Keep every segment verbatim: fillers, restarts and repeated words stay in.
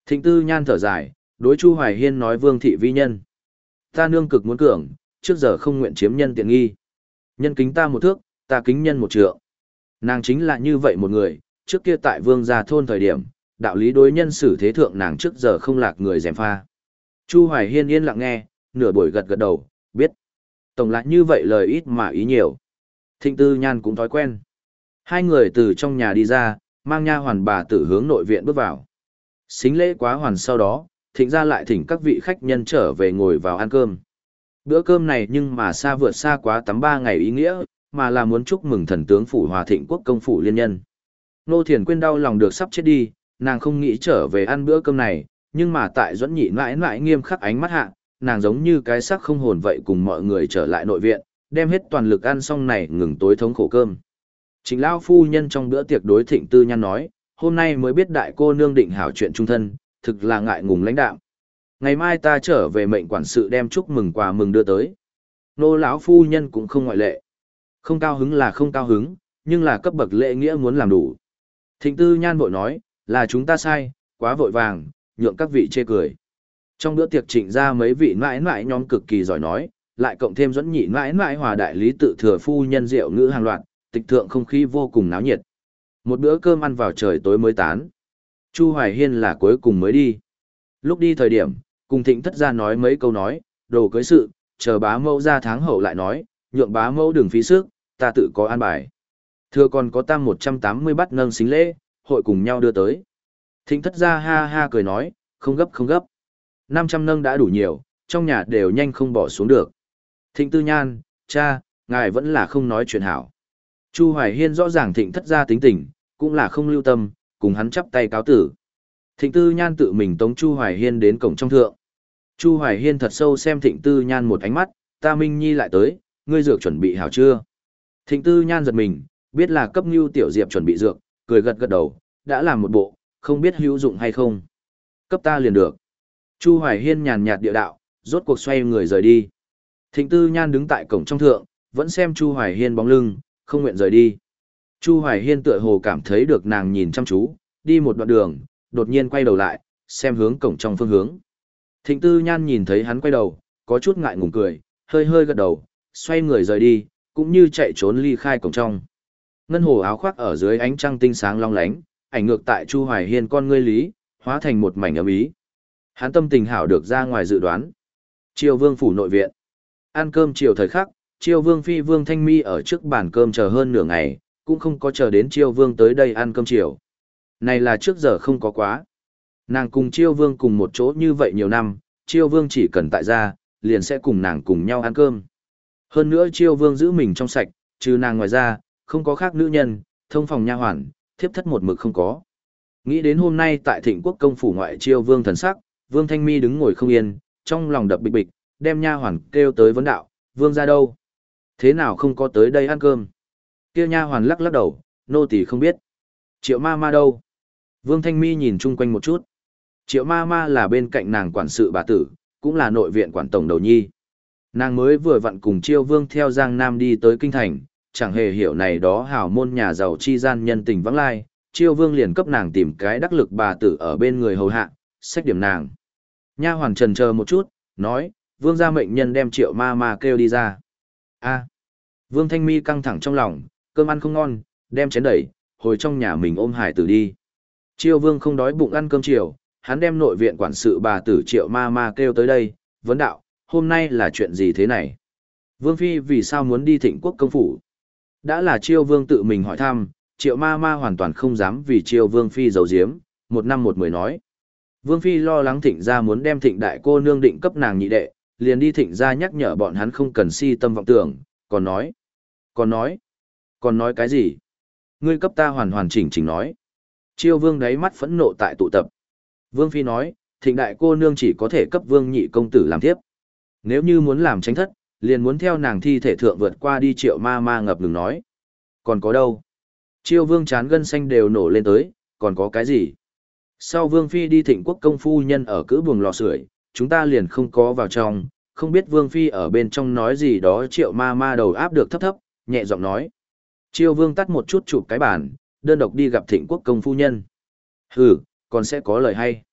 Thịnh Tư Nhan thở dài, đối Chu Hoài Hiên nói Vương thị vi nhân. Ta nương cực muốn cường, trước giờ không nguyện chiếm nhân tiện nghi. Nhân kính ta một thước, ta kính nhân một trượng. Nàng chính là như vậy một người, trước kia tại Vương gia thôn thời điểm, đạo lý đối nhân xử thế thượng nàng trước giờ không lạc người gièm pha. Chu Hoài Hiên yên lặng nghe, nửa buổi gật gật đầu, biết. Tổng lại như vậy lời ít mà ý nhiều. Thịnh Tư Nhan cũng thói quen. Hai người từ trong nhà đi ra, mang nha hoàn bà tử hướng nội viện bước vào. Xính lễ quá hoàn sau đó, thịnh ra lại thỉnh các vị khách nhân trở về ngồi vào ăn cơm. Bữa cơm này nhưng mà xa vượt xa quá tắm ba ngày ý nghĩa, mà là muốn chúc mừng thần tướng phủ hòa thịnh quốc công phủ liên nhân. Nô Thiền Quyên đau lòng được sắp chết đi, nàng không nghĩ trở về ăn bữa cơm này, nhưng mà tại Duẫn Nhị mãi mãi nghiêm khắc ánh mắt hạ, nàng giống như cái xác không hồn vậy cùng mọi người trở lại nội viện, đem hết toàn lực ăn xong này ngừng tối thống khổ cơm. Trịnh lão phu nhân trong bữa tiệc đối Thịnh Tư Nhan nói, hôm nay mới biết đại cô nương định hảo chuyện trung thân, thực là ngại ngùng lãnh đạm. Ngày mai ta trở về mệnh quản sự đem chúc mừng quà mừng đưa tới. Nô lão phu nhân cũng không ngoại lệ. Không cao hứng là không cao hứng, nhưng là cấp bậc lễ nghĩa muốn làm đủ. Thịnh Tư Nhan vội nói, là chúng ta sai, quá vội vàng, nhượng các vị chê cười. Trong bữa tiệc trịnh ra mấy vị mãi mãi nhóm cực kỳ giỏi nói, lại cộng thêm Duẫn Nhị mãi mãi hòa đại lý tự thừa phu nhân rượu ngữ hàng loạt, tịch thượng không khí vô cùng náo nhiệt. Một bữa cơm ăn vào trời tối mới tán. Chu Hoài Hiên là cuối cùng mới đi. Lúc đi thời điểm, cùng Thịnh thất gia nói mấy câu nói, đồ cưới sự, chờ bá mẫu ra tháng hậu lại nói, nhượng bá mẫu đừng phí sức, ta tự có an bài. Thưa còn có tam một trăm tám mươi bát nâng xính lễ, hội cùng nhau đưa tới. Thịnh thất gia ha ha cười nói, không gấp không gấp. năm trăm nâng đã đủ nhiều, trong nhà đều nhanh không bỏ xuống được. Thịnh Tư Nhan, cha, ngài vẫn là không nói chuyện hảo. Chu Hoài Hiên rõ ràng Thịnh thất gia tính tình, cũng là không lưu tâm, cùng hắn chắp tay cáo tử. Thịnh Tư Nhan tự mình tống Chu Hoài Hiên đến cổng trong thượng. Chu Hoài Hiên thật sâu xem Thịnh Tư Nhan một ánh mắt, ta Minh Nhi lại tới, ngươi dược chuẩn bị hảo chưa? Thịnh Tư Nhan giật mình, biết là cấp Nưu Tiểu Diệp chuẩn bị dược, cười gật gật đầu, đã làm một bộ, không biết hữu dụng hay không. Cấp ta liền được. Chu Hoài Hiên nhàn nhạt địa đạo, rốt cuộc xoay người rời đi. Thịnh Tư Nhan đứng tại cổng trong thượng, vẫn xem Chu Hoài Hiên bóng lưng, không nguyện rời đi. Chu Hoài Hiên tựa hồ cảm thấy được nàng nhìn chăm chú, đi một đoạn đường, đột nhiên quay đầu lại, xem hướng cổng trong phương hướng. Thịnh Tư Nhan nhìn thấy hắn quay đầu, có chút ngại ngùng cười, hơi hơi gật đầu, xoay người rời đi, cũng như chạy trốn ly khai cổng trong. Ngân hồ áo khoác ở dưới ánh trăng tinh sáng long lánh, ảnh ngược tại Chu Hoài Hiên con ngươi lý, hóa thành một mảnh ấm ý. Hắn tâm tình hảo được ra ngoài dự đoán. Triều Vương phủ nội viện. Ăn cơm chiều thời khắc, Triều Vương phi Vương Thanh Mi ở trước bàn cơm chờ hơn nửa ngày, cũng không có chờ đến Triều Vương tới đây ăn cơm chiều. Này là trước giờ không có quá. Nàng cùng Triều Vương cùng một chỗ như vậy nhiều năm, Triều Vương chỉ cần tại gia, liền sẽ cùng nàng cùng nhau ăn cơm. Hơn nữa Triều Vương giữ mình trong sạch, trừ nàng ngoài ra, không có khác nữ nhân, thông phòng nha hoàn, thiếp thất một mực không có. Nghĩ đến hôm nay tại Thịnh Quốc công phủ ngoại Triều Vương thần sắc, Vương Thanh Mi đứng ngồi không yên, trong lòng đập bịch bịch, đem nha hoàn kêu tới vấn đạo, Vương ra đâu? Thế nào không có tới đây ăn cơm? Kia nha hoàn lắc lắc đầu, nô tỳ không biết. Triệu ma ma đâu? Vương Thanh Mi nhìn chung quanh một chút. Triệu ma ma là bên cạnh nàng quản sự bà tử, cũng là nội viện quản tổng đầu nhi. Nàng mới vừa vặn cùng Triều Vương theo Giang Nam đi tới Kinh Thành, chẳng hề hiểu này đó hảo môn nhà giàu chi gian nhân tình vắng lai, Triều Vương liền cấp nàng tìm cái đắc lực bà tử ở bên người hầu hạ, xách điểm nàng. Nha hoàn trần chờ một chút, nói, Vương gia mệnh nhân đem Triệu ma ma kêu đi ra. A. Vương Thanh Mi căng thẳng trong lòng, cơm ăn không ngon, đem chén đẩy, hồi trong nhà mình ôm hải tử đi. Triều Vương không đói bụng ăn cơm chiều, hắn đem nội viện quản sự bà tử Triệu ma ma kêu tới đây, vấn đạo, hôm nay là chuyện gì thế này? Vương Phi vì sao muốn đi Thịnh Quốc công phủ? Đã là Triều Vương tự mình hỏi thăm, Triệu ma ma hoàn toàn không dám vì Triều Vương Phi giấu giếm, một năm một mười nói. Vương Phi lo lắng Thịnh gia muốn đem Thịnh đại cô nương định cấp nàng nhị đệ, liền đi Thịnh gia nhắc nhở bọn hắn không cần si tâm vọng tưởng, còn nói. Còn nói. Còn nói cái gì? Ngươi cấp ta hoàn hoàn chỉnh chỉnh nói. Triều Vương đáy mắt phẫn nộ tại tụ tập. Vương Phi nói, Thịnh đại cô nương chỉ có thể cấp Vương nhị công tử làm tiếp. Nếu như muốn làm tránh thất, liền muốn theo nàng thi thể thượng vượt qua đi. Triệu ma ma ngập ngừng nói. Còn có đâu? Triều Vương chán gân xanh đều nổ lên tới, còn có cái gì? Sau Vương Phi đi Thịnh Quốc công phu nhân ở cữ buồng lò sưởi, chúng ta liền không có vào trong, không biết Vương Phi ở bên trong nói gì đó. Triệu ma ma đầu áp được thấp thấp, nhẹ giọng nói. Triều Vương tắt một chút chụp cái bàn, đơn độc đi gặp Thịnh Quốc công phu nhân. Hừ, còn sẽ có lời hay.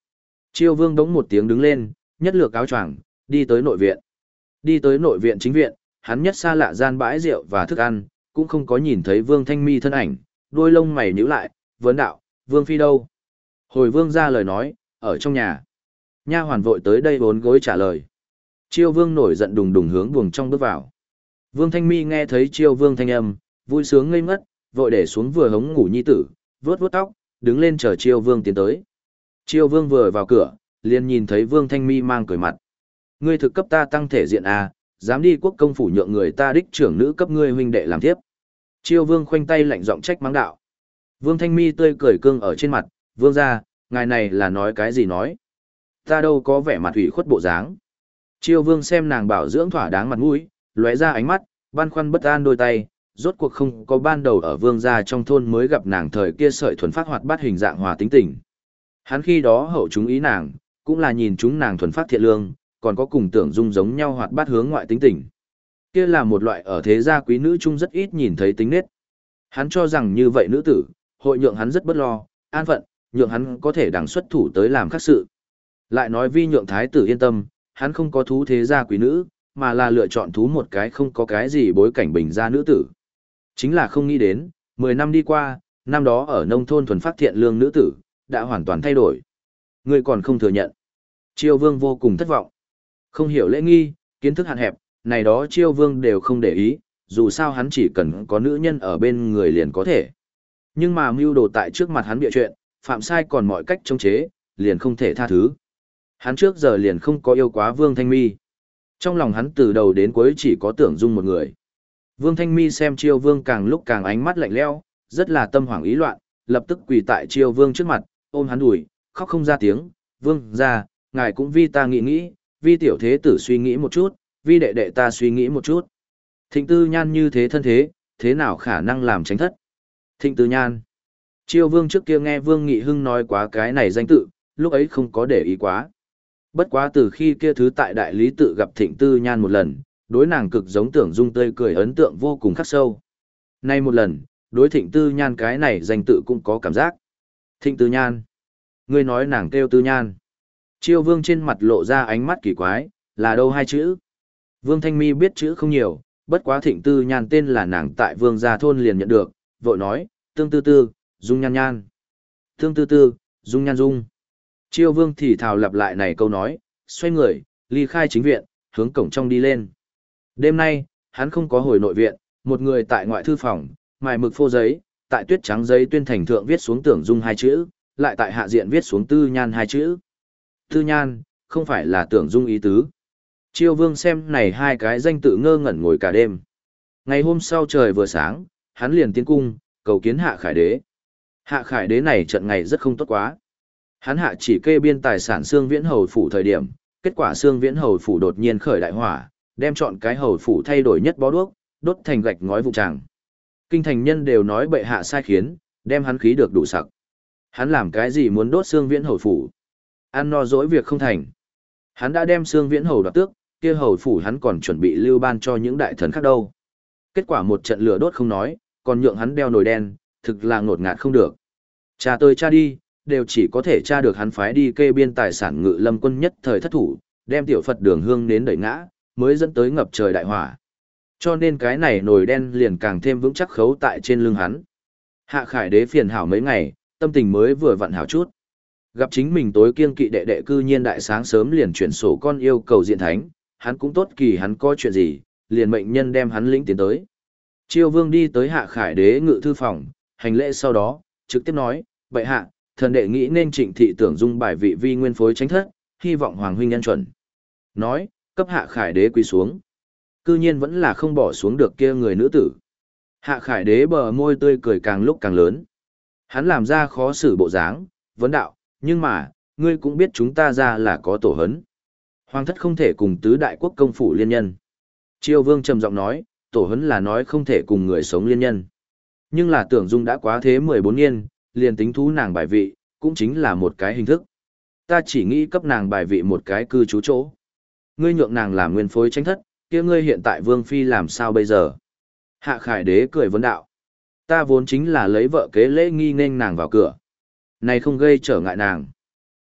Chiêu Vương đống một tiếng đứng lên, nhất lược áo choàng, đi tới nội viện. Đi tới nội viện chính viện, hắn nhất xa lạ gian bãi rượu và thức ăn, cũng không có nhìn thấy Vương Thanh Mi thân ảnh, đôi lông mày nhíu lại, vấn đạo, Vương Phi đâu? Hồi Vương ra lời nói, ở trong nhà. Nha hoàn vội tới đây bốn gối trả lời. Chiêu Vương nổi giận đùng đùng hướng buồng trong bước vào. Vương Thanh Mi nghe thấy Chiêu Vương thanh âm, vui sướng ngây ngất, vội để xuống vừa hống ngủ nhi tử, vuốt vuốt tóc, đứng lên chờ Chiêu Vương tiến tới. Chiêu Vương vừa vào cửa, liền nhìn thấy Vương Thanh Mi mang cười mặt. Ngươi thực cấp ta tăng thể diện à, dám đi quốc công phủ nhượng người ta đích trưởng nữ cấp ngươi huynh đệ làm tiếp. Chiêu Vương khoanh tay lạnh giọng trách mắng đạo. Vương Thanh Mi tươi cười cương ở trên mặt, Vương gia, ngài này là nói cái gì nói? Ta đâu có vẻ mặt ủy khuất bộ dáng. Chiêu Vương xem nàng bảo dưỡng thỏa đáng mặt mũi, lóe ra ánh mắt, băn khoăn bất an đôi tay, rốt cuộc không có ban đầu ở Vương gia trong thôn mới gặp nàng thời kia sợi thuần phát hoạt bát hình dạng hòa tính tình. Hắn khi đó hậu chúng ý nàng, cũng là nhìn chúng nàng thuần phát thiện lương, còn có cùng tưởng dung giống nhau hoạt bát hướng ngoại tính tình. Kia là một loại ở thế gia quý nữ chung rất ít nhìn thấy tính nết. Hắn cho rằng như vậy nữ tử, hội nhượng hắn rất bất lo, an phận, nhượng hắn có thể đằng xuất thủ tới làm khác sự. Lại nói vi nhượng thái tử yên tâm, hắn không có thú thế gia quý nữ, mà là lựa chọn thú một cái không có cái gì bối cảnh bình gia nữ tử. Chính là không nghĩ đến, mười năm đi qua, năm đó ở nông thôn thuần phát thiện lương nữ tử, đã hoàn toàn thay đổi. Người còn không thừa nhận. Chiêu Vương vô cùng thất vọng. Không hiểu lễ nghi, kiến thức hạn hẹp, này đó Chiêu Vương đều không để ý, dù sao hắn chỉ cần có nữ nhân ở bên người liền có thể. Nhưng mà mưu đồ tại trước mặt hắn bịa chuyện, phạm sai còn mọi cách chống chế, liền không thể tha thứ. Hắn trước giờ liền không có yêu quá Vương Thanh Mi. Trong lòng hắn từ đầu đến cuối chỉ có tưởng dung một người. Vương Thanh Mi xem Chiêu Vương càng lúc càng ánh mắt lạnh lẽo, rất là tâm hoảng ý loạn, lập tức quỳ tại Chiêu Vương trước mặt, ôm hắn đùi, khóc không ra tiếng, "Vương gia, ngài cũng vi ta nghĩ nghĩ, vi tiểu thế tử suy nghĩ một chút, vi đệ đệ ta suy nghĩ một chút. Thịnh Tư Nhan như thế thân thế, thế nào khả năng làm tránh thất?" Thịnh Tư Nhan. Chiêu Vương trước kia nghe Vương Nghị Hưng nói quá cái này danh tự, lúc ấy không có để ý quá. Bất quá từ khi kia thứ tại đại lý tự gặp Thịnh Tư Nhan một lần, đối nàng cực giống tưởng dung tươi cười ấn tượng vô cùng khắc sâu. Nay một lần, đối Thịnh Tư Nhan cái này danh tự cũng có cảm giác. Thịnh Tư Nhan. Ngươi nói nàng kêu Tư Nhan. Chiêu Vương trên mặt lộ ra ánh mắt kỳ quái, là đâu hai chữ? Vương Thanh Mi biết chữ không nhiều, bất quá Thịnh Tư Nhan tên là nàng tại Vương gia thôn liền nhận được, vội nói, Tương Tư Tư, Dung Nhan Nhan. Tương Tư Tư, Dung Nhan Dung. Chiêu Vương thì thào lặp lại này câu nói, xoay người, ly khai chính viện, hướng cổng trong đi lên. Đêm nay, hắn không có hồi nội viện, một người tại ngoại thư phòng, mài mực phô giấy, tại tuyết trắng giấy tuyên thành thượng viết xuống Tưởng Dung hai chữ, lại tại hạ diện viết xuống Tư Nhan hai chữ. Tư Nhan, không phải là Tưởng Dung ý tứ. Chiêu Vương xem này hai cái danh tự ngơ ngẩn ngồi cả đêm. Ngày hôm sau trời vừa sáng, hắn liền tiến cung, cầu kiến Hạ Khải Đế. Hạ Khải Đế này trận ngày rất không tốt quá. Hắn hạ chỉ kê biên tài sản Xương Viễn Hầu phủ thời điểm, kết quả Xương Viễn Hầu phủ đột nhiên khởi đại hỏa, đem chọn cái hầu phủ thay đổi nhất bó đuốc, đốt thành gạch ngói vụ tràng. Kinh thành nhân đều nói bệ hạ sai khiến, đem hắn khí được đủ sặc. Hắn làm cái gì muốn đốt Xương Viễn Hầu phủ? Ăn no dỗi việc không thành. Hắn đã đem Xương Viễn Hầu đoạt tước, kia hầu phủ hắn còn chuẩn bị lưu ban cho những đại thần khác đâu. Kết quả một trận lửa đốt không nói, còn nhượng hắn đeo nồi đen, thực là ngột ngạt không được. Cha tôi cha đi, đều chỉ có thể tra được hắn phái đi kê biên tài sản Ngự Lâm quân nhất thời thất thủ, đem tiểu Phật đường hương đến đẩy ngã, mới dẫn tới ngập trời đại hỏa. Cho nên cái này nồi đen liền càng thêm vững chắc khấu tại trên lưng hắn. Hạ Khải Đế phiền hảo mấy ngày, tâm tình mới vừa vặn hảo chút. Gặp chính mình tối kiêng kỵ đệ đệ cư nhiên đại sáng sớm liền chuyển sổ con yêu cầu diện thánh, hắn cũng tốt kỳ hắn có chuyện gì, liền mệnh nhân đem hắn lĩnh tiến tới. Chiêu Vương đi tới Hạ Khải Đế ngự thư phòng, hành lễ sau đó, trực tiếp nói, bệ hạ, thần đệ nghĩ nên Trịnh thị Tưởng Dung bài vị vi nguyên phối tránh thất, hy vọng hoàng huynh nhân chuẩn. Nói, cấp Hạ Khải Đế quỳ xuống. Cư nhiên vẫn là không bỏ xuống được kia người nữ tử. Hạ Khải Đế bờ môi tươi cười càng lúc càng lớn. Hắn làm ra khó xử bộ dáng, vấn đạo, nhưng mà, ngươi cũng biết chúng ta ra là có tổ hấn. Hoàng thất không thể cùng tứ đại quốc công phủ liên nhân. Chiêu Vương trầm giọng nói, tổ hấn là nói không thể cùng người sống liên nhân. Nhưng là Tưởng Dung đã quá thế mười bốn niên, liền tính thú nàng bài vị, cũng chính là một cái hình thức. Ta chỉ nghĩ cấp nàng bài vị một cái cư trú chỗ. Ngươi nhượng nàng làm nguyên phối tranh thất, kia ngươi hiện tại Vương Phi làm sao bây giờ? Hạ Khải Đế cười vấn đạo. Ta vốn chính là lấy vợ kế lễ nghi nên nàng vào cửa. Này không gây trở ngại nàng.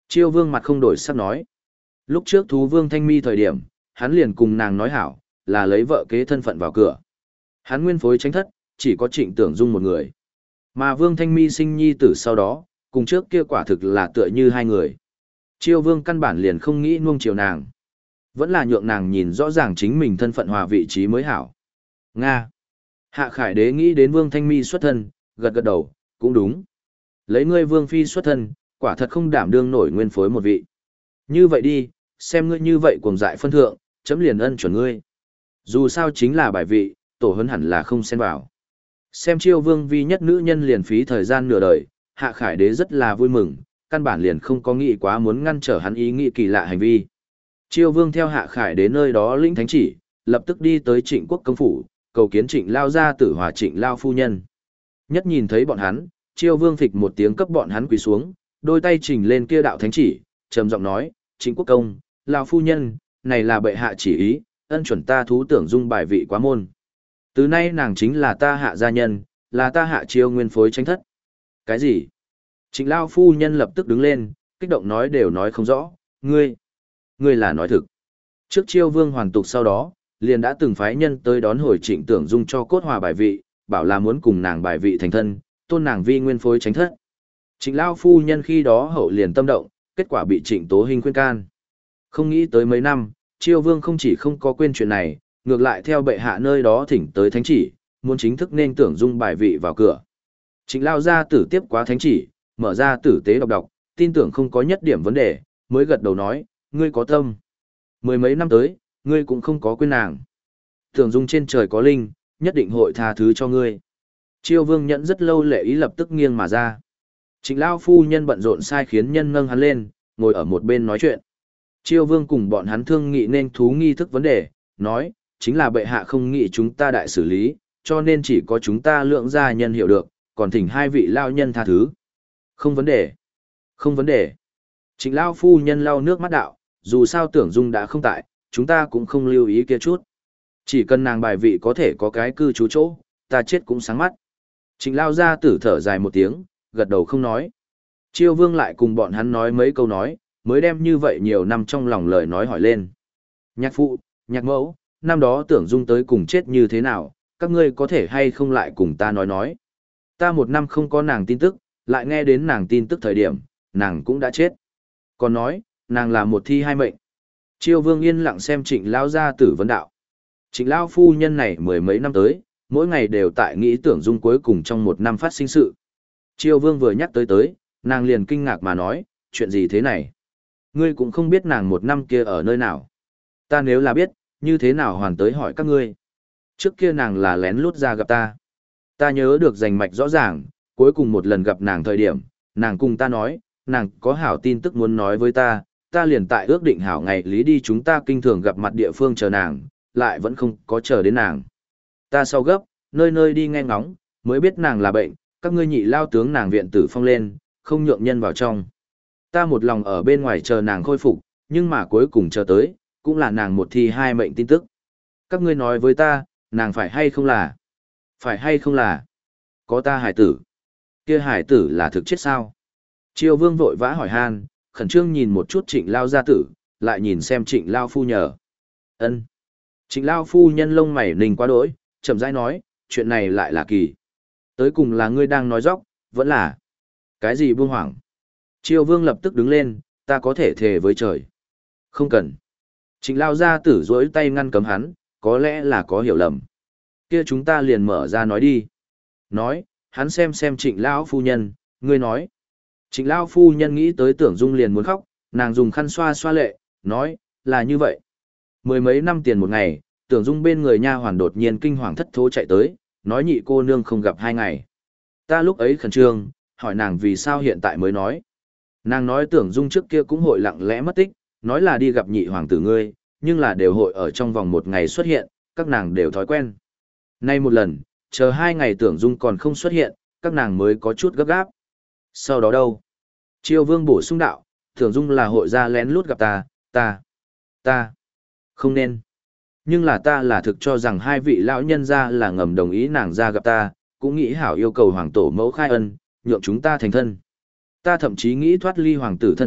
Chiêu vương mặt không đổi sắc nói. Lúc trước thú vương thanh mi thời điểm, hắn liền cùng nàng nói hảo, là lấy vợ kế thân phận vào cửa. Hắn nguyên phối tránh thất, chỉ có Trịnh Tưởng Dung một người. Mà vương thanh mi sinh nhi tử sau đó, cùng trước kia quả thực là tựa như hai người. Chiêu vương căn bản liền không nghĩ nuông chiều nàng. Vẫn là nhượng nàng nhìn rõ ràng chính mình thân phận hòa vị trí mới hảo. Nga. Hạ Khải Đế nghĩ đến vương thanh mi xuất thân, gật gật đầu, cũng đúng. Lấy ngươi vương phi xuất thân, quả thật không đảm đương nổi nguyên phối một vị. Như vậy đi, xem ngươi như vậy cuồng dại phân thượng, chấm liền ân chuẩn ngươi. Dù sao chính là bài vị, tổ huấn hẳn là không xen vào. Xem chiêu vương vi nhất nữ nhân liền phí thời gian nửa đời, Hạ Khải Đế rất là vui mừng, căn bản liền không có nghĩ quá muốn ngăn trở hắn ý nghĩ kỳ lạ hành vi. Chiêu vương theo Hạ Khải Đế nơi đó lĩnh thánh chỉ, lập tức đi tới Trịnh Quốc công phủ, cầu kiến Trịnh Lao gia tử hòa Trịnh Lao phu nhân. Nhất nhìn thấy bọn hắn, chiêu vương phịch một tiếng cấp bọn hắn quỳ xuống, đôi tay chỉnh lên kia đạo thánh chỉ, trầm giọng nói, Trịnh Quốc công, Lao phu nhân, này là bệ hạ chỉ ý, ân chuẩn ta thú Tưởng Dung bài vị quá môn. Từ nay nàng chính là ta Hạ gia nhân, là ta Hạ chiêu nguyên phối tranh thất. Cái gì? Trịnh Lao phu nhân lập tức đứng lên, kích động nói đều nói không rõ, ngươi, ngươi là nói thực. Trước chiêu vương hoàn tục sau đó, liền đã từng phái nhân tới đón hồi Trịnh Tưởng Dung cho cốt hòa bài vị, bảo là muốn cùng nàng bài vị thành thân, tôn nàng vi nguyên phối tránh thất. Trịnh Lao phu nhân khi đó hậu liền tâm động, kết quả bị Trịnh Tố Hinh khuyên can. Không nghĩ tới mấy năm, chiêu vương không chỉ không có quên chuyện này, ngược lại theo bệ hạ nơi đó thỉnh tới thánh chỉ, muốn chính thức nên Tưởng Dung bài vị vào cửa. Trịnh Lao gia tử tiếp quá thánh chỉ, mở ra tử tế đọc đọc, tin tưởng không có nhất điểm vấn đề, mới gật đầu nói, ngươi có tâm. Mười mấy năm tới, ngươi cũng không có quên nàng. Tưởng Dung trên trời có linh, nhất định hội tha thứ cho ngươi. Chiêu vương nhận rất lâu lệ ý lập tức nghiêng mà ra. Trịnh Lao phu nhân bận rộn sai khiến nhân nâng hắn lên, ngồi ở một bên nói chuyện. Chiêu vương cùng bọn hắn thương nghị nên thú nghi thức vấn đề, nói, chính là bệ hạ không nghĩ chúng ta đại xử lý, cho nên chỉ có chúng ta lượng gia nhân hiểu được, còn thỉnh hai vị lao nhân tha thứ. Không vấn đề. Không vấn đề. Trịnh Lao phu nhân lau nước mắt đạo, dù sao Tưởng Dung đã không tại, chúng ta cũng không lưu ý kia chút. Chỉ cần nàng bài vị có thể có cái cư trú chỗ, ta chết cũng sáng mắt. Trịnh Lao gia tử thở dài một tiếng, gật đầu không nói. Chiêu vương lại cùng bọn hắn nói mấy câu nói, mới đem như vậy nhiều năm trong lòng lời nói hỏi lên. Nhạc phụ, nhạc mẫu, năm đó Tưởng Dung tới cùng chết như thế nào, các ngươi có thể hay không lại cùng ta nói nói. Ta một năm không có nàng tin tức, lại nghe đến nàng tin tức thời điểm, nàng cũng đã chết. Còn nói, nàng là một thi hai mệnh. Chiêu vương yên lặng xem Trịnh Lao gia tử vấn đạo. Trịnh Lao phu nhân này mười mấy năm tới, mỗi ngày đều tại nghĩ Tưởng Dung cuối cùng trong một năm phát sinh sự. Chiêu vương vừa nhắc tới tới, nàng liền kinh ngạc mà nói, chuyện gì thế này? Ngươi cũng không biết nàng một năm kia ở nơi nào. Ta nếu là biết, như thế nào hoàn tới hỏi các ngươi? Trước kia nàng là lén lút ra gặp ta. Ta nhớ được rành mạch rõ ràng, cuối cùng một lần gặp nàng thời điểm, nàng cùng ta nói, nàng có hảo tin tức muốn nói với ta, ta liền tại ước định hảo ngày lý đi chúng ta kinh thường gặp mặt địa phương chờ nàng, lại vẫn không có chờ đến nàng. Ta sau gấp, nơi nơi đi nghe ngóng, mới biết nàng là bệnh, các ngươi nhị lao tướng nàng viện tử phong lên, không nhượng nhân vào trong. Ta một lòng ở bên ngoài chờ nàng khôi phục, nhưng mà cuối cùng chờ tới, cũng là nàng một thi hai mệnh tin tức. Các ngươi nói với ta, nàng phải hay không là? Phải hay không là? Có ta hải tử. Kia hải tử là thực chết sao? Triều vương vội vã hỏi han, khẩn trương nhìn một chút Trịnh Lao gia tử, lại nhìn xem Trịnh Lao phu nhờ. Ân. Trịnh Lao phu nhân lông mày ninh quá đỗi, chậm rãi nói, chuyện này lại là kỳ. Tới cùng là ngươi đang nói dóc, vẫn là. Cái gì buông hoảng? Triều vương lập tức đứng lên, ta có thể thề với trời. Không cần. Trịnh Lao gia tử rỗi tay ngăn cấm hắn, có lẽ là có hiểu lầm. Kia chúng ta liền mở ra nói đi. Nói, hắn xem xem Trịnh Lão phu nhân, ngươi nói. Trịnh Lão phu nhân nghĩ tới Tưởng Dung liền muốn khóc, nàng dùng khăn xoa xoa lệ, nói, là như vậy. Mười mấy năm tiền một ngày, Tưởng Dung bên người nha hoàn đột nhiên kinh hoàng thất thố chạy tới, nói nhị cô nương không gặp hai ngày. Ta lúc ấy khẩn trương, hỏi nàng vì sao hiện tại mới nói. Nàng nói Tưởng Dung trước kia cũng hội lặng lẽ mất tích, nói là đi gặp nhị hoàng tử ngươi, nhưng là đều hội ở trong vòng một ngày xuất hiện, các nàng đều thói quen. Nay một lần, chờ hai ngày Tưởng Dung còn không xuất hiện, các nàng mới có chút gấp gáp. Sau đó đâu? Triều vương bổ sung đạo, Tưởng Dung là hội ra lén lút gặp ta, ta, ta, không nên. Nhưng là ta là thực cho rằng hai vị lão nhân ra là ngầm đồng ý nàng ra gặp ta, cũng nghĩ hảo yêu cầu hoàng tổ mẫu khai ân, nhượng chúng ta thành thân. Ta thậm chí nghĩ thoát ly hoàng tử thân phận,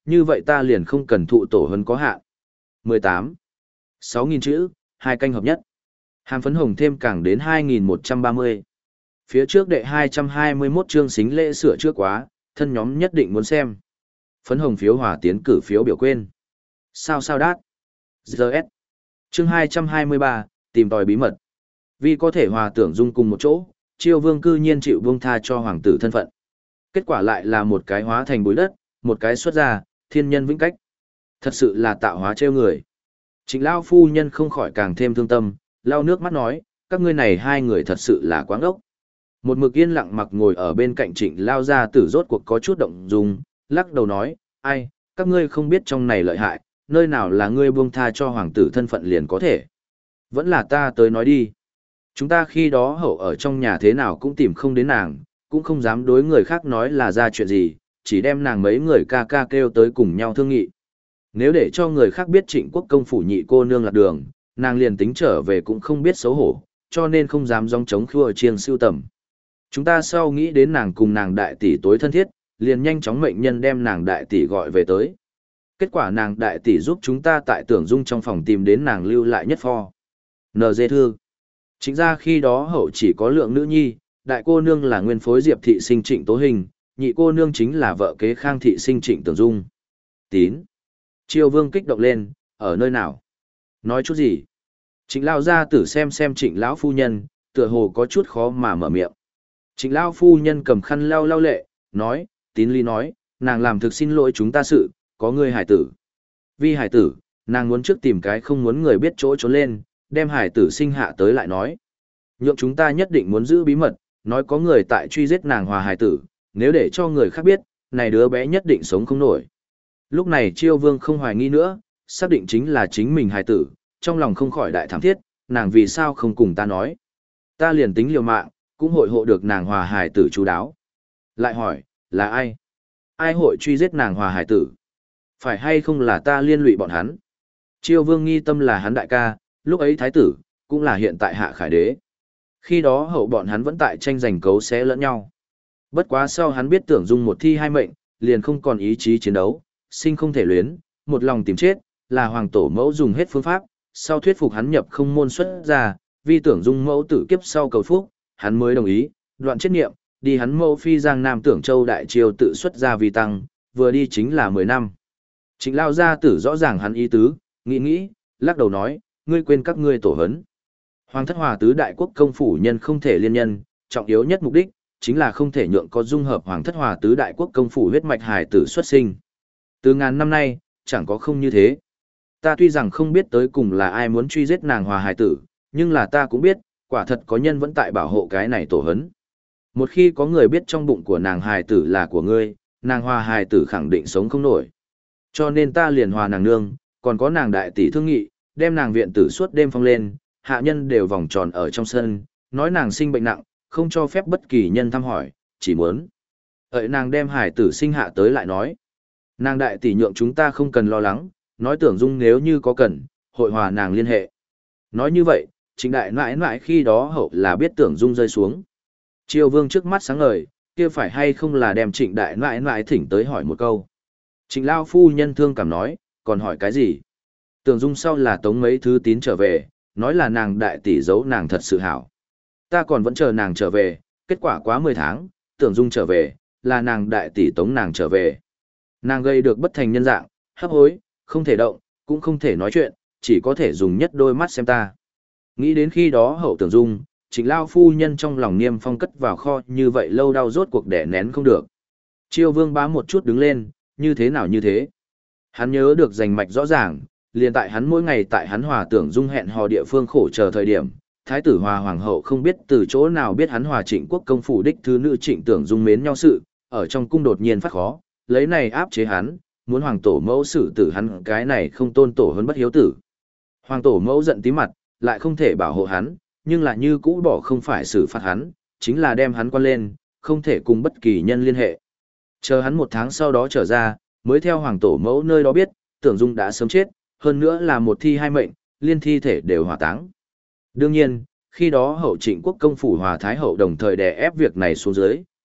như vậy ta liền không cần thụ tổ huấn có hạn. mười tám. sáu nghìn chữ, hai canh hợp nhất. Hàm phấn hồng thêm càng đến hai nghìn một trăm ba mươi. Phía trước đệ hai trăm hai mươi mốt chương xính lễ sửa trước quá, thân nhóm nhất định muốn xem. Phấn hồng phiếu hòa tiến cử phiếu biểu quên. Sao sao đát. giê ét. Chương hai trăm hai mươi ba, tìm tòi bí mật. Vì có thể hòa tưởng dung cùng một chỗ, Chiêu Vương cư nhiên chịu buông tha cho hoàng tử thân phận. Kết quả lại là một cái hóa thành bụi đất, một cái xuất ra, thiên nhân vĩnh cách. Thật sự là tạo hóa trêu người. Trịnh Lao phu nhân không khỏi càng thêm thương tâm, lau nước mắt nói, các ngươi này hai người thật sự là quáng ốc. Một mực yên lặng mặc ngồi ở bên cạnh Trịnh Lao gia tử rốt cuộc có chút động dung, lắc đầu nói, ai, các ngươi không biết trong này lợi hại, nơi nào là ngươi buông tha cho hoàng tử thân phận liền có thể. Vẫn là ta tới nói đi. Chúng ta khi đó hậu ở trong nhà thế nào cũng tìm không đến nàng, cũng không dám đối người khác nói là ra chuyện gì, chỉ đem nàng mấy người ca ca kêu tới cùng nhau thương nghị. Nếu để cho người khác biết Trịnh Quốc công phủ nhị cô nương lạc đường, nàng liền tính trở về cũng không biết xấu hổ, cho nên không dám dòng chống khua chiêng siêu tầm. Chúng ta sau nghĩ đến nàng cùng nàng đại tỷ tối thân thiết, liền nhanh chóng mệnh nhân đem nàng đại tỷ gọi về tới. Kết quả nàng đại tỷ giúp chúng ta tại Tưởng Dung trong phòng tìm đến nàng lưu lại nhất pho. en giê Thư. Chính ra khi đó hậu chỉ có lượng nữ nhi, đại cô nương là nguyên phối Diệp thị sinh Trịnh Tố Hình, nhị cô nương chính là vợ kế Khang thị sinh Trịnh Tưởng Dung. Tín. Chiêu Vương kích động lên, ở nơi nào? Nói chút gì? Trịnh Lao gia tử xem xem Trịnh lão phu nhân, tựa hồ có chút khó mà mở miệng. Trịnh Lao phu nhân cầm khăn lau lau lệ, nói, Tín Ly nói, nàng làm thực xin lỗi chúng ta sự, có người hải tử. Vì hải tử, nàng muốn trước tìm cái không muốn người biết chỗ trốn lên, đem hải tử sinh hạ tới lại nói. Nhượng chúng ta nhất định muốn giữ bí mật, nói có người tại truy giết nàng hòa hải tử, nếu để cho người khác biết, này đứa bé nhất định sống không nổi. Lúc này Chiêu Vương không hoài nghi nữa, xác định chính là chính mình hải tử, trong lòng không khỏi đại thảm thiết, nàng vì sao không cùng ta nói. Ta liền tính liều mạng, cũng hội hộ được nàng hòa hải tử chú đáo. Lại hỏi, là ai? Ai hội truy giết nàng hòa hải tử? Phải hay không là ta liên lụy bọn hắn? Chiêu Vương nghi tâm là hắn đại ca, lúc ấy thái tử, cũng là hiện tại hạ khải đế. Khi đó hậu bọn hắn vẫn tại tranh giành cấu xé lẫn nhau. Bất quá sau hắn biết Tưởng Dung một thi hai mệnh, liền không còn ý chí chiến đấu, sinh không thể luyến, một lòng tìm chết, là hoàng tổ mẫu dùng hết phương pháp, sau thuyết phục hắn nhập không môn xuất ra, vì Tưởng Dung mẫu tử kiếp sau cầu phúc, hắn mới đồng ý, đoạn chết niệm, đi hắn mẫu phi Giang Nam Tưởng Châu đại triều tự xuất ra vì tăng, vừa đi chính là mười năm. Trịnh Lao gia tử rõ ràng hắn ý tứ, nghĩ nghĩ, lắc đầu nói, ngươi quên các ngươi tổ hấn. Hoàng thất hòa tứ đại quốc công phủ nhân không thể liên nhân, trọng yếu nhất mục đích, chính là không thể nhượng có dung hợp hoàng thất hòa tứ đại quốc công phủ huyết mạch hài tử xuất sinh. Từ ngàn năm nay, chẳng có không như thế. Ta tuy rằng không biết tới cùng là ai muốn truy giết nàng hòa hài tử, nhưng là ta cũng biết, quả thật có nhân vẫn tại bảo hộ cái này tổ hấn. Một khi có người biết trong bụng của nàng hài tử là của ngươi, nàng hòa hài tử khẳng định sống không nổi. Cho nên ta liền hòa nàng nương, còn có nàng đại tỷ thương nghị, đem nàng viện tử suốt đêm phong lên, hạ nhân đều vòng tròn ở trong sân, nói nàng sinh bệnh nặng, không cho phép bất kỳ nhân thăm hỏi, chỉ muốn. Hợi nàng đem hải tử sinh hạ tới lại nói. Nàng đại tỷ nhượng chúng ta không cần lo lắng, nói Tưởng Dung nếu như có cần, hội hòa nàng liên hệ. Nói như vậy, Trịnh đại nãi nãi khi đó hậu là biết Tưởng Dung rơi xuống. Chiêu Vương trước mắt sáng ngời, kia phải hay không là đem Trịnh đại nãi nãi thỉnh tới hỏi một câu. Trịnh Lao phu nhân thương cảm nói, còn hỏi cái gì? Tưởng Dung sau là tống mấy thứ tín trở về, nói là nàng đại tỷ giấu nàng thật sự hảo. Ta còn vẫn chờ nàng trở về, kết quả quá mười tháng, Tưởng Dung trở về, là nàng đại tỷ tống nàng trở về. Nàng gây được bất thành nhân dạng, hấp hối, không thể động, cũng không thể nói chuyện, chỉ có thể dùng nhất đôi mắt xem ta. Nghĩ đến khi đó hậu Tưởng Dung, Trịnh Lao phu nhân trong lòng Niêm Phong cất vào kho như vậy lâu đau rốt cuộc đẻ nén không được. Chiêu Vương bá một chút đứng lên, như thế nào như thế? Hắn nhớ được rành mạch rõ ràng, liền tại hắn mỗi ngày tại hắn hòa Tưởng Dung hẹn hò địa phương khổ chờ thời điểm, thái tử hòa hoàng hậu không biết từ chỗ nào biết hắn hòa Trịnh Quốc công phủ đích thứ nữ Trịnh Tưởng Dung mến nhau sự, ở trong cung đột nhiên phát khó, lấy này áp chế hắn, muốn hoàng tổ mẫu xử tử hắn cái này không tôn tổ hơn bất hiếu tử. Hoàng tổ mẫu giận tí mặt, lại không thể bảo hộ hắn, nhưng là như cũ bỏ không phải xử phạt hắn, chính là đem hắn quan lên, không thể cùng bất kỳ nhân liên hệ. Chờ hắn một tháng sau đó trở ra, mới theo hoàng tổ mẫu nơi đó biết, Tưởng Dung đã sớm chết, hơn nữa là một thi hai mệnh, liên thi thể đều hỏa táng. Đương nhiên, khi đó hậu Trịnh Quốc công phủ hòa thái hậu đồng thời đè ép việc này xuống dưới,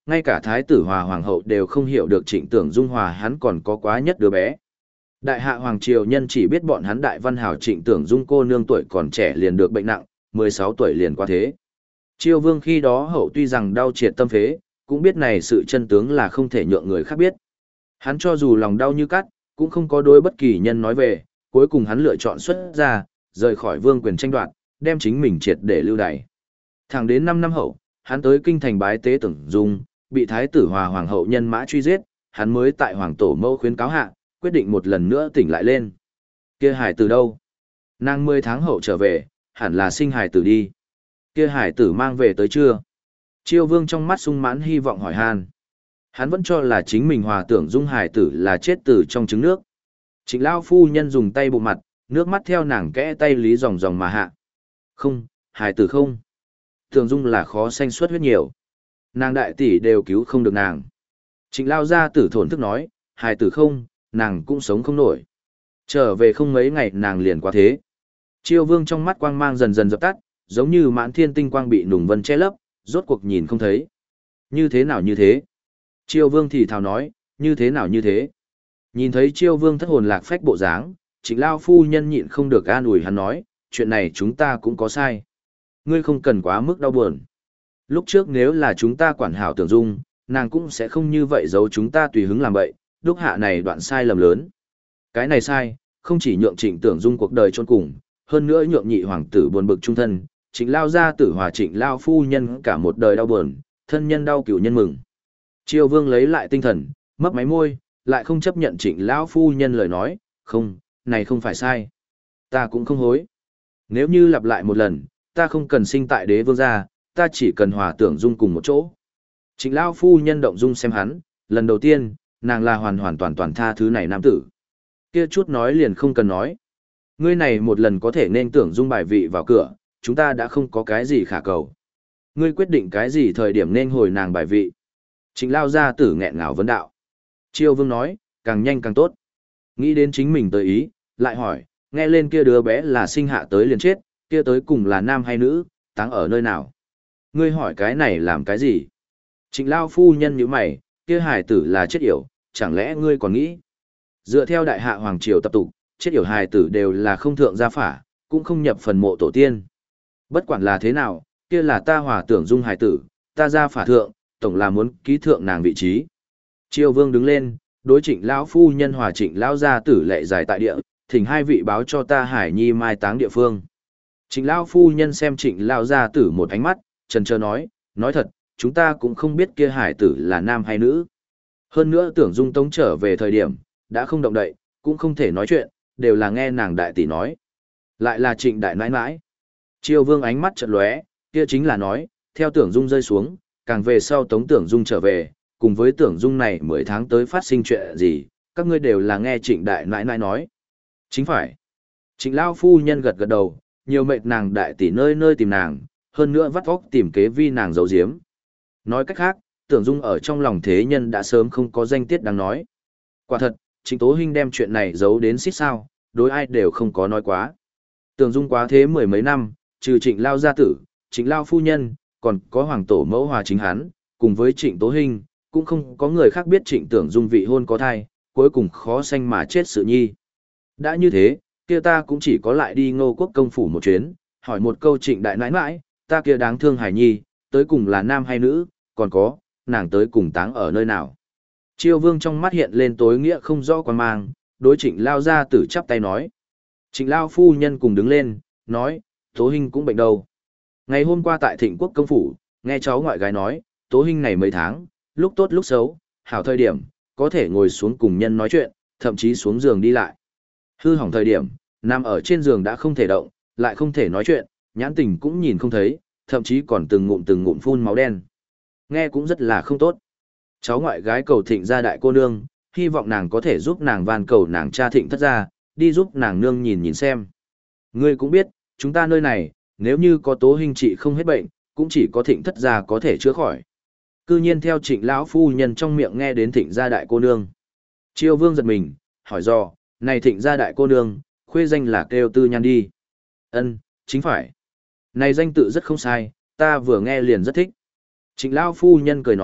Ngay cả thái tử hòa hoàng hậu đều không hiểu được Trịnh Tưởng Dung hòa hắn còn có quá nhất đứa bé. Đại hạ hoàng triều nhân chỉ biết bọn hắn đại văn hào Trịnh Tưởng Dung cô nương tuổi còn trẻ liền được bệnh nặng, mười sáu tuổi liền qua thế. Triều vương khi đó hậu tuy rằng đau triệt tâm phế, cũng biết này sự chân tướng là không thể nhượng người khác biết. Hắn cho dù lòng đau như cắt, cũng không có đối bất kỳ nhân nói về, cuối cùng hắn lựa chọn xuất ra, rời khỏi vương quyền tranh đoạt, đem chính mình triệt để lưu đày. Thẳng đến năm năm hậu, hắn tới kinh thành bái tế Tưởng Dung, bị thái tử hòa hoàng hậu nhân mã truy giết, hắn mới tại hoàng tổ mẫu khuyến cáo hạ, quyết định một lần nữa tỉnh lại lên. Kia hải tử đâu? Nàng mười tháng hậu trở về, hẳn là sinh hải tử đi. Kia hải tử mang về tới chưa? Chiêu vương trong mắt sung mãn hy vọng hỏi han. Hắn vẫn cho là chính mình hòa tưởng Dung hải tử là chết tử trong trứng nước. Trịnh lão phu nhân dùng tay bụng mặt, nước mắt theo nàng kẽ tay lý dòng dòng mà hạ. Không, hải tử không. Tưởng Dung là khó sanh suất huyết nhiều. Nàng đại tỷ đều cứu không được nàng. Trịnh lao ra tử thổn thức nói, hải tử không, nàng cũng sống không nổi. Trở về không mấy ngày nàng liền qua thế. Chiêu vương trong mắt quang mang dần dần dập tắt, giống như mãn thiên tinh quang bị nùng vân che lấp, rốt cuộc nhìn không thấy. Như thế nào như thế? Chiêu vương thì thào nói, như thế nào như thế? Nhìn thấy chiêu vương thất hồn lạc phách bộ dáng, Trịnh lao phu nhân nhịn không được an ủi hắn nói, chuyện này chúng ta cũng có sai. Ngươi không cần quá mức đau buồn. Lúc trước nếu là chúng ta quản hảo Tưởng Dung, nàng cũng sẽ không như vậy giấu chúng ta tùy hứng làm bậy, đúc hạ này đoạn sai lầm lớn. Cái này sai, không chỉ nhượng Trịnh Tưởng Dung cuộc đời chôn cùng, hơn nữa nhượng nhị hoàng tử buồn bực trung thân, Trịnh lao gia tử hòa Trịnh lao phu nhân cả một đời đau buồn, thân nhân đau cửu nhân mừng. Triều vương lấy lại tinh thần, mấp máy môi, lại không chấp nhận Trịnh lão phu nhân lời nói, không, này không phải sai. Ta cũng không hối. Nếu như lặp lại một lần, ta không cần sinh tại đế vương gia, ta chỉ cần hòa Tưởng Dung cùng một chỗ. Trịnh lão phu nhân động dung xem hắn, lần đầu tiên, nàng là hoàn hoàn toàn toàn tha thứ này nam tử. Kia chút nói liền không cần nói. Ngươi này một lần có thể nên Tưởng Dung bài vị vào cửa, chúng ta đã không có cái gì khả cầu. Ngươi quyết định cái gì thời điểm nên hồi nàng bài vị. Trịnh lao gia tử nghẹn ngào vấn đạo. Triều vương nói, càng nhanh càng tốt. Nghĩ đến chính mình tới ý, lại hỏi, nghe lên kia đứa bé là sinh hạ tới liền chết, kia tới cùng là nam hay nữ, táng ở nơi nào. Ngươi hỏi cái này làm cái gì? Trịnh lao phu nhân như mày, kia hài tử là chết yểu, chẳng lẽ ngươi còn nghĩ? Dựa theo đại hạ hoàng triều tập tục, chết yểu hài tử đều là không thượng gia phả, cũng không nhập phần mộ tổ tiên. Bất quản là thế nào, kia là ta hòa Tưởng Dung hài tử, ta gia phả thượng, tổng là muốn ký thượng nàng vị trí. Triều vương đứng lên, đối Trịnh lão phu nhân hòa Trịnh lão gia tử lệ dài tại địa, thỉnh hai vị báo cho ta hải nhi mai táng địa phương. Trịnh lão phu nhân xem Trịnh lão gia tử một ánh mắt, chần chờ nói, nói thật, chúng ta cũng không biết kia hải tử là nam hay nữ. Hơn nữa Tưởng Dung tống trở về thời điểm, đã không động đậy, cũng không thể nói chuyện, đều là nghe nàng đại tỷ nói. Lại là Trịnh đại nãi nãi. Triều vương ánh mắt chợt lóe, kia chính là nói, theo Tưởng Dung rơi xuống, càng về sau tống Tưởng Dung trở về, cùng với Tưởng Dung này mười tháng tới phát sinh chuyện gì, các ngươi đều là nghe Trịnh đại nãi nãi nói. Chính phải. Trịnh lão phu nhân gật gật đầu, nhiều mệt nàng đại tỷ nơi nơi tìm nàng, hơn nữa vắt óc tìm kế vi nàng giấu giếm. Nói cách khác, Tưởng Dung ở trong lòng thế nhân đã sớm không có danh tiết đáng nói. Quả thật, Trịnh Tố Hinh đem chuyện này giấu đến xít sao, đối ai đều không có nói quá. Tưởng Dung quá thế mười mấy năm, trừ Trịnh lao gia tử, Trịnh lao phu nhân, còn có hoàng tổ mẫu hòa chính hắn, cùng với Trịnh Tố Hinh, cũng không có người khác biết Trịnh Tưởng Dung vị hôn có thai, cuối cùng khó sanh mà chết sự nhi. Đã như thế, kia ta cũng chỉ có lại đi Ngô Quốc công phủ một chuyến, hỏi một câu Trịnh đại nãi nãi, ta kia đáng thương hải nhi, tới cùng là nam hay nữ, còn có, nàng tới cùng táng ở nơi nào. Triều vương trong mắt hiện lên tối nghĩa không rõ quan mang, đối Trịnh lao ra tử chắp tay nói. Trịnh lao phu nhân cùng đứng lên, nói, Tố Hinh cũng bệnh đâu. Ngày hôm qua tại Thịnh Quốc công phủ, nghe cháu ngoại gái nói, Tố Hinh này mấy tháng, lúc tốt lúc xấu, hảo thời điểm, có thể ngồi xuống cùng nhân nói chuyện, thậm chí xuống giường đi lại. Hư hỏng thời điểm, nằm ở trên giường đã không thể động, lại không thể nói chuyện, nhãn tình cũng nhìn không thấy, thậm chí còn từng ngụm từng ngụm phun máu đen. Nghe cũng rất là không tốt. Cháu ngoại gái cầu Thịnh gia đại cô nương, hy vọng nàng có thể giúp nàng van cầu nàng cha Thịnh thất gia, đi giúp nàng nương nhìn nhìn xem. Ngươi cũng biết, chúng ta nơi này, nếu như có Tố Hinh trị không hết bệnh, cũng chỉ có Thịnh thất gia có thể chữa khỏi. Cư nhiên theo Trịnh lão phu nhân trong miệng nghe đến Thịnh gia đại cô nương. Triều vương giật mình, hỏi dò, này Thịnh gia đại cô nương, khuê danh là kêu Tư Nhan đi. Ân, chính phải. Này danh tự rất không sai, ta vừa nghe liền rất thích. Trịnh lão phu nhân cười nói,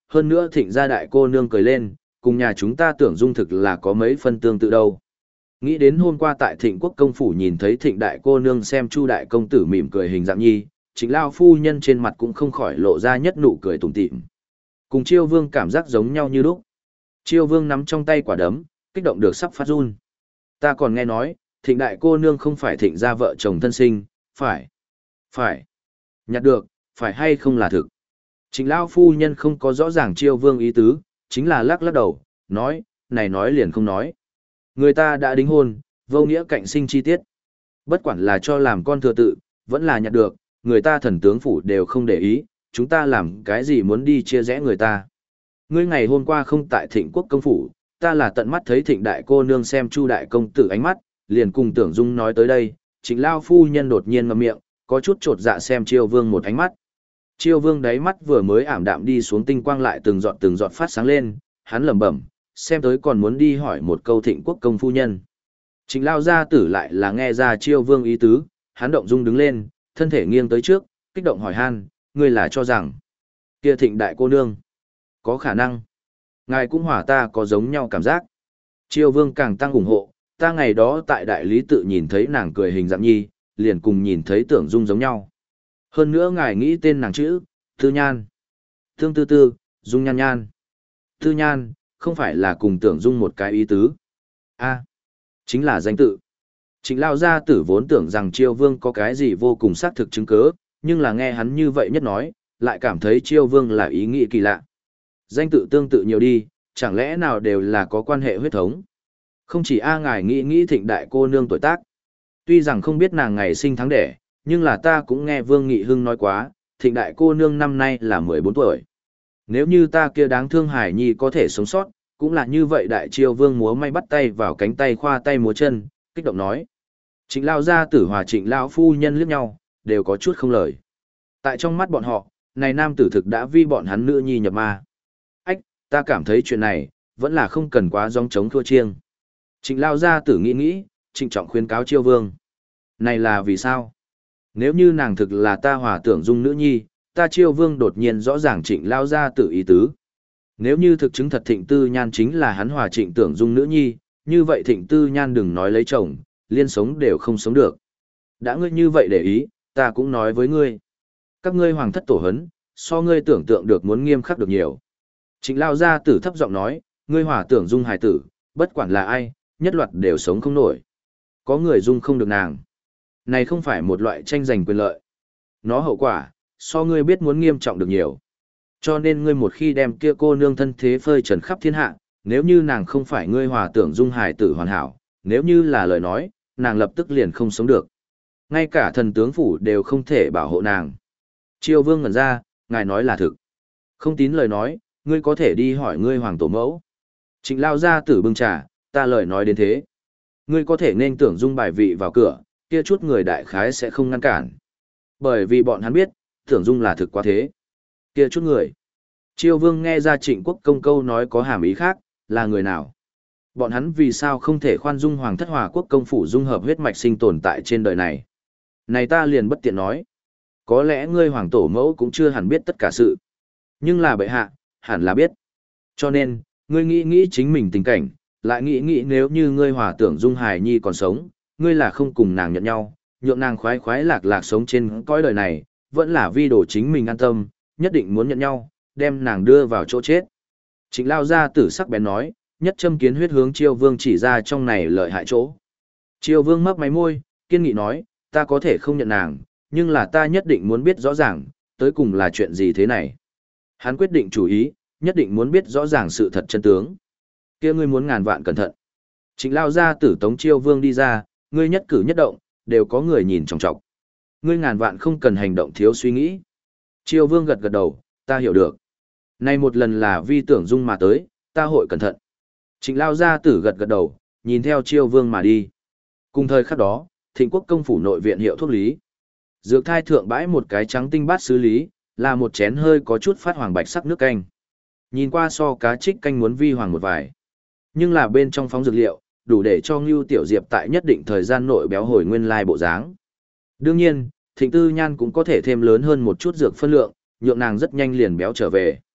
hơn nữa thịnh gia đại cô nương cười lên, cùng nhà chúng ta tưởng dung thực là có mấy phân tương tự đâu. Nghĩ đến hôm qua tại thịnh quốc công phủ nhìn thấy thịnh đại cô nương xem chu đại công tử mỉm cười hình dạng nhi, Trịnh lao phu nhân trên mặt cũng không khỏi lộ ra nhất nụ cười tủm tỉm. Cùng Chiêu Vương cảm giác giống nhau như lúc. Chiêu Vương nắm trong tay quả đấm, kích động được sắp phát run. Ta còn nghe nói, thịnh đại cô nương không phải thịnh gia vợ chồng thân sinh, phải, phải, nhặt được, phải hay không là thực. Trịnh lao phu nhân không có rõ ràng Chiêu Vương ý tứ, chính là lắc lắc đầu, nói, này nói liền không nói. Người ta đã đính hôn, vô nghĩa cạnh sinh chi tiết. Bất quản là cho làm con thừa tự, vẫn là nhặt được, người ta thần tướng phủ đều không để ý, chúng ta làm cái gì muốn đi chia rẽ người ta. Ngươi ngày hôm qua không tại thịnh quốc công phủ, ta là tận mắt thấy thịnh đại cô nương xem chu đại công tử ánh mắt, liền cùng tưởng dung nói tới đây, Trịnh lao phu nhân đột nhiên ngậm miệng, có chút trột dạ xem Chiêu Vương một ánh mắt. Chiêu Vương đáy mắt vừa mới ảm đạm đi xuống tinh quang lại từng giọt từng giọt phát sáng lên, hắn lẩm bẩm, xem tới còn muốn đi hỏi một câu thịnh quốc công phu nhân. Trịnh lao gia tử lại là nghe ra Chiêu Vương ý tứ, hắn động dung đứng lên, thân thể nghiêng tới trước, kích động hỏi han, ngươi là cho rằng, kia thịnh đại cô nương, có khả năng, ngài cũng hỏa ta có giống nhau cảm giác. Chiêu Vương càng tăng ủng hộ, ta ngày đó tại đại lý tự nhìn thấy nàng cười hình dạng nhi, liền cùng nhìn thấy tưởng dung giống nhau. Hơn nữa ngài nghĩ tên nàng chữ, Tư Nhan. Thương tư tư, dung nhan nhan. Tư Nhan, không phải là cùng tưởng dung một cái ý tứ. A, chính là danh tự. Trịnh lao gia tử vốn tưởng rằng Chiêu Vương có cái gì vô cùng xác thực chứng cớ, nhưng là nghe hắn như vậy nhất nói, lại cảm thấy Chiêu Vương là ý nghĩ kỳ lạ. Danh tự tương tự nhiều đi, chẳng lẽ nào đều là có quan hệ huyết thống. Không chỉ A ngài nghĩ nghĩ thịnh đại cô nương tuổi tác. Tuy rằng không biết nàng ngày sinh tháng đẻ, nhưng là ta cũng nghe Vương Nghị Hưng nói quá, thịnh đại cô nương năm nay là mười bốn tuổi. Nếu như ta kia đáng thương Hải Nhi có thể sống sót, cũng là như vậy. Đại Chiêu Vương múa may bắt tay vào cánh tay khoa tay múa chân, kích động nói. Trịnh lao gia tử hòa Trịnh lão phu nhân liếc nhau, đều có chút không lời. Tại trong mắt bọn họ, này nam tử thực đã vi bọn hắn nữ nhi nhập ma. Ách, ta cảm thấy chuyện này, vẫn là không cần quá gióng trống thua chiêng. Trịnh lao gia tử nghĩ nghĩ, trịnh trọng khuyên cáo Chiêu Vương. Này là vì sao? Nếu như nàng thực là ta hòa tưởng dung nữ nhi, ta Chiêu Vương đột nhiên rõ ràng trịnh lao gia tử ý tứ. Nếu như thực chứng thật thịnh tư nhan chính là hắn hòa trịnh tưởng dung nữ nhi, như vậy thịnh tư nhan đừng nói lấy chồng, liên sống đều không sống được. Đã ngươi như vậy để ý, ta cũng nói với ngươi. Các ngươi hoàng thất tổ hấn, so ngươi tưởng tượng được muốn nghiêm khắc được nhiều. Trịnh lao gia tử thấp giọng nói, ngươi hòa tưởng dung hài tử, bất quản là ai, nhất loạt đều sống không nổi. Có người dung không được nàng. Này không phải một loại tranh giành quyền lợi. Nó hậu quả, so ngươi biết muốn nghiêm trọng được nhiều. Cho nên ngươi một khi đem kia cô nương thân thế phơi trần khắp thiên hạ, nếu như nàng không phải ngươi hòa tưởng dung hài tử hoàn hảo, nếu như là lời nói, nàng lập tức liền không sống được. Ngay cả thần tướng phủ đều không thể bảo hộ nàng. Chiêu Vương ngẩn ra, ngài nói là thực. Không tín lời nói, ngươi có thể đi hỏi ngươi hoàng tổ mẫu. Trịnh lao gia tử bưng trà, ta lời nói đến thế. Ngươi có thể nên tưởng dung bài vị vào cửa, kia chút người đại khái sẽ không ngăn cản. Bởi vì bọn hắn biết, tưởng dung là thực quá thế. Kia chút người. Chiêu Vương nghe ra Trịnh Quốc công câu nói có hàm ý khác, là người nào? Bọn hắn vì sao không thể khoan dung hoàng thất hòa quốc công phủ dung hợp huyết mạch sinh tồn tại trên đời này? Này ta liền bất tiện nói. Có lẽ ngươi hoàng tổ mẫu cũng chưa hẳn biết tất cả sự. Nhưng là bệ hạ, hẳn là biết. Cho nên, ngươi nghĩ nghĩ chính mình tình cảnh, lại nghĩ nghĩ nếu như ngươi hòa tưởng dung hài nhi còn sống, ngươi là không cùng nàng nhận nhau, nhượng nàng khoái khoái lạc lạc sống trên cõi đời này, vẫn là vi đồ chính mình an tâm, nhất định muốn nhận nhau, đem nàng đưa vào chỗ chết. Trịnh lao gia tử sắc bén nói, nhất châm kiến huyết hướng Chiêu Vương chỉ ra trong này lợi hại chỗ. Chiêu Vương mấp máy môi, kiên nghị nói, ta có thể không nhận nàng, nhưng là ta nhất định muốn biết rõ ràng, tới cùng là chuyện gì thế này. Hắn quyết định chủ ý, nhất định muốn biết rõ ràng sự thật chân tướng. Kia ngươi muốn ngàn vạn cẩn thận. Trịnh lao gia tử tống Chiêu Vương đi ra, ngươi nhất cử nhất động, đều có người nhìn trọng trọng. Ngươi ngàn vạn không cần hành động thiếu suy nghĩ. Chiêu Vương gật gật đầu, ta hiểu được. Nay một lần là vi tưởng dung mà tới, ta hội cẩn thận. Trịnh lao gia tử gật gật đầu, nhìn theo Chiêu Vương mà đi. Cùng thời khắc đó, Thịnh Quốc công phủ nội viện hiệu thuốc lý. Dược thai thượng bãi một cái trắng tinh bát xử lý, là một chén hơi có chút phát hoàng bạch sắc nước canh. Nhìn qua so cá trích canh muốn vi hoàng một vài. Nhưng là bên trong phóng dược liệu, đủ để cho Ngưu Tiểu Diệp tại nhất định thời gian nội béo hồi nguyên lai bộ dáng. Đương nhiên, Thịnh Tư Nhan cũng có thể thêm lớn hơn một chút dược phân lượng, nhượng nàng rất nhanh liền béo trở về.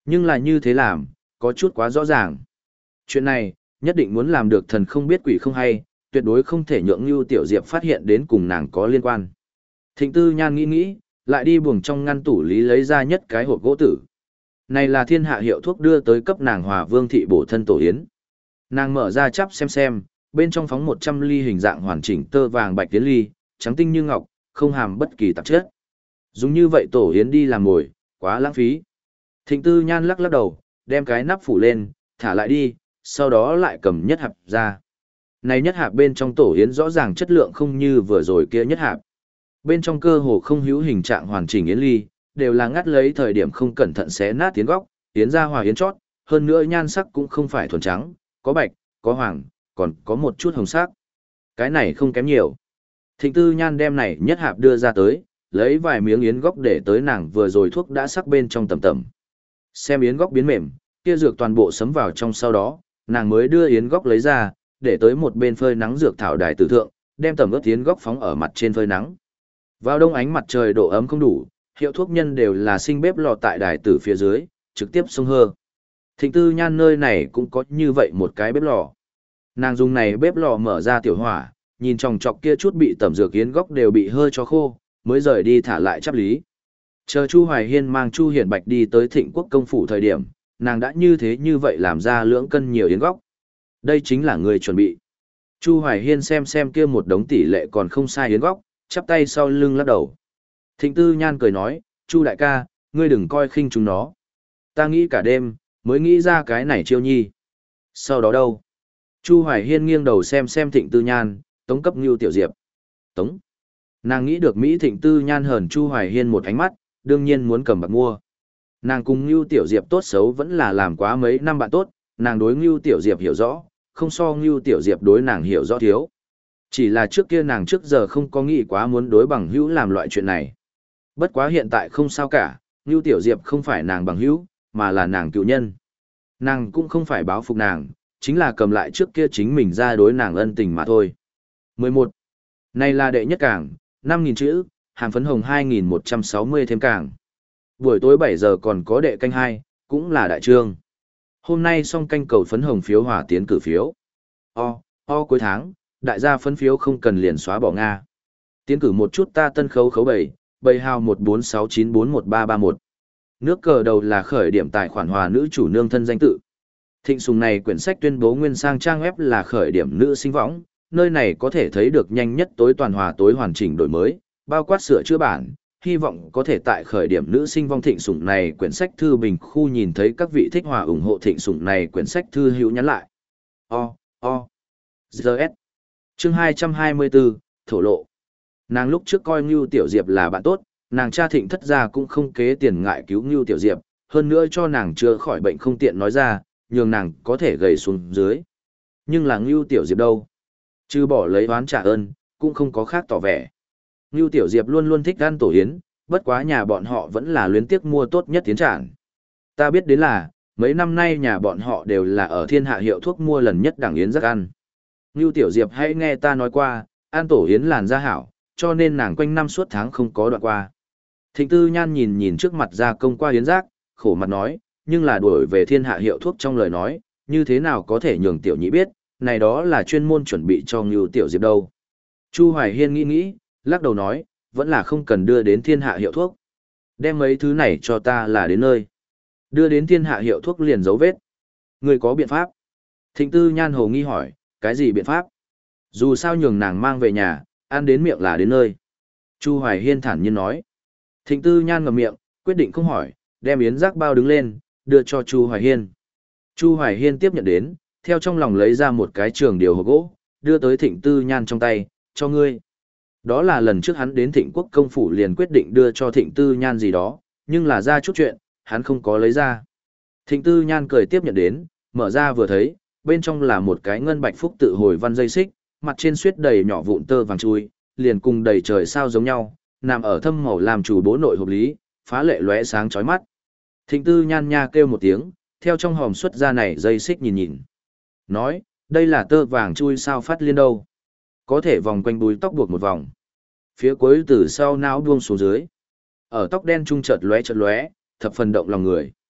Nhưng là như thế làm, có chút quá rõ ràng. Chuyện này, nhất định muốn làm được thần không biết quỷ không hay, tuyệt đối không thể nhượng Ngưu Tiểu Diệp phát hiện đến cùng nàng có liên quan. Thịnh Tư Nhan nghĩ nghĩ, lại đi buồng trong ngăn tủ lý lấy ra nhất cái hộp gỗ tử. Này là thiên hạ hiệu thuốc đưa tới cấp nàng Hòa Vương thị bổ thân tổ yến. Nàng mở ra chắp xem xem, bên trong phóng một trăm ly hình dạng hoàn chỉnh tơ vàng bạch tiến ly, trắng tinh như ngọc, không hàm bất kỳ tạp chất. Dùng như vậy tổ yến đi làm mồi, quá lãng phí. Thịnh Tư Nhan lắc lắc đầu, đem cái nắp phủ lên, thả lại đi, sau đó lại cầm nhất hạp ra. Này nhất hạp bên trong tổ yến rõ ràng chất lượng không như vừa rồi kia nhất hạp. Bên trong cơ hồ không hữu hình trạng hoàn chỉnh yến ly, đều là ngắt lấy thời điểm không cẩn thận xé nát yến góc, yến ra hòa yến chót, hơn nữa nhan sắc cũng không phải thuần trắng, có bạch, có hoàng, còn có một chút hồng sắc. Cái này không kém nhiều. Thịnh Tư Nhan đem này nhất hạp đưa ra tới, lấy vài miếng yến góc để tới nàng vừa rồi thuốc đã sắc bên trong tầm tầm. Xem yến góc biến mềm, kia dược toàn bộ sấm vào trong sau đó, nàng mới đưa yến góc lấy ra, để tới một bên phơi nắng dược thảo đài tử thượng, đem tầm ướt yến góc phóng ở mặt trên phơi nắng. Vào đông ánh mặt trời độ ấm không đủ, hiệu thuốc nhân đều là sinh bếp lò tại đài tử phía dưới, trực tiếp xông hơ. Thịnh Tư Nhan nơi này cũng có như vậy một cái bếp lò. Nàng dùng này bếp lò mở ra tiểu hỏa, nhìn tròng trọc kia chút bị tẩm dược yến góc đều bị hơi cho khô, mới rời đi thả lại chắp lý. Chờ Chu Hoài Hiên mang Chu Hiển Bạch đi tới Thịnh Quốc công phủ thời điểm, nàng đã như thế như vậy làm ra lưỡng cân nhiều yến góc. Đây chính là người chuẩn bị. Chu Hoài Hiên xem xem kia một đống tỷ lệ còn không sai yến góc, chắp tay sau lưng lắc đầu. Thịnh Tư Nhan cười nói, Chu đại ca, ngươi đừng coi khinh chúng nó. Ta nghĩ cả đêm, mới nghĩ ra cái này chiêu nhi. Sau đó đâu? Chu Hoài Hiên nghiêng đầu xem xem Thịnh Tư Nhan, tống cấp Ngưu Tiểu Diệp. Tống. Nàng nghĩ được Mỹ Thịnh Tư Nhan hờn Chu Hoài Hiên một ánh mắt, đương nhiên muốn cầm bạc mua. Nàng cùng Ngưu Tiểu Diệp tốt xấu vẫn là làm quá mấy năm bạn tốt, nàng đối Ngưu Tiểu Diệp hiểu rõ, không so Ngưu Tiểu Diệp đối nàng hiểu rõ thiếu. Chỉ là trước kia nàng trước giờ không có nghĩ quá muốn đối bằng hữu làm loại chuyện này. Bất quá hiện tại không sao cả, Ngưu Tiểu Diệp không phải nàng bằng hữu, mà là nàng cựu nhân. Nàng cũng không phải báo phục nàng, chính là cầm lại trước kia chính mình ra đối nàng ân tình mà thôi. mười một. Này là đệ nhất cảng, năm nghìn chữ, hàm phấn hồng hai nghìn một trăm sáu mươi thêm cảng. Buổi tối bảy giờ còn có đệ canh hai, cũng là đại trương. Hôm nay xong canh cầu phấn hồng phiếu hỏa tiến cử phiếu. O, o cuối tháng, đại gia phấn phiếu không cần liền xóa bỏ Nga. Tiến cử một chút ta tân khấu khấu bảy, bảy hào một bốn sáu chín bốn một ba ba một. Nước cờ đầu là khởi điểm tài khoản hòa nữ chủ nương thân danh tự. Thịnh Sùng này quyển sách tuyên bố nguyên sang trang web là khởi điểm nữ sinh võng, nơi này có thể thấy được nhanh nhất tối toàn hòa tối hoàn chỉnh đổi mới, bao quát sửa chữa bản, hy vọng có thể tại khởi điểm nữ sinh vong Thịnh Sùng này quyển sách thư bình khu nhìn thấy các vị thích hòa ủng hộ Thịnh Sùng này quyển sách thư hữu nhắn lại. O, O, giê ét. Chương hai trăm hai mươi bốn, thổ lộ. Nàng lúc trước coi Ngưu Tiểu Diệp là bạn tốt, nàng cha Thịnh thất gia cũng không kế tiền ngại cứu Ngưu Tiểu Diệp, hơn nữa cho nàng chữa khỏi bệnh không tiện nói ra, nhường nàng có thể gầy xuống dưới. Nhưng là Ngưu Tiểu Diệp đâu? Chứ bỏ lấy oán trả ơn, cũng không có khác tỏ vẻ. Ngưu Tiểu Diệp luôn luôn thích ăn tổ yến, bất quá nhà bọn họ vẫn là luyến tiếc mua tốt nhất tiến trản. Ta biết đến là, mấy năm nay nhà bọn họ đều là ở thiên hạ hiệu thuốc mua lần nhất đẳng yến rất ăn. Ngưu Tiểu Diệp hãy nghe ta nói qua, ăn tổ yến làn da hảo, cho nên nàng quanh năm suốt tháng không có đoạn qua. Thịnh Tư Nhan nhìn nhìn trước mặt ra công qua yến giác, khổ mặt nói, nhưng là đuổi về thiên hạ hiệu thuốc trong lời nói, như thế nào có thể nhường Tiểu Nhị biết, này đó là chuyên môn chuẩn bị cho Ngưu Tiểu Diệp đâu. Chu Hoài Hiên nghĩ nghĩ, lắc đầu nói, vẫn là không cần đưa đến thiên hạ hiệu thuốc. Đem mấy thứ này cho ta là đến nơi. Đưa đến thiên hạ hiệu thuốc liền dấu vết. Người có biện pháp? Thịnh Tư Nhan hồ nghi hỏi, cái gì biện pháp? Dù sao nhường nàng mang về nhà, ăn đến miệng là đến nơi. Chu Hoài Hiên thản nhiên nói. Thịnh Tư Nhan ngậm miệng, quyết định không hỏi, đem yến giác bao đứng lên, đưa cho Chu Hoài Hiên. Chu Hoài Hiên tiếp nhận đến, theo trong lòng lấy ra một cái trường điều hộp gỗ, đưa tới Thịnh Tư Nhan trong tay, cho ngươi. Đó là lần trước hắn đến Thịnh Quốc công phủ liền quyết định đưa cho Thịnh Tư Nhan gì đó, nhưng là ra chút chuyện, hắn không có lấy ra. Thịnh Tư Nhan cười tiếp nhận đến, mở ra vừa thấy, bên trong là một cái ngân bạch phúc tự hồi văn dây xích, mặt trên xuyết đầy nhỏ vụn tơ vàng chui, liền cùng đầy trời sao giống nhau, nằm ở thâm màu làm chủ bố nội hộp lý, phá lệ lóe sáng chói mắt. Thịnh Tư Nhan nha kêu một tiếng, theo trong hòm xuất ra này dây xích nhìn nhìn. Nói, đây là tơ vàng chui sao phát liên đâu. Có thể vòng quanh búi tóc buộc một vòng. Phía cuối từ sau não buông xuống dưới. Ở tóc đen trung chợt lóe chợt lóe, thập phần động lòng người.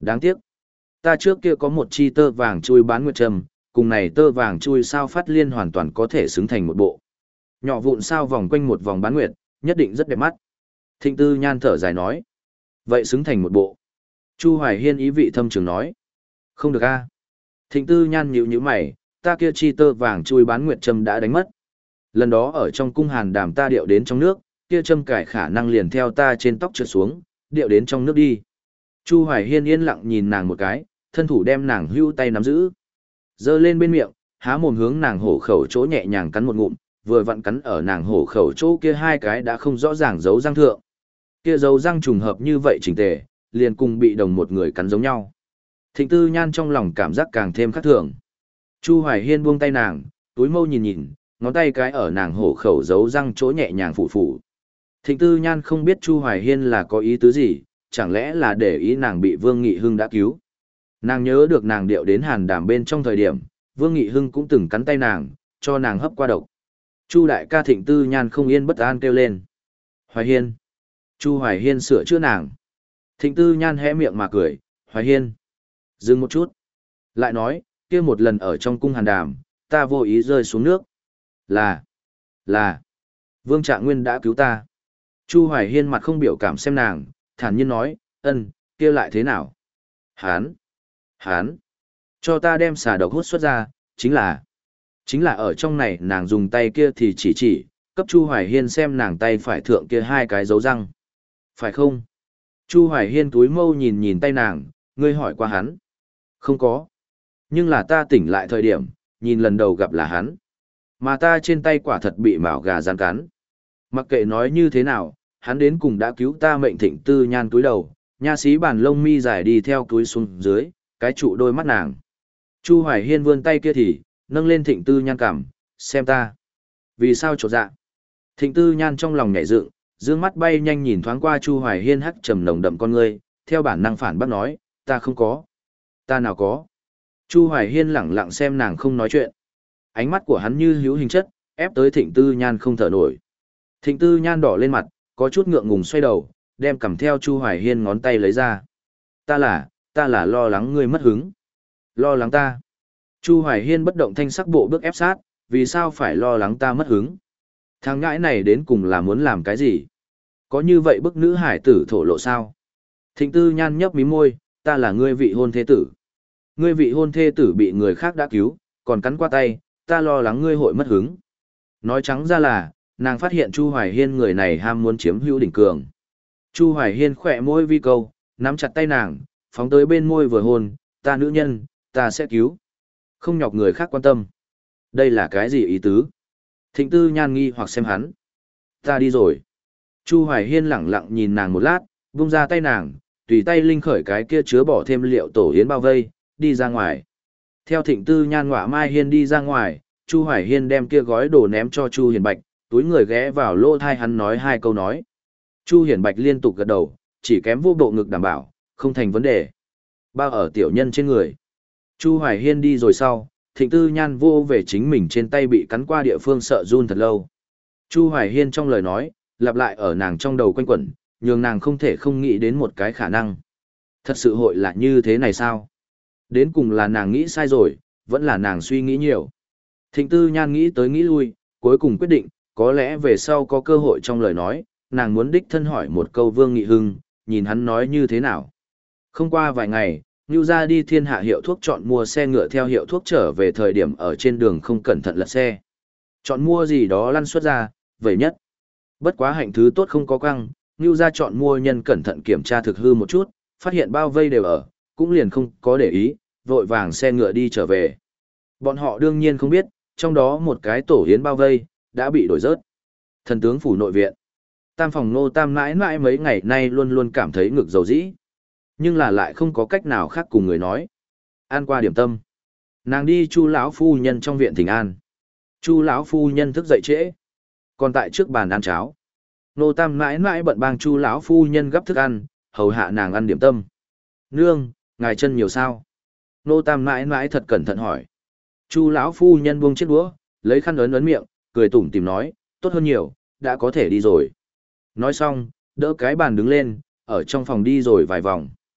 Đáng tiếc, ta trước kia có một chi tơ vàng chui bán nguyệt trầm, cùng này tơ vàng chui sao phát liên hoàn toàn có thể xứng thành một bộ. Nhỏ vụn sao vòng quanh một vòng bán nguyệt, nhất định rất đẹp mắt. Thịnh Tư Nhan thở dài nói. Vậy xứng thành một bộ. Chu Hoài Hiên ý vị thâm trường nói. Không được a. Thịnh Tư Nhan nhíu nhíu mày, ta kia chi tơ vàng chui bán nguyệt trầm đã đánh mất. Lần đó ở trong cung hàn đàm ta điệu đến trong nước, kia châm cải khả năng liền theo ta trên tóc trượt xuống, điệu đến trong nước đi. Chu Hoài Hiên yên lặng nhìn nàng một cái, thân thủ đem nàng hưu tay nắm giữ. Giơ lên bên miệng, há mồm hướng nàng hổ khẩu chỗ nhẹ nhàng cắn một ngụm, vừa vặn cắn ở nàng hổ khẩu chỗ kia hai cái đã không rõ ràng dấu răng thượng. Kia dấu răng trùng hợp như vậy chỉnh tề, liền cùng bị đồng một người cắn giống nhau. Thịnh Tư Nhan trong lòng cảm giác càng thêm khác thường. Chu Hoài Hiên buông tay nàng, túi mâu nhìn nhìn, ngón tay cái ở nàng hổ khẩu dấu răng chỗ nhẹ nhàng phủ phủ. Thịnh Tư Nhan không biết Chu Hoài Hiên là có ý tứ gì, chẳng lẽ là để ý nàng bị Vương Nghị Hưng đã cứu. Nàng nhớ được nàng điệu đến hàn đàm bên trong thời điểm, Vương Nghị Hưng cũng từng cắn tay nàng, cho nàng hấp qua độc. Chu đại ca. Thịnh Tư Nhan không yên bất an kêu lên. Hoài Hiên. Chu Hoài Hiên sửa chữa nàng. Thịnh Tư Nhan hé miệng mà cười, Hoài Hiên. Dừng một chút. Lại nói, kia một lần ở trong cung hàn đàm, ta vô ý rơi xuống nước. Là, là, Vương Trạng Nguyên đã cứu ta. Chu Hoài Hiên mặt không biểu cảm xem nàng, thản nhiên nói, ân, kia lại thế nào? Hán, hán, cho ta đem xà độc hút xuất ra, chính là, chính là ở trong này nàng dùng tay kia thì chỉ chỉ, cấp Chu Hoài Hiên xem nàng tay phải thượng kia hai cái dấu răng. Phải không? Chu Hoài Hiên túi mâu nhìn nhìn tay nàng, ngươi hỏi qua hắn. Không có. Nhưng là ta tỉnh lại thời điểm, nhìn lần đầu gặp là hắn. Mà ta trên tay quả thật bị mảo gà rắn cắn. Mặc kệ nói như thế nào, hắn đến cùng đã cứu ta. Mệnh Thịnh Tư Nhan túi đầu, nha sĩ bàn lông mi dài đi theo túi xuống dưới, cái trụ đôi mắt nàng. Chu Hoài Hiên vươn tay kia thì, nâng lên Thịnh Tư Nhan cằm, xem ta. Vì sao trột dạ? Thịnh Tư Nhan trong lòng nhảy dựng, dương mắt bay nhanh nhìn thoáng qua Chu Hoài Hiên hắc trầm nồng đậm con ngươi, theo bản năng phản bác nói, ta không có. Ta nào có? Chu Hoài Hiên lẳng lặng xem nàng không nói chuyện. Ánh mắt của hắn như hữu hình chất, ép tới Thịnh Tư Nhan không thở nổi. Thịnh Tư Nhan đỏ lên mặt, có chút ngượng ngùng xoay đầu, đem cầm theo Chu Hoài Hiên ngón tay lấy ra. Ta là, ta là lo lắng ngươi mất hứng. Lo lắng ta. Chu Hoài Hiên bất động thanh sắc bộ bước ép sát, vì sao phải lo lắng ta mất hứng? Thằng ngãi này đến cùng là muốn làm cái gì? Có như vậy bức nữ hải tử thổ lộ sao? Thịnh Tư Nhan nhấp mí môi, ta là ngươi vị hôn thê tử. Ngươi vị hôn thê tử bị người khác đã cứu, còn cắn qua tay, ta lo lắng ngươi hội mất hứng. Nói trắng ra là, nàng phát hiện Chu Hoài Hiên người này ham muốn chiếm hữu đỉnh cường. Chu Hoài Hiên khỏe môi vi câu, nắm chặt tay nàng, phóng tới bên môi vừa hôn, ta nữ nhân, ta sẽ cứu. Không nhọc người khác quan tâm. Đây là cái gì ý tứ? Thịnh Tư Nhan nghi hoặc xem hắn. Ta đi rồi. Chu Hoài Hiên lẳng lặng nhìn nàng một lát, vung ra tay nàng, tùy tay linh khởi cái kia chứa bỏ thêm liệu tổ yến bao vây, đi ra ngoài. Theo Thịnh Tư Nhan ngọa mai hiên đi ra ngoài, Chu Hoài Hiên đem kia gói đồ ném cho Chu Hiền Bạch, túi người ghé vào lỗ thai hắn nói hai câu nói. Chu Hiền Bạch liên tục gật đầu, chỉ kém vô bộ ngực đảm bảo, không thành vấn đề. Bao ở tiểu nhân trên người. Chu Hoài Hiên đi rồi sau, Thịnh Tư Nhan vô về chính mình trên tay bị cắn qua địa phương sợ run thật lâu. Chu Hoài Hiên trong lời nói, lặp lại ở nàng trong đầu quanh quẩn, nhường nàng không thể không nghĩ đến một cái khả năng. Thật sự hội là như thế này sao? Đến cùng là nàng nghĩ sai rồi, vẫn là nàng suy nghĩ nhiều. Thịnh Tư Nhan nghĩ tới nghĩ lui, cuối cùng quyết định, có lẽ về sau có cơ hội trong lời nói, nàng muốn đích thân hỏi một câu Vương Nghị Hưng, nhìn hắn nói như thế nào. Không qua vài ngày, Nưu ra đi thiên hạ hiệu thuốc chọn mua xe ngựa theo hiệu thuốc trở về thời điểm ở trên đường không cẩn thận lật xe. Chọn mua gì đó lăn xuất ra, vậy nhất. Bất quá hạnh thứ tốt không có quăng, Nưu ra chọn mua nhân cẩn thận kiểm tra thực hư một chút, phát hiện bao vây đều ở, cũng liền không có để ý, vội vàng xe ngựa đi trở về. Bọn họ đương nhiên không biết, trong đó một cái tổ yến bao vây, đã bị đổi rớt. Thần tướng phủ nội viện. Tam phòng nô tam mãi mãi mấy ngày nay luôn luôn cảm thấy ngực dầu dĩ. Nhưng là lại không có cách nào khác cùng người nói. An qua điểm tâm. Nàng đi Chu lão phu nhân trong viện thỉnh an. Chu lão phu nhân thức dậy trễ. Còn tại trước bàn ăn cháo. Nô tam mãi mãi bận bang Chu lão phu nhân gấp thức ăn, hầu hạ nàng ăn điểm tâm. Nương, ngài chân nhiều sao? Nô tam mãi mãi thật cẩn thận hỏi. Chu lão phu nhân buông chiếc đũa, lấy khăn ấn ấn miệng, cười tủm tỉm nói, tốt hơn nhiều, đã có thể đi rồi. Nói xong, đỡ cái bàn đứng lên, ở trong phòng đi rồi vài vòng.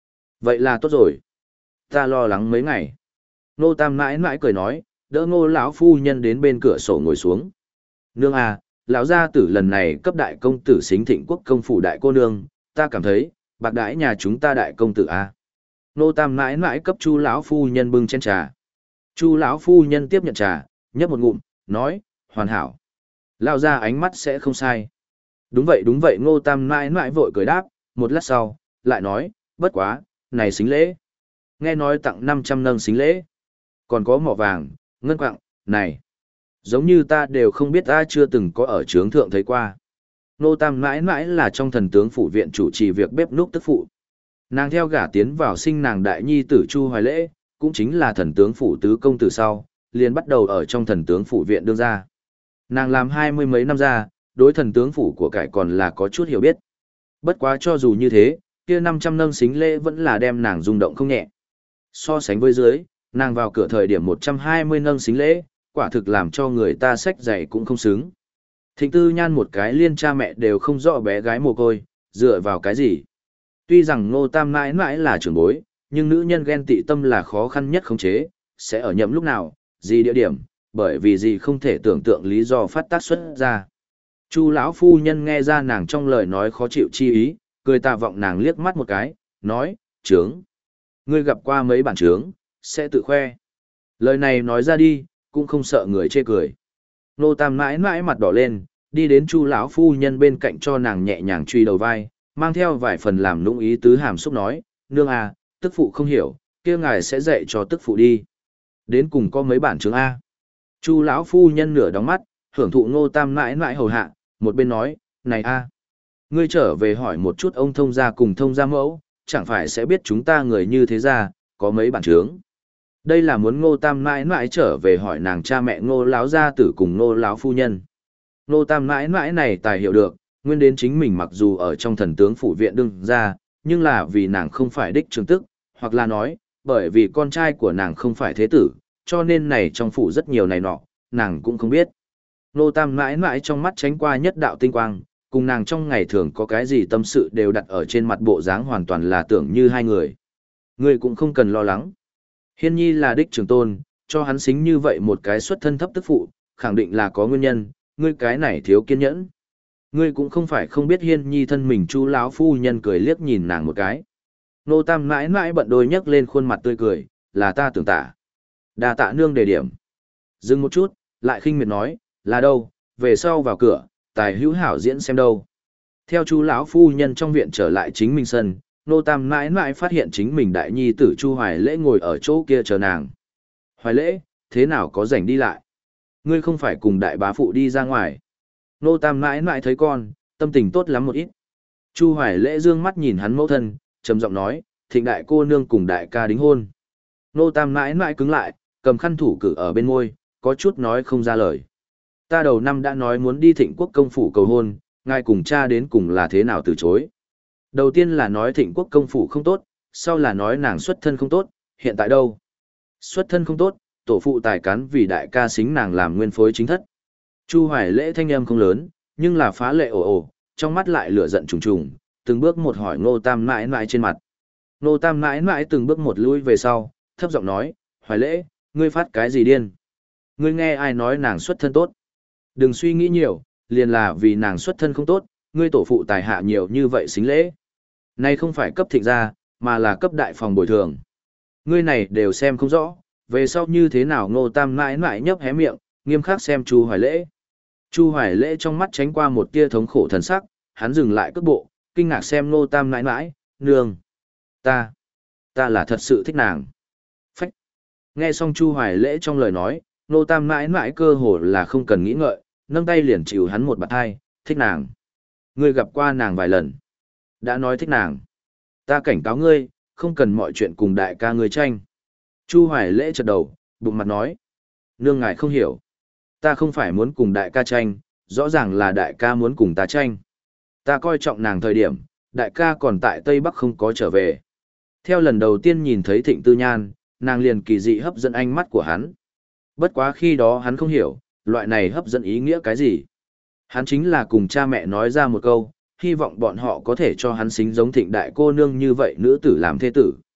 Vậy là tốt rồi. Ta lo lắng mấy ngày. Ngô Tam mãi mãi cười nói, đỡ Ngô lão phu nhân đến bên cửa sổ ngồi xuống. Nương à, lão gia tử lần này cấp đại công tử xính thịnh quốc công phủ đại cô nương, ta cảm thấy, bạc đãi nhà chúng ta đại công tử à. Ngô Tam mãi mãi cấp Chu lão phu nhân bưng chén trà. Chu lão phu nhân tiếp nhận trà, nhấp một ngụm, nói, hoàn hảo. Lão gia ánh mắt sẽ không sai. Đúng vậy đúng vậy, Ngô Tam mãi mãi vội cười đáp, một lát sau, lại nói, bất quá, này xính lễ. Nghe nói tặng năm trăm nâng xính lễ. Còn có mỏ vàng, ngân quặng, này. Giống như ta đều không biết ta chưa từng có ở trướng thượng thấy qua. Nô Tam mãi mãi là trong thần tướng phủ viện chủ trì việc bếp núc tức phụ. Nàng theo gả tiến vào sinh nàng đại nhi tử Chu Hoài Lễ, cũng chính là thần tướng phủ tứ công tử sau, liền bắt đầu ở trong thần tướng phủ viện đương ra. Nàng làm hai mươi mấy năm ra, đối thần tướng phủ của cải còn là có chút hiểu biết. Bất quá cho dù như thế, kia năm trăm nâng xính lễ vẫn là đem nàng rung động không nhẹ. So sánh với dưới, nàng vào cửa thời điểm một trăm hai mươi nâng xính lễ, quả thực làm cho người ta sách dày cũng không xứng. Thịnh Tư Nhan một cái liên cha mẹ đều không rõ bé gái mồ côi, dựa vào cái gì. Tuy rằng Ngô Tam mãi mãi là trưởng bối, nhưng nữ nhân ghen tị tâm là khó khăn nhất khống chế, sẽ ở nhậm lúc nào, gì địa điểm, bởi vì gì không thể tưởng tượng lý do phát tác xuất ra. Chu lão phu nhân nghe ra nàng trong lời nói khó chịu chi ý, cười tà vọng nàng liếc mắt một cái, nói, trướng. Ngươi gặp qua mấy bản trướng, sẽ tự khoe. Lời này nói ra đi, cũng không sợ người chê cười. Nô Tam mãi mãi mặt đỏ lên, đi đến Chu lão phu nhân bên cạnh cho nàng nhẹ nhàng truy đầu vai, mang theo vài phần làm nũng ý tứ hàm xúc nói, nương à, tức phụ không hiểu, kia ngài sẽ dạy cho tức phụ đi. Đến cùng có mấy bản trướng A. Chu lão phu nhân nửa đóng mắt, hưởng thụ Nô Tam mãi mãi hầu hạ, một bên nói, này A. Ngươi trở về hỏi một chút ông thông gia cùng thông gia mẫu, chẳng phải sẽ biết chúng ta người như thế ra, có mấy bản trướng. Đây là muốn Ngô Tam mãi mãi trở về hỏi nàng cha mẹ Ngô lão gia tử cùng Ngô lão phu nhân. Ngô Tam mãi mãi này tài hiểu được, nguyên đến chính mình mặc dù ở trong thần tướng phủ viện đương ra, nhưng là vì nàng không phải đích trưởng tức, hoặc là nói, bởi vì con trai của nàng không phải thế tử, cho nên này trong phủ rất nhiều này nọ, nàng cũng không biết. Ngô Tam mãi mãi trong mắt tránh qua nhất đạo tinh quang, cùng nàng trong ngày thường có cái gì tâm sự đều đặt ở trên mặt bộ dáng hoàn toàn là tưởng như hai người. Ngươi cũng không cần lo lắng. Hiên nhi là đích trưởng tôn, cho hắn xính như vậy một cái xuất thân thấp tức phụ, khẳng định là có nguyên nhân, ngươi cái này thiếu kiên nhẫn. Ngươi cũng không phải không biết hiên nhi thân mình. Chu lão phu nhân cười liếc nhìn nàng một cái. Nô Tam mãi mãi bận đôi nhấc lên khuôn mặt tươi cười, là ta tưởng tả. Đà tạ nương đề điểm. Dừng một chút, lại khinh miệt nói, là đâu, về sau vào cửa, tài hữu hảo diễn xem đâu. Theo Chu lão phu nhân trong viện trở lại chính mình sân, Nô Tam mãi mãi phát hiện chính mình đại nhi tử Chu Hoài Lễ ngồi ở chỗ kia chờ nàng. Hoài Lễ, thế nào có rảnh đi lại? Ngươi không phải cùng đại bá phụ đi ra ngoài. Nô Tam mãi mãi thấy con, tâm tình tốt lắm một ít. Chu Hoài Lễ dương mắt nhìn hắn mẫu thân, trầm giọng nói, thịnh đại cô nương cùng đại ca đính hôn. Nô Tam mãi mãi cứng lại, cầm khăn thủ cử ở bên môi, có chút nói không ra lời. Ta đầu năm đã nói muốn đi thịnh quốc công phủ cầu hôn, ngài cùng cha đến cùng là thế nào từ chối. Đầu tiên là nói thịnh quốc công phủ không tốt, sau là nói nàng xuất thân không tốt, hiện tại đâu? Xuất thân không tốt, tổ phụ tài cán vì đại ca xính nàng làm nguyên phối chính thất. Chu Hoài Lễ thanh âm không lớn, nhưng là phá lệ ồ ồ, trong mắt lại lửa giận trùng trùng, từng bước một hỏi Ngô Tam mãi mãi trên mặt. Ngô Tam mãi mãi từng bước một lui về sau, thấp giọng nói, Hoài Lễ, ngươi phát cái gì điên? Ngươi nghe ai nói nàng xuất thân tốt? Đừng suy nghĩ nhiều, liền là vì nàng xuất thân không tốt, ngươi tổ phụ tài hạ nhiều như vậy xính lễ. Này không phải cấp thịnh gia, mà là cấp đại phòng bồi thường. Ngươi này đều xem không rõ, về sau như thế nào. Ngô Tam mãi mãi nhấp hé miệng, nghiêm khắc xem Chu Hoài Lễ. Chu Hoài Lễ trong mắt tránh qua một tia thống khổ thần sắc, hắn dừng lại cước bộ, kinh ngạc xem Ngô Tam mãi mãi, nương. Ta, ta là thật sự thích nàng. Phách. Nghe xong Chu Hoài Lễ trong lời nói, Ngô Tam mãi mãi cơ hồ là không cần nghĩ ngợi, nâng tay liền chịu hắn một bạt hai, thích nàng. Ngươi gặp qua nàng vài lần. Đã nói thích nàng. Ta cảnh cáo ngươi, không cần mọi chuyện cùng đại ca ngươi tranh. Chu Hoài Lễ chợt đầu, bụng mặt nói. Nương ngài không hiểu. Ta không phải muốn cùng đại ca tranh, rõ ràng là đại ca muốn cùng ta tranh. Ta coi trọng nàng thời điểm, đại ca còn tại Tây Bắc không có trở về. Theo lần đầu tiên nhìn thấy Thịnh Tư Nhan, nàng liền kỳ dị hấp dẫn ánh mắt của hắn. Bất quá khi đó hắn không hiểu, loại này hấp dẫn ý nghĩa cái gì. Hắn chính là cùng cha mẹ nói ra một câu, hy vọng bọn họ có thể cho hắn xính giống Thịnh đại cô nương như vậy nữ tử làm thế tử,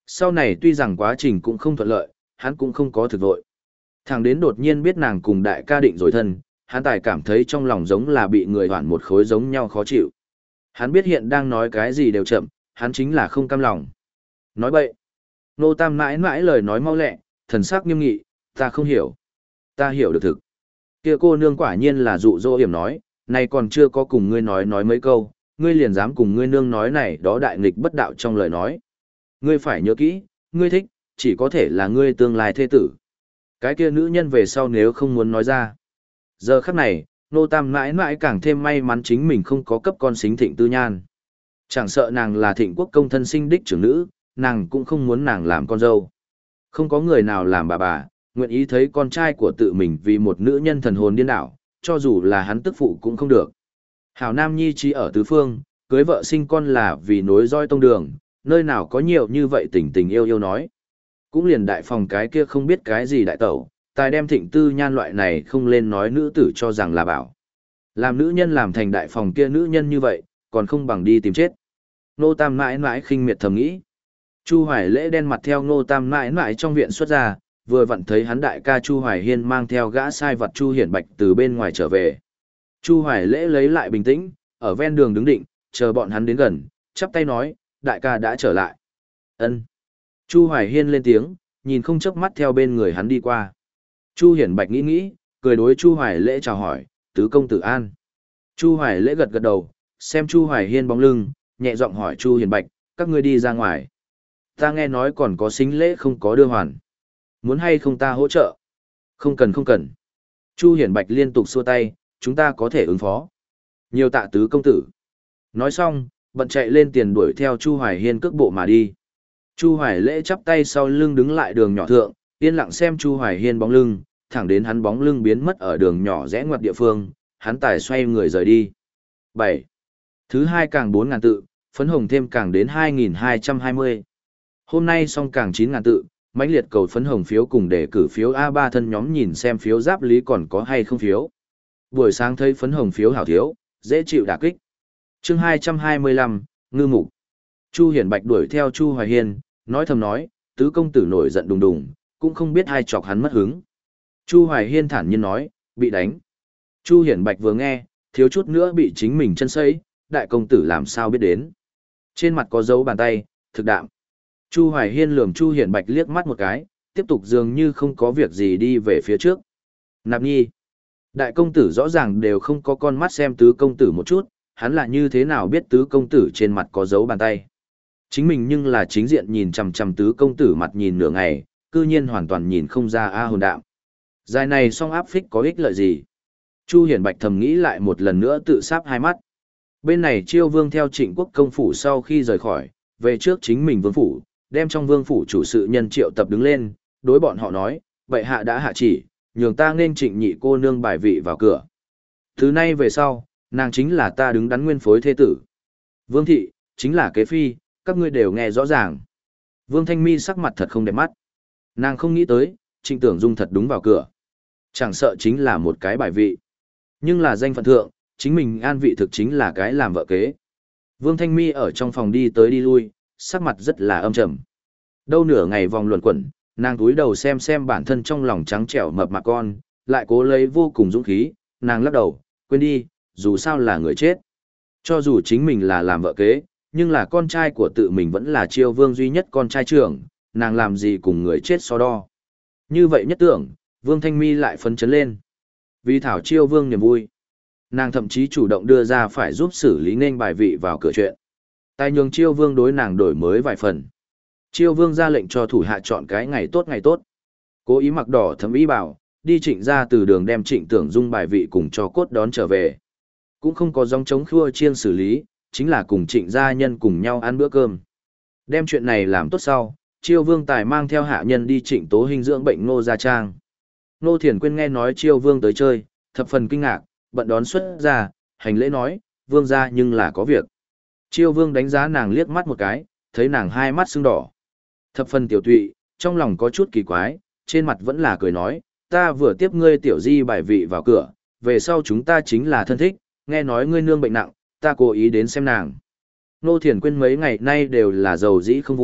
Sau này tuy rằng quá trình cũng không thuận lợi, hắn cũng không có thực vội. Thằng đến đột nhiên biết nàng cùng đại ca định rồi thân, hắn tài cảm thấy trong lòng giống là bị người hoảng một khối giống nhau khó chịu. Hắn biết hiện đang nói cái gì đều chậm, hắn chính là không cam lòng. Nói bậy. Nô Tam mãi mãi lời nói mau lẹ, thần sắc nghiêm nghị, ta không hiểu. Ta hiểu được thực. Kia cô nương quả nhiên là dụ dỗ hiểm nói, này còn chưa có cùng ngươi nói nói mấy câu, ngươi liền dám cùng ngươi nương nói này đó đại nghịch bất đạo trong lời nói. Ngươi phải nhớ kỹ, ngươi thích, chỉ có thể là ngươi tương lai thê tử. Cái kia nữ nhân về sau nếu không muốn nói ra. Giờ khắc này, Nô Tam mãi mãi càng thêm may mắn chính mình không có cấp con xính Thịnh Tư Nhan. Chẳng sợ nàng là Thịnh Quốc công thân sinh đích trưởng nữ, nàng cũng không muốn nàng làm con dâu. Không có người nào làm bà bà, nguyện ý thấy con trai của tự mình vì một nữ nhân thần hồn điên đảo, cho dù là hắn tức phụ cũng không được. Hảo Nam Nhi trí ở tứ phương, cưới vợ sinh con là vì nối roi tông đường, nơi nào có nhiều như vậy tình tình yêu yêu nói. Cũng liền đại phòng cái kia không biết cái gì đại tẩu, tài đem Thịnh Tư Nhan loại này không lên nói nữ tử cho rằng là bảo. Làm nữ nhân làm thành đại phòng kia nữ nhân như vậy, còn không bằng đi tìm chết. Nô Tam mãi mãi khinh miệt thầm nghĩ. Chu Hoài Lễ đen mặt theo Nô Tam mãi mãi trong viện xuất ra, vừa vặn thấy hắn đại ca Chu Hoài Hiên mang theo gã sai vật Chu Hiển Bạch từ bên ngoài trở về. Chu Hoài Lễ lấy lại bình tĩnh, ở ven đường đứng định, chờ bọn hắn đến gần, chắp tay nói, đại ca đã trở lại. Ân. Chu Hoài Hiên lên tiếng, nhìn không chớp mắt theo bên người hắn đi qua. Chu Hiển Bạch nghĩ nghĩ, cười đối Chu Hoài Lễ chào hỏi, tứ công tử an. Chu Hoài Lễ gật gật đầu, xem Chu Hoài Hiên bóng lưng, nhẹ giọng hỏi Chu Hiển Bạch, các ngươi đi ra ngoài. Ta nghe nói còn có xính lễ không có đưa hoàn. Muốn hay không ta hỗ trợ? Không cần không cần. Chu Hiển Bạch liên tục xua tay, chúng ta có thể ứng phó. Nhiều tạ tứ công tử. Nói xong, bận chạy lên tiền đuổi theo Chu Hoài Hiên cước bộ mà đi. Chu Hoài Lễ chắp tay sau lưng đứng lại đường nhỏ thượng, yên lặng xem Chu Hoài Hiên bóng lưng, thẳng đến hắn bóng lưng biến mất ở đường nhỏ rẽ ngoặt địa phương, hắn tài xoay người rời đi. bảy. Thứ hai càng bốn ngàn tự, phấn hồng thêm càng đến hai nghìn hai trăm hai mươi. Hôm nay xong càng chín ngàn tự, mãnh liệt cầu phấn hồng phiếu cùng để cử phiếu a ba thân nhóm nhìn xem phiếu giáp lý còn có hay không phiếu. Buổi sáng thấy phấn hồng phiếu hảo thiếu, dễ chịu đả kích. Chương hai trăm hai mươi lăm, ngư mục. Chu Hiển Bạch đuổi theo Chu Hoài Hiên, nói thầm nói, tứ công tử nổi giận đùng đùng, cũng không biết ai chọc hắn mất hứng. Chu Hoài Hiên thản nhiên nói, bị đánh. Chu Hiển Bạch vừa nghe, thiếu chút nữa bị chính mình chân sấy, đại công tử làm sao biết đến. Trên mặt có dấu bàn tay, thực đạm. Chu Hoài Hiên lườm Chu Hiển Bạch liếc mắt một cái, tiếp tục dường như không có việc gì đi về phía trước. Nạp nhi. Đại công tử rõ ràng đều không có con mắt xem tứ công tử một chút, hắn là như thế nào biết tứ công tử trên mặt có dấu bàn tay. Chính mình nhưng là chính diện nhìn chằm chằm tứ công tử mặt nhìn nửa ngày, cư nhiên hoàn toàn nhìn không ra a hồn đạm. Dài này song áp phích có ích lợi gì? Chu Hiển Bạch thầm nghĩ lại một lần nữa tự sáp hai mắt. Bên này Chiêu Vương theo Trịnh Quốc công phủ sau khi rời khỏi, về trước chính mình vương phủ, đem trong vương phủ chủ sự nhân Triệu Tập đứng lên, đối bọn họ nói, bệ hạ đã hạ chỉ, nhường ta nên Trịnh nhị cô nương bài vị vào cửa. Thứ nay về sau, nàng chính là ta đứng đắn nguyên phối thế tử. Vương thị, chính là kế phi, các ngươi đều nghe rõ ràng. Vương Thanh Mi sắc mặt thật không đẹp mắt. Nàng không nghĩ tới, Trịnh Tưởng Dung thật đúng vào cửa. Chẳng sợ chính là một cái bài vị. Nhưng là danh phận thượng, chính mình an vị thực chính là cái làm vợ kế. Vương Thanh Mi ở trong phòng đi tới đi lui, sắc mặt rất là âm trầm. Đâu nửa ngày vòng luẩn quẩn, nàng túi đầu xem xem bản thân trong lòng trắng trẻo mập mạp con, lại cố lấy vô cùng dũng khí, nàng lắc đầu, quên đi, dù sao là người chết. Cho dù chính mình là làm vợ kế, nhưng là con trai của tự mình vẫn là Chiêu Vương duy nhất con trai trưởng, nàng làm gì cùng người chết so đo. Như vậy nhất tưởng, Vương Thanh Mi lại phấn chấn lên. Vì thảo Chiêu Vương niềm vui, nàng thậm chí chủ động đưa ra phải giúp xử lý nên bài vị vào cửa chuyện. Tài nhường Chiêu Vương đối nàng đổi mới vài phần. Chiêu Vương ra lệnh cho thủ hạ chọn cái ngày tốt ngày tốt. Cố ý mặc đỏ thấm ý bảo, đi Trịnh ra từ đường đem Trịnh Tưởng Dung bài vị cùng cho cốt đón trở về. Cũng không có gióng chống khua chiên xử lý, chính là cùng Trịnh gia nhân cùng nhau ăn bữa cơm. Đem chuyện này làm tốt sau, Chiêu Vương tài mang theo hạ nhân đi Trịnh Tố Hinh dưỡng bệnh Ngô Gia Trang. Ngô Thiền Quyên nghe nói Chiêu Vương tới chơi, thập phần kinh ngạc, bận đón xuất ra, hành lễ nói, Vương gia nhưng là có việc. Chiêu Vương đánh giá nàng liếc mắt một cái, thấy nàng hai mắt sưng đỏ. Thập phần tiểu tụy, trong lòng có chút kỳ quái, trên mặt vẫn là cười nói, ta vừa tiếp ngươi tiểu di bài vị vào cửa, về sau chúng ta chính là thân thích, nghe nói ngươi nương bệnh nặng, ta cố ý đến xem nàng. Nô Thiền Quyên mấy ngày nay đều là giàu dĩ không vui,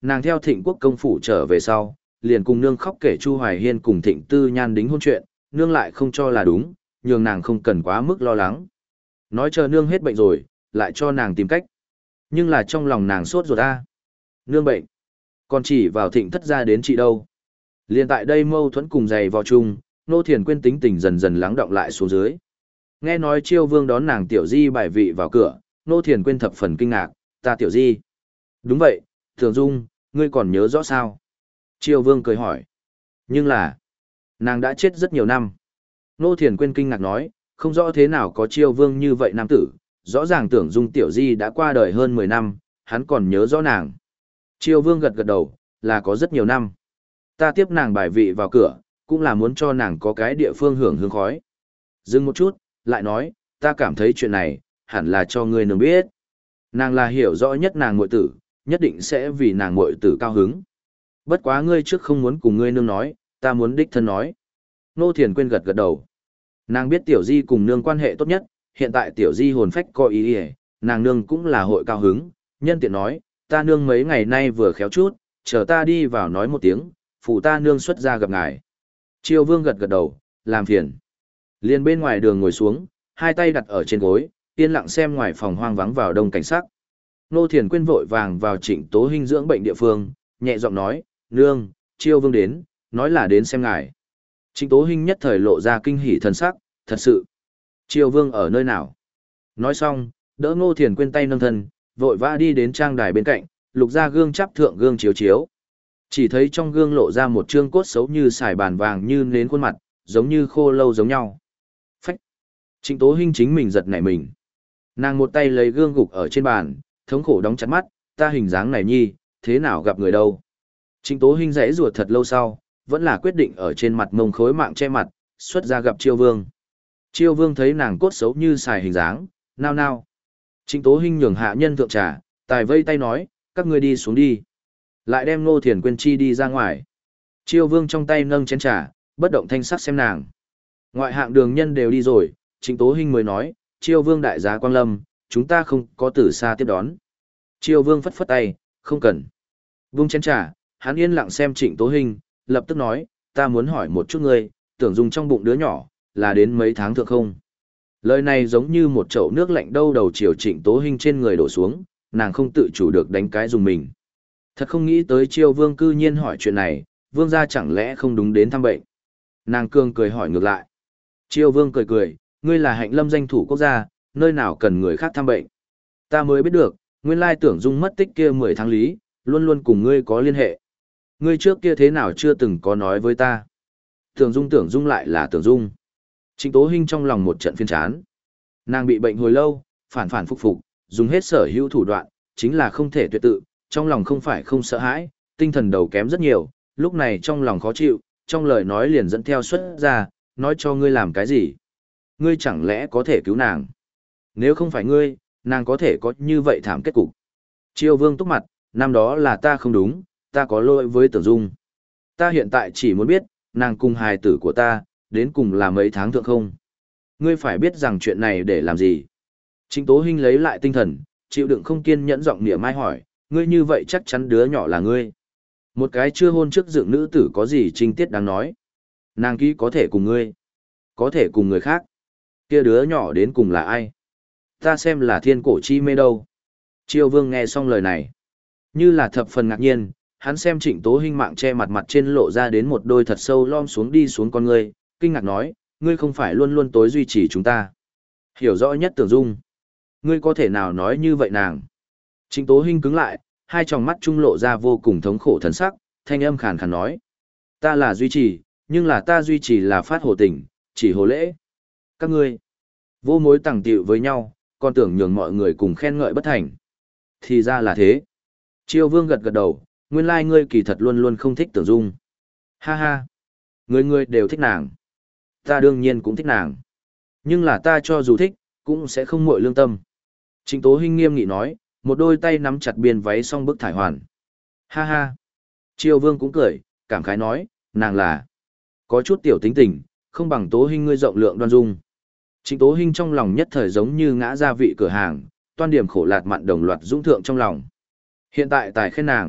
Nàng theo Thịnh Quốc công phủ trở về sau, liền cùng nương khóc kể Chu Hoài Hiên cùng Thịnh Tư Nhan đính hôn chuyện, nương lại không cho là đúng, nhường nàng không cần quá mức lo lắng. Nói chờ nương hết bệnh rồi, lại cho nàng tìm cách. Nhưng là trong lòng nàng sốt ruột a. Nương bệnh, còn chỉ vào Thịnh thất gia đến chị đâu. Liên tại đây mâu thuẫn cùng dày vào chung, Nô Thiền Quyên tính tình dần dần lắng động lại xuống dưới. Nghe nói Chiêu Vương đón nàng tiểu di bài vị vào cửa, Nô Thiền Quyên thập phần kinh ngạc, ta tiểu di. Đúng vậy, Thường Dung, ngươi còn nhớ rõ sao? Chiêu Vương cười hỏi. Nhưng là, nàng đã chết rất nhiều năm. Nô Thiền Quyên kinh ngạc nói, không rõ thế nào có Chiêu Vương như vậy nam tử, rõ ràng Tưởng Dung tiểu di đã qua đời hơn mười năm, hắn còn nhớ rõ nàng. Chiêu Vương gật gật đầu, là có rất nhiều năm. Ta tiếp nàng bài vị vào cửa, cũng là muốn cho nàng có cái địa phương hưởng hương khói. Dừng một chút, lại nói, ta cảm thấy chuyện này, hẳn là cho ngươi nương biết. Nàng là hiểu rõ nhất nàng muội tử, nhất định sẽ vì nàng muội tử cao hứng. Bất quá ngươi trước không muốn cùng ngươi nương nói, ta muốn đích thân nói. Nô Thiền Quyên gật gật đầu. Nàng biết tiểu di cùng nương quan hệ tốt nhất, hiện tại tiểu di hồn phách có ý ý, nàng nương cũng là hội cao hứng, nhân tiện nói, ta nương mấy ngày nay vừa khéo chút, chờ ta đi vào nói một tiếng, phụ ta nương xuất ra gặp ngài. Triều Vương gật gật đầu, làm phiền. Liền bên ngoài đường ngồi xuống, hai tay đặt ở trên gối, yên lặng xem ngoài phòng hoang vắng vào đông cảnh sắc. Nô Thiền Quyên vội vàng vào Trịnh Tố Hinh dưỡng bệnh địa phương, nhẹ giọng nói, nương, Triều Vương đến, nói là đến xem ngài. Trịnh Tố Hinh nhất thời lộ ra kinh hỉ thần sắc, thật sự. Triều Vương ở nơi nào? Nói xong, đỡ Ngô Thiền Quyên tay nâng thân, vội vã đi đến trang đài bên cạnh, lục ra gương chắp thượng gương chiếu chiếu. Chỉ thấy trong gương lộ ra một trương cốt xấu như xài bàn vàng như nến khuôn mặt, giống như khô lâu giống nhau. Phách! Trịnh Tố Hinh chính mình giật nảy mình. Nàng một tay lấy gương gục ở trên bàn, thống khổ đóng chặt mắt, ta hình dáng này nhi, thế nào gặp người đâu. Trịnh Tố Hinh rẽ rùa thật lâu sau, vẫn là quyết định ở trên mặt mông khối mạng che mặt, xuất ra gặp Chiêu Vương. Chiêu Vương thấy nàng cốt xấu như xài hình dáng, nao nao. Trịnh Tố Hinh nhường hạ nhân thượng trà, tài vây tay nói, các ngươi đi xuống đi. Lại đem Ngô Thiền Quyên chi đi ra ngoài. Chiêu Vương trong tay nâng chén trà, bất động thanh sắc xem nàng. Ngoại hạng đường nhân đều đi rồi, Trịnh Tố Hinh mới nói, Chiêu Vương đại giá quang lâm, chúng ta không có từ xa tiếp đón. Chiêu Vương phất phất tay, không cần. Vung chén trà, hắn yên lặng xem Trịnh Tố Hinh, lập tức nói, ta muốn hỏi một chút ngươi, tưởng dùng trong bụng đứa nhỏ, là đến mấy tháng thượng không? Lời này giống như một chậu nước lạnh đâu đầu chiều Trịnh Tố Hinh trên người đổ xuống, nàng không tự chủ được đánh cái dùng mình. Thật không nghĩ tới Chiêu Vương cư nhiên hỏi chuyện này, Vương gia chẳng lẽ không đúng đến thăm bệnh. Nàng cương cười hỏi ngược lại. Chiêu Vương cười cười, ngươi là hạnh lâm danh thủ quốc gia, nơi nào cần người khác thăm bệnh. Ta mới biết được, nguyên lai tưởng dung mất tích kia mười tháng lý, luôn luôn cùng ngươi có liên hệ. Ngươi trước kia thế nào chưa từng có nói với ta. Tưởng dung tưởng dung lại là tưởng dung. Trịnh Tố Hinh trong lòng một trận phiền chán. Nàng bị bệnh hồi lâu, phản phản phục phục, dùng hết sở hữu thủ đoạn, chính là không thể tuyệt tự, trong lòng không phải không sợ hãi, tinh thần đầu kém rất nhiều, lúc này trong lòng khó chịu, trong lời nói liền dẫn theo xuất ra, nói cho ngươi làm cái gì. Ngươi chẳng lẽ có thể cứu nàng? Nếu không phải ngươi, nàng có thể có như vậy thảm kết cục. Chiêu Vương túc mặt, năm đó là ta không đúng, ta có lỗi với Tưởng Dung. Ta hiện tại chỉ muốn biết, nàng cùng hài tử của ta, đến cùng là mấy tháng thượng không? Ngươi phải biết rằng chuyện này để làm gì? Trịnh Tố Hinh lấy lại tinh thần, chịu đựng không kiên nhẫn giọng nịa mai hỏi, ngươi như vậy chắc chắn đứa nhỏ là ngươi. Một cái chưa hôn trước dựng nữ tử có gì trinh tiết đáng nói. Nàng ký có thể cùng ngươi, có thể cùng người khác. Kia đứa nhỏ đến cùng là ai? Ta xem là thiên cổ chi mê đâu. Chiêu Vương nghe xong lời này, như là thập phần ngạc nhiên, hắn xem Trịnh Tố Hinh mạng che mặt mặt trên lộ ra đến một đôi thật sâu lom xuống đi xuống con ngươi, kinh ngạc nói, ngươi không phải luôn luôn tối duy trì chúng ta. Hiểu rõ nhất Tưởng Dung. Ngươi có thể nào nói như vậy nàng? Trịnh Tố Hinh cứng lại, hai tròng mắt trung lộ ra vô cùng thống khổ thần sắc, thanh âm khàn khàn nói. Ta là duy trì, nhưng là ta duy trì là phát hồ tình, chỉ hồ lễ. Các ngươi, vô mối tàng tiệu với nhau, còn tưởng nhường mọi người cùng khen ngợi bất thành. Thì ra là thế. Chiêu Vương gật gật đầu, nguyên lai ngươi kỳ thật luôn luôn không thích Tưởng Dung. Ha ha, người người đều thích nàng. Ta đương nhiên cũng thích nàng. Nhưng là ta cho dù thích, cũng sẽ không muội lương tâm. Trịnh Tố Hinh nghiêm nghị nói, một đôi tay nắm chặt biên váy song bức thải hoàn. Ha ha. Chiêu Vương cũng cười, cảm khái nói, nàng là có chút tiểu tính tình, không bằng Tố Hinh ngươi rộng lượng đoan dung. Trịnh Tố Hinh trong lòng nhất thời giống như ngã ra vị cửa hàng, toan điểm khổ lạt mặn đồng loạt dũng thượng trong lòng. Hiện tại tài khen nàng,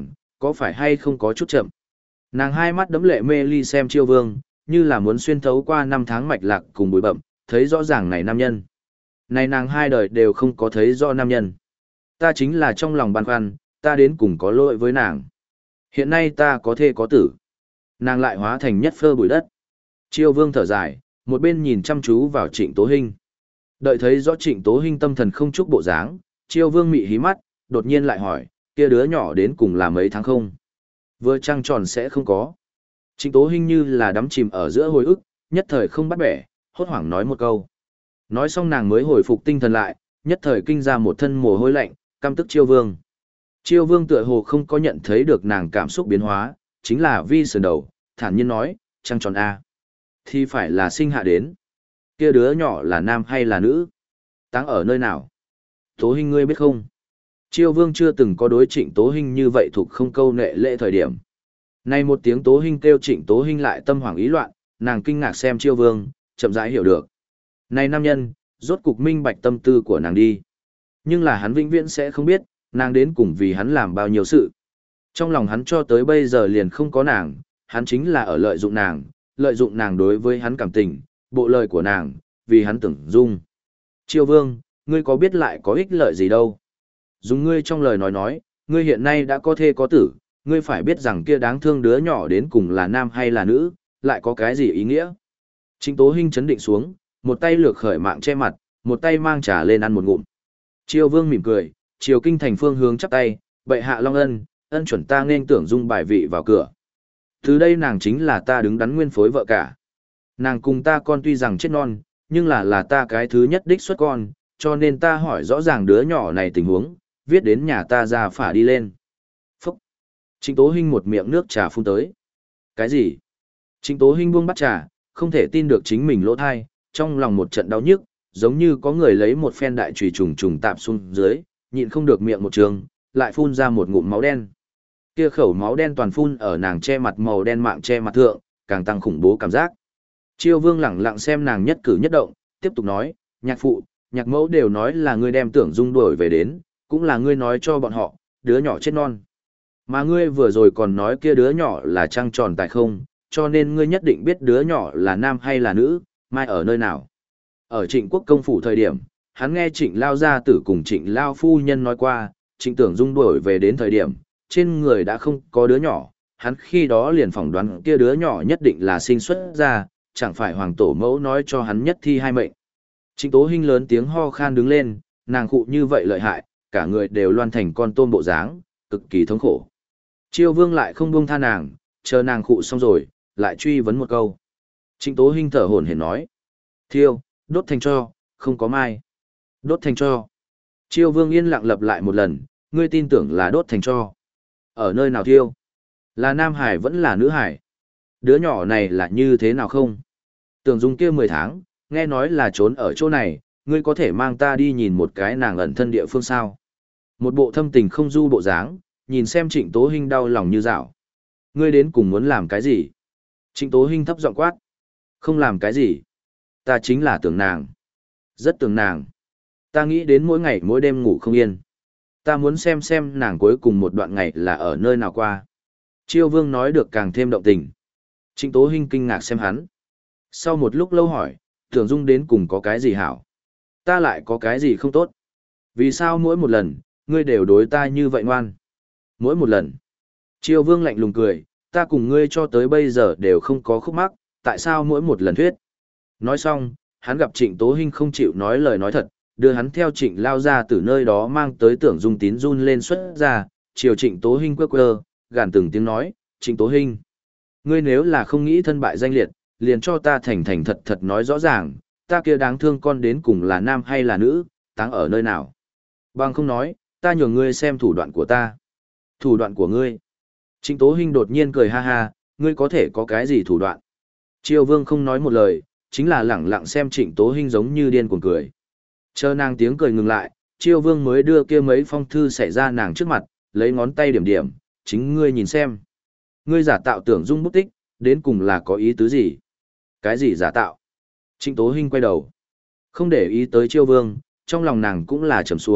có phải hay không có chút chậm. Nàng hai mắt đẫm lệ mê ly xem Chiêu Vương, như là muốn xuyên thấu qua năm tháng mạch lạc cùng bụi bậm, thấy rõ ràng này nam nhân. Này nàng hai đời đều không có thấy rõ nam nhân. Ta chính là trong lòng băn khoăn, ta đến cùng có lỗi với nàng. Hiện nay ta có thê có tử. Nàng lại hóa thành nhất phơ bụi đất. Chiêu Vương thở dài, một bên nhìn chăm chú vào Trịnh Tố Hinh. Đợi thấy rõ Trịnh Tố Hinh tâm thần không chúc bộ dáng, Chiêu Vương mị hí mắt, đột nhiên lại hỏi, kia đứa nhỏ đến cùng là mấy tháng không? Vừa trăng tròn sẽ không có. Trịnh Tố Hinh như là đắm chìm ở giữa hồi ức, nhất thời không bắt bẻ, hốt hoảng nói một câu. Nói xong nàng mới hồi phục tinh thần lại, nhất thời kinh ra một thân mồ hôi lạnh, căm tức Chiêu Vương. Chiêu Vương tựa hồ không có nhận thấy được nàng cảm xúc biến hóa, chính là vi sườn đầu, thản nhiên nói, trăng tròn A. Thì phải là sinh hạ đến. Kia đứa nhỏ là nam hay là nữ? Táng ở nơi nào? Tố Hinh ngươi biết không? Chiêu Vương chưa từng có đối Trịnh Tố Hinh như vậy thuộc không câu nệ lễ thời điểm. Nay một tiếng Tố Hinh kêu Trịnh Tố Hinh lại tâm hoảng ý loạn, nàng kinh ngạc xem Chiêu Vương, chậm rãi hiểu được. Này nam nhân, rốt cục minh bạch tâm tư của nàng đi. Nhưng là hắn vĩnh viễn sẽ không biết, nàng đến cùng vì hắn làm bao nhiêu sự. Trong lòng hắn cho tới bây giờ liền không có nàng, hắn chính là ở lợi dụng nàng, lợi dụng nàng đối với hắn cảm tình, bộ lời của nàng, vì hắn tưởng dung. Chiêu Vương, ngươi có biết lại có ích lợi gì đâu. Dùng ngươi trong lời nói nói, ngươi hiện nay đã có thê có tử, ngươi phải biết rằng kia đáng thương đứa nhỏ đến cùng là nam hay là nữ, lại có cái gì ý nghĩa. Trịnh Tố Hinh chấn định xuống, một tay lược khởi mạng che mặt, một tay mang trà lên ăn một ngụm. Chiêu Vương mỉm cười, chiều kinh thành phương hướng chắp tay, bệ hạ long ân, ân chuẩn ta nên tưởng dung bài vị vào cửa. Từ đây nàng chính là ta đứng đắn nguyên phối vợ cả. Nàng cùng ta con tuy rằng chết non, nhưng là là ta cái thứ nhất đích xuất con, cho nên ta hỏi rõ ràng đứa nhỏ này tình huống, viết đến nhà ta ra phả đi lên. Phúc! Trịnh Tố Hinh một miệng nước trà phun tới. Cái gì? Trịnh Tố Hinh buông bắt trà, không thể tin được chính mình lỗ thai, trong lòng một trận đau nhức, giống như có người lấy một phen đại chùy trùng trùng tạp xuống dưới, nhịn không được miệng một trường, lại phun ra một ngụm máu đen. Kia khẩu máu đen toàn phun ở nàng che mặt màu đen mạng che mặt thượng, càng tăng khủng bố cảm giác. Chiêu Vương lẳng lặng xem nàng nhất cử nhất động, tiếp tục nói, nhạc phụ, nhạc mẫu đều nói là ngươi đem Tưởng Dung đuổi về đến, cũng là ngươi nói cho bọn họ, đứa nhỏ chết non. Mà ngươi vừa rồi còn nói kia đứa nhỏ là trăng tròn tại không, cho nên ngươi nhất định biết đứa nhỏ là nam hay là nữ, mai ở nơi nào. Ở Trịnh Quốc công phủ thời điểm, hắn nghe Trịnh Lao gia tử cùng Trịnh Lao phu nhân nói qua, Trịnh Tưởng Dung đuổi về đến thời điểm, trên người đã không có đứa nhỏ, hắn khi đó liền phỏng đoán kia đứa nhỏ nhất định là sinh xuất ra, chẳng phải hoàng tổ mẫu nói cho hắn nhất thi hai mệnh. Trịnh Tố Hinh lớn tiếng ho khan đứng lên, nàng khụ như vậy lợi hại, cả người đều loan thành con tôm bộ dáng, cực kỳ thống khổ. Chiêu Vương lại không buông tha nàng, chờ nàng khụ xong rồi, lại truy vấn một câu. Trịnh Tố Hinh thở hổn hển nói: "Thiêu, đốt thành tro, không có mai." Đốt thành tro. Chiêu Vương yên lặng lặp lại một lần, ngươi tin tưởng là đốt thành tro. Ở nơi nào thiêu? Là Nam Hải vẫn là nữ Hải? Đứa nhỏ này là như thế nào không? Tưởng Dung kia mười tháng, nghe nói là trốn ở chỗ này, ngươi có thể mang ta đi nhìn một cái nàng ẩn thân địa phương sao? Một bộ thâm tình không du bộ dáng, nhìn xem Trịnh Tố Hinh đau lòng như dạo. Ngươi đến cùng muốn làm cái gì? Trịnh Tố Hinh thấp giọng quát. Không làm cái gì. Ta chính là tưởng nàng. Rất tưởng nàng. Ta nghĩ đến mỗi ngày mỗi đêm ngủ không yên. Ta muốn xem xem nàng cuối cùng một đoạn ngày là ở nơi nào qua. Chiêu Vương nói được càng thêm động tình. Trịnh Tố Hinh kinh ngạc xem hắn. Sau một lúc lâu hỏi, Tưởng Dung đến cùng có cái gì hảo? Ta lại có cái gì không tốt? Vì sao mỗi một lần, ngươi đều đối ta như vậy ngoan? Mỗi một lần. Chiêu Vương lạnh lùng cười, ta cùng ngươi cho tới bây giờ đều không có khúc mắc, tại sao mỗi một lần thuyết? Nói xong, hắn gặp Trịnh Tố Hinh không chịu nói lời nói thật, đưa hắn theo Trịnh Lao ra từ nơi đó mang tới Tưởng Dung tín run lên xuất ra, chiều Trịnh Tố Hinh quơ quơ, gàn từng tiếng nói, Trịnh Tố Hinh. Ngươi nếu là không nghĩ thân bại danh liệt, liền cho ta thành thành thật thật nói rõ ràng, ta kia đáng thương con đến cùng là nam hay là nữ, táng ở nơi nào. Bằng không nói, ta nhường ngươi xem thủ đoạn của ta. Thủ đoạn của ngươi. Trịnh Tố Hinh đột nhiên cười ha ha, ngươi có thể có cái gì thủ đoạn. Chiêu Vương không nói một lời, chính là lẳng lặng xem Trịnh Tố Hinh giống như điên cuồng cười. Chờ nàng tiếng cười ngừng lại, Chiêu Vương mới đưa kia mấy phong thư xảy ra nàng trước mặt, lấy ngón tay điểm điểm, chính ngươi nhìn xem. Ngươi giả tạo Tưởng Dung bút tích, đến cùng là có ý tứ gì? Cái gì giả tạo? Trịnh Tố Hinh quay đầu. Không để ý tới Chiêu Vương, trong lòng nàng cũng là trầm xuống,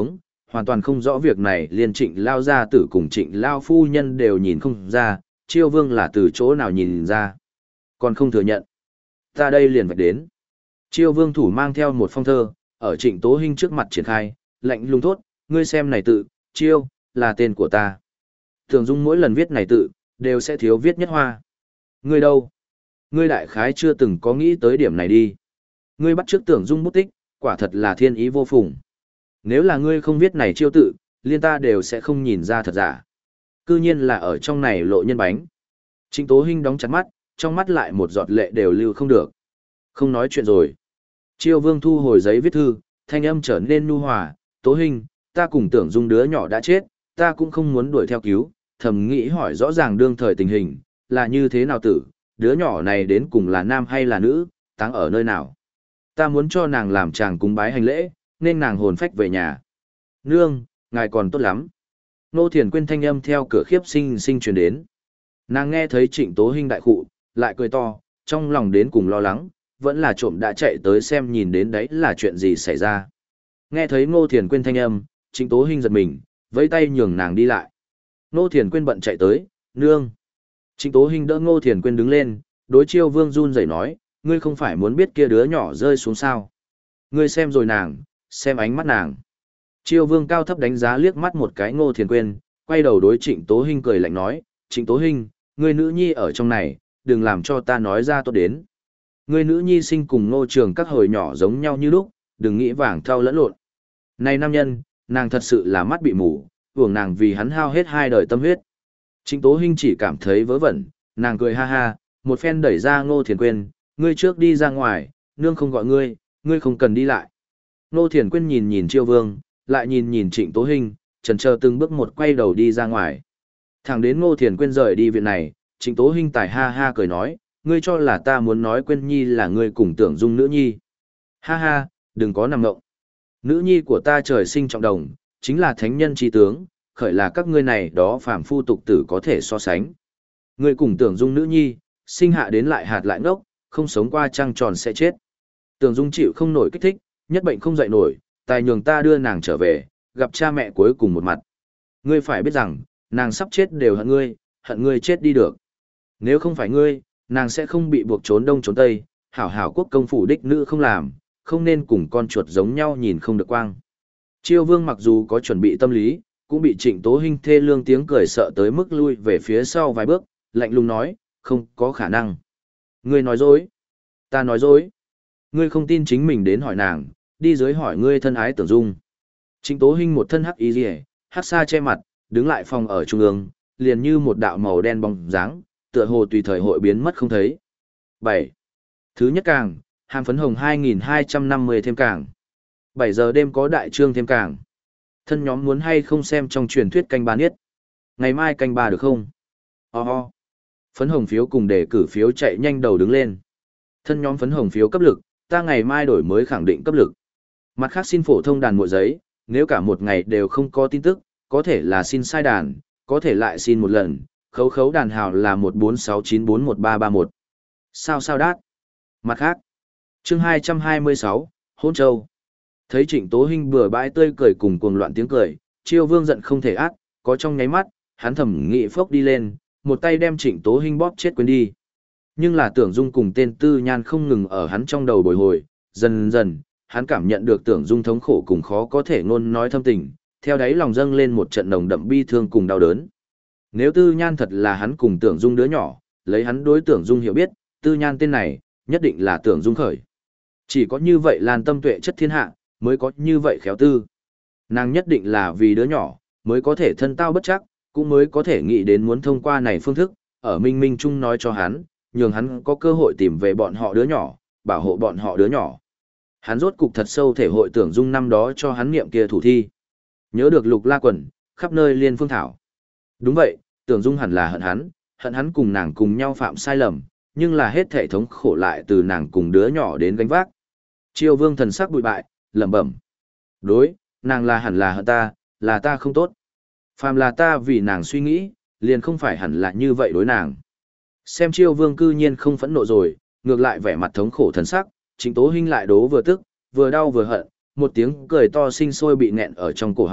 hoàn toàn không rõ việc này liền Trịnh Lao gia tử cùng Trịnh Lao phu nhân đều nhìn không ra, Chiêu Vương là từ chỗ nào nhìn ra. Còn không thừa nhận. Ta đây liền vạch đến. Chiêu Vương thủ mang theo một phong thơ, ở Trịnh Tố Hinh trước mặt triển khai, lạnh lùng thốt, ngươi xem này tự, Chiêu, là tên của ta. Tưởng Dung mỗi lần viết này tự, đều sẽ thiếu viết nhất hoa. Ngươi đâu? Ngươi đại khái chưa từng có nghĩ tới điểm này đi. Ngươi bắt chước Tưởng Dung bút tích, quả thật là thiên ý vô phùng. Nếu là ngươi không viết này chiêu tự, liên ta đều sẽ không nhìn ra thật giả. Cư nhiên là ở trong này lộ nhân bánh. Trịnh Tố Hinh đóng chặt mắt, trong mắt lại một giọt lệ đều lưu không được. Không nói chuyện rồi. Chiêu Vương thu hồi giấy viết thư, thanh âm trở nên nhu hòa, Tố Hinh, ta cùng Tưởng Dung đứa nhỏ đã chết, ta cũng không muốn đuổi theo cứu, thầm nghĩ hỏi rõ ràng đương thời tình hình, là như thế nào tử, đứa nhỏ này đến cùng là nam hay là nữ, táng ở nơi nào. Ta muốn cho nàng làm chàng cúng bái hành lễ, nên nàng hồn phách về nhà. Nương, ngài còn tốt lắm. Nô Thiền Quyên thanh âm theo cửa khiếp sinh sinh truyền đến. Nàng nghe thấy Trịnh Tố Hinh đại khụ, lại cười to, trong lòng đến cùng lo lắng, vẫn là trộm đã chạy tới xem nhìn đến đấy là chuyện gì xảy ra. Nghe thấy Ngô Thiền Quyên thanh âm, Trịnh Tố Hinh giật mình, vẫy tay nhường nàng đi lại. Ngô Thiền Quyên bận chạy tới, nương. Trịnh Tố Hinh đỡ Ngô Thiền Quyên đứng lên, đối Chiêu Vương run rẩy nói, ngươi không phải muốn biết kia đứa nhỏ rơi xuống sao. Ngươi xem rồi nàng, xem ánh mắt nàng. Chiêu Vương cao thấp đánh giá liếc mắt một cái Ngô Thiền Quyên, quay đầu đối Trịnh Tố Hinh cười lạnh nói, Trịnh Tố Hinh, ngươi nữ nhi ở trong này, đừng làm cho ta nói ra tốt đến. Ngươi nữ nhi sinh cùng Ngô Trường các hồi nhỏ giống nhau như lúc, đừng nghĩ vàng thau lẫn lộn. Này nam nhân, nàng thật sự là mắt bị mù, hưởng nàng vì hắn hao hết hai đời tâm huyết. Trịnh Tố Hinh chỉ cảm thấy vớ vẩn, nàng cười ha ha, một phen đẩy ra Ngô Thiền Quyên, ngươi trước đi ra ngoài, nương không gọi ngươi, ngươi không cần đi lại. Ngô Thiền Quyên nhìn nhìn Chiêu Vương, lại nhìn nhìn Trịnh Tố Hinh, chần chờ từng bước một quay đầu đi ra ngoài. Thẳng đến Ngô Thiền Quyên rời đi viện này, Trịnh Tố Hinh tài ha ha cười nói, ngươi cho là ta muốn nói Quyên Nhi là ngươi cùng Tưởng Dung nữ nhi. Ha ha, đừng có nằm ngộng. Nữ nhi của ta trời sinh trọng đồng, chính là thánh nhân chi tướng, khởi là các ngươi này đó phàm phu tục tử có thể so sánh. Ngươi cùng Tưởng Dung nữ nhi, sinh hạ đến lại hạt lại ngốc, không sống qua trăng tròn sẽ chết. Tưởng Dung chịu không nổi kích thích, nhất bệnh không dậy nổi, tài nhường ta đưa nàng trở về, gặp cha mẹ cuối cùng một mặt. Ngươi phải biết rằng, nàng sắp chết đều hận ngươi, hận ngươi chết đi được. Nếu không phải ngươi, nàng sẽ không bị buộc trốn đông trốn tây, hảo hảo quốc công phủ đích nữ không làm, không nên cùng con chuột giống nhau nhìn không được quang. Chiêu Vương mặc dù có chuẩn bị tâm lý, cũng bị Trịnh Tố Hinh thê lương tiếng cười sợ tới mức lui về phía sau vài bước, lạnh lùng nói, không có khả năng. Ngươi nói dối. Ta nói dối. Ngươi không tin chính mình đến hỏi nàng, đi dưới hỏi ngươi thân ái Tưởng Dung. Trịnh Tố Hinh một thân hắc y liễu, hắc sa che mặt, đứng lại phòng ở trung ương, liền như một đạo màu đen bóng dáng, tựa hồ tùy thời hội biến mất không thấy. bảy. Thứ nhất càng, hàm phấn hồng hai nghìn hai trăm năm mươi thêm càng. bảy giờ đêm có đại trương thêm càng. Thân nhóm muốn hay không xem trong truyền thuyết canh ba niết. Ngày mai canh ba được không? Ho oh ho. Phấn hồng phiếu cùng đề cử phiếu chạy nhanh đầu đứng lên. Thân nhóm phấn hồng phiếu cấp lực, ta ngày mai đổi mới khẳng định cấp lực. Mặt khác xin phổ thông đàn mội giấy, nếu cả một ngày đều không có tin tức, có thể là xin sai đàn, có thể lại xin một lần, khấu khấu đàn hào là một bốn sáu chín bốn một ba ba một. Sao sao đát. Mặt khác, chương hai trăm hai mươi sáu, Hôn Châu. Thấy Trịnh Tố Hinh bừa bãi tươi cười cùng cuồng loạn tiếng cười, Chiêu Vương giận không thể át, có trong nháy mắt, hắn thầm nghị phốc đi lên, một tay đem Trịnh Tố Hinh bóp chết quên đi. Nhưng là Tưởng Dung cùng tên Tư Nhan không ngừng ở hắn trong đầu bồi hồi, dần dần, hắn cảm nhận được Tưởng Dung thống khổ cùng khó có thể ngôn nói thâm tình, theo đáy lòng dâng lên một trận nồng đậm bi thương cùng đau đớn. Nếu Tư Nhan thật là hắn cùng Tưởng Dung đứa nhỏ, lấy hắn đối Tưởng Dung hiểu biết, Tư Nhan tên này, nhất định là Tưởng Dung khởi. Chỉ có như vậy Lan tâm tuệ chất thiên hạ, mới có như vậy khéo tư. Nàng nhất định là vì đứa nhỏ, mới có thể thân tao bất chắc, cũng mới có thể nghĩ đến muốn thông qua này phương thức, ở Minh Minh Trung nói cho hắn, nhường hắn có cơ hội tìm về bọn họ đứa nhỏ, bảo hộ bọn họ đứa nhỏ. Hắn rốt cục thật sâu thể hội Tưởng Dung năm đó cho hắn niệm kia thủ thi. Nhớ được Lục La Quần, khắp nơi liên phương thảo. Đúng vậy, Tưởng Dung hẳn là hận hắn, hận hắn cùng nàng cùng nhau phạm sai lầm, nhưng là hết thể thống khổ lại từ nàng cùng đứa nhỏ đến gánh vác. Chiêu Vương thần sắc bụi bại, lẩm bẩm. Đối, nàng là hẳn là hận ta, là ta không tốt. Phàm là ta vì nàng suy nghĩ, liền không phải hẳn là như vậy đối nàng. Xem Chiêu Vương cư nhiên không phẫn nộ rồi, ngược lại vẻ mặt thống khổ thần sắc, Trịnh Tố Hinh lại đố vừa tức, vừa đau vừa hận, một tiếng cười to sinh sôi bị nghẹn ở trong cổ họng,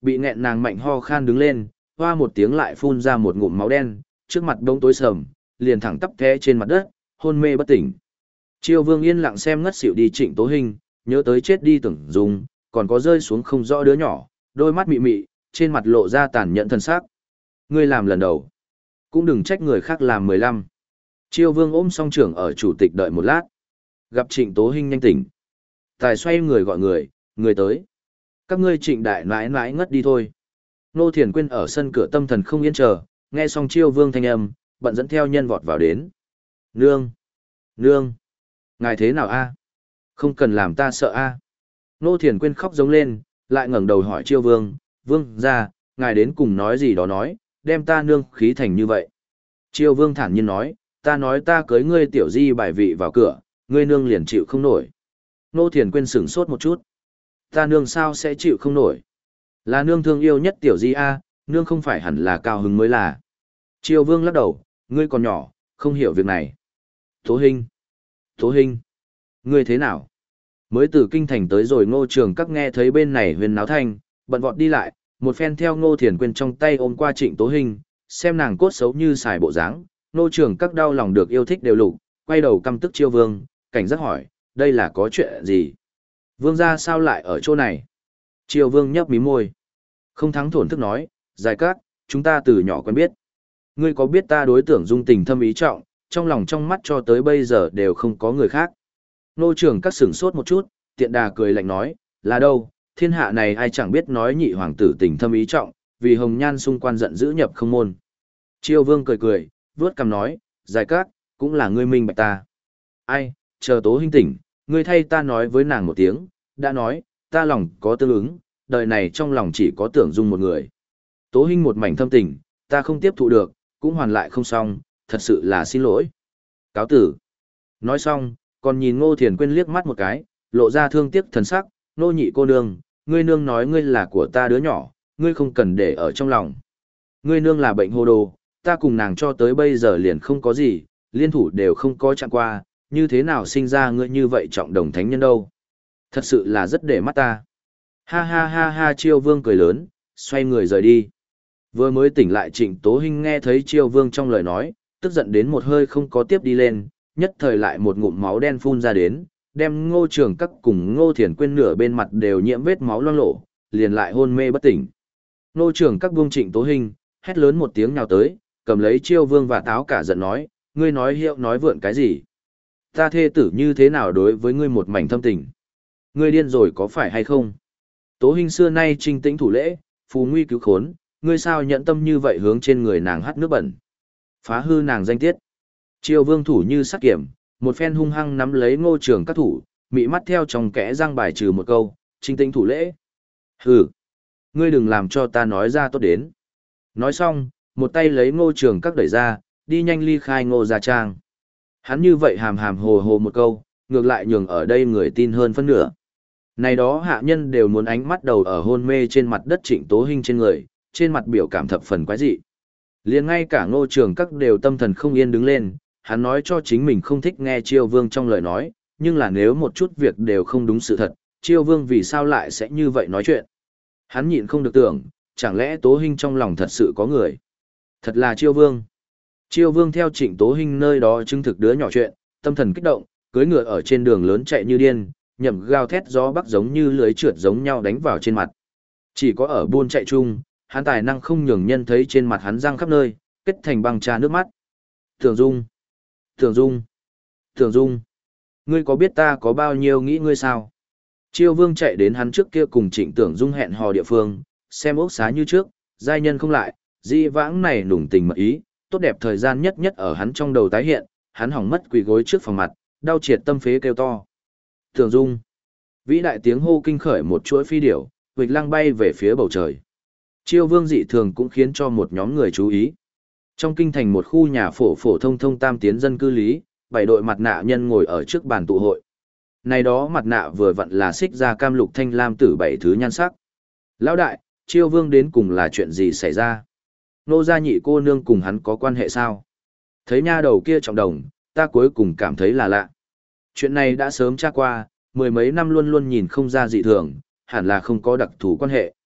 Bị nghẹn nàng mạnh ho khan đứng lên, hoa một tiếng lại phun ra một ngụm máu đen, trước mặt bỗng tối sầm, liền thẳng tắp té trên mặt đất, hôn mê bất tỉnh. Triều Vương yên lặng xem ngất xỉu đi Trịnh Tố Hinh, nhớ tới chết đi Tưởng Dung, còn có rơi xuống không rõ đứa nhỏ, đôi mắt mị mị, trên mặt lộ ra tàn nhẫn thân sắc. Ngươi làm lần đầu, cũng đừng trách người khác làm mười lăm. Triều Vương ôm song trưởng ở chủ tịch đợi một lát. Gặp Trịnh Tố Hinh nhanh tỉnh. Tài xoay người gọi người, người tới. Các ngươi Trịnh đại nãi nãi ngất đi thôi. Nô Thiền Quyên ở sân cửa tâm thần không yên chờ, nghe xong Triều Vương thanh âm, bận dẫn theo nhân vọt vào đến. Nương! Nương! Ngài thế nào a? Không cần làm ta sợ a. Nô Thiền Quyên khóc giống lên, lại ngẩng đầu hỏi Triều Vương, Vương ra, ngài đến cùng nói gì đó nói, đem ta nương khí thành như vậy. Triều Vương thản nhiên nói, ta nói ta cưới ngươi tiểu di bài vị vào cửa, ngươi nương liền chịu không nổi. Nô Thiền Quyên sửng sốt một chút. Ta nương sao sẽ chịu không nổi? Là nương thương yêu nhất tiểu di a, nương không phải hẳn là cao hứng mới là. Triều Vương lắc đầu, ngươi còn nhỏ, không hiểu việc này. Tố Hinh! Tố Hinh! Ngươi thế nào? Mới từ kinh thành tới rồi Ngô Trường Các nghe thấy bên này huyền náo thanh, bận vọt đi lại, một phen theo Ngô Thiền Quyên trong tay ôm qua Trịnh Tố Hinh, xem nàng cốt xấu như xài bộ dáng, Ngô Trường Các đau lòng được yêu thích đều lục, quay đầu căm tức Triều Vương, cảnh giác hỏi, đây là có chuyện gì? Vương gia sao lại ở chỗ này? Triều Vương nhấp mí môi. Không thắng thổn thức nói, Giải Cát, chúng ta từ nhỏ quen biết. Ngươi có biết ta đối tượng dung tình thâm ý trọng, trong lòng trong mắt cho tới bây giờ đều không có người khác. Nô Trường Các sửng sốt một chút, tiện đà cười lạnh nói, là đâu, thiên hạ này ai chẳng biết nói nhị hoàng tử tình thâm ý trọng, vì hồng nhan xung quan giận dữ nhập không môn. Triều Vương cười cười, vuốt cằm nói, Giải Cát, cũng là ngươi minh bạch ta. Ai, chờ Tố Hinh tỉnh, ngươi thay ta nói với nàng một tiếng, đã nói, ta lòng có tương ứng, đời này trong lòng chỉ có Tưởng Dung một người. Tố Hinh một mảnh thâm tình, ta không tiếp thụ được, cũng hoàn lại không xong, thật sự là xin lỗi. Cáo tử. Nói xong, còn nhìn Ngô Thiền Quyên liếc mắt một cái, lộ ra thương tiếc thần sắc, nô nhị cô nương, ngươi nương nói ngươi là của ta đứa nhỏ, ngươi không cần để ở trong lòng. Ngươi nương là bệnh hồ đồ, ta cùng nàng cho tới bây giờ liền không có gì, liên thủ đều không có chạm qua, như thế nào sinh ra ngươi như vậy trọng đồng thánh nhân đâu. Thật sự là rất để mắt ta. Ha ha ha ha Triều Vương cười lớn, xoay người rời đi. Vừa mới tỉnh lại Trịnh Tố Hinh nghe thấy Triều Vương trong lời nói, tức giận đến một hơi không có tiếp đi lên, nhất thời lại một ngụm máu đen phun ra đến, đem Ngô Trường Các cùng Ngô Thiền Quyên nửa bên mặt đều nhiễm vết máu loang lổ, liền lại hôn mê bất tỉnh. Ngô Trường Các buông Trịnh Tố Hinh, hét lớn một tiếng nhào tới, cầm lấy Triều Vương và táo cả giận nói, ngươi nói hiệu nói vượn cái gì? Ta thê tử như thế nào đối với ngươi một mảnh thâm tình? Ngươi điên rồi có phải hay không? Tố Hinh xưa nay trinh tĩnh thủ lễ, phù nguy cứu khốn, ngươi sao nhẫn tâm như vậy hướng trên người nàng hắt nước bẩn? Phá hư nàng danh tiết. Triều Vương thủ như sắt kiểm, một phen hung hăng nắm lấy Ngô Trường Các thủ, mị mắt theo trong kẽ răng bài trừ một câu, trinh tĩnh thủ lễ. Hừ, ngươi đừng làm cho ta nói ra tốt đến. Nói xong, một tay lấy Ngô Trường Các đẩy ra, đi nhanh ly khai Ngô gia trang. Hắn như vậy hàm hàm hồ hồ một câu, ngược lại nhường ở đây người tin hơn phân nửa. Này đó hạ nhân đều muốn ánh mắt đầu ở hôn mê trên mặt đất Trịnh Tố Hinh trên người, trên mặt biểu cảm thập phần quái dị. Liền ngay cả Ngô Trường Các đều tâm thần không yên đứng lên, hắn nói cho chính mình không thích nghe Triều Vương trong lời nói, nhưng là nếu một chút việc đều không đúng sự thật, Triều Vương vì sao lại sẽ như vậy nói chuyện. Hắn nhịn không được tưởng, chẳng lẽ Tố Hinh trong lòng thật sự có người. Thật là Triều Vương. Triều Vương theo Trịnh Tố Hinh nơi đó chứng thực đứa nhỏ chuyện, tâm thần kích động, cưỡi ngựa ở trên đường lớn chạy như điên, nhậm gào thét gió bắc giống như lưới trượt giống nhau đánh vào trên mặt. Chỉ có ở buôn chạy chung, hắn tài năng không nhường nhân thấy trên mặt hắn răng khắp nơi, kết thành băng trà nước mắt. Tưởng Dung, Tưởng Dung, Tưởng Dung, ngươi có biết ta có bao nhiêu nghĩ ngươi sao? Triều Vương chạy đến hắn trước kia cùng Trịnh Tưởng Dung hẹn hò địa phương, xem ốc xá như trước, giai nhân không lại, di vãng này nùng tình mật ý, tốt đẹp thời gian nhất nhất ở hắn trong đầu tái hiện, hắn hỏng mất quỳ gối trước phòng mặt, đau triệt tâm phế kêu to. Tưởng Dung, vĩ đại tiếng hô kinh khởi một chuỗi phi điểu, huỵch lăng bay về phía bầu trời. Triều Vương dị thường cũng khiến cho một nhóm người chú ý. Trong kinh thành một khu nhà phổ phổ thông thông tam tiến dân cư lý, bảy đội mặt nạ nhân ngồi ở trước bàn tụ hội. Này đó mặt nạ vừa vặn là xích ra cam lục thanh lam tử bảy thứ nhan sắc. Lão đại, Triều Vương đến cùng là chuyện gì xảy ra? Nô gia nhị cô nương cùng hắn có quan hệ sao? Thấy nha đầu kia trọng đồng, ta cuối cùng cảm thấy là lạ. Chuyện này đã sớm tra qua, mười mấy năm luôn luôn nhìn không ra dị thường, hẳn là không có đặc thù quan hệ.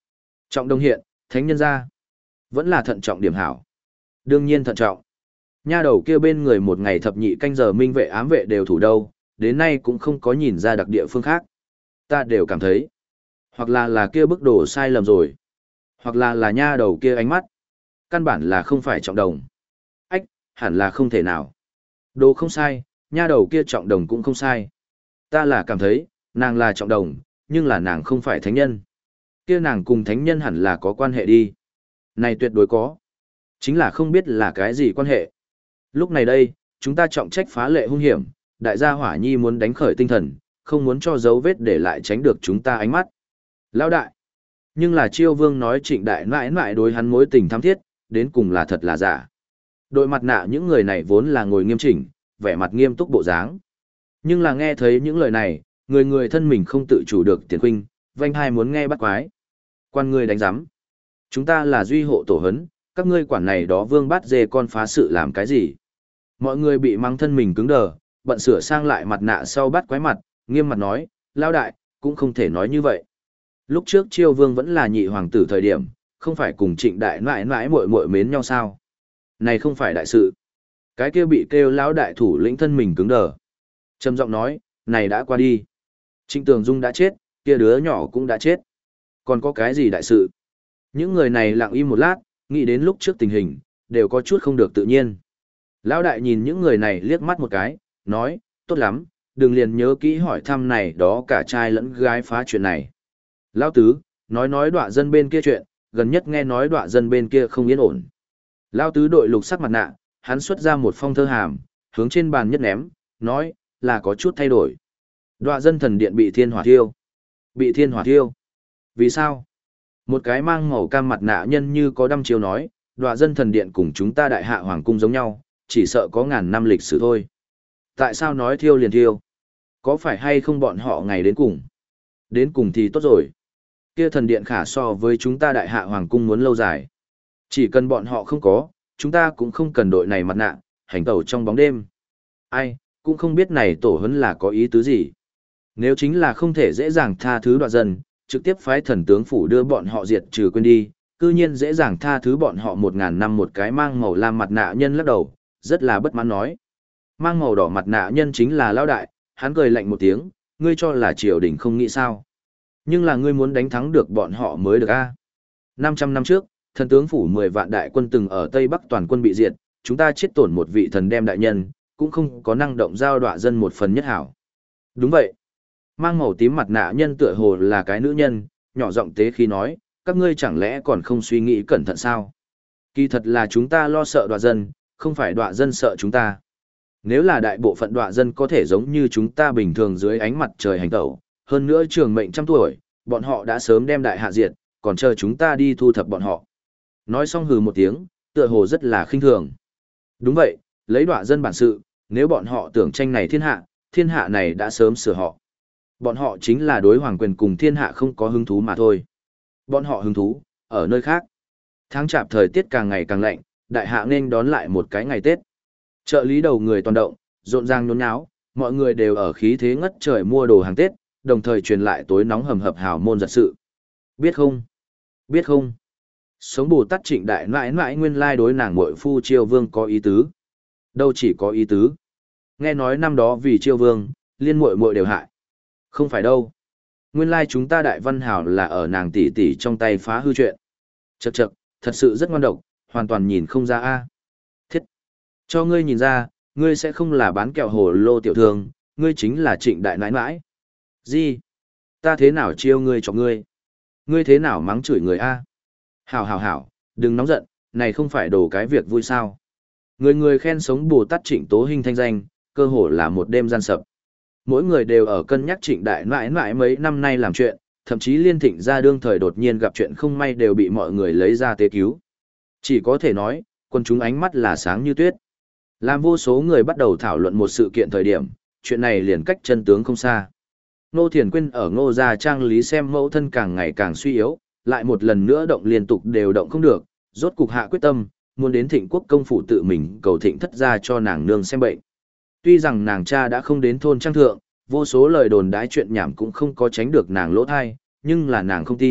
Trọng đồng hiện, thánh nhân ra. Vẫn là thận trọng điểm hảo. Đương nhiên thận trọng. Nha đầu kia bên người một ngày thập nhị canh giờ minh vệ ám vệ đều thủ đâu, đến nay cũng không có nhìn ra đặc địa phương khác. Ta đều cảm thấy, hoặc là là kia bức đồ sai lầm rồi, hoặc là là nha đầu kia ánh mắt. Căn bản là không phải trọng đồng. Ách, hẳn là không thể nào. Đồ không sai, nha đầu kia trọng đồng cũng không sai. Ta là cảm thấy, nàng là trọng đồng, nhưng là nàng không phải thánh nhân. Kia nàng cùng thánh nhân hẳn là có quan hệ đi. Này tuyệt đối có. Chính là không biết là cái gì quan hệ. Lúc này đây, chúng ta trọng trách phá lệ hung hiểm, đại gia Hỏa Nhi muốn đánh khởi tinh thần, không muốn cho dấu vết để lại tránh được chúng ta ánh mắt. Lão đại. Nhưng là Chiêu Vương nói Trịnh đại mãi mãi đối hắn mối tình thắm thiết, đến cùng là thật là giả. Đội mặt nạ những người này vốn là ngồi nghiêm chỉnh, vẻ mặt nghiêm túc bộ dáng. Nhưng là nghe thấy những lời này, người người thân mình không tự chủ được tiền khuynh, vanh hai muốn nghe bắt quái. Quan người đánh giám. Chúng ta là duy hộ tổ hấn, các ngươi quản này đó vương bắt dê con phá sự làm cái gì. Mọi người bị mang thân mình cứng đờ, bận sửa sang lại mặt nạ sau bắt quái mặt, nghiêm mặt nói, lao đại, cũng không thể nói như vậy. Lúc trước Chiêu Vương vẫn là nhị hoàng tử thời điểm, không phải cùng Trịnh đại mãi mãi muội muội mến nhau sao? Này không phải đại sự. Cái kia bị kêu lão đại thủ lĩnh thân mình cứng đờ. Trầm giọng nói, này đã qua đi. Trịnh Tường Dung đã chết, kia đứa nhỏ cũng đã chết. Còn có cái gì đại sự? Những người này lặng im một lát, nghĩ đến lúc trước tình hình, đều có chút không được tự nhiên. Lão đại nhìn những người này liếc mắt một cái, nói, tốt lắm, đừng liền nhớ kỹ hỏi thăm này đó cả trai lẫn gái phá chuyện này. Lão tứ, nói nói đọa dân bên kia chuyện, gần nhất nghe nói đọa dân bên kia không yên ổn. Lão tứ đội lục sắc mặt nạ, hắn xuất ra một phong thơ hàm, hướng trên bàn nhất ném, nói, là có chút thay đổi. Đọa dân thần điện bị thiên hỏa thiêu. Bị thiên hỏa thiêu. Vì sao? Một cái mang màu cam mặt nạ nhân như có đăm chiếu nói, đọa dân thần điện cùng chúng ta đại hạ hoàng cung giống nhau, chỉ sợ có ngàn năm lịch sử thôi. Tại sao nói thiêu liền thiêu? Có phải hay không bọn họ ngày đến cùng? Đến cùng thì tốt rồi. Kia thần điện khả so với chúng ta đại hạ hoàng cung muốn lâu dài. Chỉ cần bọn họ không có, chúng ta cũng không cần đội này mặt nạ, hành tẩu trong bóng đêm. Ai, cũng không biết này tổ huấn là có ý tứ gì. Nếu chính là không thể dễ dàng tha thứ đoạt dân, trực tiếp phái thần tướng phủ đưa bọn họ diệt trừ quên đi, cư nhiên dễ dàng tha thứ bọn họ một ngàn năm một cái mang màu lam mặt nạ nhân lắc đầu, rất là bất mãn nói. Mang màu đỏ mặt nạ nhân chính là lão đại, hắn cười lạnh một tiếng, ngươi cho là triều đình không nghĩ sao. Nhưng là ngươi muốn đánh thắng được bọn họ mới được a. năm trăm năm trước, thần tướng phủ mười vạn đại quân từng ở Tây Bắc toàn quân bị diệt, chúng ta chết tổn một vị thần đem đại nhân, cũng không có năng động giao đọa dân một phần nhất hảo. Đúng vậy. Mang màu tím mặt nạ nhân tựa hồ là cái nữ nhân, nhỏ giọng tế khi nói, các ngươi chẳng lẽ còn không suy nghĩ cẩn thận sao? Kỳ thật là chúng ta lo sợ đọa dân, không phải đọa dân sợ chúng ta. Nếu là đại bộ phận đọa dân có thể giống như chúng ta bình thường dưới ánh mặt trời hành tẩu, hơn nữa trường mệnh trăm tuổi, bọn họ đã sớm đem đại hạ diệt, còn chờ chúng ta đi thu thập bọn họ. Nói xong hừ một tiếng, tựa hồ rất là khinh thường. Đúng vậy, lấy đọa dân bản sự, nếu bọn họ tưởng tranh này thiên hạ, thiên hạ này đã sớm sửa họ. Bọn họ chính là đối hoàng quyền cùng thiên hạ không có hứng thú mà thôi. Bọn họ hứng thú, ở nơi khác. Tháng chạp thời tiết càng ngày càng lạnh, đại hạ nên đón lại một cái ngày Tết. Chợ lý đầu người toàn động, rộn ràng nhốn nháo, mọi người đều ở khí thế ngất trời mua đồ hàng Tết, đồng thời truyền lại tối nóng hầm hập hào môn giật sự. Biết không? Biết không? Sống Bồ Tát Trịnh đại mãi mãi nguyên lai đối nàng muội phu Chiêu Vương có ý tứ. Đâu chỉ có ý tứ. Nghe nói năm đó vì Chiêu Vương, liên muội muội đều hại. Không phải đâu. Nguyên lai chúng ta đại văn hào là ở nàng tỷ tỷ trong tay phá hư chuyện. Chậc chậc, thật sự rất ngoan độc, hoàn toàn nhìn không ra a. Thiết. Cho ngươi nhìn ra, ngươi sẽ không là bán kẹo hồ lô tiểu thương, ngươi chính là Trịnh đại nãi nãi. Gì? Ta thế nào chiêu ngươi cho ngươi? Ngươi thế nào mắng chửi người a? Hảo hảo hảo, đừng nóng giận, này không phải đồ cái việc vui sao. Người người khen sống Bồ Tát Trịnh Tố Hinh thanh danh, cơ hồ là một đêm gian sập. Mỗi người đều ở cân nhắc Trịnh đại mãi mãi mấy năm nay làm chuyện, thậm chí Liên Thịnh gia đương thời đột nhiên gặp chuyện không may đều bị mọi người lấy ra tế cứu. Chỉ có thể nói, quân chúng ánh mắt là sáng như tuyết. Làm vô số người bắt đầu thảo luận một sự kiện thời điểm, chuyện này liền cách chân tướng không xa. Ngô Thiền Quyên ở Ngô Gia Trang lý xem mẫu thân càng ngày càng suy yếu, lại một lần nữa động liên tục đều động không được, rốt cục hạ quyết tâm, muốn đến Thịnh Quốc công phủ tự mình cầu Thịnh thất gia cho nàng nương xem bệnh. Tuy rằng nàng cha đã không đến thôn trang thượng, vô số lời đồn đãi chuyện nhảm cũng không có tránh được nàng lỗ thai, nhưng là nàng không tin,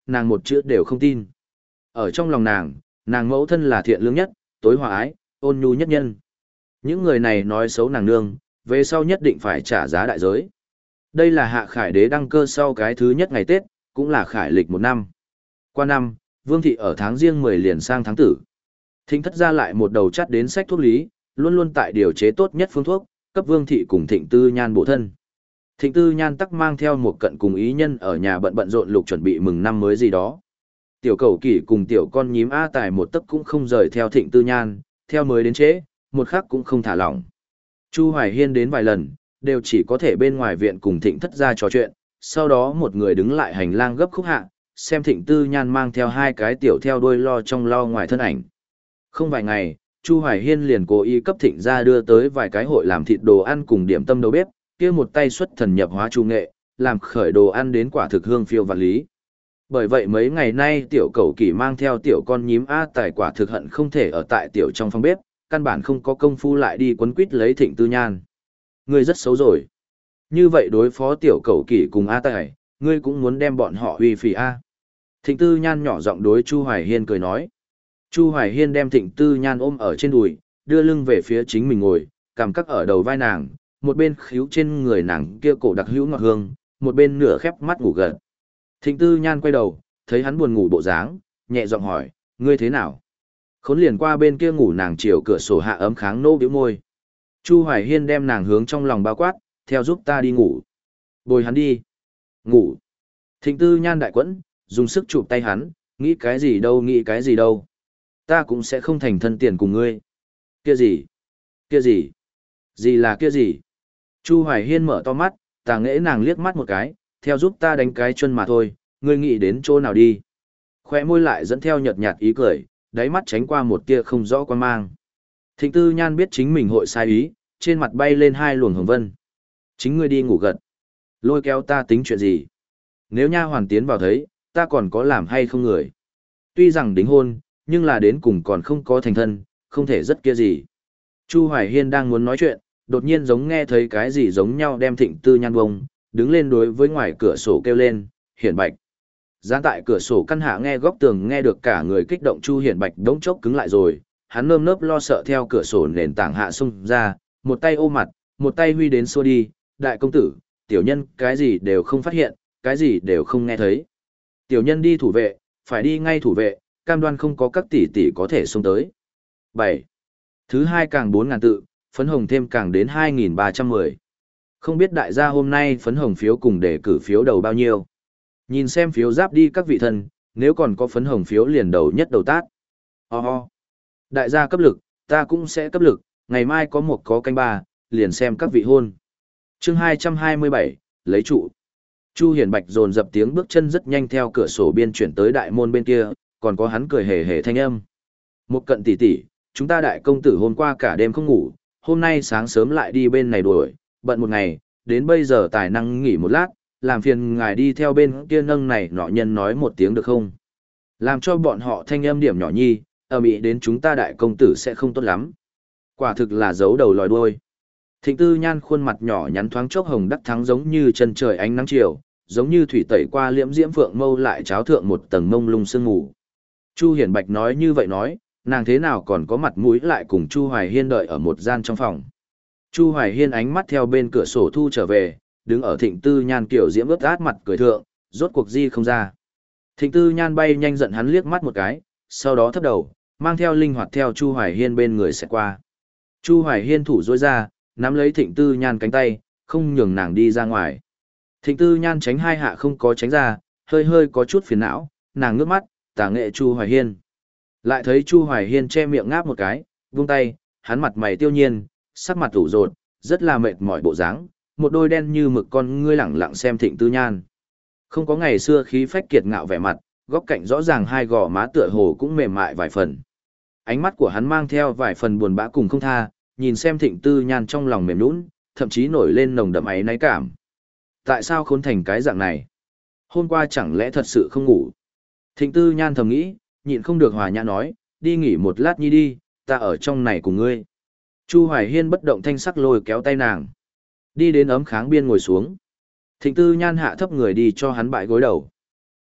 nàng một chữ đều không tin. Ở trong lòng nàng, nàng mẫu thân là thiện lương nhất, tối hòa ái, ôn nhu nhất nhân. Những người này nói xấu nàng nương, về sau nhất định phải trả giá đại giới. Đây là Hạ Khải Đế đăng cơ sau cái thứ nhất ngày Tết, cũng là khải lịch một năm. Qua năm, Vương thị ở tháng riêng mười liền sang tháng tử. Thịnh thất ra lại một đầu chắt đến sách thuốc lý, luôn luôn tại điều chế tốt nhất phương thuốc, cấp Vương thị cùng Thịnh Tư Nhan bổ thân. Thịnh Tư Nhan tắc mang theo một cận cùng ý nhân ở nhà bận bận rộn lục chuẩn bị mừng năm mới gì đó. Tiểu Cẩu Kỷ cùng tiểu con nhím A Tài một tấc cũng không rời theo Thịnh Tư Nhan, theo mới đến trễ, một khắc cũng không thả lỏng. Chu Hoài Hiên đến vài lần, đều chỉ có thể bên ngoài viện cùng Thịnh thất ra trò chuyện, sau đó một người đứng lại hành lang gấp khúc hạ, xem Thịnh Tư Nhan mang theo hai cái tiểu theo đuôi lo trong lo ngoài thân ảnh. Không vài ngày, Chu Hoài Hiên liền cố ý cấp Thịnh ra đưa tới vài cái hội làm thịt đồ ăn cùng điểm tâm đầu bếp, kia một tay xuất thần nhập hóa chu nghệ, làm khởi đồ ăn đến quả thực hương phiêu vạn lý. Bởi vậy mấy ngày nay tiểu Cẩu Kỷ mang theo tiểu con nhím A Tài quả thực hận không thể ở tại tiểu trong phòng bếp, căn bản không có công phu lại đi quấn quýt lấy Thịnh Tư Nhan. Ngươi rất xấu rồi. Như vậy đối phó tiểu Cẩu Kỷ cùng A Tài, ngươi cũng muốn đem bọn họ uy phỉ A. Thịnh Tư Nhan nhỏ giọng đối Chu Hoài Hiên cười nói. Chu Hoài Hiên đem Thịnh Tư Nhan ôm ở trên đùi, đưa lưng về phía chính mình ngồi, cằm cắc ở đầu vai nàng, một bên khíu trên người nàng kia cổ đặc hữu ngọt hương, một bên nửa khép mắt ngủ gật. Thịnh Tư Nhan quay đầu, thấy hắn buồn ngủ bộ dáng, nhẹ giọng hỏi, ngươi thế nào? Khốn liền qua bên kia ngủ, nàng chiều cửa sổ hạ ấm kháng nô bĩu môi. Chu Hoài Hiên đem nàng hướng trong lòng bao quát, theo giúp ta đi ngủ. Bồi hắn đi. Ngủ. Thịnh Tư Nhan đại quẫn, dùng sức chụp tay hắn, nghĩ cái gì đâu nghĩ cái gì đâu. Ta cũng sẽ không thành thân tiền cùng ngươi. Kia gì? Kia gì? Gì là kia gì? Chu Hoài Hiên mở to mắt, tà nghễ nàng liếc mắt một cái, theo giúp ta đánh cái chân mà thôi, ngươi nghĩ đến chỗ nào đi. Khóe môi lại dẫn theo nhợt nhạt ý cười, đáy mắt tránh qua một tia không rõ quan mang. Thịnh Tư Nhan biết chính mình hội sai ý, trên mặt bay lên hai luồng hồng vân. Chính ngươi đi ngủ gật. Lôi kéo ta tính chuyện gì? Nếu nha hoàn tiến vào thấy, ta còn có làm hay không người? Tuy rằng đính hôn, nhưng là đến cùng còn không có thành thân, không thể rất kia gì. Chu Hoài Hiên đang muốn nói chuyện, đột nhiên giống nghe thấy cái gì giống nhau đem Thịnh Tư Nhan bông, đứng lên đối với ngoài cửa sổ kêu lên, Hiển Bạch. Gián tại cửa sổ căn hạ nghe góc tường nghe được cả người kích động Chu Hiển Bạch đống chốc cứng lại rồi, hắn nơm nớp lo sợ theo cửa sổ nền tảng hạ xung ra, một tay ôm mặt, một tay huy đến xua đi, đại công tử, tiểu nhân cái gì đều không phát hiện, cái gì đều không nghe thấy. Tiểu nhân đi thủ vệ, phải đi ngay thủ vệ, cam đoan không có các tỷ tỷ có thể xông tới. bảy. Thứ hai càng bốn ngàn tự, phấn hồng thêm càng đến hai nghìn ba trăm mười. Không biết đại gia hôm nay phấn hồng phiếu cùng đề cử phiếu đầu bao nhiêu. Nhìn xem phiếu giáp đi các vị thân, nếu còn có phấn hồng phiếu liền đầu nhất đầu tát. Ho ho. Đại gia cấp lực, ta cũng sẽ cấp lực, ngày mai có một có canh ba, liền xem các vị hôn. Chương hai trăm hai mươi bảy, lấy trụ. Chu Hiển Bạch dồn dập tiếng bước chân rất nhanh theo cửa sổ biên chuyển tới đại môn bên kia, còn có hắn cười hề hề thanh âm. Một cận tỷ tỷ, chúng ta đại công tử hôm qua cả đêm không ngủ, hôm nay sáng sớm lại đi bên này đuổi, bận một ngày, đến bây giờ tài năng nghỉ một lát, làm phiền ngài đi theo bên kia nâng này nọ nhân nói một tiếng được không? Làm cho bọn họ thanh âm điểm nhỏ nhi, ở mỹ đến chúng ta đại công tử sẽ không tốt lắm. Quả thực là giấu đầu lòi đuôi. Thịnh Tư Nhan khuôn mặt nhỏ nhắn thoáng chốc hồng đắc thắng giống như chân trời ánh nắng chiều, giống như thủy tẩy qua liễm diễm phượng mâu lại cháo thượng một tầng mông lung sương ngủ. Chu Hiển Bạch nói như vậy nói, nàng thế nào còn có mặt mũi lại cùng Chu Hoài Hiên đợi ở một gian trong phòng. Chu Hoài Hiên ánh mắt theo bên cửa sổ thu trở về, đứng ở Thịnh Tư Nhan kiểu diễm ướt át mặt cười thượng, rốt cuộc di không ra. Thịnh Tư Nhan bay nhanh giận hắn liếc mắt một cái, sau đó thấp đầu, mang theo linh hoạt theo Chu Hoài Hiên bên người sẽ qua. Chu Hoài Hiên thủ dối ra, nắm lấy Thịnh Tư Nhan cánh tay, không nhường nàng đi ra ngoài. Thịnh Tư Nhan tránh hai hạ không có tránh ra, hơi hơi có chút phiền não, nàng ngước mắt, tả nghệ Chu Hoài Hiên. Lại thấy Chu Hoài Hiên che miệng ngáp một cái, vung tay, hắn mặt mày tiêu nhiên, sắc mặt ủ rột, rất là mệt mỏi bộ dáng, một đôi đen như mực con ngươi lẳng lặng xem Thịnh Tư Nhan. Không có ngày xưa khí phách kiệt ngạo vẻ mặt, góc cạnh rõ ràng hai gò má tựa hồ cũng mềm mại vài phần. Ánh mắt của hắn mang theo vài phần buồn bã cùng không tha, nhìn xem Thịnh Tư Nhan trong lòng mềm nhũn, thậm chí nổi lên nồng đậm áy náy cảm. Tại sao khốn thành cái dạng này? Hôm qua chẳng lẽ thật sự không ngủ? Thịnh Tư Nhan thầm nghĩ, nhịn không được hòa nhã nói, đi nghỉ một lát nhi đi, ta ở trong này cùng ngươi. Chu Hoài Hiên bất động thanh sắc lôi kéo tay nàng. Đi đến ấm kháng biên ngồi xuống. Thịnh Tư Nhan hạ thấp người đi cho hắn bại gối đầu.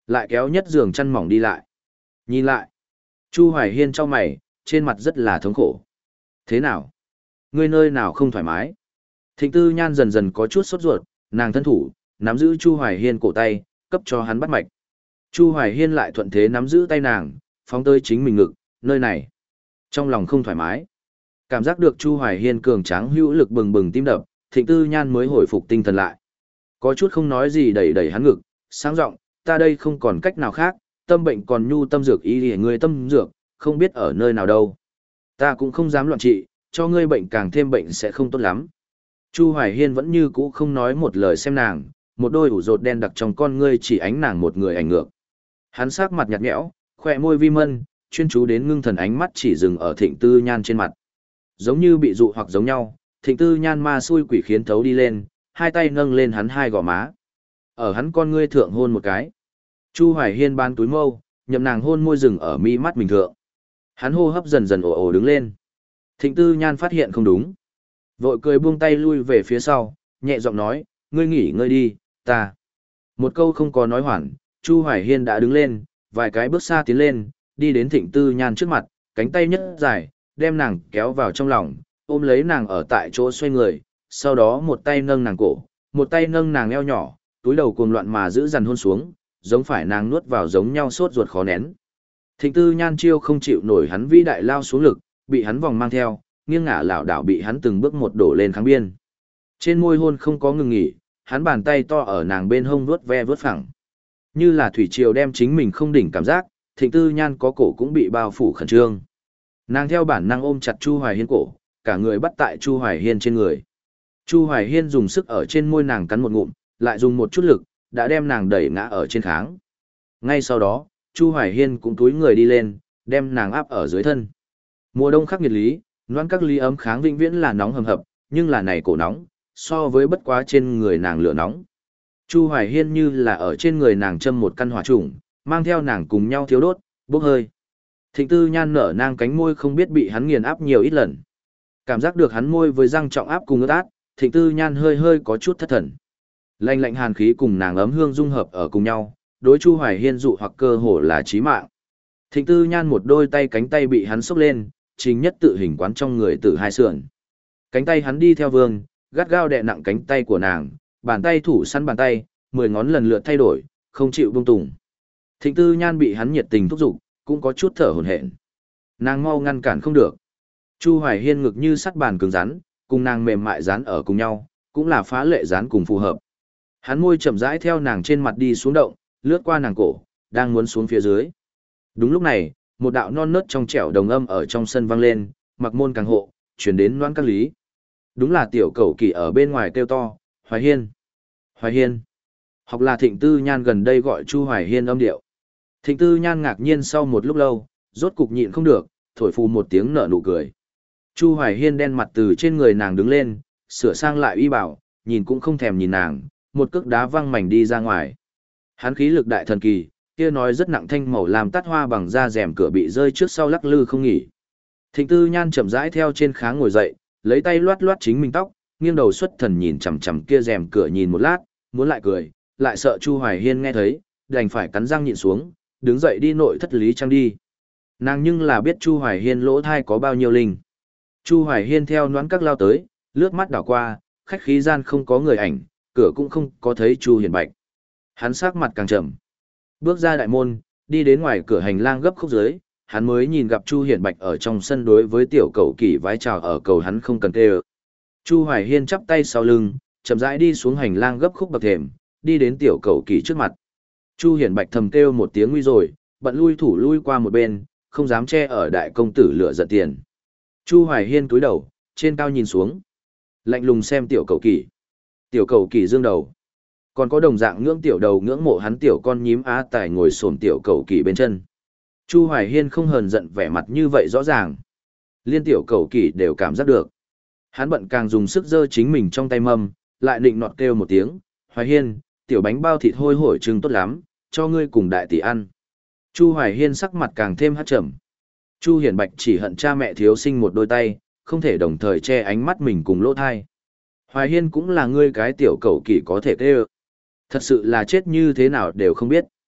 Lại kéo nhất giường chăn mỏng đi lại. Nhìn lại. Chu Hoài Hiên trong mày, trên mặt rất là thống khổ. Thế nào? Ngươi nơi nào không thoải mái? Thịnh Tư Nhan dần dần có chút sốt ruột, nàng thân thủ, nắm giữ Chu Hoài Hiên cổ tay, cấp cho hắn bắt mạch. Chu Hoài Hiên lại thuận thế nắm giữ tay nàng, phóng tới chính mình ngực, nơi này. Trong lòng không thoải mái. Cảm giác được Chu Hoài Hiên cường tráng hữu lực bừng bừng tim đập, Thịnh Tư Nhan mới hồi phục tinh thần lại. Có chút không nói gì đẩy đẩy hắn ngực, sáng giọng, ta đây không còn cách nào khác, tâm bệnh còn nhu tâm dược y để người tâm dược, không biết ở nơi nào đâu. Ta cũng không dám loạn trị, cho ngươi bệnh càng thêm bệnh sẽ không tốt lắm. Chu Hoài Hiên vẫn như cũ không nói một lời xem nàng, một đôi ủ rột đen đặc trong con ngươi chỉ ánh nàng một người ảnh ngược. Hắn sắc mặt nhạt nhẽo, khỏe môi vi mân, chuyên chú đến ngưng thần ánh mắt chỉ dừng ở Thịnh Tư Nhan trên mặt. Giống như bị dụ hoặc giống nhau, Thịnh Tư Nhan ma xui quỷ khiến thấu đi lên, hai tay nâng lên hắn hai gò má. Ở hắn con ngươi thượng hôn một cái. Chu Hoài Hiên ban túi mâu, nhậm nàng hôn môi rừng ở mi mắt mình thượng. Hắn hô hấp dần dần ồ ồ đứng lên. Thịnh Tư Nhan phát hiện không đúng. Vội cười buông tay lui về phía sau, nhẹ giọng nói, ngươi nghỉ ngơi đi, ta. Một câu không có nói hoàn, Chu Hoài Hiên đã đứng lên, vài cái bước xa tiến lên, đi đến Thịnh Tư Nhan trước mặt, cánh tay nhất dài, đem nàng kéo vào trong lòng, ôm lấy nàng ở tại chỗ xoay người, sau đó một tay nâng nàng cổ, một tay nâng nàng eo nhỏ, túi đầu cuồng loạn mà giữ dằn hôn xuống, giống phải nàng nuốt vào giống nhau sốt ruột khó nén. Thịnh Tư Nhan chiêu không chịu nổi hắn vĩ đại lao xuống lực, bị hắn vòng mang theo, nghiêng ngả lảo đảo bị hắn từng bước một đổ lên kháng biên. Trên môi hôn không có ngừng nghỉ, hắn bàn tay to ở nàng bên hông vuốt ve vuốt phẳng. Như là thủy triều đem chính mình không đỉnh cảm giác, Thịnh Tư Nhan có cổ cũng bị bao phủ khẩn trương. Nàng theo bản năng ôm chặt Chu Hoài Hiên cổ, cả người bắt tại Chu Hoài Hiên trên người. Chu Hoài Hiên dùng sức ở trên môi nàng cắn một ngụm, lại dùng một chút lực, đã đem nàng đẩy ngã ở trên kháng. Ngay sau đó, Chu Hoài Hiên cũng túi người đi lên, đem nàng áp ở dưới thân. Mùa đông khắc nghiệt lý, loan các ly ấm kháng vĩnh viễn là nóng hầm hập, nhưng là này cổ nóng, so với bất quá trên người nàng lửa nóng. Chu Hoài Hiên như là ở trên người nàng châm một căn hỏa trùng, mang theo nàng cùng nhau thiếu đốt, bốc hơi. Thịnh Tư Nhan nở nang cánh môi không biết bị hắn nghiền áp nhiều ít lần. Cảm giác được hắn môi với răng trọng áp cùng ướt át, Thịnh Tư Nhan hơi hơi có chút thất thần. Lạnh lạnh hàn khí cùng nàng ấm hương dung hợp ở cùng nhau, đối Chu Hoài Hiên dụ hoặc cơ hồ là chí mạng. Thịnh Tư Nhan một đôi tay cánh tay bị hắn xốc lên, chính nhất tự hình quán trong người tử hai sườn. Cánh tay hắn đi theo vương, gắt gao đè nặng cánh tay của nàng, bàn tay thủ săn bàn tay, mười ngón lần lượt thay đổi, không chịu buông tùng. Thịnh Tư Nhan bị hắn nhiệt tình thúc giục, cũng có chút thở hổn hển. Nàng mau ngăn cản không được. Chu Hoài Hiên ngực như sắt bàn cứng rắn, cùng nàng mềm mại dán ở cùng nhau, cũng là phá lệ dán cùng phù hợp. Hắn môi chậm rãi theo nàng trên mặt đi xuống động, lướt qua nàng cổ, đang muốn xuống phía dưới. Đúng lúc này, một đạo non nớt trong trẻo đồng âm ở trong sân vang lên, mặc môn càng hộ, chuyển đến Loan Các Lý. Đúng là tiểu cẩu kỳ ở bên ngoài kêu to, Hoài Hiên, Hoài Hiên. Hoặc là Thịnh Tư Nhan gần đây gọi Chu Hoài Hiên âm điệu. Thịnh Tư Nhan ngạc nhiên sau một lúc lâu, rốt cục nhịn không được, thổi phù một tiếng nở nụ cười. Chu Hoài Hiên đen mặt từ trên người nàng đứng lên, sửa sang lại y bảo, nhìn cũng không thèm nhìn nàng, một cước đá văng mảnh đi ra ngoài. Hắn khí lực đại thần kỳ, kia nói rất nặng thanh màu làm tắt hoa bằng da rèm cửa bị rơi trước sau lắc lư không nghỉ. Thịnh Tư Nhan chậm rãi theo trên kháng ngồi dậy, lấy tay loát loát chính mình tóc, nghiêng đầu xuất thần nhìn chằm chằm kia rèm cửa nhìn một lát, muốn lại cười, lại sợ Chu Hoài Hiên nghe thấy, đành phải cắn răng nhịn xuống, đứng dậy đi nội thất lý trang đi. Nàng nhưng là biết Chu Hoài Hiên lỗ thai có bao nhiêu linh. Chu Hoài Hiên theo Noãn Các lao tới, lướt mắt đảo qua, khách khí gian không có người ảnh, cửa cũng không có thấy Chu Hiển Bạch. Hắn sắc mặt càng trầm. Bước ra đại môn, đi đến ngoài cửa hành lang gấp khúc dưới, hắn mới nhìn gặp Chu Hiển Bạch ở trong sân đối với tiểu cầu kỳ vái chào ở cầu hắn không cần kêu. Chu Hoài Hiên chắp tay sau lưng, chậm rãi đi xuống hành lang gấp khúc bậc thềm, đi đến tiểu cầu kỳ trước mặt. Chu Hiển Bạch thầm kêu một tiếng nguy rồi, bận lui thủ lui qua một bên, không dám che ở đại công tử lửa giận tiền. Chu Hoài Hiên cúi đầu, trên cao nhìn xuống, lạnh lùng xem tiểu cầu kỳ. Tiểu cầu kỳ dương đầu. Còn có đồng dạng ngưỡng tiểu đầu ngưỡng mộ hắn tiểu con nhím á tài ngồi xổm tiểu cầu kỳ bên chân. Chu Hoài Hiên không hờn giận vẻ mặt như vậy rõ ràng. Liên tiểu cầu kỳ đều cảm giác được. Hắn bận càng dùng sức giơ chính mình trong tay mâm, lại định nọt kêu một tiếng, Hoài Hiên, tiểu bánh bao thịt hôi hổi trưng tốt lắm, cho ngươi cùng đại tỷ ăn. Chu Hoài Hiên sắc mặt càng thêm hắt trầm. Chu Hiển Bạch chỉ hận cha mẹ thiếu sinh một đôi tay, không thể đồng thời che ánh mắt mình cùng lỗ thai. Hoài Hiên cũng là ngươi cái tiểu cầu kỳ có thể kêu. Thật sự là chết như thế nào đều không biết.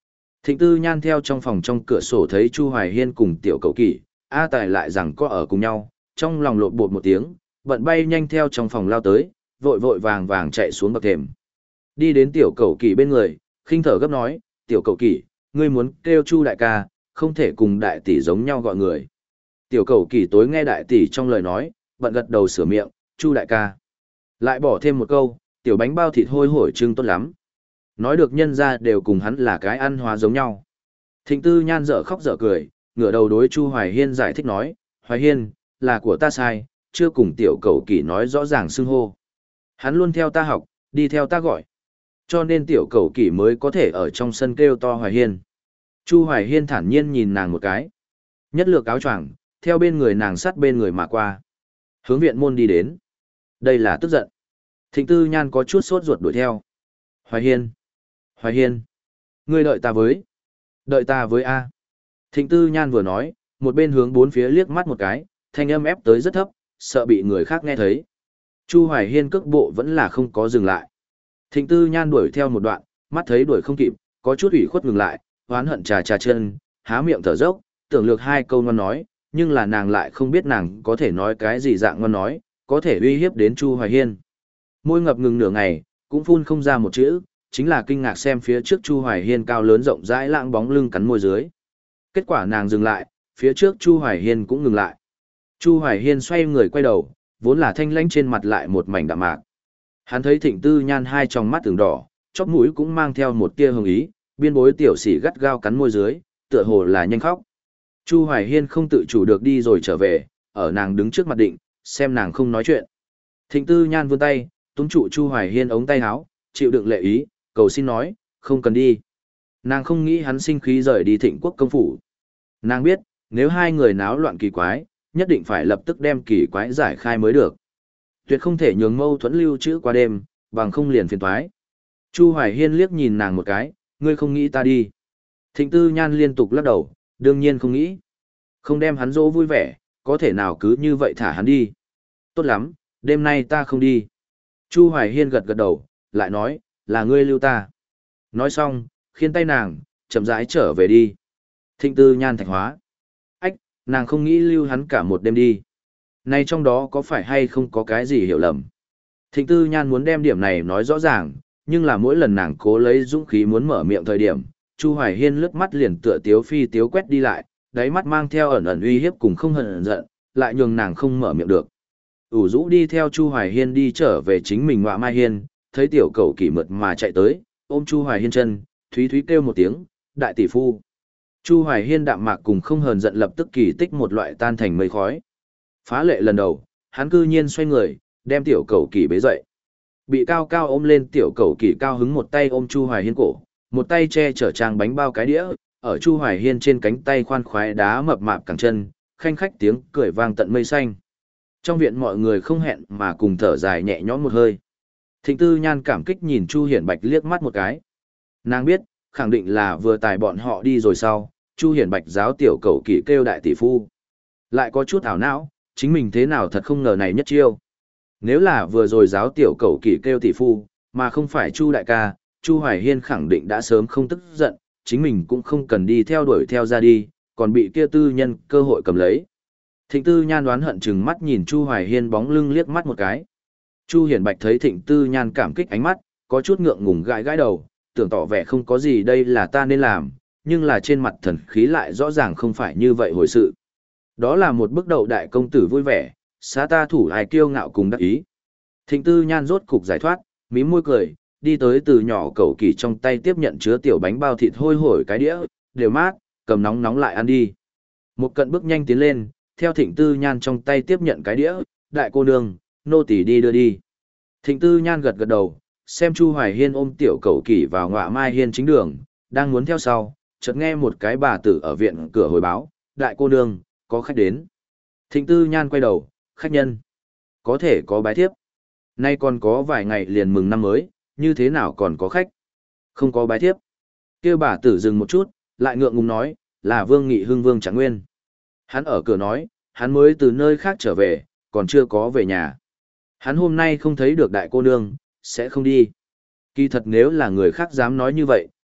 Thịnh Tư Nhan theo trong phòng trong cửa sổ thấy Chu Hoài Hiên cùng tiểu cầu kỷ, A Tài lại rằng có ở cùng nhau, trong lòng lộn bột một tiếng, bận bay nhanh theo trong phòng lao tới, vội vội vàng vàng chạy xuống bậc thềm. Đi đến tiểu cầu kỷ bên người, khinh thở gấp nói, tiểu cầu kỷ, ngươi muốn kêu Chu đại ca, không thể cùng đại tỷ giống nhau gọi người. Tiểu cầu kỷ tối nghe đại tỷ trong lời nói, bận gật đầu sửa miệng, Chu đại ca. Lại bỏ thêm một câu, tiểu bánh bao thịt hôi hổi trưng tốt lắm. Nói được nhân ra đều cùng hắn là cái ăn hóa giống nhau. Thịnh Tư Nhan dở khóc dở cười, ngửa đầu đối Chu Hoài Hiên giải thích nói, Hoài Hiên, là của ta sai, chưa cùng tiểu cầu kỷ nói rõ ràng xưng hô. Hắn luôn theo ta học, đi theo ta gọi. Cho nên tiểu cầu kỷ mới có thể ở trong sân kêu to Hoài Hiên. Chu Hoài Hiên thản nhiên nhìn nàng một cái. Nhất lược áo choàng, theo bên người nàng sát bên người mà qua. Hướng viện môn đi đến. Đây là tức giận. Thịnh Tư Nhan có chút sốt ruột đuổi theo. Hoài Hiên. Hoài Hiên. Ngươi đợi ta với. Đợi ta với A. Thịnh Tư Nhan vừa nói, một bên hướng bốn phía liếc mắt một cái, thanh âm ép tới rất thấp, sợ bị người khác nghe thấy. Chu Hoài Hiên cước bộ vẫn là không có dừng lại. Thịnh Tư Nhan đuổi theo một đoạn, mắt thấy đuổi không kịp, có chút ủy khuất ngừng lại, hoán hận trà trà chân, há miệng thở dốc, tưởng lược hai câu ngon nói, nhưng là nàng lại không biết nàng có thể nói cái gì dạng ngon nói, có thể uy hiếp đến Chu Hoài Hiên. Môi ngập ngừng nửa ngày, cũng phun không ra một chữ, chính là kinh ngạc xem phía trước Chu Hoài Hiên cao lớn rộng rãi lãng bóng lưng cắn môi dưới. Kết quả nàng dừng lại, phía trước Chu Hoài Hiên cũng ngừng lại. Chu Hoài Hiên xoay người quay đầu, vốn là thanh lãnh trên mặt lại một mảnh đạm mạc. Hắn thấy Thịnh Tư Nhan hai tròng mắt từng đỏ, chóp mũi cũng mang theo một tia hồng ý, biên bối tiểu sĩ gắt gao cắn môi dưới, tựa hồ là nhanh khóc. Chu Hoài Hiên không tự chủ được đi rồi trở về, ở nàng đứng trước mặt định, xem nàng không nói chuyện. Thịnh Tư Nhan vươn tay, túm trụ Chu Hoài Hiên ống tay áo, chịu đựng lệ ý, cầu xin nói, không cần đi. Nàng không nghĩ hắn sinh khí rời đi Thịnh Quốc công phủ. Nàng biết, nếu hai người náo loạn kỳ quái, nhất định phải lập tức đem kỳ quái giải khai mới được. Tuyệt không thể nhường mâu thuẫn lưu trữ qua đêm, bằng không liền phiền toái. Chu Hoài Hiên liếc nhìn nàng một cái, ngươi không nghĩ ta đi. Thịnh Tư Nhan liên tục lắc đầu, đương nhiên không nghĩ. Không đem hắn dỗ vui vẻ, có thể nào cứ như vậy thả hắn đi. Tốt lắm, đêm nay ta không đi. Chu Hoài Hiên gật gật đầu, lại nói, là ngươi lưu ta. Nói xong, khiên tay nàng, chậm rãi trở về đi. Thịnh Tư Nhan thạch hóa. Ách, nàng không nghĩ lưu hắn cả một đêm đi. Này trong đó có phải hay không có cái gì hiểu lầm. Thịnh Tư Nhan muốn đem điểm này nói rõ ràng, nhưng là mỗi lần nàng cố lấy dũng khí muốn mở miệng thời điểm, Chu Hoài Hiên lướt mắt liền tựa tiếu phi tiếu quét đi lại, đáy mắt mang theo ẩn ẩn uy hiếp cùng không hận giận, lại nhường nàng không mở miệng được. ủ rũ đi theo Chu Hoài Hiên đi trở về chính mình Ngọa Mai Hiên, thấy tiểu cầu kỷ mượt mà chạy tới, ôm Chu Hoài Hiên chân, thúy thúy kêu một tiếng, đại tỷ phu. Chu Hoài Hiên đạm mạc cùng không hờn giận lập tức kỳ tích một loại tan thành mây khói. Phá lệ lần đầu, hắn cư nhiên xoay người, đem tiểu cầu kỷ bế dậy. Bị cao cao ôm lên tiểu cầu kỷ cao hứng một tay ôm Chu Hoài Hiên cổ, một tay che chở trang bánh bao cái đĩa, ở Chu Hoài Hiên trên cánh tay khoan khoái đá mập mạp cẳng chân, khanh khách tiếng cười vang tận mây xanh. Trong viện mọi người không hẹn mà cùng thở dài nhẹ nhõm một hơi. Thịnh Tư Nhan cảm kích nhìn Chu Hiển Bạch liếc mắt một cái. Nàng biết, khẳng định là vừa tài bọn họ đi rồi sau, Chu Hiển Bạch giáo tiểu cầu kỷ kêu đại tỷ phu. Lại có chút ảo não, chính mình thế nào thật không ngờ này nhất chiêu. Nếu là vừa rồi giáo tiểu cầu kỷ kêu tỷ phu, mà không phải Chu đại ca, Chu Hoài Hiên khẳng định đã sớm không tức giận, chính mình cũng không cần đi theo đuổi theo ra đi, còn bị kia tư nhân cơ hội cầm lấy. Thịnh Tư Nhan đoán hận chừng mắt nhìn Chu Hoài Hiên bóng lưng liếc mắt một cái. Chu Hiển Bạch thấy Thịnh Tư Nhan cảm kích ánh mắt, có chút ngượng ngùng gãi gãi đầu, tưởng tỏ vẻ không có gì đây là ta nên làm, nhưng là trên mặt thần khí lại rõ ràng không phải như vậy hồi sự. Đó là một bức đầu đại công tử vui vẻ, xá ta thủ ai kiêu ngạo cùng đắc ý. Thịnh Tư Nhan rốt cục giải thoát, mím môi cười, đi tới từ nhỏ cầu kỳ trong tay tiếp nhận chứa tiểu bánh bao thịt hôi hổi cái đĩa, đều mát, cầm nóng nóng lại ăn đi. Một cận bước nhanh tiến lên, theo Thịnh Tư Nhan trong tay tiếp nhận cái đĩa, đại cô nương, nô tỳ đi đưa đi. Thịnh Tư Nhan gật gật đầu, xem Chu Hoài Hiên ôm tiểu cầu kỳ vào Ngọa Mai Hiên chính đường, đang muốn theo sau, chợt nghe một cái bà tử ở viện cửa hồi báo, đại cô nương, có khách đến. Thịnh Tư Nhan quay đầu, khách nhân, có thể có bái thiếp. Nay còn có vài ngày liền mừng năm mới, như thế nào còn có khách? Không có bái thiếp. Kêu bà tử dừng một chút, lại ngượng ngùng nói, là Vương Nghị Hưng Vương Trạng Nguyên. Hắn ở cửa nói, hắn mới từ nơi khác trở về, còn chưa có về nhà. Hắn hôm nay không thấy được đại cô nương, sẽ không đi. Kỳ thật nếu là người khác dám nói như vậy,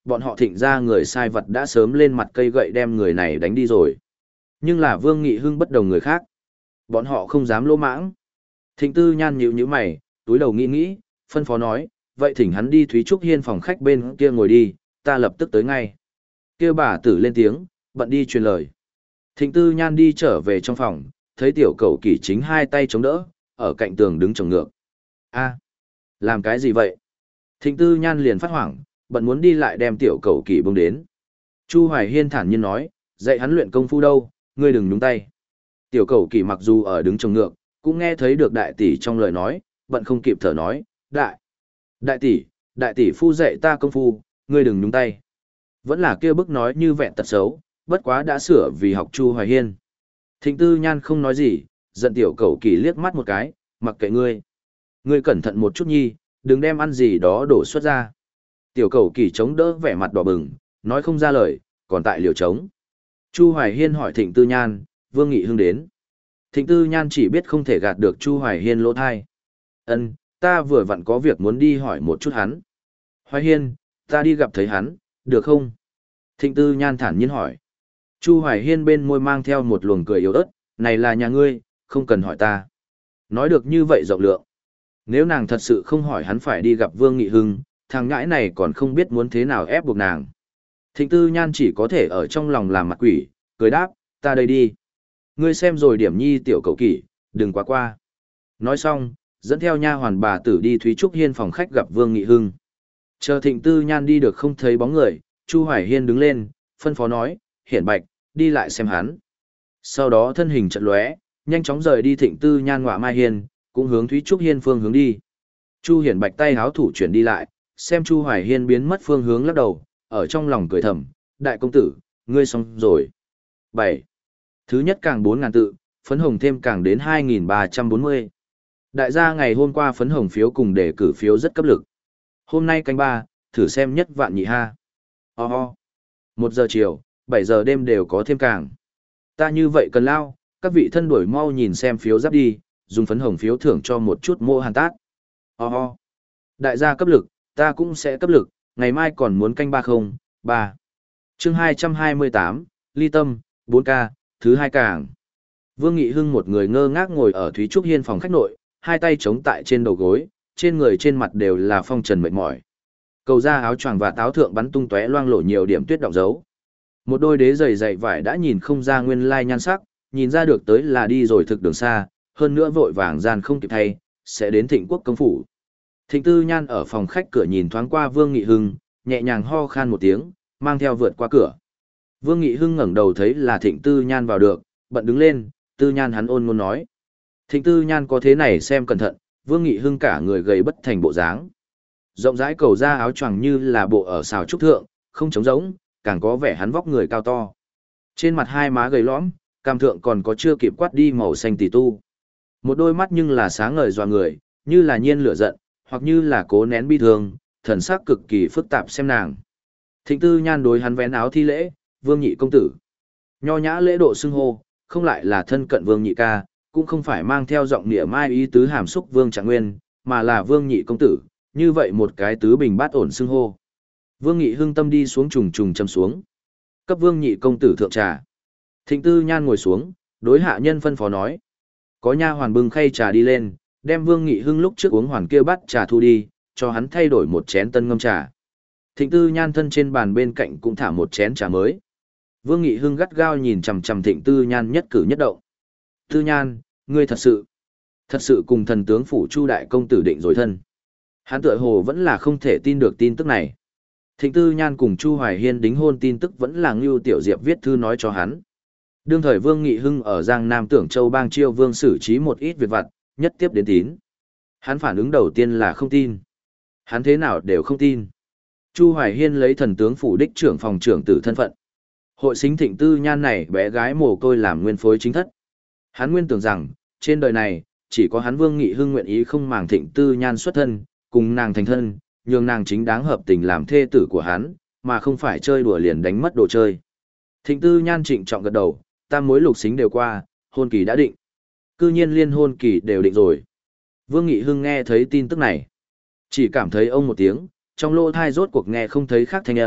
bọn họ thịnh ra người sai vật đã sớm lên mặt cây gậy đem người này đánh đi rồi. Nhưng là Vương Nghị Hưng bất đồng người khác. Bọn họ không dám lỗ mãng. Thịnh Tư Nhan nhíu nhíu mày, túi đầu nghĩ nghĩ, phân phó nói, vậy thỉnh hắn đi Thúy Trúc Hiên phòng khách bên kia ngồi đi, ta lập tức tới ngay. Kia bà tử lên tiếng, bận đi truyền lời. Thịnh Tư Nhan đi trở về trong phòng, thấy tiểu cẩu kỷ chính hai tay chống đỡ, ở cạnh tường đứng trồng ngược. A, làm cái gì vậy? Thịnh Tư Nhan liền phát hoảng, bận muốn đi lại đem tiểu cẩu kỷ bông đến. Chu Hoài Hiên thản nhiên nói, dạy hắn luyện công phu đâu, ngươi đừng nhúng tay. Tiểu cẩu kỷ mặc dù ở đứng trồng ngược, cũng nghe thấy được đại tỷ trong lời nói, bận không kịp thở nói, đại, đại tỷ, đại tỷ phu dạy ta công phu, ngươi đừng nhúng tay. Vẫn là kia bức nói như vẹn tật xấu, bất quá đã sửa vì học Chu Hoài Hiên. Thịnh Tư Nhan không nói gì, giận tiểu cẩu kỷ liếc mắt một cái, mặc kệ ngươi. Ngươi cẩn thận một chút nhi, đừng đem ăn gì đó đổ xuất ra. Tiểu cẩu kỷ chống đỡ vẻ mặt đỏ bừng, nói không ra lời, còn tại liều trống. Chu Hoài Hiên hỏi Thịnh Tư Nhan, Vương Nghị Hưng đến. Thịnh Tư Nhan chỉ biết không thể gạt được Chu Hoài Hiên lỗ thai. Ân, ta vừa vặn có việc muốn đi hỏi một chút hắn. Hoài Hiên, ta đi gặp thấy hắn, được không? Thịnh Tư Nhan thản nhiên hỏi. Chu Hoài Hiên bên môi mang theo một luồng cười yếu ớt, này là nhà ngươi, không cần hỏi ta. Nói được như vậy rộng lượng. Nếu nàng thật sự không hỏi hắn phải đi gặp Vương Nghị Hưng, thằng ngãi này còn không biết muốn thế nào ép buộc nàng. Thịnh Tư Nhan chỉ có thể ở trong lòng làm mặt quỷ, cười đáp, ta đây đi. Ngươi xem rồi điểm nhi tiểu cậu kỷ, đừng quá qua. Nói xong, dẫn theo nha hoàn bà tử đi Thúy Trúc Hiên phòng khách gặp Vương Nghị Hưng. Chờ Thịnh Tư Nhan đi được không thấy bóng người, Chu Hoài Hiên đứng lên, phân phó nói, Hiển Bạch, đi lại xem hắn. Sau đó thân hình chợt lóe, nhanh chóng rời đi Thịnh Tư Nhan ngọa mai hiên, cũng hướng Thúy Trúc Hiên phương hướng đi. Chu Hiển Bạch tay háo thủ chuyển đi lại, xem Chu Hoài Hiên biến mất phương hướng lắc đầu, ở trong lòng cười thầm, đại công tử, ngươi xong rồi. bảy. Thứ nhất càng bốn ngàn tự, phấn hồng thêm càng đến hai nghìn ba trăm bốn mươi. Đại gia ngày hôm qua phấn hồng phiếu cùng đề cử phiếu rất cấp lực. Hôm nay canh ba, thử xem nhất vạn nhị ha. Ho oh ho. Một giờ chiều, bảy giờ đêm đều có thêm càng. Ta như vậy cần lao, các vị thân đuổi mau nhìn xem phiếu giáp đi, dùng phấn hồng phiếu thưởng cho một chút mô hàn tát. Ho oh ho. Đại gia cấp lực, ta cũng sẽ cấp lực, ngày mai còn muốn canh ba không, ba. Chương hai trăm hai mươi tám, Ly Tâm, bốn K, thứ hai càng. Vương Nghị Hưng một người ngơ ngác ngồi ở Thúy Trúc Hiên phòng khách nội, hai tay chống tại trên đầu gối, trên người trên mặt đều là phong trần mệt mỏi. Cầu ra áo choàng và táo thượng bắn tung tóe loang lổ nhiều điểm tuyết đọng dấu. Một đôi đế giày dày vải đã nhìn không ra nguyên lai nhan sắc, nhìn ra được tới là đi rồi thực đường xa, hơn nữa vội vàng gian không kịp thay, sẽ đến Thịnh Quốc công phủ. Thịnh Tư Nhan ở phòng khách cửa nhìn thoáng qua Vương Nghị Hưng, nhẹ nhàng ho khan một tiếng, mang theo vượt qua cửa. Vương Nghị Hưng ngẩng đầu thấy là Thịnh Tư Nhan vào được, bận đứng lên, Tư Nhan hắn ôn ngôn nói. Thịnh Tư Nhan có thế này xem cẩn thận, Vương Nghị Hưng cả người gầy bất thành bộ dáng. Rộng rãi cầu ra áo choàng như là bộ ở xào trúc thượng, không trống rỗng, càng có vẻ hắn vóc người cao to. Trên mặt hai má gầy lõm, cằm thượng còn có chưa kịp quát đi màu xanh tỉ tu. Một đôi mắt nhưng là sáng ngời dọa người, như là nhiên lửa giận, hoặc như là cố nén bi thương, thần sắc cực kỳ phức tạp xem nàng. Thịnh Tư Nhan đối hắn vén áo thi lễ, Vương nhị công tử. Nho nhã lễ độ xưng hô, không lại là thân cận Vương nhị ca, cũng không phải mang theo giọng nghĩa mai ý tứ hàm xúc Vương Trạng Nguyên, mà là Vương nhị công tử, như vậy một cái tứ bình bát ổn xưng hô. Vương Nghị Hưng tâm đi xuống trùng trùng châm xuống. Cấp Vương nhị công tử thượng trà. Thịnh Tư Nhan ngồi xuống, đối hạ nhân phân phó nói. Có nha hoàn bưng khay trà đi lên, đem Vương Nghị Hưng lúc trước uống hoàn kia bắt trà thu đi, cho hắn thay đổi một chén tân ngâm trà. Thịnh Tư Nhan thân trên bàn bên cạnh cũng thả một chén trà mới. Vương Nghị Hưng gắt gao nhìn chằm chằm Thịnh Tư Nhan nhất cử nhất động. Tư Nhan, ngươi thật sự, thật sự cùng thần tướng phủ Chu đại công tử định rồi thân. Hắn tựa hồ vẫn là không thể tin được tin tức này. Thịnh Tư Nhan cùng Chu Hoài Hiên đính hôn tin tức vẫn là Ngưu Tiểu Diệp viết thư nói cho hắn. Đương thời Vương Nghị Hưng ở Giang Nam Tưởng Châu bang chiêu vương xử trí một ít việc vặt, nhất tiếp đến tín. Hắn phản ứng đầu tiên là không tin. Hắn thế nào đều không tin. Chu Hoài Hiên lấy thần tướng phủ đích trưởng phòng trưởng tử thân phận. Hội xính Thịnh Tư Nhan này bé gái mồ côi làm nguyên phối chính thất. Hắn nguyên tưởng rằng, trên đời này, chỉ có hắn Vương Nghị Hưng nguyện ý không màng Thịnh Tư Nhan xuất thân, cùng nàng thành thân, nhường nàng chính đáng hợp tình làm thê tử của hắn, mà không phải chơi đùa liền đánh mất đồ chơi. Thịnh Tư Nhan trịnh trọng gật đầu, tam mối lục xính đều qua, hôn kỳ đã định. Cư nhiên liên hôn kỳ đều định rồi. Vương Nghị Hưng nghe thấy tin tức này, chỉ cảm thấy ông một tiếng, trong lỗ thai rốt cuộc nghe không thấy khác thanh âm,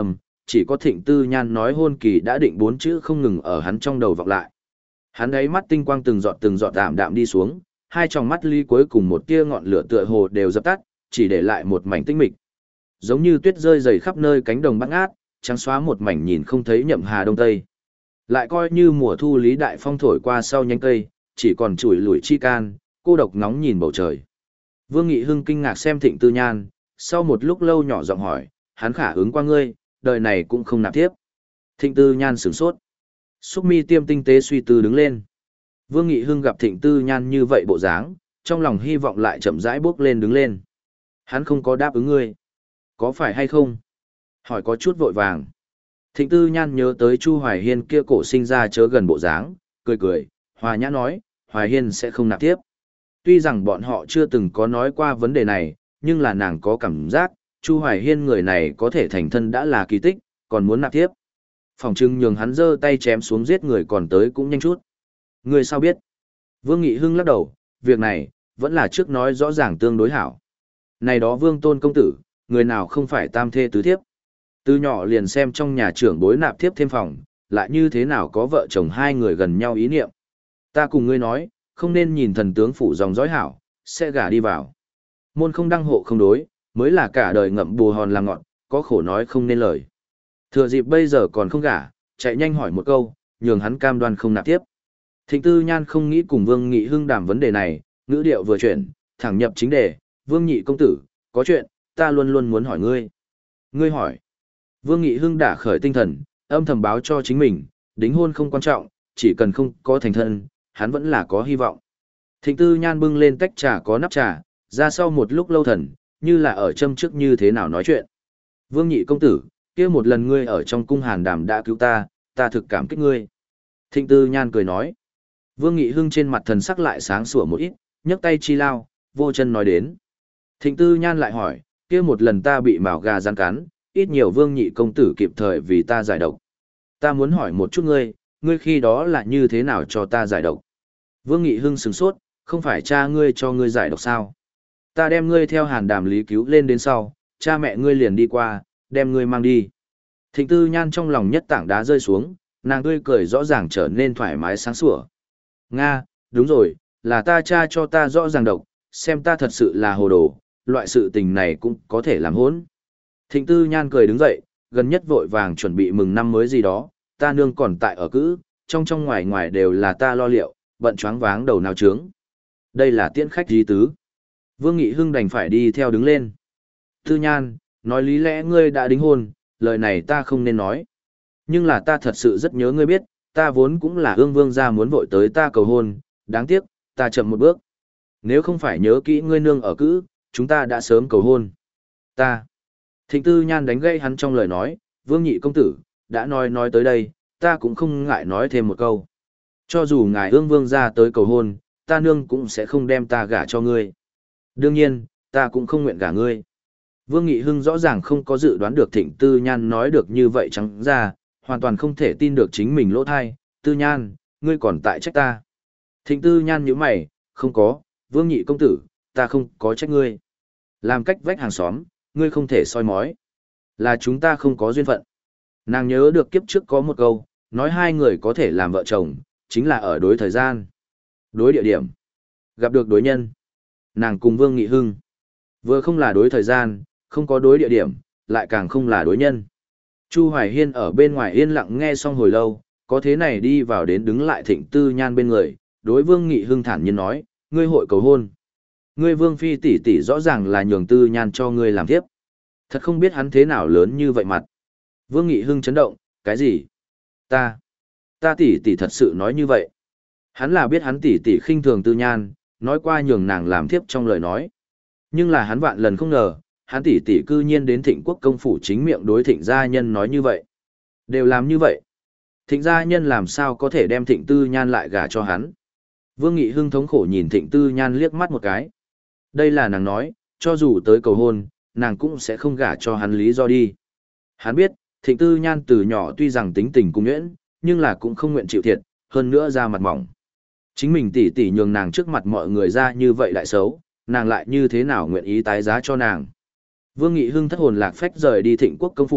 chỉ có Thịnh Tư Nhan nói hôn kỳ đã định bốn chữ không ngừng ở hắn trong đầu vọng lại. Hắn ấy mắt tinh quang từng giọt từng giọt đạm đạm đi xuống, hai tròng mắt ly cuối cùng một tia ngọn lửa tựa hồ đều dập tắt, chỉ để lại một mảnh tinh mịch. Giống như tuyết rơi dày khắp nơi cánh đồng bát ngát, trắng xóa một mảnh nhìn không thấy nhậm hà đông tây. Lại coi như mùa thu lý đại phong thổi qua sau nhánh cây, chỉ còn chùi lủi chi can, cô độc nóng nhìn bầu trời. Vương Nghị Hưng kinh ngạc xem Thịnh Tư Nhan, sau một lúc lâu nhỏ giọng hỏi, hắn khả ứng qua ngươi, đời này cũng không nạp tiếp. Thịnh Tư Nhan sửng sốt. Xúc mi tiêm tinh tế suy tư đứng lên. Vương Nghị Hưng gặp Thịnh Tư Nhan như vậy bộ dáng, trong lòng hy vọng lại chậm rãi bước lên đứng lên. Hắn không có đáp ứng ngươi. Có phải hay không? Hỏi có chút vội vàng. Thịnh Tư Nhan nhớ tới Chu Hoài Hiên kia cổ sinh ra chớ gần bộ dáng, cười cười, hòa nhã nói, Hoài Hiên sẽ không nạp tiếp. Tuy rằng bọn họ chưa từng có nói qua vấn đề này, nhưng là nàng có cảm giác, Chu Hoài Hiên người này có thể thành thân đã là kỳ tích, còn muốn nạp tiếp. Phòng trưng nhường hắn giơ tay chém xuống giết người còn tới cũng nhanh chút. Người sao biết? Vương Nghị Hưng lắc đầu, việc này, vẫn là trước nói rõ ràng tương đối hảo. Này đó Vương Tôn công tử, người nào không phải tam thê tứ thiếp. Từ nhỏ liền xem trong nhà trưởng bối nạp thiếp thêm phòng, lại như thế nào có vợ chồng hai người gần nhau ý niệm. Ta cùng ngươi nói, không nên nhìn thần tướng phủ dòng dõi hảo, sẽ gả đi vào. Môn không đăng hộ không đối, mới là cả đời ngậm bù hòn làm ngọn, có khổ nói không nên lời. Thừa dịp bây giờ còn không gả, chạy nhanh hỏi một câu, nhường hắn cam đoan không nạp tiếp. Thịnh Tư Nhan không nghĩ cùng Vương Nghị Hưng đàm vấn đề này, ngữ điệu vừa chuyển, thẳng nhập chính đề, Vương Nhị công tử, có chuyện, ta luôn luôn muốn hỏi ngươi. Ngươi hỏi. Vương Nghị Hưng đã khởi tinh thần, âm thầm báo cho chính mình, đính hôn không quan trọng, chỉ cần không có thành thân, hắn vẫn là có hy vọng. Thịnh Tư Nhan bưng lên tách trà có nắp trà, ra sau một lúc lâu thần, như là ở châm trước như thế nào nói chuyện. Vương Nhị công tử, kia một lần ngươi ở trong cung Hàn Đàm đã cứu ta, ta thực cảm kích ngươi. Thịnh Tư Nhan cười nói. Vương Nghị Hưng trên mặt thần sắc lại sáng sủa một ít, nhấc tay chi lao, vô chân nói đến. Thịnh Tư Nhan lại hỏi, kia một lần ta bị mào gà rắn cắn, ít nhiều Vương Nhị công tử kịp thời vì ta giải độc. Ta muốn hỏi một chút ngươi, ngươi khi đó là như thế nào cho ta giải độc? Vương Nghị Hưng sửng sốt, không phải cha ngươi cho ngươi giải độc sao? Ta đem ngươi theo Hàn Đàm lý cứu lên đến sau, cha mẹ ngươi liền đi qua, đem ngươi mang đi. Thịnh Tư Nhan trong lòng nhất tảng đá rơi xuống, nàng tươi cười rõ ràng trở nên thoải mái sáng sủa. Nga, đúng rồi, là ta cha cho ta rõ ràng độc, xem ta thật sự là hồ đồ, loại sự tình này cũng có thể làm hỗn. Thịnh Tư Nhan cười đứng dậy, gần nhất vội vàng chuẩn bị mừng năm mới gì đó, ta nương còn tại ở cữ, trong trong ngoài ngoài đều là ta lo liệu, bận choáng váng đầu nào trướng. Đây là tiễn khách gì tứ. Vương Nghị Hưng đành phải đi theo đứng lên. Tư Nhan, nói lý lẽ ngươi đã đính hôn, lời này ta không nên nói. Nhưng là ta thật sự rất nhớ ngươi biết, ta vốn cũng là ương vương gia muốn vội tới ta cầu hôn, đáng tiếc, ta chậm một bước. Nếu không phải nhớ kỹ ngươi nương ở cữ, chúng ta đã sớm cầu hôn. Ta. Thịnh Tư Nhan đánh gây hắn trong lời nói, Vương Nhị công tử, đã nói nói tới đây, ta cũng không ngại nói thêm một câu. Cho dù ngài ương vương gia tới cầu hôn, ta nương cũng sẽ không đem ta gả cho ngươi. Đương nhiên, ta cũng không nguyện gả ngươi. Vương Nghị Hưng rõ ràng không có dự đoán được Thịnh Tư Nhan nói được như vậy trắng ra, hoàn toàn không thể tin được chính mình lỗ thai. Tư Nhan, ngươi còn tại trách ta. Thịnh Tư Nhan nhíu mày, không có, Vương Nhị công tử, ta không có trách ngươi. Làm cách vách hàng xóm, ngươi không thể soi mói. Là chúng ta không có duyên phận. Nàng nhớ được kiếp trước có một câu, nói hai người có thể làm vợ chồng, chính là ở đối thời gian, đối địa điểm, gặp được đối nhân. Nàng cùng Vương Nghị Hưng, vừa không là đối thời gian, không có đối địa điểm, lại càng không là đối nhân. Chu Hoài Hiên ở bên ngoài yên lặng nghe xong hồi lâu, có thế này đi vào đến đứng lại Thịnh Tư Nhan bên người, đối Vương Nghị Hưng thản nhiên nói, ngươi hội cầu hôn. Ngươi Vương Phi tỷ tỷ rõ ràng là nhường Tư Nhan cho ngươi làm tiếp. Thật không biết hắn thế nào lớn như vậy mặt. Vương Nghị Hưng chấn động, cái gì? Ta, ta tỷ tỷ thật sự nói như vậy. Hắn là biết hắn tỷ tỷ khinh thường Tư Nhan, nói qua nhường nàng làm tiếp trong lời nói. Nhưng là hắn vạn lần không ngờ, hắn tỷ tỷ cư nhiên đến Thịnh Quốc công phủ chính miệng đối Thịnh gia nhân nói như vậy. Đều làm như vậy. Thịnh gia nhân làm sao có thể đem Thịnh Tư Nhan lại gả cho hắn? Vương Nghị Hưng thống khổ nhìn Thịnh Tư Nhan liếc mắt một cái. Đây là nàng nói, cho dù tới cầu hôn, nàng cũng sẽ không gả cho hắn lý do đi. Hắn biết, Thịnh Tư Nhan từ nhỏ tuy rằng tính tình cung nhuyễn, nhưng là cũng không nguyện chịu thiệt, hơn nữa ra mặt mỏng. Chính mình tỉ tỉ nhường nàng trước mặt mọi người ra như vậy lại xấu, nàng lại như thế nào nguyện ý tái giá cho nàng. Vương Nghị Hưng thất hồn lạc phách rời đi Thịnh Quốc công phủ,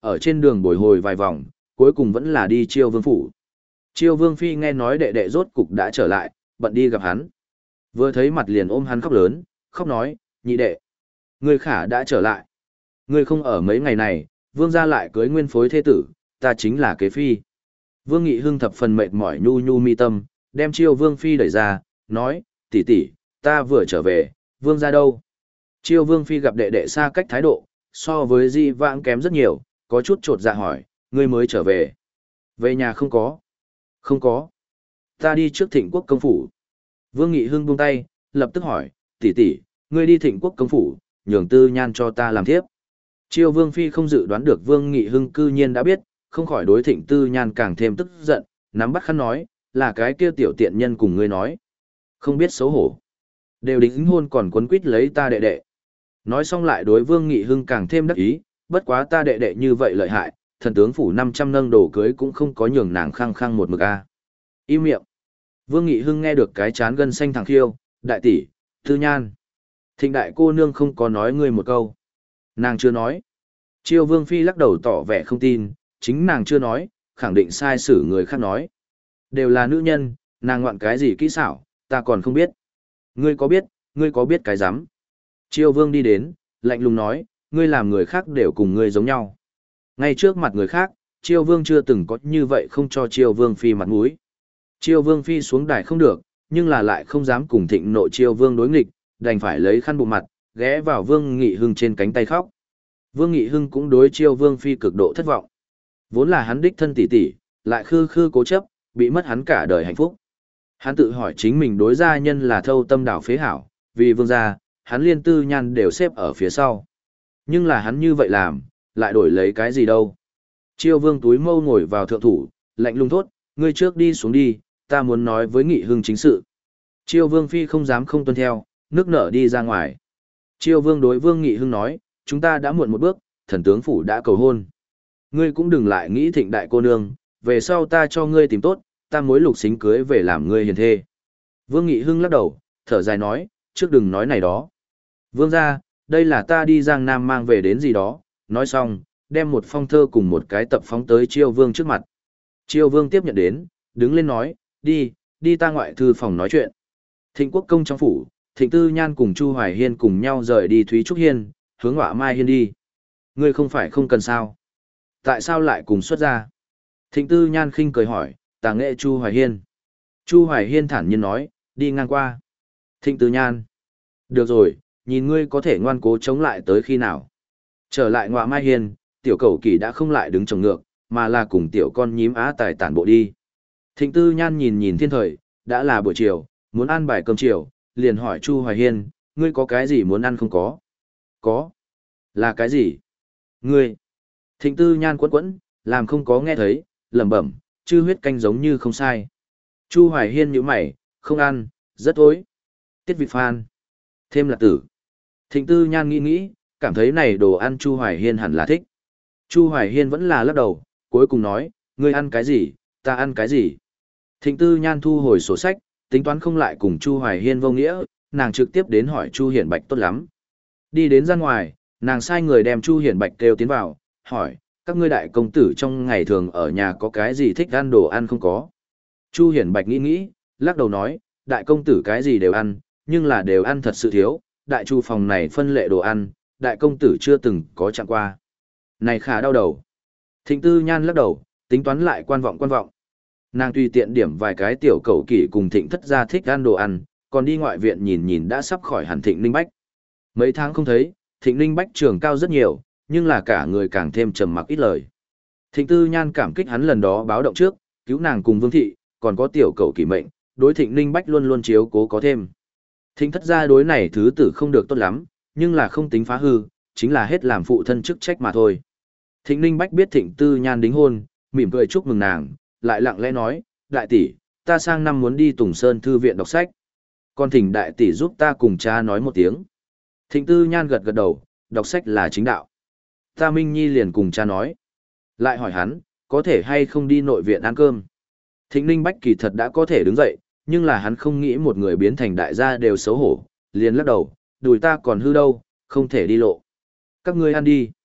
ở trên đường bồi hồi vài vòng, cuối cùng vẫn là đi Chiêu Vương phủ. Chiêu Vương phi nghe nói đệ đệ rốt cục đã trở lại, bận đi gặp hắn. Vừa thấy mặt liền ôm hắn khóc lớn, khóc nói, nhị đệ, ngươi khả đã trở lại. Ngươi không ở mấy ngày này, vương gia lại cưới nguyên phối thế tử, ta chính là kế phi. Vương Nghị Hưng thập phần mệt mỏi nhu nhu mi tâm, đem Chiêu Vương phi đẩy ra, nói, tỷ tỷ, ta vừa trở về, vương gia đâu? Chiêu Vương phi gặp đệ đệ xa cách thái độ, so với di vãng kém rất nhiều, có chút trột dạ hỏi, ngươi mới trở về. Về nhà không có. Không có. Ta đi trước Thịnh Quốc công phủ. Vương Nghị Hưng buông tay, lập tức hỏi, tỷ tỷ, ngươi đi Thịnh Quốc công phủ, nhường Tư Nhan cho ta làm thiếp. Chiêu Vương phi không dự đoán được Vương Nghị Hưng cư nhiên đã biết, không khỏi đối Thịnh Tư Nhan càng thêm tức giận, nắm bắt khăn nói, là cái kia tiểu tiện nhân cùng ngươi nói. Không biết xấu hổ. Đều đính hôn còn quấn quýt lấy ta đệ đệ. Nói xong lại đối Vương Nghị Hưng càng thêm đắc ý, bất quá ta đệ đệ như vậy lợi hại, thần tướng phủ năm trăm nâng đồ cưới cũng không có nhường nàng khăng khăng một mực a. Im miệng. Vương Nghị Hưng nghe được cái chán gân xanh thẳng khiêu, đại tỷ, Tư Nhan. Thịnh đại cô nương không có nói ngươi một câu. Nàng chưa nói. Chiêu Vương phi lắc đầu tỏ vẻ không tin, chính nàng chưa nói, khẳng định sai sử người khác nói. Đều là nữ nhân, nàng ngoạn cái gì kỹ xảo, ta còn không biết. Ngươi có biết, ngươi có biết cái rắm. Chiêu Vương đi đến, lạnh lùng nói, ngươi làm người khác đều cùng ngươi giống nhau. Ngay trước mặt người khác, Chiêu Vương chưa từng có như vậy không cho Chiêu Vương phi mặt mũi. Chiêu Vương phi xuống đài không được, nhưng là lại không dám cùng thịnh nộ Chiêu Vương đối nghịch, đành phải lấy khăn bụng mặt, ghé vào Vương Nghị Hưng trên cánh tay khóc. Vương Nghị Hưng cũng đối Chiêu Vương phi cực độ thất vọng. Vốn là hắn đích thân tỷ tỷ, lại khư khư cố chấp, bị mất hắn cả đời hạnh phúc. Hắn tự hỏi chính mình đối gia nhân là thâu tâm đảo phế hảo, vì vương gia, hắn liên Tư Nhan đều xếp ở phía sau. Nhưng là hắn như vậy làm, lại đổi lấy cái gì đâu. Chiêu Vương túi mâu ngồi vào thượng thủ, lạnh lùng thốt, ngươi trước đi xuống đi, ta muốn nói với Nghị Hưng chính sự. Chiêu Vương phi không dám không tuân theo, nước nở đi ra ngoài. Chiêu Vương đối Vương Nghị Hưng nói, chúng ta đã muộn một bước, thần tướng phủ đã cầu hôn. Ngươi cũng đừng lại nghĩ thịnh đại cô nương, về sau ta cho ngươi tìm tốt, ta mối lục xính cưới về làm ngươi hiền thê. Vương Nghị Hưng lắc đầu, thở dài nói, trước đừng nói này đó. Vương gia, đây là ta đi Giang Nam mang về đến gì đó, nói xong, đem một phong thơ cùng một cái tập phóng tới Chiêu Vương trước mặt. Chiêu Vương tiếp nhận đến, đứng lên nói, đi, đi ta ngoại thư phòng nói chuyện. Thịnh Quốc công trong phủ, Thịnh Tư Nhan cùng Chu Hoài Hiên cùng nhau rời đi Thúy Trúc Hiên, hướng Họa Mai Hiên đi. Ngươi không phải không cần sao? Tại sao lại cùng xuất ra? Thịnh Tư Nhan khinh cười hỏi, tà nghệ Chu Hoài Hiên. Chu Hoài Hiên thản nhiên nói, đi ngang qua. Thịnh Tư Nhan. Được rồi, nhìn ngươi có thể ngoan cố chống lại tới khi nào. Trở lại Họa Mai Hiên, tiểu cầu kỳ đã không lại đứng trồng ngược, mà là cùng tiểu con nhím á tài tản bộ đi. Thịnh Tư Nhan nhìn nhìn thiên thời, đã là buổi chiều, muốn ăn bài cơm chiều, liền hỏi Chu Hoài Hiên, ngươi có cái gì muốn ăn không có? Có. Là cái gì? Ngươi. Thịnh Tư Nhan quẫn quẫn, làm không có nghe thấy, lẩm bẩm, chư huyết canh giống như không sai. Chu Hoài Hiên nhíu mày, không ăn, rất tối. Tiết vị phan. Thêm là tử. Thịnh Tư Nhan nghĩ nghĩ, cảm thấy này đồ ăn Chu Hoài Hiên hẳn là thích. Chu Hoài Hiên vẫn là lắc đầu, cuối cùng nói, ngươi ăn cái gì, ta ăn cái gì. Thịnh Tư Nhan thu hồi sổ sách, tính toán không lại cùng Chu Hoài Hiên vô nghĩa, nàng trực tiếp đến hỏi Chu Hiển Bạch tốt lắm. Đi đến ra ngoài, nàng sai người đem Chu Hiển Bạch kêu tiến vào, hỏi, các ngươi đại công tử trong ngày thường ở nhà có cái gì thích ăn đồ ăn không có. Chu Hiển Bạch nghĩ nghĩ, lắc đầu nói, đại công tử cái gì đều ăn, nhưng là đều ăn thật sự thiếu, đại chu phòng này phân lệ đồ ăn, đại công tử chưa từng có chạm qua. Này khá đau đầu. Thịnh Tư Nhan lắc đầu, tính toán lại quan vọng quan vọng. Nàng tùy tiện điểm vài cái tiểu cầu kỷ cùng Thịnh thất gia thích ăn đồ ăn, còn đi ngoại viện nhìn nhìn đã sắp khỏi hẳn Thịnh Ninh Bách. Mấy tháng không thấy, Thịnh Ninh Bách trường cao rất nhiều, nhưng là cả người càng thêm trầm mặc ít lời. Thịnh Tư Nhan cảm kích hắn lần đó báo động trước, cứu nàng cùng Vương thị, còn có tiểu cầu kỷ mệnh, đối Thịnh Ninh Bách luôn luôn chiếu cố có thêm. Thịnh thất gia đối này thứ tử không được tốt lắm, nhưng là không tính phá hư, chính là hết làm phụ thân chức trách mà thôi. Thịnh Ninh Bách biết Thịnh Tư Nhan đính hôn, mỉm cười chúc mừng nàng, lại lặng lẽ nói, đại tỷ, ta sang năm muốn đi Tùng Sơn Thư viện đọc sách. Còn thỉnh đại tỷ giúp ta cùng cha nói một tiếng. Thịnh Tư Nhan gật gật đầu, đọc sách là chính đạo. Ta Minh Nhi liền cùng cha nói. Lại hỏi hắn, có thể hay không đi nội viện ăn cơm. Thịnh Ninh Bách kỳ thật đã có thể đứng dậy, nhưng là hắn không nghĩ một người biến thành đại gia đều xấu hổ, liền lắc đầu, đùi ta còn hư đâu, không thể đi lộ. Các ngươi ăn đi.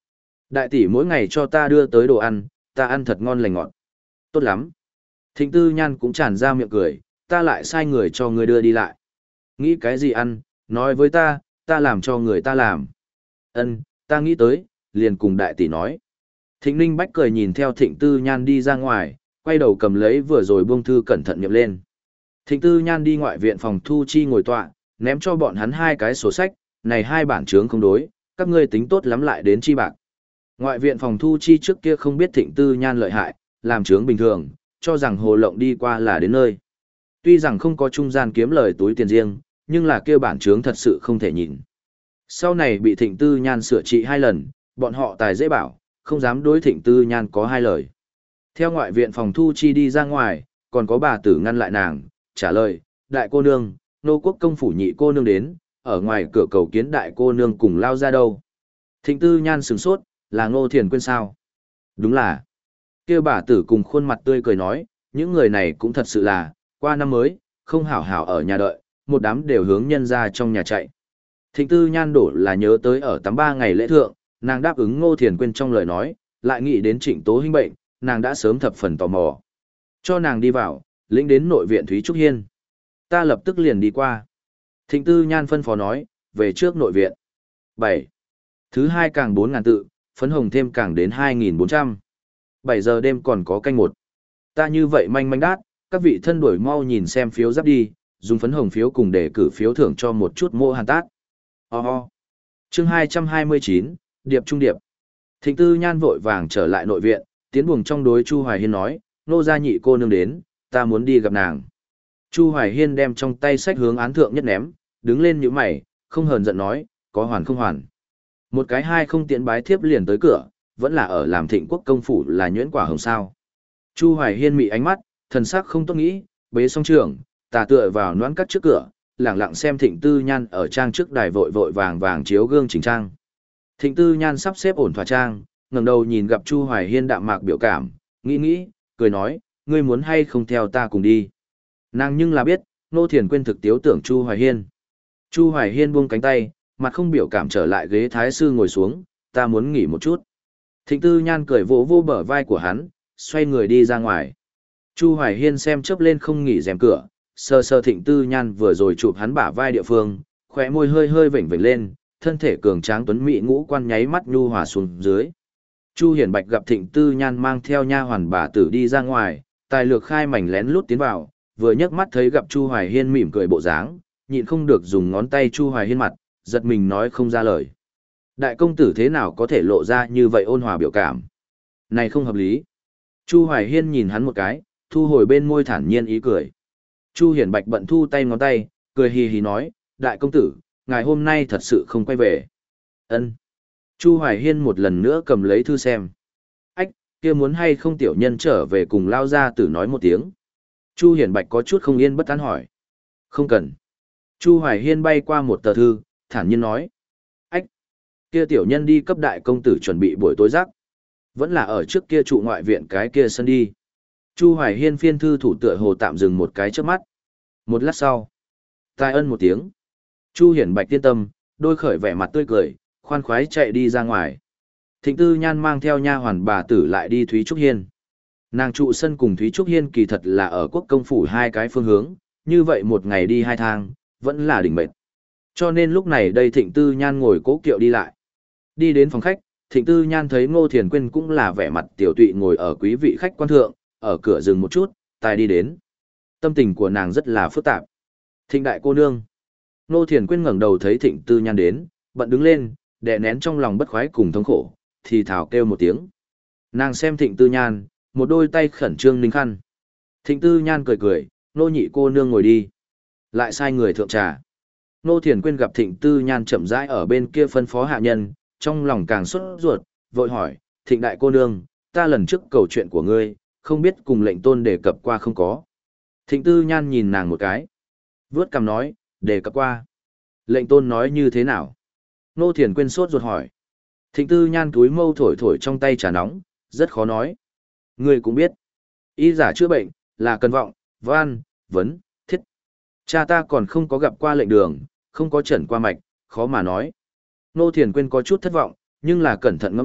Đại tỷ mỗi ngày cho ta đưa tới đồ ăn, ta ăn thật ngon lành ngọt. Tốt lắm. Thịnh Tư Nhan cũng tràn ra miệng cười, ta lại sai người cho ngươi đưa đi lại. Nghĩ cái gì ăn, nói với ta, ta làm cho người ta làm. Ân, ta nghĩ tới, liền cùng đại tỷ nói. Thịnh Ninh Bách cười nhìn theo Thịnh Tư Nhan đi ra ngoài, quay đầu cầm lấy vừa rồi buông thư cẩn thận nhậm lên. Thịnh Tư Nhan đi ngoại viện phòng thu chi ngồi tọa, ném cho bọn hắn hai cái sổ sách, này hai bản chướng không đối, các ngươi tính tốt lắm lại đến chi bạc. Ngoại viện phòng thu chi trước kia không biết Thịnh Tư Nhan lợi hại, làm chướng bình thường, cho rằng hồ lộng đi qua là đến nơi. Tuy rằng không có trung gian kiếm lời túi tiền riêng, nhưng là kia bản chướng thật sự không thể nhìn. Sau này bị Thịnh Tư Nhan sửa trị hai lần, bọn họ tài dễ bảo, không dám đối Thịnh Tư Nhan có hai lời. Theo ngoại viện phòng thu chi đi ra ngoài, còn có bà tử ngăn lại nàng, trả lời, đại cô nương, nô quốc công phủ nhị cô nương đến, ở ngoài cửa cầu kiến đại cô nương cùng lao ra đâu. Thịnh Tư Nhan sửng sốt, là Ngô Thiền quên sao? Đúng là. Kêu bà tử cùng khuôn mặt tươi cười nói, những người này cũng thật sự là, qua năm mới, không hảo hảo ở nhà đợi, một đám đều hướng nhân ra trong nhà chạy. Thịnh Tư Nhan đổ là nhớ tới ở tám ba ngày lễ thượng, nàng đáp ứng Ngô Thiền quên trong lời nói, lại nghĩ đến Trịnh Tố Hinh bệnh, nàng đã sớm thập phần tò mò. Cho nàng đi vào, lĩnh đến nội viện Thúy Trúc Hiên. Ta lập tức liền đi qua. Thịnh Tư Nhan phân phó nói, về trước nội viện. bảy. Thứ hai càng bốn ngàn tự, phấn hồng thêm càng đến hai nghìn bốn trăm. bảy giờ đêm còn có canh một. Ta như vậy manh manh đát, các vị thân đuổi mau nhìn xem phiếu giáp đi, dùng phấn hồng phiếu cùng để cử phiếu thưởng cho một chút mô hàn tát. Ho ho. Chương hai trăm hai mươi chín, Điệp Trung Điệp. Thịnh Tư Nhan vội vàng trở lại nội viện, tiến buồng trong đối Chu Hoài Hiên nói, nô gia nhị cô nương đến, ta muốn đi gặp nàng. Chu Hoài Hiên đem trong tay sách hướng án thượng nhất ném, đứng lên nhíu mày, không hờn giận nói, có hoàn không hoàn. Một cái hai không tiện bái thiếp liền tới cửa, vẫn là ở làm Thịnh quốc công phủ là nhuyễn quả hồng sao. Chu Hoài Hiên mị ánh mắt, thần sắc không tốt nghĩ, bế song trường, tà tựa vào noãn cắt trước cửa, lẳng lặng xem Thịnh Tư Nhan ở trang trước đài vội vội vàng vàng chiếu gương chỉnh trang. Thịnh Tư Nhan sắp xếp ổn thỏa trang, ngẩng đầu nhìn gặp Chu Hoài Hiên đạm mạc biểu cảm, nghĩ nghĩ, cười nói, ngươi muốn hay không theo ta cùng đi. Nàng nhưng là biết, Nô Thiền quên thực tiếu tưởng Chu Hoài Hiên. Chu Hoài Hiên buông cánh tay, mặt không biểu cảm trở lại ghế thái sư ngồi xuống, ta muốn nghỉ một chút. Thịnh Tư Nhan cười vỗ vô bờ vai của hắn, xoay người đi ra ngoài. Chu Hoài Hiên xem chớp lên không nghỉ rèm cửa, sờ sờ Thịnh Tư Nhan vừa rồi chụp hắn bả vai địa phương, khóe môi hơi hơi vểnh vểnh lên, thân thể cường tráng tuấn mỹ ngũ quan nháy mắt nhu hòa xuống dưới. Chu Hiển Bạch gặp Thịnh Tư Nhan mang theo nha hoàn bà tử đi ra ngoài, tài lược khai mảnh lén lút tiến vào, vừa nhấc mắt thấy gặp Chu Hoài Hiên mỉm cười bộ dáng, nhịn không được dùng ngón tay Chu Hoài Hiên mặt, giật mình nói không ra lời. Đại công tử thế nào có thể lộ ra như vậy ôn hòa biểu cảm? Này không hợp lý. Chu Hoài Hiên nhìn hắn một cái, thu hồi bên môi thản nhiên ý cười. Chu Hiển Bạch bận thu tay ngón tay, cười hì hì nói, đại công tử, ngài hôm nay thật sự không quay về. Ân. Chu Hoài Hiên một lần nữa cầm lấy thư xem. Ách, kia muốn hay không tiểu nhân trở về cùng lao ra tử nói một tiếng. Chu Hiển Bạch có chút không yên bất an hỏi. Không cần. Chu Hoài Hiên bay qua một tờ thư, thản nhiên nói. Ách, kia tiểu nhân đi cấp đại công tử chuẩn bị buổi tối giấc. Vẫn là ở trước kia trụ ngoại viện cái kia sân đi. Chu Hoài Hiên phiên thư thủ tựa hồ tạm dừng một cái trước mắt. Một lát sau. Tai ân một tiếng. Chu Hiển Bạch tiên tâm, đôi khởi vẻ mặt tươi cười, khoan khoái chạy đi ra ngoài. Thịnh Tư Nhan mang theo nha hoàn bà tử lại đi Thúy Trúc Hiên. Nàng trụ sân cùng Thúy Trúc Hiên kỳ thật là ở quốc công phủ hai cái phương hướng, như vậy một ngày đi hai thang, vẫn là đỉnh mệt. Cho nên lúc này đây Thịnh Tư Nhan ngồi cố kiệu đi lại. Đi đến phòng khách, Thịnh Tư Nhan thấy Ngô Thiền Quyên cũng là vẻ mặt tiểu tụy ngồi ở quý vị khách quan thượng, ở cửa dừng một chút, tài đi đến. Tâm tình của nàng rất là phức tạp. Thịnh đại cô nương. Ngô Thiền Quyên ngẩng đầu thấy Thịnh Tư Nhan đến, bận đứng lên, đè nén trong lòng bất khoái cùng thống khổ, thì thào kêu một tiếng. Nàng xem Thịnh Tư Nhan, một đôi tay khẩn trương ninh khăn. Thịnh Tư Nhan cười cười, nô nhị cô nương ngồi đi. Lại sai người thượng trà. Nô Thiền Quyên gặp Thịnh Tư Nhan chậm rãi ở bên kia phân phó hạ nhân, trong lòng càng sốt ruột, vội hỏi, Thịnh đại cô nương, ta lần trước cầu chuyện của ngươi, không biết cùng lệnh tôn đề cập qua không có. Thịnh Tư Nhan nhìn nàng một cái. Vướt cằm nói, đề cập qua. Lệnh tôn nói như thế nào? Nô Thiền Quyên sốt ruột hỏi. Thịnh Tư Nhan túi mâu thổi thổi trong tay trà nóng, rất khó nói. Ngươi cũng biết, y giả chữa bệnh, là cần vọng, van, vấn, thiết. Cha ta còn không có gặp qua lệnh đường, không có trần qua mạch, khó mà nói. Nô Thiền Quyên có chút thất vọng, nhưng là cẩn thận ngẫm lại,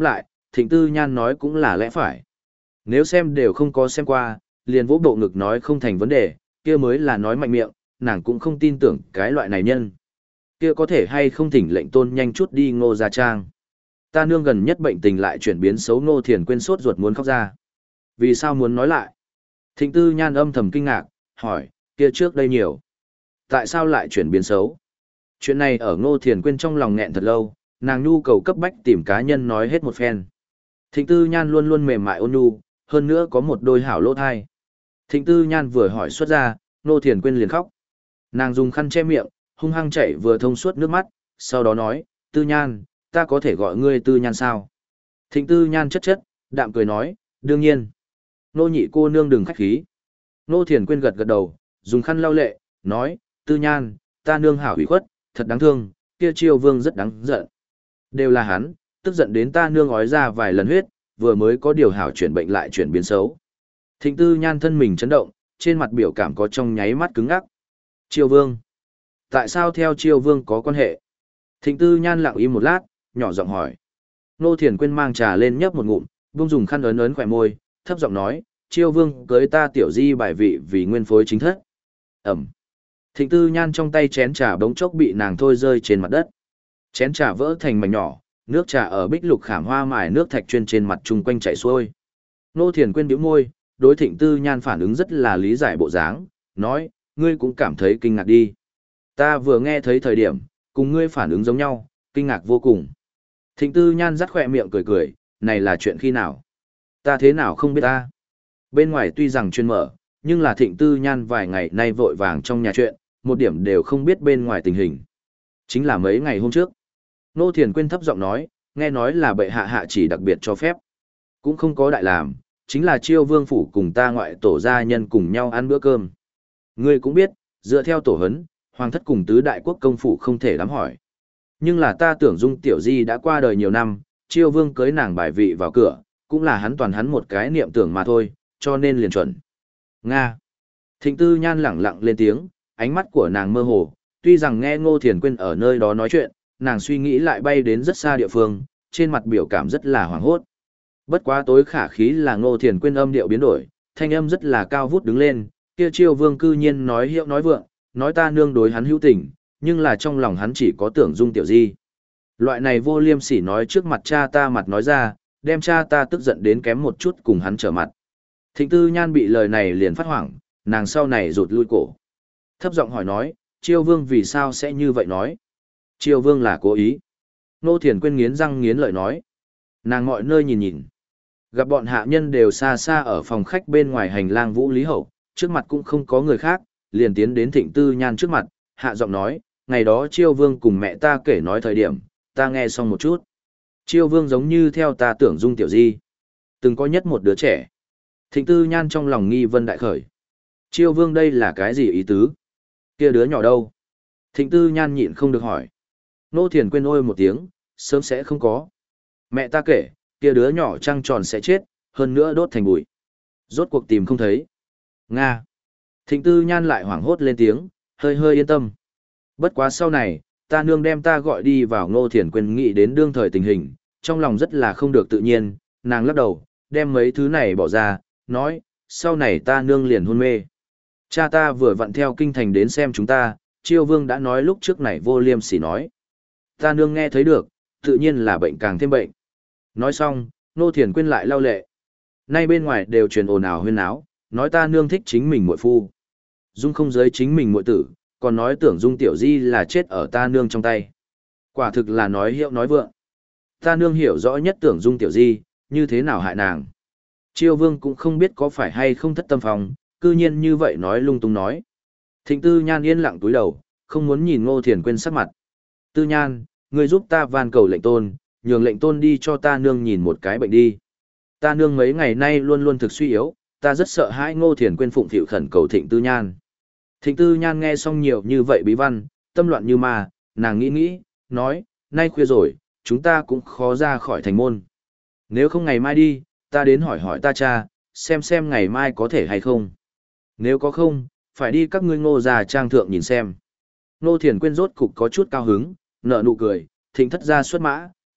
Thịnh Tư Nhan nói cũng là lẽ phải. Nếu xem đều không có xem qua, liền vỗ bộ ngực nói không thành vấn đề, kia mới là nói mạnh miệng, nàng cũng không tin tưởng cái loại này nhân. Kia có thể hay không thỉnh lệnh tôn nhanh chút đi Ngô Gia Trang. Ta nương gần nhất bệnh tình lại chuyển biến xấu. Ngô Thiền Quyên sốt ruột muốn khóc ra. Vì sao muốn nói lại? Thịnh Tư Nhan âm thầm kinh ngạc, hỏi, kia trước đây nhiều. Tại sao lại chuyển biến xấu? Chuyện này ở Ngô Thiền Quyên trong lòng nghẹn thật lâu, nàng nhu cầu cấp bách tìm cá nhân nói hết một phen. Thịnh Tư Nhan luôn luôn mềm mại ôn nhu, hơn nữa có một đôi hảo lỗ thai. Thịnh Tư Nhan vừa hỏi xuất ra, Ngô Thiền Quyên liền khóc. Nàng dùng khăn che miệng, hung hăng chảy vừa thông suốt nước mắt, sau đó nói, Tư Nhan, ta có thể gọi ngươi Tư Nhan sao? Thịnh Tư Nhan chất chất, đạm cười nói, đương nhiên. Nô nhị cô nương đừng khách khí. Ngô Thiền Quyên gật gật đầu, dùng khăn lau lệ, nói, Tư Nhan, ta nương hảo hủy khuất, thật đáng thương, kia Chiêu Vương rất đáng giận. Đều là hắn, tức giận đến ta nương ói ra vài lần huyết, vừa mới có điều hảo chuyển bệnh lại chuyển biến xấu. Thịnh Tư Nhan thân mình chấn động, trên mặt biểu cảm có trong nháy mắt cứng ngắc. Chiêu Vương? Tại sao theo Chiêu Vương có quan hệ? Thịnh Tư Nhan lặng im một lát, nhỏ giọng hỏi. Ngô Thiền Quyên mang trà lên nhấp một ngụm, buông dùng khăn ấn ấn khỏe môi, thấp giọng nói, Chiêu Vương cưới ta tiểu di bài vị vì nguyên phối chính thất. Ẩm. Thịnh Tư Nhan trong tay chén trà bỗng chốc bị nàng thôi rơi trên mặt đất. Chén trà vỡ thành mảnh nhỏ, nước trà ở bích lục khảm hoa mài nước thạch chuyên trên mặt chung quanh chảy xuôi. Ngô Thiền Quyên bĩu môi, đối Thịnh Tư Nhan phản ứng rất là lý giải bộ dáng, nói, ngươi cũng cảm thấy kinh ngạc đi. Ta vừa nghe thấy thời điểm, cùng ngươi phản ứng giống nhau, kinh ngạc vô cùng. Thịnh Tư Nhan rắt khỏe miệng cười cười, này là chuyện khi nào? Ta thế nào không biết ta? Bên ngoài tuy rằng chuyên mở, nhưng là Thịnh Tư Nhan vài ngày nay vội vàng trong nhà chuyện, một điểm đều không biết bên ngoài tình hình. Chính là mấy ngày hôm trước. Ngô Thiền Quyên thấp giọng nói, nghe nói là bệ hạ hạ chỉ đặc biệt cho phép. Cũng không có đại làm, chính là Chiêu Vương phủ cùng ta ngoại tổ gia nhân cùng nhau ăn bữa cơm. Ngươi cũng biết, dựa theo tổ hấn, hoàng thất cùng tứ đại quốc công phủ không thể đám hỏi. Nhưng là ta tưởng Dung Tiểu Di đã qua đời nhiều năm, Chiêu Vương cưới nàng bài vị vào cửa, cũng là hắn toàn hắn một cái niệm tưởng mà thôi, cho nên liền chuẩn. Nga. Thịnh Tư Nhan lẳng lặng lên tiếng, ánh mắt của nàng mơ hồ, tuy rằng nghe Ngô Thiền Quyên ở nơi đó nói chuyện, nàng suy nghĩ lại bay đến rất xa địa phương, trên mặt biểu cảm rất là hoảng hốt. Bất quá tối khả khí là Ngô Thiền Quyên âm điệu biến đổi, thanh âm rất là cao vút đứng lên, kia Chiêu Vương cư nhiên nói hiệu nói vượng, nói ta nương đối hắn hữu tình, nhưng là trong lòng hắn chỉ có tưởng Dung Tiểu Di. Loại này vô liêm sỉ nói trước mặt cha ta mặt nói ra, đem cha ta tức giận đến kém một chút cùng hắn trở mặt. Thịnh Tư Nhan bị lời này liền phát hoảng, nàng sau này rụt lui cổ. Thấp giọng hỏi nói, Chiêu Vương vì sao sẽ như vậy nói? Chiêu Vương là cố ý. Ngô Thiền Quyên nghiến răng nghiến lợi nói. Nàng mọi nơi nhìn nhìn. Gặp bọn hạ nhân đều xa xa ở phòng khách bên ngoài hành lang Vũ Lý Hậu, trước mặt cũng không có người khác, liền tiến đến Thịnh Tư Nhan trước mặt, hạ giọng nói, ngày đó Chiêu Vương cùng mẹ ta kể nói thời điểm, ta nghe xong một chút. Chiêu Vương giống như theo ta tưởng Dung Tiểu Di. Từng có nhất một đứa trẻ. Thịnh Tư Nhan trong lòng nghi vân đại khởi. Chiêu Vương đây là cái gì ý tứ? Kia đứa nhỏ đâu? Thịnh Tư Nhan nhịn không được hỏi. Ngô Thiền Quyên ôi một tiếng, sớm sẽ không có. Mẹ ta kể, kia đứa nhỏ trăng tròn sẽ chết, hơn nữa đốt thành bụi. Rốt cuộc tìm không thấy. Nga. Thịnh Tư Nhan lại hoảng hốt lên tiếng, hơi hơi yên tâm. Bất quá sau này, ta nương đem ta gọi đi vào. Ngô Thiền Quyên nghĩ đến đương thời tình hình, trong lòng rất là không được tự nhiên, nàng lắc đầu, đem mấy thứ này bỏ ra, nói, sau này ta nương liền hôn mê. Cha ta vừa vặn theo kinh thành đến xem chúng ta, Chiêu Vương đã nói lúc trước này vô liêm sỉ nói. Ta nương nghe thấy được, tự nhiên là bệnh càng thêm bệnh. Nói xong, Ngô Thiền Quyên lại lau lệ. Nay bên ngoài đều truyền ồn ào huyên náo, nói ta nương thích chính mình muội phu. Dung không giới chính mình muội tử, còn nói tưởng Dung Tiểu Di là chết ở ta nương trong tay. Quả thực là nói hiệu nói vượng. Ta nương hiểu rõ nhất tưởng Dung Tiểu Di, như thế nào hại nàng. Chiêu Vương cũng không biết có phải hay không thất tâm phòng, cư nhiên như vậy nói lung tung nói. Thịnh Tư Nhan yên lặng túi đầu, không muốn nhìn Ngô Thiền Quyên sắc mặt. Tư Nhan, ngươi giúp ta van cầu lệnh tôn, nhường lệnh tôn đi cho ta nương nhìn một cái bệnh đi. Ta nương mấy ngày nay luôn luôn thực suy yếu, ta rất sợ hãi. Ngô Thiền Quyên phụng phịu khẩn cầu Thịnh Tư Nhan. Thịnh Tư Nhan nghe xong nhiều như vậy bí văn, tâm loạn như ma, nàng nghĩ nghĩ, nói, nay khuya rồi, chúng ta cũng khó ra khỏi thành môn. Nếu không ngày mai đi, ta đến hỏi hỏi ta cha, xem xem ngày mai có thể hay không. Nếu có không, phải đi các ngươi Ngô Gia Trang thượng nhìn xem. Ngô Thiền Quyên rốt cục có chút cao hứng, nở nụ cười, Thịnh thất gia xuất mã,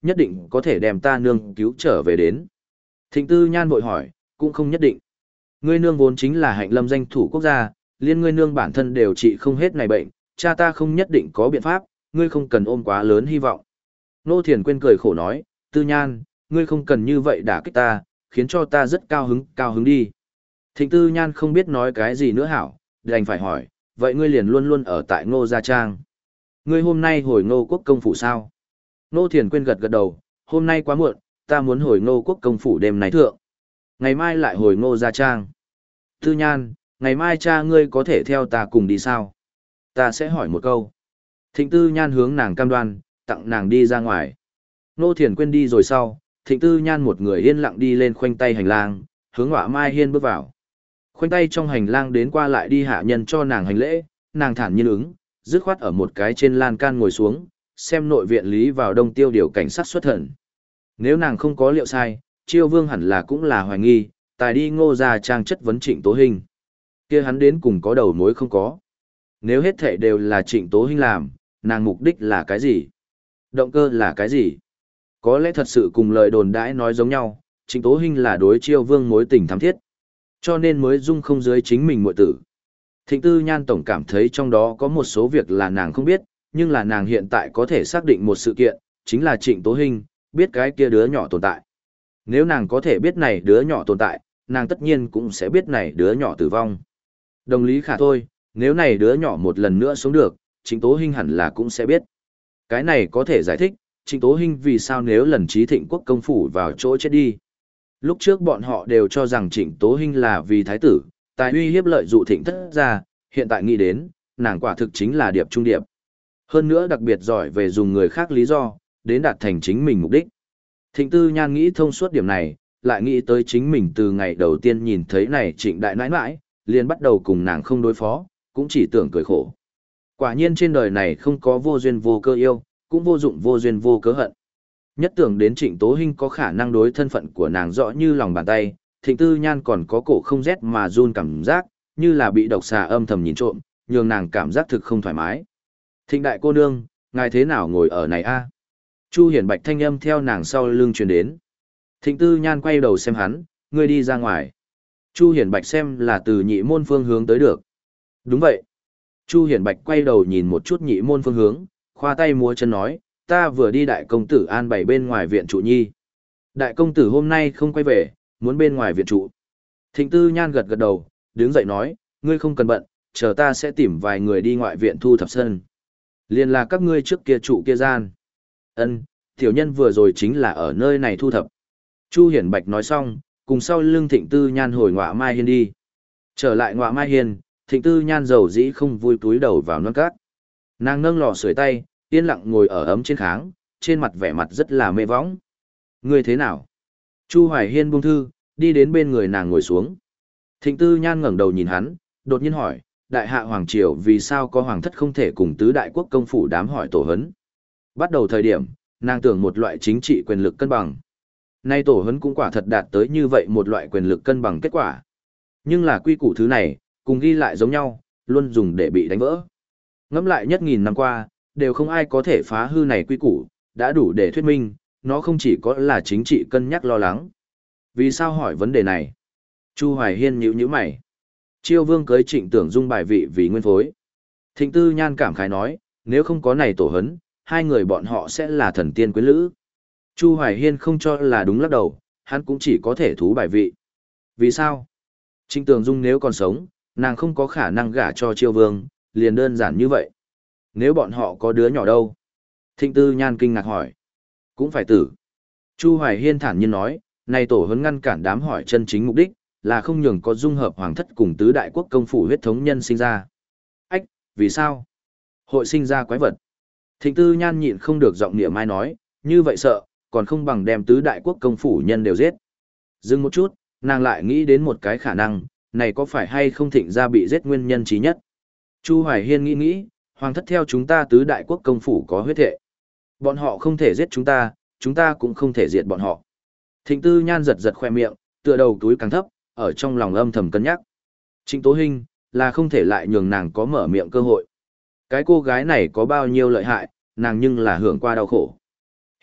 nhất định có thể đem ta nương cứu trở về đến. Thịnh Tư Nhan vội hỏi, cũng không nhất định. Ngươi nương vốn chính là hạnh lâm danh thủ quốc gia, liên ngươi nương bản thân đều trị không hết này bệnh, cha ta không nhất định có biện pháp, ngươi không cần ôm quá lớn hy vọng. Nô Thiền Quyên cười khổ nói, Tư Nhan, ngươi không cần như vậy đả kích ta, khiến cho ta rất cao hứng, cao hứng đi. Thịnh Tư Nhan không biết nói cái gì nữa hảo, đành phải hỏi, vậy ngươi liền luôn luôn ở tại Ngô Gia Trang. Ngươi hôm nay hồi Ngô Quốc công phủ sao? Nô Thiền Quyên gật gật đầu, hôm nay quá muộn, ta muốn hồi Ngô Quốc công phủ đêm nay thượng. Ngày mai lại hồi Ngô Gia Trang. Tư Nhan, ngày mai cha ngươi có thể theo ta cùng đi sao? Ta sẽ hỏi một câu. Thịnh Tư Nhan hướng nàng cam đoan, tặng nàng đi ra ngoài. Nô Thiền Quyên đi rồi sau, Thịnh Tư Nhan một người yên lặng đi lên khoanh tay hành lang, hướng Ngọa Mai Hiên bước vào. Khoanh tay trong hành lang đến qua lại đi hạ nhân cho nàng hành lễ, nàng thản nhiên ứng, dứt khoát ở một cái trên lan can ngồi xuống, xem nội viện lý vào đông tiêu điều cảnh sát xuất thần. Nếu nàng không có liệu sai, Chiêu Vương hẳn là cũng là hoài nghi, tài đi Ngô Gia Trang chất vấn Trịnh Tố Hinh. Kia hắn đến cùng có đầu mối không có. Nếu hết thảy đều là Trịnh Tố Hinh làm, nàng mục đích là cái gì? Động cơ là cái gì? Có lẽ thật sự cùng lời đồn đãi nói giống nhau, Trịnh Tố Hinh là đối Chiêu Vương mối tình thắm thiết, cho nên mới dung không dưới chính mình muội tử. Thịnh Tư Nhan tổng cảm thấy trong đó có một số việc là nàng không biết, nhưng là nàng hiện tại có thể xác định một sự kiện, chính là Trịnh Tố Hinh biết cái kia đứa nhỏ tồn tại. Nếu nàng có thể biết này đứa nhỏ tồn tại, nàng tất nhiên cũng sẽ biết này đứa nhỏ tử vong. Đồng lý khả thôi, nếu này đứa nhỏ một lần nữa sống được, Trịnh Tố Hinh hẳn là cũng sẽ biết. Cái này có thể giải thích, Trịnh Tố Hinh vì sao nếu lần Chí Thịnh quốc công phủ vào chỗ chết đi. Lúc trước bọn họ đều cho rằng Trịnh Tố Hinh là vì thái tử, tài uy hiếp lợi dụ Thịnh thất ra, hiện tại nghĩ đến, nàng quả thực chính là điệp trung điệp. Hơn nữa đặc biệt giỏi về dùng người khác lý do, đến đạt thành chính mình mục đích. Thịnh Tư Nhan nghĩ thông suốt điểm này, lại nghĩ tới chính mình từ ngày đầu tiên nhìn thấy này Trịnh đại nãi nãi, liền bắt đầu cùng nàng không đối phó, cũng chỉ tưởng cười khổ. Quả nhiên trên đời này không có vô duyên vô cơ yêu, cũng vô dụng vô duyên vô cớ hận. Nhất tưởng đến Trịnh Tố Hinh có khả năng đối thân phận của nàng rõ như lòng bàn tay, Thịnh Tư Nhan còn có cổ không rét mà run cảm giác, như là bị độc xà âm thầm nhìn trộm, nhường nàng cảm giác thực không thoải mái. Thịnh đại cô nương, ngài thế nào ngồi ở này a? Chu Hiển Bạch thanh âm theo nàng sau lưng truyền đến. Thịnh Tư Nhan quay đầu xem hắn, ngươi đi ra ngoài. Chu Hiển Bạch xem là từ nhị môn phương hướng tới được. Đúng vậy. Chu Hiển Bạch quay đầu nhìn một chút nhị môn phương hướng, khoa tay múa chân nói, ta vừa đi đại công tử an bày bên ngoài viện trụ nhi. Đại công tử hôm nay không quay về, muốn bên ngoài viện trụ. Thịnh Tư Nhan gật gật đầu, đứng dậy nói, ngươi không cần bận, chờ ta sẽ tìm vài người đi ngoại viện thu thập sân. Liên là các ngươi trước kia trụ kia gian. Ân, tiểu nhân vừa rồi chính là ở nơi này thu thập. Chu Hiển Bạch nói xong, cùng sau lưng Thịnh Tư Nhan hồi Ngọa Mai Hiên đi. Trở lại Ngọa Mai Hiên, Thịnh Tư Nhan dầu dĩ không vui túi đầu vào non cát. Nàng nâng lò sưởi tay, yên lặng ngồi ở ấm trên kháng, trên mặt vẻ mặt rất là mê võng. Ngươi thế nào? Chu Hoài Hiên buông thư, đi đến bên người nàng ngồi xuống. Thịnh Tư Nhan ngẩng đầu nhìn hắn, đột nhiên hỏi, đại hạ hoàng triều vì sao có hoàng thất không thể cùng tứ đại quốc công phủ đám hỏi tổ hấn? Bắt đầu thời điểm, nàng tưởng một loại chính trị quyền lực cân bằng. Nay tổ hấn cũng quả thật đạt tới như vậy một loại quyền lực cân bằng kết quả. Nhưng là quy củ thứ này, cùng ghi lại giống nhau, luôn dùng để bị đánh vỡ. Ngẫm lại nhất nghìn năm qua, đều không ai có thể phá hư này quy củ, đã đủ để thuyết minh, nó không chỉ có là chính trị cân nhắc lo lắng. Vì sao hỏi vấn đề này? Chu Hoài Hiên nhíu nhíu mày. Chiêu Vương cưới Trịnh Tưởng Dung bài vị vì nguyên phối. Thịnh Tư Nhan cảm khái nói, nếu không có này tổ hấn, hai người bọn họ sẽ là thần tiên quyến lữ. Chu Hoài Hiên không cho là đúng lắc đầu, hắn cũng chỉ có thể thú bài vị. Vì sao? Trịnh Tưởng Dung nếu còn sống, nàng không có khả năng gả cho Chiêu Vương, liền đơn giản như vậy. Nếu bọn họ có đứa nhỏ đâu? Thịnh Tư Nhan kinh ngạc hỏi. Cũng phải tử. Chu Hoài Hiên thản nhiên nói, này tổ huấn ngăn cản đám hỏi chân chính mục đích, là không nhường có dung hợp hoàng thất cùng tứ đại quốc công phủ huyết thống nhân sinh ra. Ách, vì sao? Hội sinh ra quái vật. Thịnh Tư Nhan nhịn không được giọng niệm mai nói, như vậy sợ, còn không bằng đem tứ đại quốc công phủ nhân đều giết. Dừng một chút, nàng lại nghĩ đến một cái khả năng, này có phải hay không Thịnh gia bị giết nguyên nhân chí nhất. Chu Hoài Hiên nghĩ nghĩ, hoàng thất theo chúng ta tứ đại quốc công phủ có huyết thệ. Bọn họ không thể giết chúng ta, chúng ta cũng không thể diệt bọn họ. Thịnh Tư Nhan giật giật khoe miệng, tựa đầu túi càng thấp, ở trong lòng âm thầm cân nhắc. Trịnh Tố Hinh là không thể lại nhường nàng có mở miệng cơ hội. Cái cô gái này có bao nhiêu lợi hại, nàng nhưng là hưởng qua đau khổ.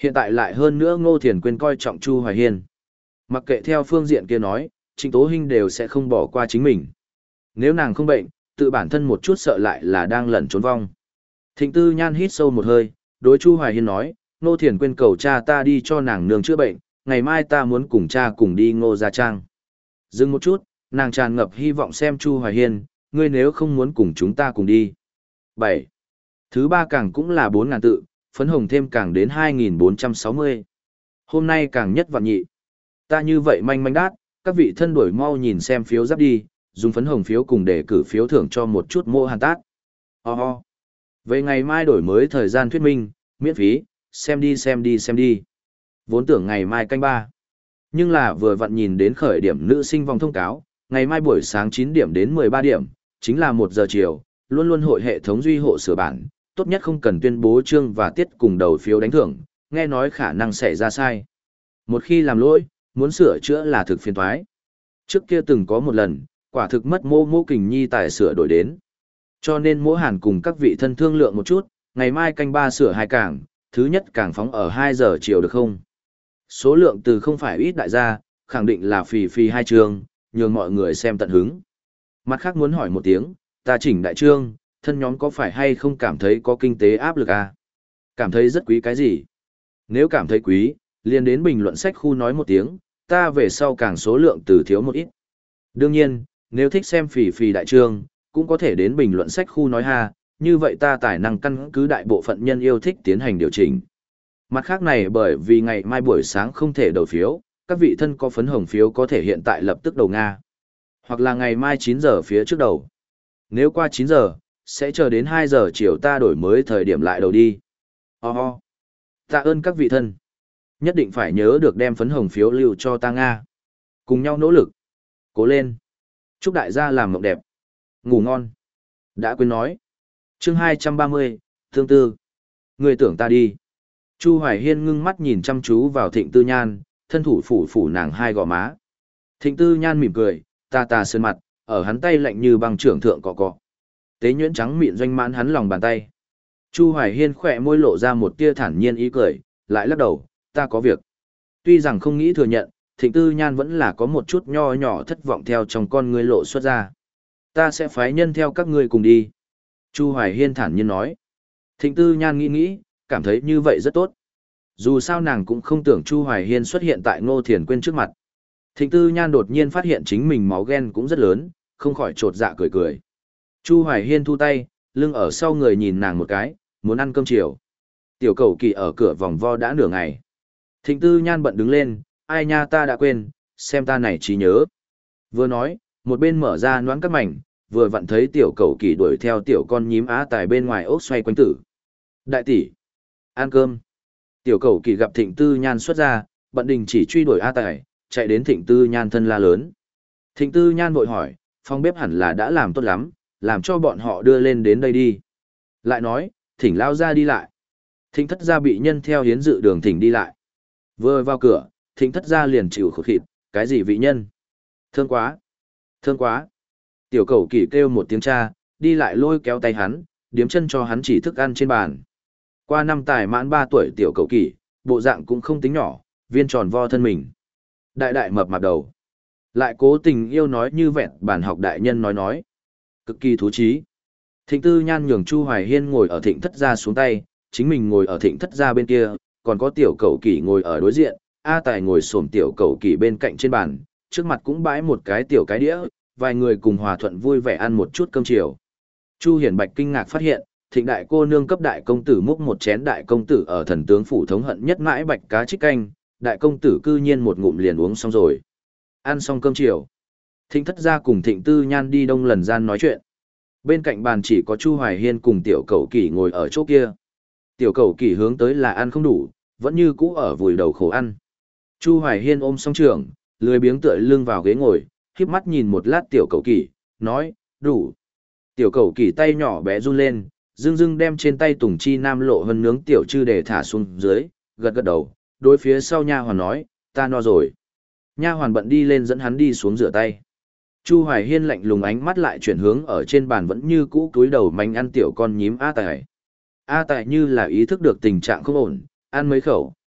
Hiện tại lại hơn nữa Ngô Thiền Quyên coi trọng Chu Hoài Hiên. Mặc kệ theo phương diện kia nói, Trịnh Tố Hinh đều sẽ không bỏ qua chính mình. Nếu nàng không bệnh, tự bản thân một chút sợ lại là đang lẩn trốn vong. Thịnh Tư Nhan hít sâu một hơi, đối Chu Hoài Hiên nói, Ngô Thiền Quyên cầu cha ta đi cho nàng nương chữa bệnh, ngày mai ta muốn cùng cha cùng đi Ngô Gia Trang. Dừng một chút, nàng tràn ngập hy vọng xem Chu Hoài Hiên, ngươi nếu không muốn cùng chúng ta cùng đi. bảy. Thứ ba càng cũng là bốn ngàn tự, phấn hồng thêm càng đến hai nghìn bốn trăm sáu mươi. Hôm nay càng nhất vạn nhị. Ta như vậy manh manh đát, các vị thân đổi mau nhìn xem phiếu giáp đi, dùng phấn hồng phiếu cùng để cử phiếu thưởng cho một chút mô hàn tát. Ho ho. Về ngày mai đổi mới thời gian thuyết minh, miễn phí, xem đi xem đi xem đi. Vốn tưởng ngày mai canh ba. Nhưng là vừa vặn nhìn đến khởi điểm nữ sinh vòng thông cáo, ngày mai buổi sáng chín điểm đến mười ba điểm, chính là một giờ chiều, luôn luôn hội hệ thống duy hộ sửa bản, tốt nhất không cần tuyên bố chương và tiết cùng đầu phiếu đánh thưởng, nghe nói khả năng xảy ra sai. Một khi làm lỗi, muốn sửa chữa là thực phiền toái. Trước kia từng có một lần, quả thực mất mô mô kình nhi tài sửa đổi đến. Cho nên mỗ hàn cùng các vị thân thương lượng một chút, ngày mai canh ba sửa hai cảng, thứ nhất cảng phóng ở hai giờ chiều được không? Số lượng từ không phải ít đại gia, khẳng định là phì phì hai trường, nhường mọi người xem tận hứng. Mặt khác muốn hỏi một tiếng, ta chỉnh đại trương, thân nhóm có phải hay không cảm thấy có kinh tế áp lực à? Cảm thấy rất quý cái gì? Nếu cảm thấy quý, liền đến bình luận sách khu nói một tiếng, ta về sau càng số lượng từ thiếu một ít. Đương nhiên, nếu thích xem phì phì đại trương, cũng có thể đến bình luận sách khu nói ha, như vậy ta tài năng căn cứ đại bộ phận nhân yêu thích tiến hành điều chỉnh. Mặt khác này bởi vì ngày mai buổi sáng không thể đầu phiếu, các vị thân có phấn hồng phiếu có thể hiện tại lập tức đầu Nga. Hoặc là ngày mai chín giờ phía trước đầu. Nếu qua chín giờ, sẽ chờ đến hai giờ chiều ta đổi mới thời điểm lại đầu đi. Ho ho. Tạ ơn các vị thân. Nhất định phải nhớ được đem phấn hồng phiếu lưu cho ta Nga. Cùng nhau nỗ lực. Cố lên. Chúc đại gia làm mộng đẹp. Ngủ ngon. Đã quên nói. Chương hai trăm ba mươi, Thương Tư. Người tưởng ta đi. Chu Hoài Hiên ngưng mắt nhìn chăm chú vào Thịnh Tư Nhan, thân thủ phủ phủ nàng hai gò má. Thịnh Tư Nhan mỉm cười, ta ta sơn mặt, ở hắn tay lạnh như băng trưởng thượng cọ cọ. Tế nhuyễn trắng mịn doanh mãn hắn lòng bàn tay. Chu Hoài Hiên khỏe môi lộ ra một tia thản nhiên ý cười, lại lắc đầu, ta có việc. Tuy rằng không nghĩ thừa nhận, Thịnh Tư Nhan vẫn là có một chút nho nhỏ thất vọng theo trong con ngươi lộ xuất ra. Ta sẽ phái nhân theo các ngươi cùng đi. Chu Hoài Hiên thản nhiên nói. Thịnh Tư Nhan nghĩ nghĩ, cảm thấy như vậy rất tốt. Dù sao nàng cũng không tưởng Chu Hoài Hiên xuất hiện tại Ngô Thiền Quyên trước mặt. Thịnh Tư Nhan đột nhiên phát hiện chính mình máu ghen cũng rất lớn, không khỏi trột dạ cười cười. Chu Hoài Hiên thu tay, lưng ở sau người nhìn nàng một cái, muốn ăn cơm chiều. Tiểu Cẩu Kỳ ở cửa vòng vo đã nửa ngày. Thịnh Tư Nhan bận đứng lên, ai nha ta đã quên, xem ta này trí nhớ. Vừa nói, một bên mở ra noãn các mảnh, vừa vặn thấy Tiểu Cẩu Kỳ đuổi theo tiểu con nhím á tài bên ngoài ốc xoay quanh tử. Đại tỷ, ăn cơm. Tiểu Cẩu Kỳ gặp Thịnh Tư Nhan xuất ra, bận đình chỉ truy đuổi á tài, chạy đến Thịnh Tư Nhan thân la lớn. Thịnh Tư Nhan vội hỏi, phòng bếp hẳn là đã làm tốt lắm, làm cho bọn họ đưa lên đến đây đi. Lại nói, thỉnh lao ra đi lại. Thịnh thất gia bị nhân theo hiến dự đường thỉnh đi lại. Vừa vào cửa, thịnh thất gia liền chịu khổ khịt, cái gì vị nhân? Thương quá! Thương quá! Tiểu Cẩu Kỳ kêu một tiếng cha, đi lại lôi kéo tay hắn, điếm chân cho hắn chỉ thức ăn trên bàn. Qua năm tài mãn ba tuổi Tiểu Cẩu Kỳ, bộ dạng cũng không tính nhỏ, viên tròn vo thân mình. Đại đại mập mạp đầu. Lại cố tình yêu nói như vẹn bản học đại nhân nói nói. Cực kỳ thú trí. Thịnh Tư Nhan nhường Chu Hoài Hiên ngồi ở thịnh thất gia xuống tay, chính mình ngồi ở thịnh thất gia bên kia, còn có Tiểu Cẩu Kỳ ngồi ở đối diện, A Tài ngồi xổm Tiểu Cẩu Kỳ bên cạnh trên bàn, trước mặt cũng bãi một cái tiểu cái đĩa, vài người cùng hòa thuận vui vẻ ăn một chút cơm chiều. Chu Hiển Bạch kinh ngạc phát hiện, thịnh đại cô nương cấp đại công tử múc một chén đại công tử ở thần tướng phủ thống hận nhất mãi bạch cá trích canh, đại công tử cư nhiên một ngụm liền uống xong rồi. Ăn xong cơm chiều, Thịnh thất gia cùng Thịnh Tư Nhan đi đông lần gian nói chuyện. Bên cạnh bàn chỉ có Chu Hoài Hiên cùng Tiểu Cẩu Kỳ ngồi ở chỗ kia. Tiểu Cẩu Kỳ hướng tới là ăn không đủ, vẫn như cũ ở vùi đầu khổ ăn. Chu Hoài Hiên ôm song trường, lười biếng tựa lưng vào ghế ngồi, khép mắt nhìn một lát Tiểu Cẩu Kỳ, nói, đủ. Tiểu Cẩu Kỳ tay nhỏ bé run lên, dưng dưng đem trên tay Tùng Chi Nam lộ hơn nướng tiểu chư để thả xuống dưới, gật gật đầu, đối phía sau nha hoàn nói, ta no rồi. Nha hoàn bận đi lên dẫn hắn đi xuống rửa tay. Chu Hoài Hiên lạnh lùng ánh mắt lại chuyển hướng ở trên bàn vẫn như cũ cúi đầu manh ăn tiểu con nhím A Tài. A Tài như là ý thức được tình trạng không ổn, ăn mấy khẩu,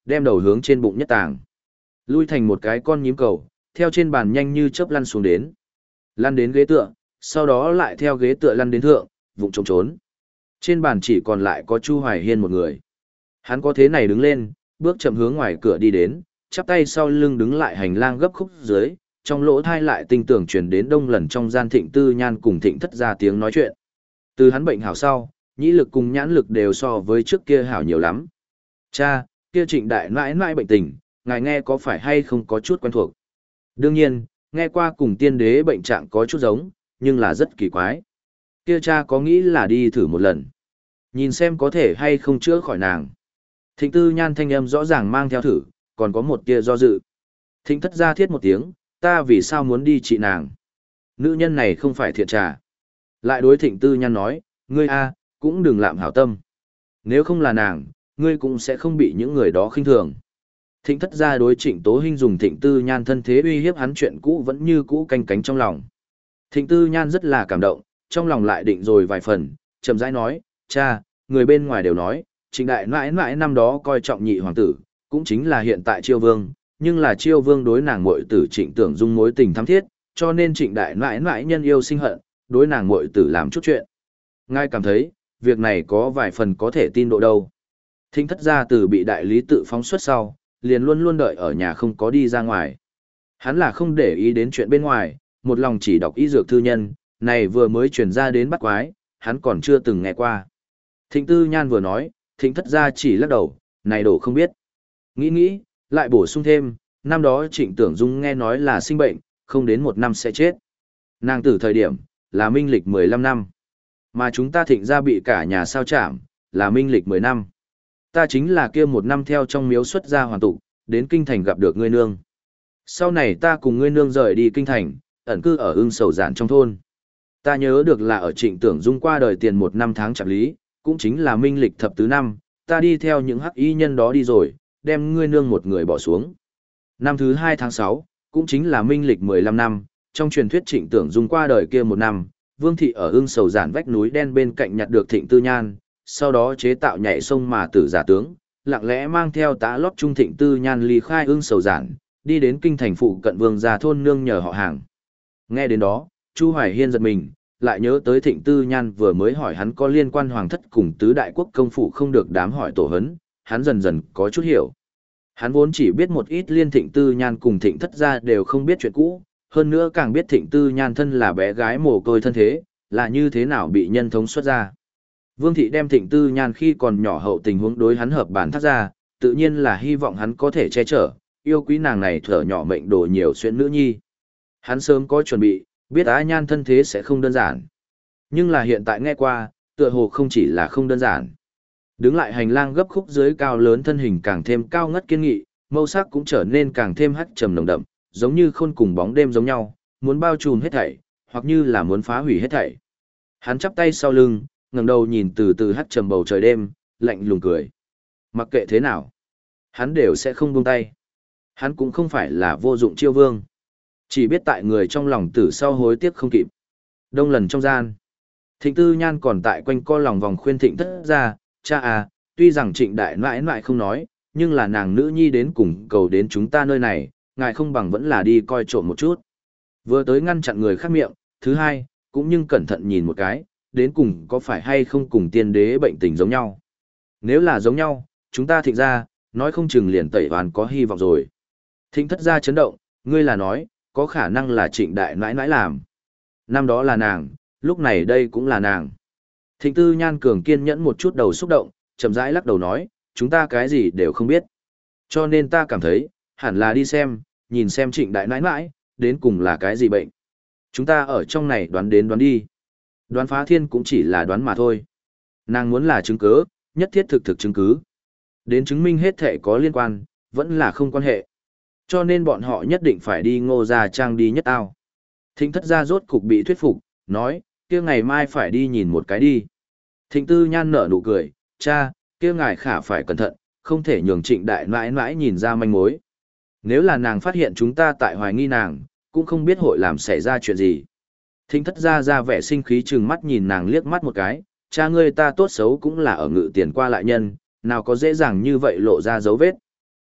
đem đầu hướng trên bụng nhất tàng. Lui thành một cái con nhím cầu, theo trên bàn nhanh như chớp lăn xuống đến. Lăn đến ghế tựa, sau đó lại theo ghế tựa lăn đến thượng, vụng trống trốn. Trên bàn chỉ còn lại có Chu Hoài Hiên một người. Hắn có thế này đứng lên, bước chậm hướng ngoài cửa đi đến, chắp tay sau lưng đứng lại hành lang gấp khúc dưới, trong lỗ thai lại tinh tưởng truyền đến đông lần trong gian Thịnh Tư Nhan cùng Thịnh Thất gia tiếng nói chuyện. Từ hắn bệnh hảo sau, nhĩ lực cùng nhãn lực đều so với trước kia hảo nhiều lắm. Cha, kia Trịnh đại nãi nãi bệnh tình, ngài nghe có phải hay không có chút quen thuộc? Đương nhiên, nghe qua cùng tiên đế bệnh trạng có chút giống, nhưng là rất kỳ quái. Kia cha có nghĩ là đi thử một lần, nhìn xem có thể hay không chữa khỏi nàng. Thịnh Tư Nhan thanh âm rõ ràng mang theo thử, còn có một tia do dự. Thịnh Thất gia thiết một tiếng, ta vì sao muốn đi trị nàng? Nữ nhân này không phải thiện trà. Lại đối Thịnh Tư Nhan nói, ngươi a, cũng đừng lạm hảo tâm. Nếu không là nàng, ngươi cũng sẽ không bị những người đó khinh thường. Thịnh Thất gia đối Trịnh Tố Hinh dùng Thịnh Tư Nhan thân thế uy hiếp hắn chuyện cũ vẫn như cũ canh cánh trong lòng. Thịnh Tư Nhan rất là cảm động, trong lòng lại định rồi vài phần, chậm rãi nói, cha, người bên ngoài đều nói, Trịnh đại nãi nãi năm đó coi trọng nhị hoàng tử, cũng chính là hiện tại Chiêu Vương, nhưng là Chiêu Vương đối nàng muội tử Trịnh Tưởng Dung mối tình thắm thiết, cho nên Trịnh đại nãi nãi nhân yêu sinh hận, đối nàng muội tử làm chút chuyện. Ngài cảm thấy, việc này có vài phần có thể tin độ đâu. Thịnh Thất gia từ bị đại lý tự phóng xuất sau, liền luôn luôn đợi ở nhà không có đi ra ngoài. Hắn là không để ý đến chuyện bên ngoài, một lòng chỉ đọc y dược thư nhân, này vừa mới truyền ra đến bắt quái, hắn còn chưa từng nghe qua. Thịnh Tư Nhan vừa nói, Thịnh Thất gia chỉ lắc đầu, này đổ không biết. Nghĩ nghĩ, lại bổ sung thêm, năm đó Trịnh Tưởng Dung nghe nói là sinh bệnh, không đến một năm sẽ chết. Nàng tử thời điểm, là minh lịch mười lăm năm. Mà chúng ta Thịnh gia bị cả nhà sao chảm, là minh lịch mười năm. Ta chính là kia một năm theo trong miếu xuất gia hoàn tụ, đến kinh thành gặp được ngươi nương. Sau này ta cùng ngươi nương rời đi kinh thành, ẩn cư ở Ưng Sầu Giản trong thôn. Ta nhớ được là ở Trịnh Tưởng Dung qua đời tiền một năm tháng chạp lý, cũng chính là minh lịch thập tứ năm, ta đi theo những hắc y nhân đó đi rồi, đem ngươi nương một người bỏ xuống. Năm thứ hai tháng sáu, cũng chính là minh lịch mười lăm năm, trong truyền thuyết Trịnh Tưởng Dung qua đời kia một năm, Vương thị ở Ưng Sầu Giản vách núi đen bên cạnh nhặt được Thịnh Tư Nhan, sau đó chế tạo nhảy sông mà tử giả tướng, lặng lẽ mang theo tá lót trung Thịnh Tư Nhan ly khai Ưng Sầu Giản, đi đến kinh thành phụ cận Vương gia thôn nương nhờ họ hàng. Nghe đến đó, Chu Hoài Hiên giật mình, lại nhớ tới Thịnh Tư Nhan vừa mới hỏi hắn có liên quan hoàng thất cùng tứ đại quốc công phủ không được đám hỏi tổ hấn, hắn dần dần có chút hiểu. Hắn vốn chỉ biết một ít liên Thịnh Tư Nhan cùng Thịnh Thất gia đều không biết chuyện cũ, hơn nữa càng biết Thịnh Tư Nhan thân là bé gái mồ côi thân thế, là như thế nào bị nhân thống xuất ra. Vương thị đem Thịnh Tư Nhan khi còn nhỏ hậu tình huống đối hắn hợp bản thác ra, tự nhiên là hy vọng hắn có thể che chở, yêu quý nàng này thở nhỏ mệnh đồ nhiều xuyên nữ nhi. Hắn sớm có chuẩn bị, biết Á Nhan thân thế sẽ không đơn giản. Nhưng là hiện tại nghe qua, tựa hồ không chỉ là không đơn giản. Đứng lại hành lang gấp khúc dưới cao lớn thân hình càng thêm cao ngất kiên nghị, màu sắc cũng trở nên càng thêm hắc trầm nồng đậm, giống như khôn cùng bóng đêm giống nhau, muốn bao trùm hết thảy, hoặc như là muốn phá hủy hết thảy. Hắn chắp tay sau lưng, ngẩng đầu nhìn từ từ hắt trầm bầu trời đêm, lạnh lùng cười. Mặc kệ thế nào, hắn đều sẽ không buông tay. Hắn cũng không phải là vô dụng Chiêu Vương. Chỉ biết tại người trong lòng tử sau hối tiếc không kịp. Đông lần trong gian, Thịnh Tư Nhan còn tại quanh co lòng vòng khuyên Thịnh Thất gia, cha à, tuy rằng Trịnh đại nãi nãi không nói, nhưng là nàng nữ nhi đến cùng cầu đến chúng ta nơi này, ngài không bằng vẫn là đi coi trộm một chút. Vừa tới ngăn chặn người khác miệng, thứ hai, cũng nhưng cẩn thận nhìn một cái, đến cùng có phải hay không cùng tiên đế bệnh tình giống nhau. Nếu là giống nhau, chúng ta Thịnh gia, nói không chừng liền tẩy oan có hy vọng rồi. Thịnh Thất gia chấn động, ngươi là nói, có khả năng là Trịnh đại nãi nãi làm. Năm đó là nàng, lúc này đây cũng là nàng. Thịnh Tư Nhan cường kiên nhẫn một chút đầu xúc động, chậm rãi lắc đầu nói, chúng ta cái gì đều không biết. Cho nên ta cảm thấy, hẳn là đi xem, nhìn xem Trịnh đại nãi nãi, đến cùng là cái gì bệnh. Chúng ta ở trong này đoán đến đoán đi. Đoán phá thiên cũng chỉ là đoán mà thôi. Nàng muốn là chứng cứ, nhất thiết thực thực chứng cứ. Đến chứng minh hết thể có liên quan, vẫn là không quan hệ. Cho nên bọn họ nhất định phải đi Ngô Gia Trang đi nhất ao. Thịnh Thất gia rốt cục bị thuyết phục, nói, kia ngày mai phải đi nhìn một cái đi. Thịnh Tư Nhan nở nụ cười, cha, kia ngài khả phải cẩn thận, không thể nhường Trịnh đại nãi nãi nhìn ra manh mối. Nếu là nàng phát hiện chúng ta tại hoài nghi nàng, cũng không biết hội làm xảy ra chuyện gì. Thịnh Thất gia ra vẻ sinh khí trừng mắt nhìn nàng liếc mắt một cái, cha ngươi ta tốt xấu cũng là ở ngự tiền qua lại nhân, nào có dễ dàng như vậy lộ ra dấu vết.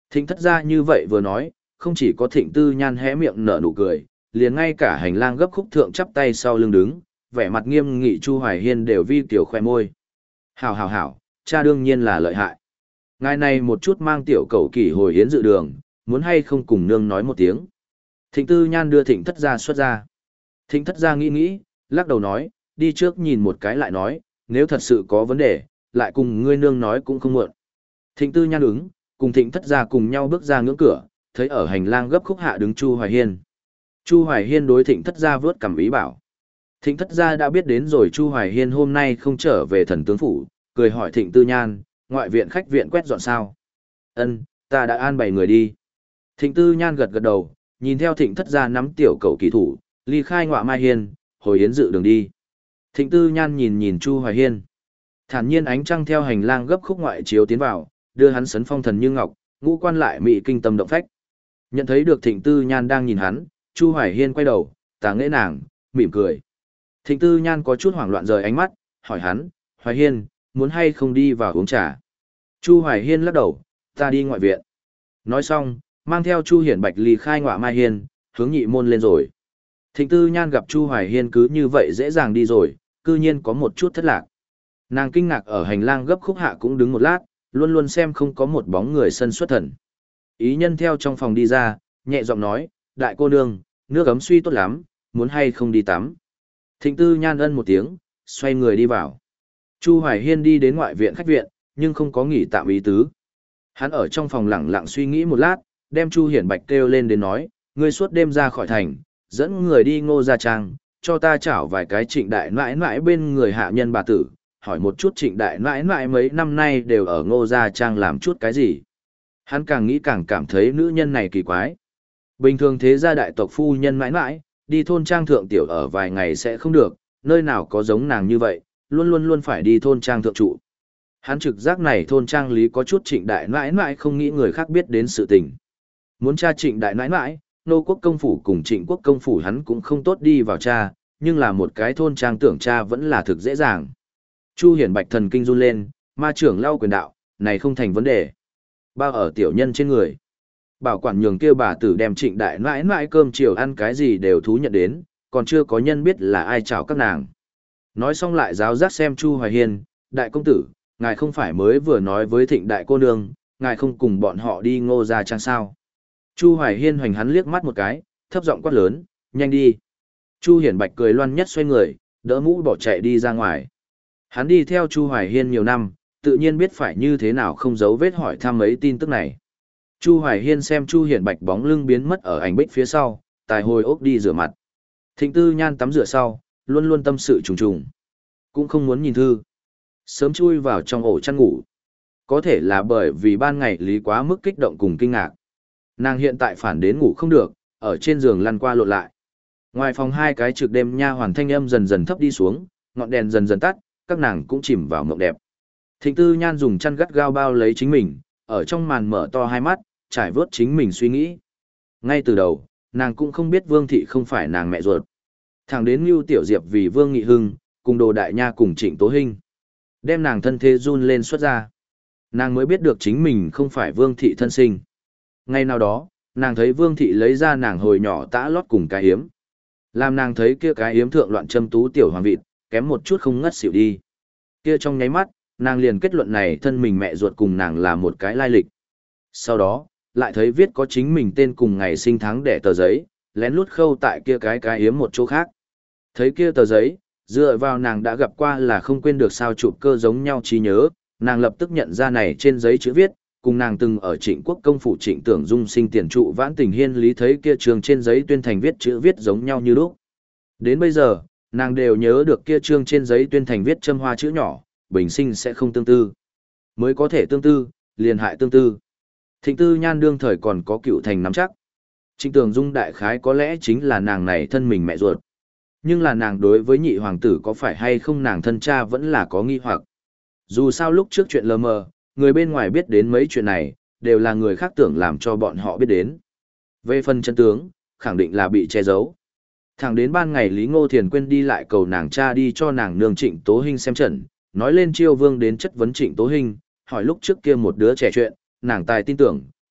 Thịnh thất gia như vậy vừa nói, không chỉ có thịnh tư nhan hé miệng nở nụ cười, liền ngay cả hành lang gấp khúc thượng chắp tay sau lưng đứng, vẻ mặt nghiêm nghị Chu Hoài Hiên đều vi tiểu khoe môi. Hảo hảo hảo, cha đương nhiên là lợi hại. Ngài này một chút mang tiểu cầu kỷ hồi hiến dự đường, muốn hay không cùng nương nói một tiếng. Thịnh tư nhan đưa thịnh thất gia xuất ra. Thịnh thất gia nghĩ nghĩ, lắc đầu nói, đi trước nhìn một cái lại nói, nếu thật sự có vấn đề, lại cùng ngươi nương nói cũng không muộn. Thịnh tư nhan ứng, cùng thịnh thất gia cùng nhau bước ra ngưỡng cửa, thấy ở hành lang gấp khúc hạ đứng Chu Hoài Hiên. Chu Hoài Hiên đối thịnh thất gia vớt cằm ý bảo. Thịnh thất gia đã biết đến rồi Chu Hoài Hiên hôm nay không trở về thần tướng phủ, cười hỏi thịnh tư nhan, ngoại viện khách viện quét dọn sao? Ân, ta đã an bày người đi. Thịnh tư nhan gật gật đầu, nhìn theo thịnh thất gia nắm tiểu cầu kỳ thủ, ly khai ngọa mai hiên, hồi yến dự đường đi. Thịnh tư nhan nhìn nhìn Chu Hoài Hiên. Thản nhiên ánh trăng theo hành lang gấp khúc ngoại chiếu tiến vào, đưa hắn sấn phong thần như ngọc, ngũ quan lại mị kinh tâm động phách. Nhận thấy được thịnh tư nhan đang nhìn hắn, Chu Hoài Hiên quay đầu, tà nghệ nàng, mỉm cười. Thịnh tư nhan có chút hoảng loạn rời ánh mắt, hỏi hắn, Hoài Hiên, muốn hay không đi vào uống trà? Chu Hoài Hiên lắc đầu, ta đi ngoại viện. Nói xong, mang theo Chu Hiển Bạch ly khai ngọa mai hiên, hướng nhị môn lên rồi. Thịnh tư nhan gặp Chu Hoài Hiên cứ như vậy dễ dàng đi rồi, cư nhiên có một chút thất lạc. Nàng kinh ngạc ở hành lang gấp khúc hạ cũng đứng một lát, luôn luôn xem không có một bóng người sân xuất thần. Ý nhân theo trong phòng đi ra, nhẹ giọng nói, đại cô nương, nước ấm suy tốt lắm, muốn hay không đi tắm. Thịnh tư nhan ân một tiếng, xoay người đi vào. Chu Hoài Hiên đi đến ngoại viện khách viện, nhưng không có nghỉ tạm ý tứ. Hắn ở trong phòng lặng lặng suy nghĩ một lát, đem Chu Hiển Bạch kêu lên đến nói, ngươi suốt đêm ra khỏi thành, dẫn người đi Ngô Gia Trang, cho ta chảo vài cái trịnh đại nãi nãi bên người hạ nhân bà tử, hỏi một chút trịnh đại nãi nãi mấy năm nay đều ở Ngô Gia Trang làm chút cái gì. Hắn càng nghĩ càng cảm thấy nữ nhân này kỳ quái. Bình thường thế gia đại tộc phu nhân nãi nãi, đi thôn trang thượng tiểu ở vài ngày sẽ không được, nơi nào có giống nàng như vậy, luôn luôn luôn phải đi thôn trang thượng trụ. Hắn trực giác này thôn trang lý có chút trịnh đại nãi nãi không nghĩ người khác biết đến sự tình. Muốn tra trịnh đại nãi nãi, nô quốc công phủ cùng trịnh quốc công phủ hắn cũng không tốt đi vào tra, nhưng là một cái thôn trang tưởng tra vẫn là thực dễ dàng. Chu Hiển Bạch thần kinh run lên, ma trưởng lau quyền đạo, này không thành vấn đề. Bao ở tiểu nhân trên người. Bảo quản nhường kêu bà tử đem trịnh đại nãi nãi cơm chiều ăn cái gì đều thú nhận đến, còn chưa có nhân biết là ai chào các nàng. Nói xong lại giáo giác xem Chu Hoài Hiên, đại công tử, ngài không phải mới vừa nói với thịnh đại cô nương, ngài không cùng bọn họ đi Ngô Gia Trang sao. Chu Hoài Hiên hoành hắn liếc mắt một cái, thấp giọng quát lớn, nhanh đi. Chu Hiển Bạch cười loan nhất xoay người, đỡ mũ bỏ chạy đi ra ngoài. Hắn đi theo Chu Hoài Hiên nhiều năm, tự nhiên biết phải như thế nào không giấu vết hỏi thăm mấy tin tức này. Chu Hoài Hiên xem Chu Hiển Bạch bóng lưng biến mất ở ảnh bích phía sau, tài hồi ốc đi rửa mặt. Thịnh Tư Nhan tắm rửa sau, luôn luôn tâm sự trùng trùng. Cũng không muốn nhìn thư. Sớm chui vào trong ổ chăn ngủ. Có thể là bởi vì ban ngày lý quá mức kích động cùng kinh ngạc. Nàng hiện tại phản đến ngủ không được, ở trên giường lăn qua lộn lại. Ngoài phòng hai cái trực đêm nha hoàn thanh âm dần dần thấp đi xuống, ngọn đèn dần dần tắt, các nàng cũng chìm vào mộng đẹp. Thịnh Tư Nhan dùng chăn gắt gao bao lấy chính mình, ở trong màn mở to hai mắt, trải vớt chính mình suy nghĩ. Ngay từ đầu, nàng cũng không biết Vương Thị không phải nàng mẹ ruột. Thẳng đến Ngưu Tiểu Diệp vì Vương Nghị Hưng, cùng Đồ Đại Nha cùng Trịnh Tố Hinh. Đem nàng thân thế run lên xuất ra. Nàng mới biết được chính mình không phải Vương Thị thân sinh. Ngay nào đó, nàng thấy Vương Thị lấy ra nàng hồi nhỏ tã lót cùng cái hiếm. Làm nàng thấy kia cái hiếm thượng loạn châm tú tiểu hoàng vịt, kém một chút không ngất xỉu đi. Kia trong nháy mắt, nàng liền kết luận này thân mình mẹ ruột cùng nàng là một cái lai lịch. Sau đó, lại thấy viết có chính mình tên cùng ngày sinh tháng đẻ tờ giấy, lén lút khâu tại kia cái cái hiếm một chỗ khác. Thấy kia tờ giấy, dựa vào nàng đã gặp qua là không quên được sao chụp cơ giống nhau trí nhớ, nàng lập tức nhận ra này trên giấy chữ viết, cùng nàng từng ở Trịnh Quốc công phủ Trịnh Tưởng Dung sinh tiền trụ vãn tình hiên lý thấy kia trường trên giấy tuyên thành viết chữ viết giống nhau như lúc. Đến bây giờ, nàng đều nhớ được kia trương trên giấy tuyên thành viết châm hoa chữ nhỏ, bình sinh sẽ không tương tư. Mới có thể tương tư, liền hại tương tư. Thịnh Tư Nhan đương thời còn có cựu thành nắm chắc. Trịnh Tưởng Dung đại khái có lẽ chính là nàng này thân mình mẹ ruột. Nhưng là nàng đối với nhị hoàng tử có phải hay không nàng thân cha vẫn là có nghi hoặc. Dù sao lúc trước chuyện lờ mờ, người bên ngoài biết đến mấy chuyện này, đều là người khác tưởng làm cho bọn họ biết đến. Về phần chân tướng, khẳng định là bị che giấu. Thẳng đến ban ngày Lý Ngô Thiền quên đi lại cầu nàng cha đi cho nàng nương Trịnh Tố Hinh xem trận, nói lên Chiêu Vương đến chất vấn Trịnh Tố Hinh, hỏi lúc trước kia một đứa trẻ chuyện, nàng tài tin tưởng,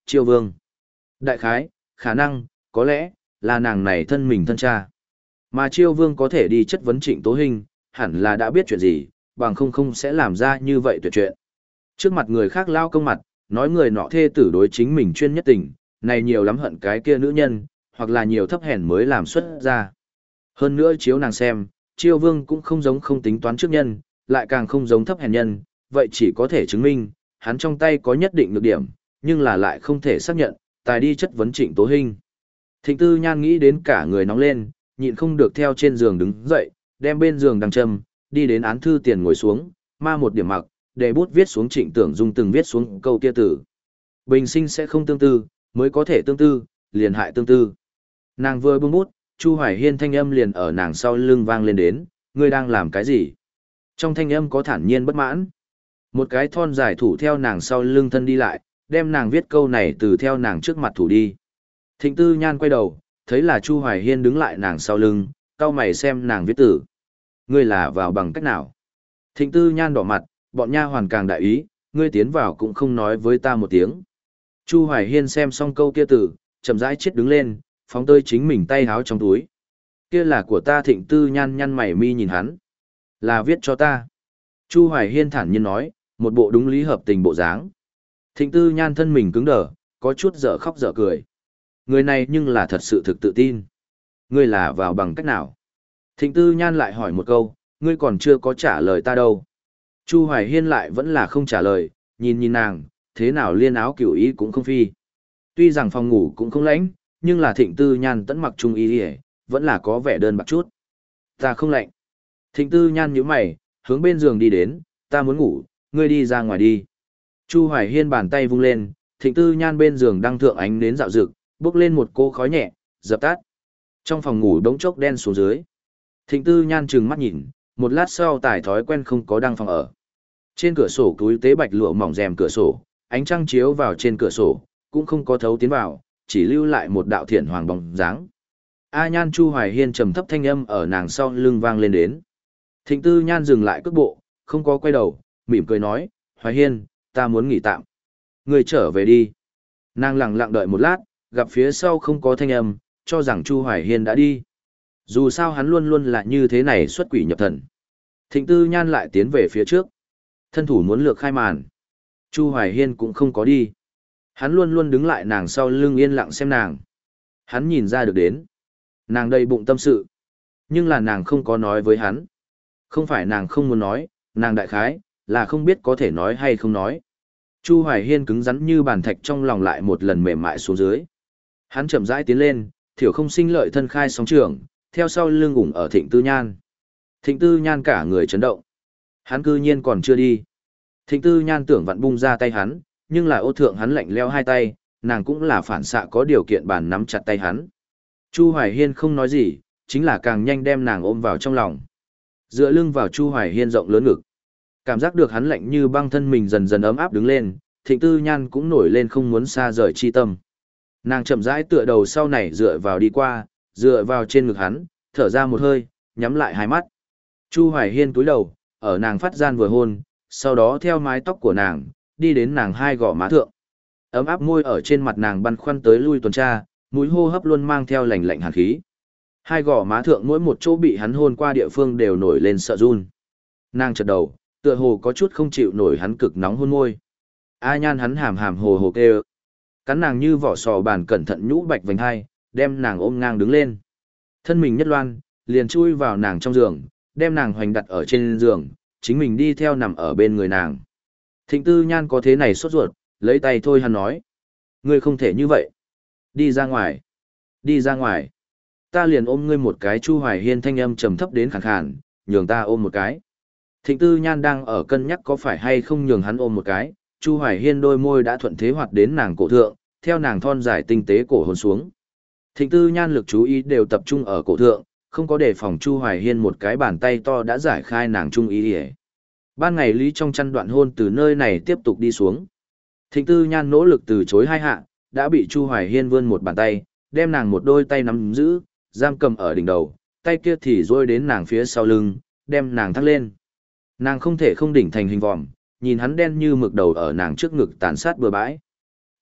Chiêu Vương. Đại khái, khả năng, có lẽ, là nàng này thân mình thân cha. Mà Chiêu Vương có thể đi chất vấn Trịnh Tố Hinh, hẳn là đã biết chuyện gì, bằng không không sẽ làm ra như vậy tuyệt chuyện. Trước mặt người khác lao công mặt, nói người nọ thê tử đối chính mình chuyên nhất tình, này nhiều lắm hận cái kia nữ nhân, hoặc là nhiều thấp hèn mới làm xuất ra. Hơn nữa chiếu nàng xem, Chiêu Vương cũng không giống không tính toán trước nhân, lại càng không giống thấp hèn nhân, vậy chỉ có thể chứng minh, hắn trong tay có nhất định nhược điểm, nhưng là lại không thể xác nhận, tài đi chất vấn Trịnh Tố Hinh. Thịnh Tư Nhan nghĩ đến cả người nóng lên, nhịn không được theo trên giường đứng dậy, đem bên giường đằng châm, đi đến án thư tiền ngồi xuống, ma một điểm mặc, để bút viết xuống Trịnh Tưởng Dung từng viết xuống câu kia tử. Bình sinh sẽ không tương tư, mới có thể tương tư, liền hại tương tư. Nàng vừa buông bút, Chu Hoài Hiên thanh âm liền ở nàng sau lưng vang lên đến, ngươi đang làm cái gì? Trong thanh âm có thản nhiên bất mãn. Một cái thon dài thủ theo nàng sau lưng thân đi lại, đem nàng viết câu này từ theo nàng trước mặt thủ đi. Thịnh Tư Nhan quay đầu, thấy là Chu Hoài Hiên đứng lại nàng sau lưng, cau mày xem nàng viết tử. Ngươi là vào bằng cách nào? Thịnh Tư Nhan đỏ mặt, bọn nha hoàn càng đại ý, ngươi tiến vào cũng không nói với ta một tiếng. Chu Hoài Hiên xem xong câu kia tử, chậm rãi chết đứng lên, phóng tơi chính mình tay háo trong túi. Kia là của ta. Thịnh Tư Nhan nhăn mày mi nhìn hắn. Là viết cho ta. Chu Hoài Hiên thản nhiên nói, một bộ đúng lý hợp tình bộ dáng. Thịnh Tư Nhan thân mình cứng đờ, có chút dở khóc dở cười. Người này nhưng là thật sự thực tự tin. Ngươi là vào bằng cách nào? Thịnh Tư Nhan lại hỏi một câu, ngươi còn chưa có trả lời ta đâu. Chu Hoài Hiên lại vẫn là không trả lời, nhìn nhìn nàng, thế nào liên áo cửu ý cũng không phi. Tuy rằng phòng ngủ cũng không lạnh, nhưng là Thịnh Tư Nhan tẫn mặc trung y đi, vẫn là có vẻ đơn bạc chút. Ta không lạnh. Thịnh Tư Nhan nhíu mày, hướng bên giường đi đến, ta muốn ngủ, ngươi đi ra ngoài đi. Chu Hoài Hiên bàn tay vung lên, Thịnh Tư Nhan bên giường đang thượng ánh đến dạo rực, bốc lên một cô khói nhẹ, dập tắt. Trong phòng ngủ đống chốc đen xuống dưới. Thịnh Tư Nhan trừng mắt nhìn, một lát sau tải thói quen không có đăng phòng ở. Trên cửa sổ túi tế bạch lụa mỏng rèm cửa sổ, ánh trăng chiếu vào trên cửa sổ, cũng không có thấu tiến vào, chỉ lưu lại một đạo thiện hoàng bóng dáng. A Nhan. Chu Hoài Hiên trầm thấp thanh âm ở nàng sau lưng vang lên đến. Thịnh Tư Nhan dừng lại cước bộ, không có quay đầu, mỉm cười nói, Hoài Hiên, ta muốn nghỉ tạm. Người trở về đi. Nàng lặng lặng đợi một lát, gặp phía sau không có thanh âm, cho rằng Chu Hoài Hiên đã đi. Dù sao hắn luôn luôn là như thế này xuất quỷ nhập thần. Thịnh Tư Nhan lại tiến về phía trước. Thân thủ muốn lược khai màn. Chu Hoài Hiên cũng không có đi. Hắn luôn luôn đứng lại nàng sau lưng yên lặng xem nàng. Hắn nhìn ra được đến. Nàng đầy bụng tâm sự. Nhưng là nàng không có nói với hắn. Không phải nàng không muốn nói, nàng đại khái, là không biết có thể nói hay không nói. Chu Hoài Hiên cứng rắn như bàn thạch trong lòng lại một lần mềm mại xuống dưới. Hắn chậm rãi tiến lên, thiểu không sinh lợi thân khai sóng trường, theo sau lưng ủng ở Thịnh Tư Nhan. Thịnh Tư Nhan cả người chấn động. Hắn cư nhiên còn chưa đi. Thịnh Tư Nhan tưởng vặn bung ra tay hắn, nhưng là ô thượng hắn lạnh leo hai tay, nàng cũng là phản xạ có điều kiện bàn nắm chặt tay hắn. Chu Hoài Hiên không nói gì, chính là càng nhanh đem nàng ôm vào trong lòng. Dựa lưng vào Chu Hoài Hiên rộng lớn ngực. Cảm giác được hắn lạnh như băng thân mình dần dần ấm áp đứng lên, Thịnh Tư Nhan cũng nổi lên không muốn xa rời chi tâm. Nàng chậm rãi tựa đầu sau này dựa vào đi qua, dựa vào trên ngực hắn, thở ra một hơi, nhắm lại hai mắt. Chu Hoài Hiên cúi đầu, ở nàng phát gian vừa hôn, sau đó theo mái tóc của nàng, đi đến nàng hai gò má thượng. Ấm áp môi ở trên mặt nàng băn khoăn tới lui tuần tra, mũi hô hấp luôn mang theo lạnh lạnh hàn khí. Hai gò má thượng mỗi một chỗ bị hắn hôn qua địa phương đều nổi lên sợ run. Nàng chợt đầu, tựa hồ có chút không chịu nổi hắn cực nóng hôn môi. A Nhan hắn hàm hàm hồ hồ kêu. Cắn nàng như vỏ sò bàn cẩn thận nhũ bạch vành hai, đem nàng ôm ngang đứng lên. Thân mình nhất loan, liền chui vào nàng trong giường, đem nàng hoành đặt ở trên giường, chính mình đi theo nằm ở bên người nàng. Thịnh Tư Nhan có thế này sốt ruột, lấy tay thôi hắn nói. Ngươi không thể như vậy. Đi ra ngoài. Đi ra ngoài. Ta liền ôm ngươi một cái. Chu Hoài Hiên thanh âm trầm thấp đến khàn khàn, nhường ta ôm một cái. Thịnh Tư Nhan đang ở cân nhắc có phải hay không nhường hắn ôm một cái. Chu Hoài Hiên đôi môi đã thuận thế hoạt đến nàng cổ thượng, theo nàng thon dài tinh tế cổ hôn xuống. Thịnh Tư Nhan lực chú ý đều tập trung ở cổ thượng, không có đề phòng Chu Hoài Hiên một cái bàn tay to đã giải khai nàng trung ý đi. Ban ngày lý trong chăn đoạn hôn từ nơi này tiếp tục đi xuống. Thịnh Tư Nhan nỗ lực từ chối hai hạ, đã bị Chu Hoài Hiên vươn một bàn tay, đem nàng một đôi tay nắm giữ, giam cầm ở đỉnh đầu, tay kia thì rôi đến nàng phía sau lưng, đem nàng thắt lên. Nàng không thể không đỉnh thành hình vòm, nhìn hắn đen như mực đầu ở nàng trước ngực tàn sát bừa bãi.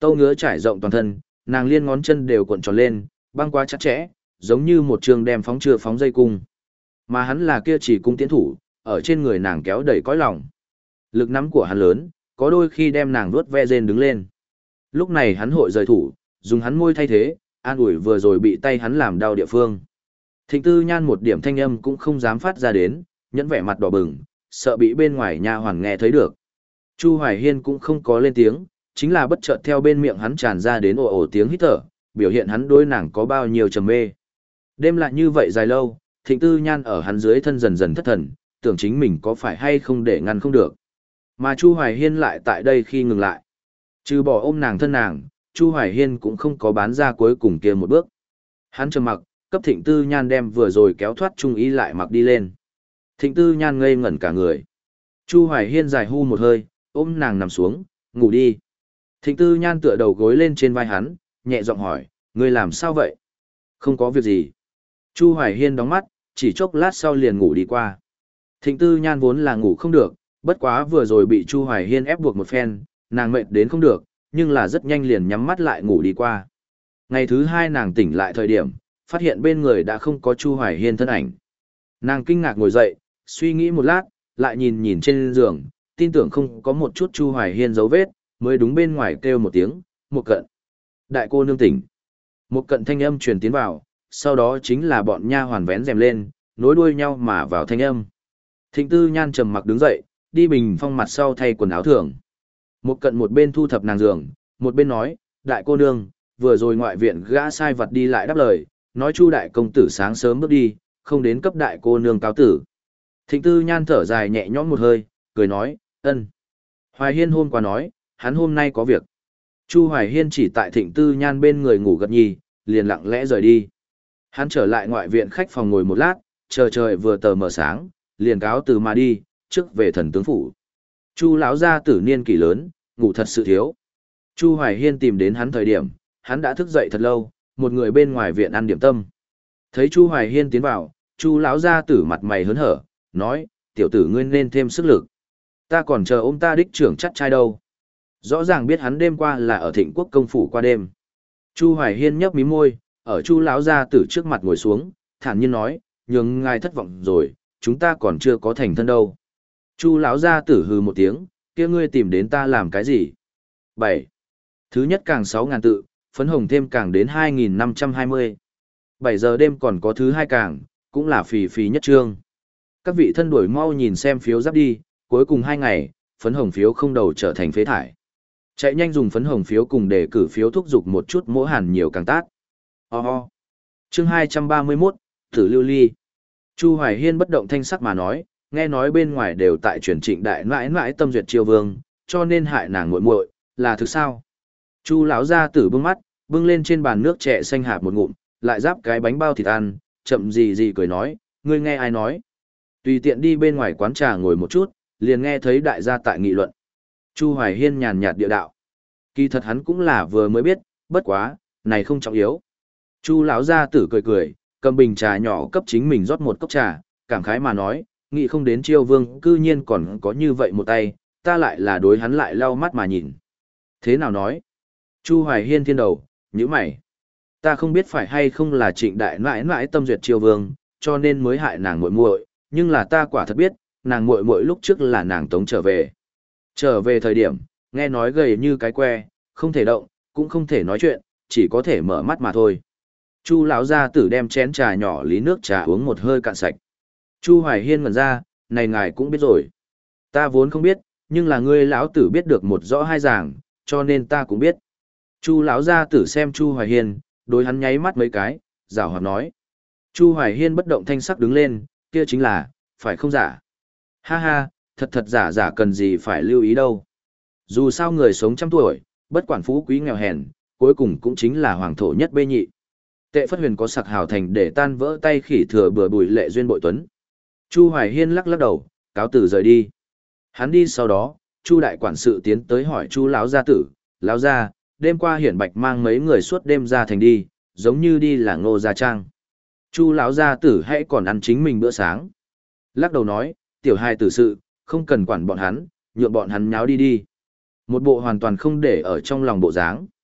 Tâu ngứa trải rộng toàn thân, nàng liên ngón chân đều cuộn tròn lên, băng quá chặt chẽ, giống như một trường đem phóng chưa phóng dây cung. Mà hắn là kia chỉ cung tiến thủ, ở trên người nàng kéo đầy cõi lòng. Lực nắm của hắn lớn, có đôi khi đem nàng vuốt ve rên đứng lên. Lúc này hắn hội rời thủ, dùng hắn môi thay thế, an ủi vừa rồi bị tay hắn làm đau địa phương. Thịnh Tư Nhan một điểm thanh âm cũng không dám phát ra đến, nhẫn vẻ mặt đỏ bừng, sợ bị bên ngoài nha hoàn nghe thấy được. Chu Hoài Hiên cũng không có lên tiếng, chính là bất chợt theo bên miệng hắn tràn ra đến ồ ồ tiếng hít thở, biểu hiện hắn đối nàng có bao nhiêu trầm mê. Đêm lại như vậy dài lâu, Thịnh Tư Nhan ở hắn dưới thân dần dần thất thần, tưởng chính mình có phải hay không để ngăn không được. Mà Chu Hoài Hiên lại tại đây khi ngừng lại. Trừ bỏ ôm nàng thân nàng, Chu Hoài Hiên cũng không có bán ra cuối cùng kia một bước. Hắn trầm mặc, cấp Thịnh Tư Nhan đem vừa rồi kéo thoát trung ý lại mặc đi lên. Thịnh Tư Nhan ngây ngẩn cả người. Chu Hoài Hiên dài hu một hơi, ôm nàng nằm xuống, ngủ đi. Thịnh Tư Nhan tựa đầu gối lên trên vai hắn, nhẹ giọng hỏi, ngươi làm sao vậy? Không có việc gì. Chu Hoài Hiên đóng mắt, chỉ chốc lát sau liền ngủ đi qua. Thịnh Tư Nhan vốn là ngủ không được, bất quá vừa rồi bị Chu Hoài Hiên ép buộc một phen, nàng mệt đến không được, nhưng là rất nhanh liền nhắm mắt lại ngủ đi qua. Ngày thứ hai nàng tỉnh lại thời điểm, phát hiện bên người đã không có Chu Hoài Hiên thân ảnh. Nàng kinh ngạc ngồi dậy, suy nghĩ một lát, lại nhìn nhìn trên giường, tin tưởng không có một chút Chu Hoài Hiên dấu vết, mới đúng bên ngoài kêu một tiếng, một cận. Đại cô nương tỉnh. Một cận thanh âm truyền tiến vào, sau đó chính là bọn nha hoàn vén rèm lên, nối đuôi nhau mà vào thanh âm. Thịnh Tư Nhan trầm mặc đứng dậy, đi bình phong mặt sau thay quần áo thường. Một cận một bên thu thập nàng giường, một bên nói, đại cô nương, vừa rồi ngoại viện gã sai vật đi lại đáp lời, nói Chu đại công tử sáng sớm bước đi, không đến cấp đại cô nương cáo tử. Thịnh Tư Nhan thở dài nhẹ nhõm một hơi, cười nói, ân. Hoài Hiên hôm qua nói, hắn hôm nay có việc. Chu Hoài Hiên chỉ tại Thịnh Tư Nhan bên người ngủ gật nhì, liền lặng lẽ rời đi. Hắn trở lại ngoại viện khách phòng ngồi một lát, chờ trời vừa tờ mờ sáng, liền cáo từ mà đi, trước về thần tướng phủ. Chu lão gia tử niên kỷ lớn, ngủ thật sự thiếu. Chu Hoài Hiên tìm đến hắn thời điểm, hắn đã thức dậy thật lâu, một người bên ngoài viện ăn điểm tâm. Thấy Chu Hoài Hiên tiến vào, Chu lão gia tử mặt mày hớn hở, nói, tiểu tử ngươi nên thêm sức lực. Ta còn chờ ôm ta đích trưởng chắc trai đâu. Rõ ràng biết hắn đêm qua là ở Thịnh Quốc công phủ qua đêm. Chu Hoài Hiên nhấp mí môi, ở Chu lão gia tử trước mặt ngồi xuống, thản nhiên nói, nhường ngài thất vọng rồi, chúng ta còn chưa có thành thân đâu. Chu lão gia tử hừ một tiếng, kia ngươi tìm đến ta làm cái gì? bảy. Thứ nhất càng sáu ngàn tự, phấn hồng thêm càng đến hai nghìn năm trăm hai mươi. bảy giờ đêm còn có thứ hai càng, cũng là phì phì nhất trương. Các vị thân đuổi mau nhìn xem phiếu giáp đi, cuối cùng hai ngày, phấn hồng phiếu không đầu trở thành phế thải. Chạy nhanh dùng phấn hồng phiếu cùng để cử phiếu thúc giục một chút mỗi hàn nhiều càng tát. Ho ho. Chương hai trăm ba mươi mốt, Tử Lưu Ly. Chu Hoài Hiên bất động thanh sắc mà nói, nghe nói bên ngoài đều tại truyền trịnh đại mãi mãi tâm duyệt triều vương, cho nên hại nàng muội muội, là thực sao? Chu lão gia tử bưng mắt, bưng lên trên bàn nước trẻ xanh hạp một ngụm, lại giáp cái bánh bao thịt ăn, chậm gì gì cười nói, ngươi nghe ai nói? Tùy tiện đi bên ngoài quán trà ngồi một chút, liền nghe thấy đại gia tại nghị luận. Chu Hoài Hiên nhàn nhạt địa đạo. Kỳ thật hắn cũng là vừa mới biết, bất quá, này không trọng yếu. Chu lão gia tử cười cười, cầm bình trà nhỏ cấp chính mình rót một cốc trà, cảm khái mà nói, nghĩ không đến Chiêu Vương cư nhiên còn có như vậy một tay, ta lại là đối hắn lại lau mắt mà nhìn. Thế nào nói? Chu Hoài Hiên thiên đầu, nhíu mày. Ta không biết phải hay không là Trịnh đại nãi nãi tâm duyệt Chiêu Vương, cho nên mới hại nàng muội muội, nhưng là ta quả thật biết, nàng muội muội lúc trước là nàng tống trở về. Trở về thời điểm, nghe nói gầy như cái que, không thể động, cũng không thể nói chuyện, chỉ có thể mở mắt mà thôi. Chu lão gia tử đem chén trà nhỏ lý nước trà uống một hơi cạn sạch. Chu Hoài Hiên ngẩn ra, này ngài cũng biết rồi. Ta vốn không biết, nhưng là ngươi lão tử biết được một rõ hai ràng, cho nên ta cũng biết. Chu lão gia tử xem Chu Hoài Hiên, đối hắn nháy mắt mấy cái, giảo hoạt nói. Chu Hoài Hiên bất động thanh sắc đứng lên, kia chính là, phải không giả. Ha ha, thật thật giả giả cần gì phải lưu ý đâu. Dù sao người sống trăm tuổi, bất quản phú quý nghèo hèn, cuối cùng cũng chính là hoàng thổ nhất bê nhị. Tệ Phất Huyền có sặc hào thành để tan vỡ tay khỉ thừa bừa bùi lệ duyên bội tuấn. Chu Hoài Hiên lắc lắc đầu, cáo từ rời đi. Hắn đi sau đó, Chu đại quản sự tiến tới hỏi Chu lão gia tử, lão gia, đêm qua Hiển Bạch mang mấy người suốt đêm ra thành đi, giống như đi là Ngô gia trang. Chu lão gia tử hãy còn ăn chính mình bữa sáng. Lắc đầu nói, tiểu hài tử sự, không cần quản bọn hắn, nhượng bọn hắn nháo đi đi. Một bộ hoàn toàn không để ở trong lòng bộ dáng.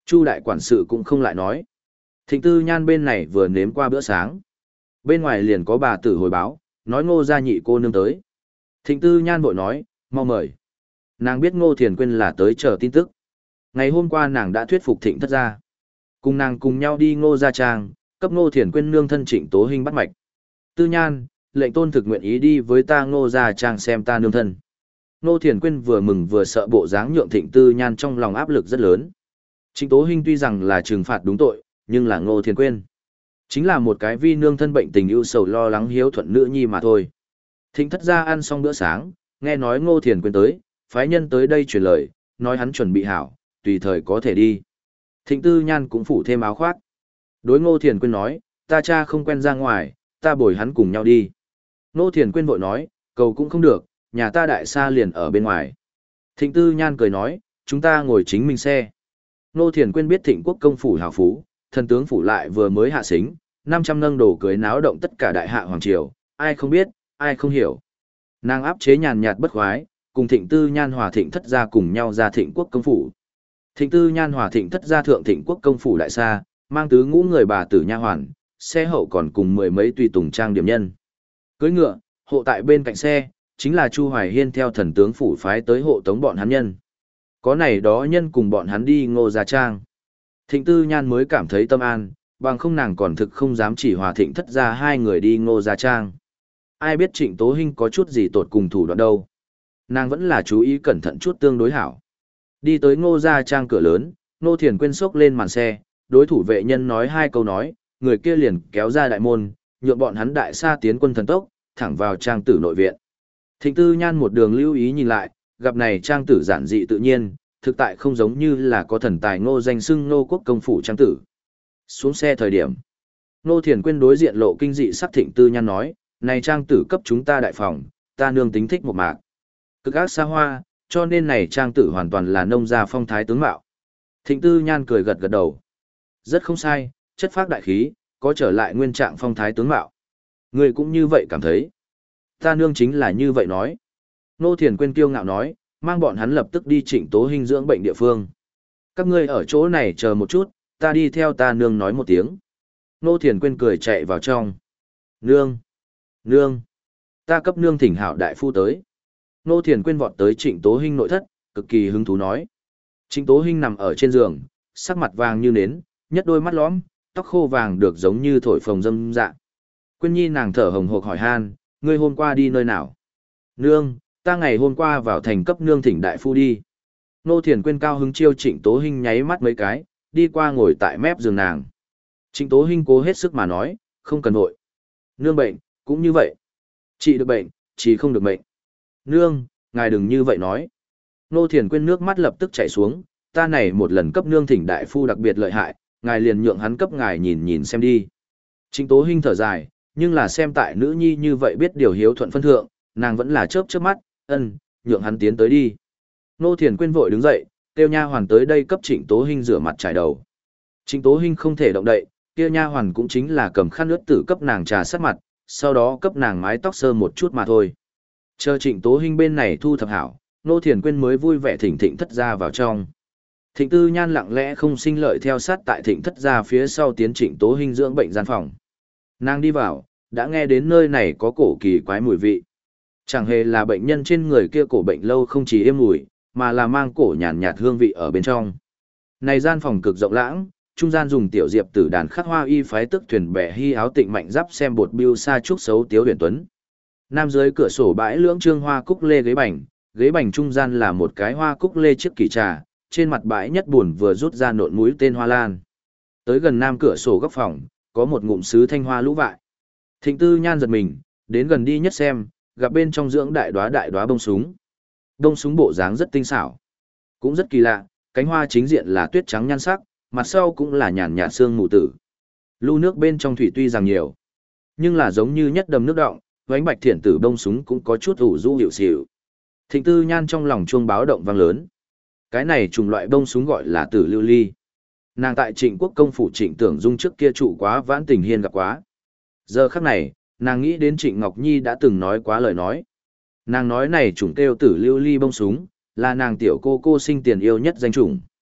Chu đại quản sự cũng không lại nói. Thịnh Tư Nhan bên này vừa nếm qua bữa sáng. Bên ngoài liền có bà tử hồi báo, nói Ngô gia nhị cô nương tới. Thịnh Tư Nhan vội nói, mau mời. Nàng biết Ngô Thiền Quyên là tới chờ tin tức. Ngày hôm qua nàng đã thuyết phục Thịnh thất gia. Cùng nàng cùng nhau đi Ngô gia trang, cấp Ngô Thiền Quyên nương thân Trịnh Tố Hinh bắt mạch. Tư Nhan, lệnh tôn thực nguyện ý đi với ta Ngô gia trang xem ta nương thân. Ngô Thiền Quyên vừa mừng vừa sợ bộ dáng nhượng Thịnh Tư Nhan trong lòng áp lực rất lớn. Trịnh Tố Hinh tuy rằng là trừng phạt đúng tội, nhưng là Ngô Thiền Quyên. Chính là một cái vi nương thân bệnh tình ưu sầu lo lắng hiếu thuận nữ nhi mà thôi. Thịnh thất gia ăn xong bữa sáng, nghe nói Ngô Thiền Quyên tới, phái nhân tới đây truyền lời, nói hắn chuẩn bị hảo, tùy thời có thể đi. Thịnh Tư Nhan cũng phủ thêm áo khoác. Đối Ngô Thiền Quyên nói, ta cha không quen ra ngoài, ta bồi hắn cùng nhau đi. Ngô Thiền Quyên vội nói, cầu cũng không được, nhà ta đại xa liền ở bên ngoài. Thịnh Tư Nhan cười nói, chúng ta ngồi chính mình xe. Ngô Thiền Quyên biết Thịnh Quốc công phủ hào phú, thần tướng phủ lại vừa mới hạ xính, năm trăm nâng đồ cưới náo động tất cả đại hạ hoàng triều, ai không biết, ai không hiểu. Nàng áp chế nhàn nhạt bất khoái, cùng Thịnh Tư Nhan hòa Thịnh thất gia cùng nhau ra Thịnh Quốc công phủ. Thịnh Tư Nhan hòa Thịnh thất gia thượng Thịnh Quốc công phủ đại xa, mang tứ ngũ người bà tử nha hoàn, xe hậu còn cùng mười mấy tùy tùng trang điểm nhân. Cưới ngựa, hộ tại bên cạnh xe, chính là Chu Hoài Hiên theo thần tướng phủ phái tới hộ tống bọn hắn nhân. Có này đó nhân cùng bọn hắn đi Ngô gia trang. Thịnh Tư Nhan mới cảm thấy tâm an, bằng không nàng còn thực không dám chỉ hòa Thịnh thất gia hai người đi Ngô gia trang. Ai biết Trịnh Tố Hinh có chút gì tột cùng thủ đoạn đâu. Nàng vẫn là chú ý cẩn thận chút tương đối hảo. Đi tới Ngô gia trang cửa lớn, Ngô Thiền Quyên xốc lên màn xe, đối thủ vệ nhân nói hai câu nói, người kia liền kéo ra đại môn, nhượng bọn hắn đại xa tiến quân thần tốc, thẳng vào trang tử nội viện. Thịnh Tư Nhan một đường lưu ý nhìn lại, gặp này trang tử giản dị tự nhiên, thực tại không giống như là có thần tài Ngô danh xưng Ngô quốc công phủ trang tử. Xuống xe thời điểm, Ngô Thiền Quyên đối diện lộ kinh dị sắc Thịnh Tư Nhan nói, này trang tử cấp chúng ta đại phòng, ta nương tính thích một mạc. Cực ác xa hoa, cho nên này trang tử hoàn toàn là nông gia phong thái tướng mạo. Thịnh Tư Nhan cười gật gật đầu. Rất không sai, chất phác đại khí, có trở lại nguyên trạng phong thái tướng mạo. Người cũng như vậy cảm thấy. Ta nương chính là như vậy nói. Ngô Thiền Quyên kiêu ngạo nói, mang bọn hắn lập tức đi Trịnh Tố Hinh dưỡng bệnh địa phương. Các ngươi ở chỗ này chờ một chút, ta đi theo ta nương nói một tiếng. Ngô Thiền Quyên cười chạy vào trong. Nương! Nương! Ta cấp nương thỉnh hảo đại phu tới. Ngô Thiền Quyên vọt tới Trịnh Tố Hinh nội thất, cực kỳ hứng thú nói. Trịnh Tố Hinh nằm ở trên giường, sắc mặt vàng như nến, nhất đôi mắt lõm, tóc khô vàng được giống như thổi phồng dâm dạ. Quyên Nhi nàng thở hồng hộc hỏi han, ngươi hôm qua đi nơi nào? Nương, ta ngày hôm qua vào thành cấp nương thỉnh đại phu đi. Ngô Thiền Quyên cao hứng chiêu Trịnh Tố Hinh nháy mắt mấy cái, đi qua ngồi tại mép giường nàng. Trịnh Tố Hinh cố hết sức mà nói, không cần vội. Nương bệnh, cũng như vậy. Chị được bệnh, chị không được bệnh. Nương, ngài đừng như vậy nói. Ngô Thiền Quyên nước mắt lập tức chảy xuống, ta này một lần cấp nương thỉnh đại phu đặc biệt lợi hại, ngài liền nhượng hắn cấp ngài nhìn nhìn xem đi. Trịnh Tố Hinh thở dài, nhưng là xem tại nữ nhi như vậy biết điều hiếu thuận phân thượng, nàng vẫn là chớp chớp mắt, ân, nhượng hắn tiến tới đi. Ngô Thiền Quyên vội đứng dậy, kêu nha hoàn tới đây cấp Trịnh Tố Hinh rửa mặt trải đầu. Trịnh Tố Hinh không thể động đậy, kia nha hoàn cũng chính là cầm khăn nước tử cấp nàng trà sát mặt, sau đó cấp nàng mái tóc sơ một chút mà thôi. Chờ Trịnh Tố Hinh bên này thu thập hảo, Ngô Thiền Quyên mới vui vẻ thỉnh Thịnh thất gia vào trong. Thịnh Tư Nhan lặng lẽ không sinh lợi theo sát tại Thịnh thất gia phía sau tiến Trịnh Tố Hinh dưỡng bệnh gian phòng. Nàng đi vào, đã nghe đến nơi này có cổ kỳ quái mùi vị. Chẳng hề là bệnh nhân trên người kia cổ bệnh lâu không chỉ êm mùi, mà là mang cổ nhàn nhạt hương vị ở bên trong. Này gian phòng cực rộng lãng, trung gian dùng tiểu diệp tử đàn khắc hoa y phái tức thuyền bè hy áo tịnh mạnh giáp xem bột biêu sa trúc xấu tiếu huyền tuấn. Nam dưới cửa sổ bãi lưỡng trương hoa cúc lê ghế bành, ghế bành trung gian là một cái hoa cúc lê chiếc kỳ trà, trên mặt bãi nhất buồn vừa rút ra nộn mũi tên hoa lan. Tới gần nam cửa sổ góc phòng, có một ngụm sứ thanh hoa lũ vại. Thịnh Tư Nhan giật mình, đến gần đi nhất xem, gặp bên trong dưỡng đại đóa đại đóa bông súng. Bông súng bộ dáng rất tinh xảo, cũng rất kỳ lạ, cánh hoa chính diện là tuyết trắng nhan sắc, mặt sau cũng là nhàn nhạt sương mù tử. Lưu nước bên trong thủy tuy rằng nhiều, nhưng là giống như nhất đầm nước động, vánh bạch thiển tử bông súng cũng có chút ủ rũ hiệu xỉu. Thịnh Tư Nhan trong lòng chuông báo động vang lớn. Cái này trùng loại bông súng gọi là tử lưu ly. Nàng tại Trịnh Quốc công phủ Trịnh Tưởng Dung trước kia trụ quá Vãn Tình Hiên gặp quá. Giờ khắc này, nàng nghĩ đến Trịnh Ngọc Nhi đã từng nói quá lời nói. Nàng nói này trùng kêu tử lưu ly bông súng, là nàng tiểu cô cô sinh tiền yêu nhất danh trùng.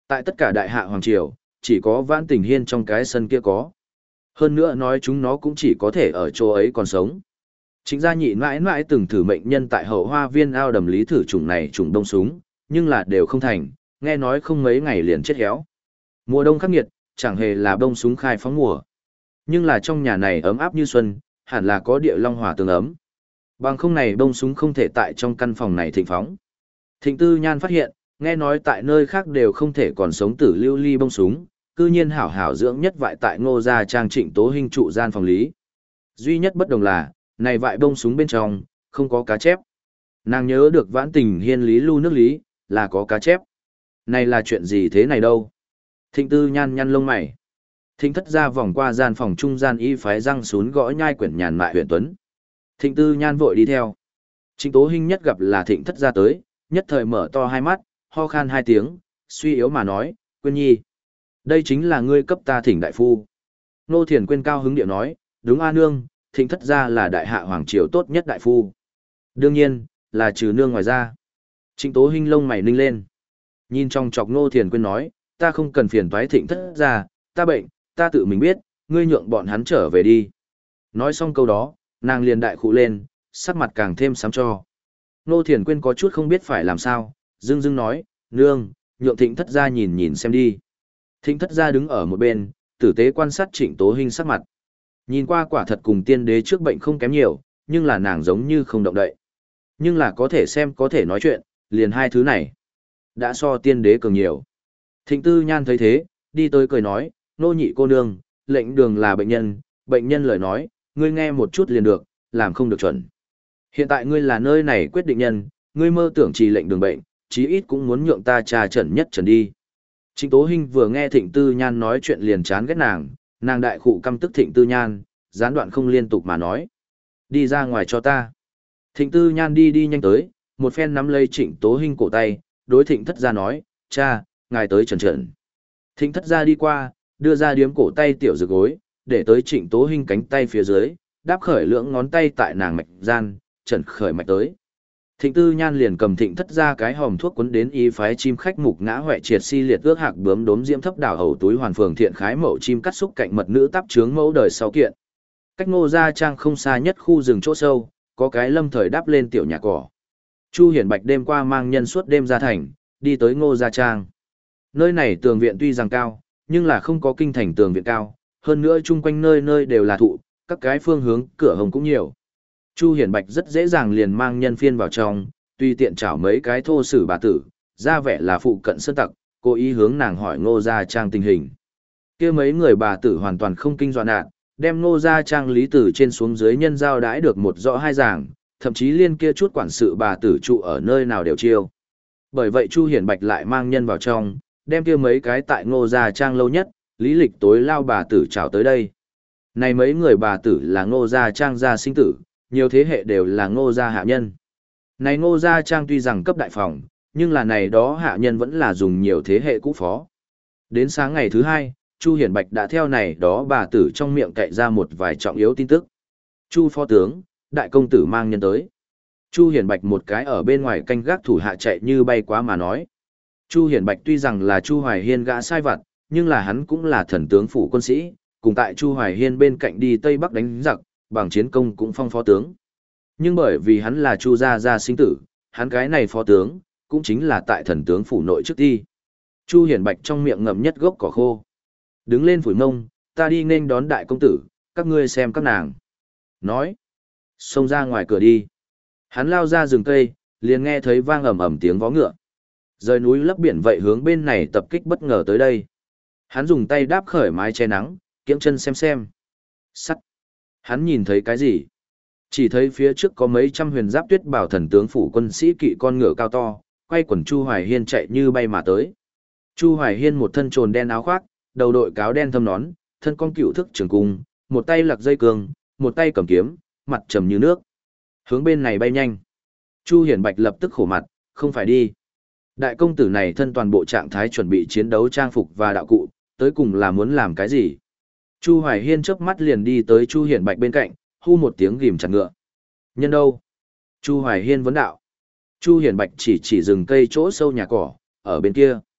Tại tất cả đại hạ hoàng triều, chỉ có Vãn Tình Hiên trong cái sân kia có. Hơn nữa nói chúng nó cũng chỉ có thể ở chỗ ấy còn sống. Chính gia nhị mãi mãi từng thử mệnh nhân tại hậu hoa viên ao đầm lý thử chủng này trùng đông súng, nhưng là đều không thành, nghe nói không mấy ngày liền chết héo. Mùa đông khắc nghiệt, chẳng hề là bông súng khai phóng mùa. Nhưng là trong nhà này ấm áp như xuân, hẳn là có địa long hỏa tường ấm. Bằng không này bông súng không thể tại trong căn phòng này thịnh phóng. Thịnh Tư Nhan phát hiện, nghe nói tại nơi khác đều không thể còn sống tử lưu ly bông súng, cư nhiên hảo hảo dưỡng nhất vại tại Ngô gia trang Trịnh Tố Hinh trụ gian phòng lý. Duy nhất bất đồng là, này vại bông súng bên trong, không có cá chép. Nàng nhớ được Vãn Tình Hiên lý lưu nước lý, là có cá chép. Này là chuyện gì thế này đâu? Thịnh Tư Nhan nhăn lông mày. Thịnh thất ra vòng qua gian phòng trung gian y phái răng sún gõ nhai quyển nhàn mại huyện tuấn. Thịnh Tư Nhan vội đi theo. Trịnh Tố Hinh nhất gặp là thịnh thất ra tới, nhất thời mở to hai mắt, ho khan hai tiếng, suy yếu mà nói, Quyên Nhi. Đây chính là ngươi cấp ta thỉnh đại phu. Nô Thiền Quyên cao hứng điệu nói, đúng a nương, thịnh thất ra là đại hạ hoàng triều tốt nhất đại phu. Đương nhiên, là trừ nương ngoài ra. Trịnh Tố Hinh lông mày ninh lên. Nhìn trong chọc Nô Thiền Quyên nói, ta không cần phiền toái thịnh thất ra, ta bệnh, ta tự mình biết, ngươi nhượng bọn hắn trở về đi. Nói xong câu đó, nàng liền đại khụ lên, sắc mặt càng thêm sám cho. Nô Thiền Quyên có chút không biết phải làm sao, dưng dưng nói, nương, nhượng thịnh thất ra nhìn nhìn xem đi. Thịnh thất ra đứng ở một bên, tử tế quan sát Trịnh Tố Hinh sắc mặt. Nhìn qua quả thật cùng tiên đế trước bệnh không kém nhiều, nhưng là nàng giống như không động đậy. Nhưng là có thể xem có thể nói chuyện, liền hai thứ này. Đã so tiên đế cường nhiều. Thịnh Tư Nhan thấy thế, đi tới cười nói, nô nhị cô nương, lệnh đường là bệnh nhân, bệnh nhân lời nói, ngươi nghe một chút liền được, làm không được chuẩn. Hiện tại ngươi là nơi này quyết định nhân, ngươi mơ tưởng trì lệnh đường bệnh, chí ít cũng muốn nhượng ta trà trần nhất trần đi. Trịnh Tố Hinh vừa nghe Thịnh Tư Nhan nói chuyện liền chán ghét nàng, nàng đại khụ căm tức Thịnh Tư Nhan, gián đoạn không liên tục mà nói. Đi ra ngoài cho ta. Thịnh Tư Nhan đi đi nhanh tới, một phen nắm lấy Trịnh Tố Hinh cổ tay, đối Thịnh Thất Gia nói, cha, ngài tới trần trần. Thịnh Thất Gia đi qua, đưa ra điếm cổ tay tiểu dược gối, để tới Trịnh Tố Hinh cánh tay phía dưới, đáp khởi lưỡng ngón tay tại nàng mạch gian, trần khởi mạch tới. Thịnh Tư Nhan liền cầm Thịnh Thất Gia cái hòm thuốc quấn đến y phái chim khách mục ngã hoẹ triệt si liệt ước hạc bướm đốm diễm thấp đảo hầu túi hoàn phường thiện khái mậu chim cắt xúc cạnh mật nữ tắp trướng mẫu đời sau kiện. Cách Ngô gia trang không xa nhất khu rừng chỗ sâu, có cái lâm thời đáp lên tiểu nhà cỏ. Chu Hiển Bạch đêm qua mang nhân suốt đêm ra thành, đi tới Ngô gia trang. Nơi này tường viện tuy rằng cao, nhưng là không có kinh thành tường viện cao, hơn nữa chung quanh nơi nơi đều là thụ, các cái phương hướng cửa hồng cũng nhiều. Chu Hiển Bạch rất dễ dàng liền mang nhân phiên vào trong, tùy tiện chảo mấy cái thô sử bà tử, ra vẻ là phụ cận sơn tặc, cố ý hướng nàng hỏi Ngô gia trang tình hình. Kia mấy người bà tử hoàn toàn không kinh dọa nạn, đem Ngô gia trang lý tử trên xuống dưới nhân giao đãi được một rõ hai ràng, thậm chí liên kia chút quản sự bà tử trụ ở nơi nào đều chiêu. Bởi vậy Chu Hiển Bạch lại mang nhân vào trong, đem kia mấy cái tại Ngô gia trang lâu nhất, lý lịch tối lao bà tử chào tới đây. Này mấy người bà tử là Ngô gia trang gia sinh tử, nhiều thế hệ đều là Ngô gia hạ nhân. Này Ngô gia trang tuy rằng cấp đại phòng, nhưng là này đó hạ nhân vẫn là dùng nhiều thế hệ cũ phó. Đến sáng ngày thứ hai, Chu Hiển Bạch đã theo này đó bà tử trong miệng cậy ra một vài trọng yếu tin tức. Chu phó tướng, đại công tử mang nhân tới. Chu Hiển Bạch một cái ở bên ngoài canh gác thủ hạ chạy như bay quá mà nói. Chu Hiển Bạch tuy rằng là Chu Hoài Hiên gã sai vặt, nhưng là hắn cũng là thần tướng phủ quân sĩ, cùng tại Chu Hoài Hiên bên cạnh đi Tây Bắc đánh giặc, bằng chiến công cũng phong phó tướng. Nhưng bởi vì hắn là Chu gia gia sinh tử, hắn cái này phó tướng, cũng chính là tại thần tướng phủ nội trước thi. Chu Hiển Bạch trong miệng ngậm nhất gốc cỏ khô. Đứng lên phủi mông, ta đi nên đón đại công tử, các ngươi xem các nàng. Nói, xông ra ngoài cửa đi. Hắn lao ra rừng cây, liền nghe thấy vang ầm ầm tiếng vó ngựa. Rời núi lấp biển vậy hướng bên này tập kích bất ngờ tới đây. Hắn dùng tay đáp khởi mái che nắng, kiễng chân xem xem. Sắt. Hắn nhìn thấy cái gì? Chỉ thấy phía trước có mấy trăm huyền giáp tuyết bảo thần tướng phủ quân sĩ kỵ con ngựa cao to, quay quần Chu Hoài Hiên chạy như bay mà tới. Chu Hoài Hiên một thân trồn đen áo khoác, đầu đội cáo đen thâm nón, thân con cựu thức trường cung, một tay lặc dây cương, một tay cầm kiếm, mặt trầm như nước. Hướng bên này bay nhanh. Chu Hiển Bạch lập tức khổ mặt, không phải đi. Đại công tử này thân toàn bộ trạng thái chuẩn bị chiến đấu trang phục và đạo cụ, tới cùng là muốn làm cái gì? Chu Hoài Hiên chớp mắt liền đi tới Chu Hiển Bạch bên cạnh, hu một tiếng gìm chặt ngựa. Nhân đâu? Chu Hoài Hiên vấn đạo. Chu Hiển Bạch chỉ chỉ rừng cây chỗ sâu nhà cỏ, ở bên kia.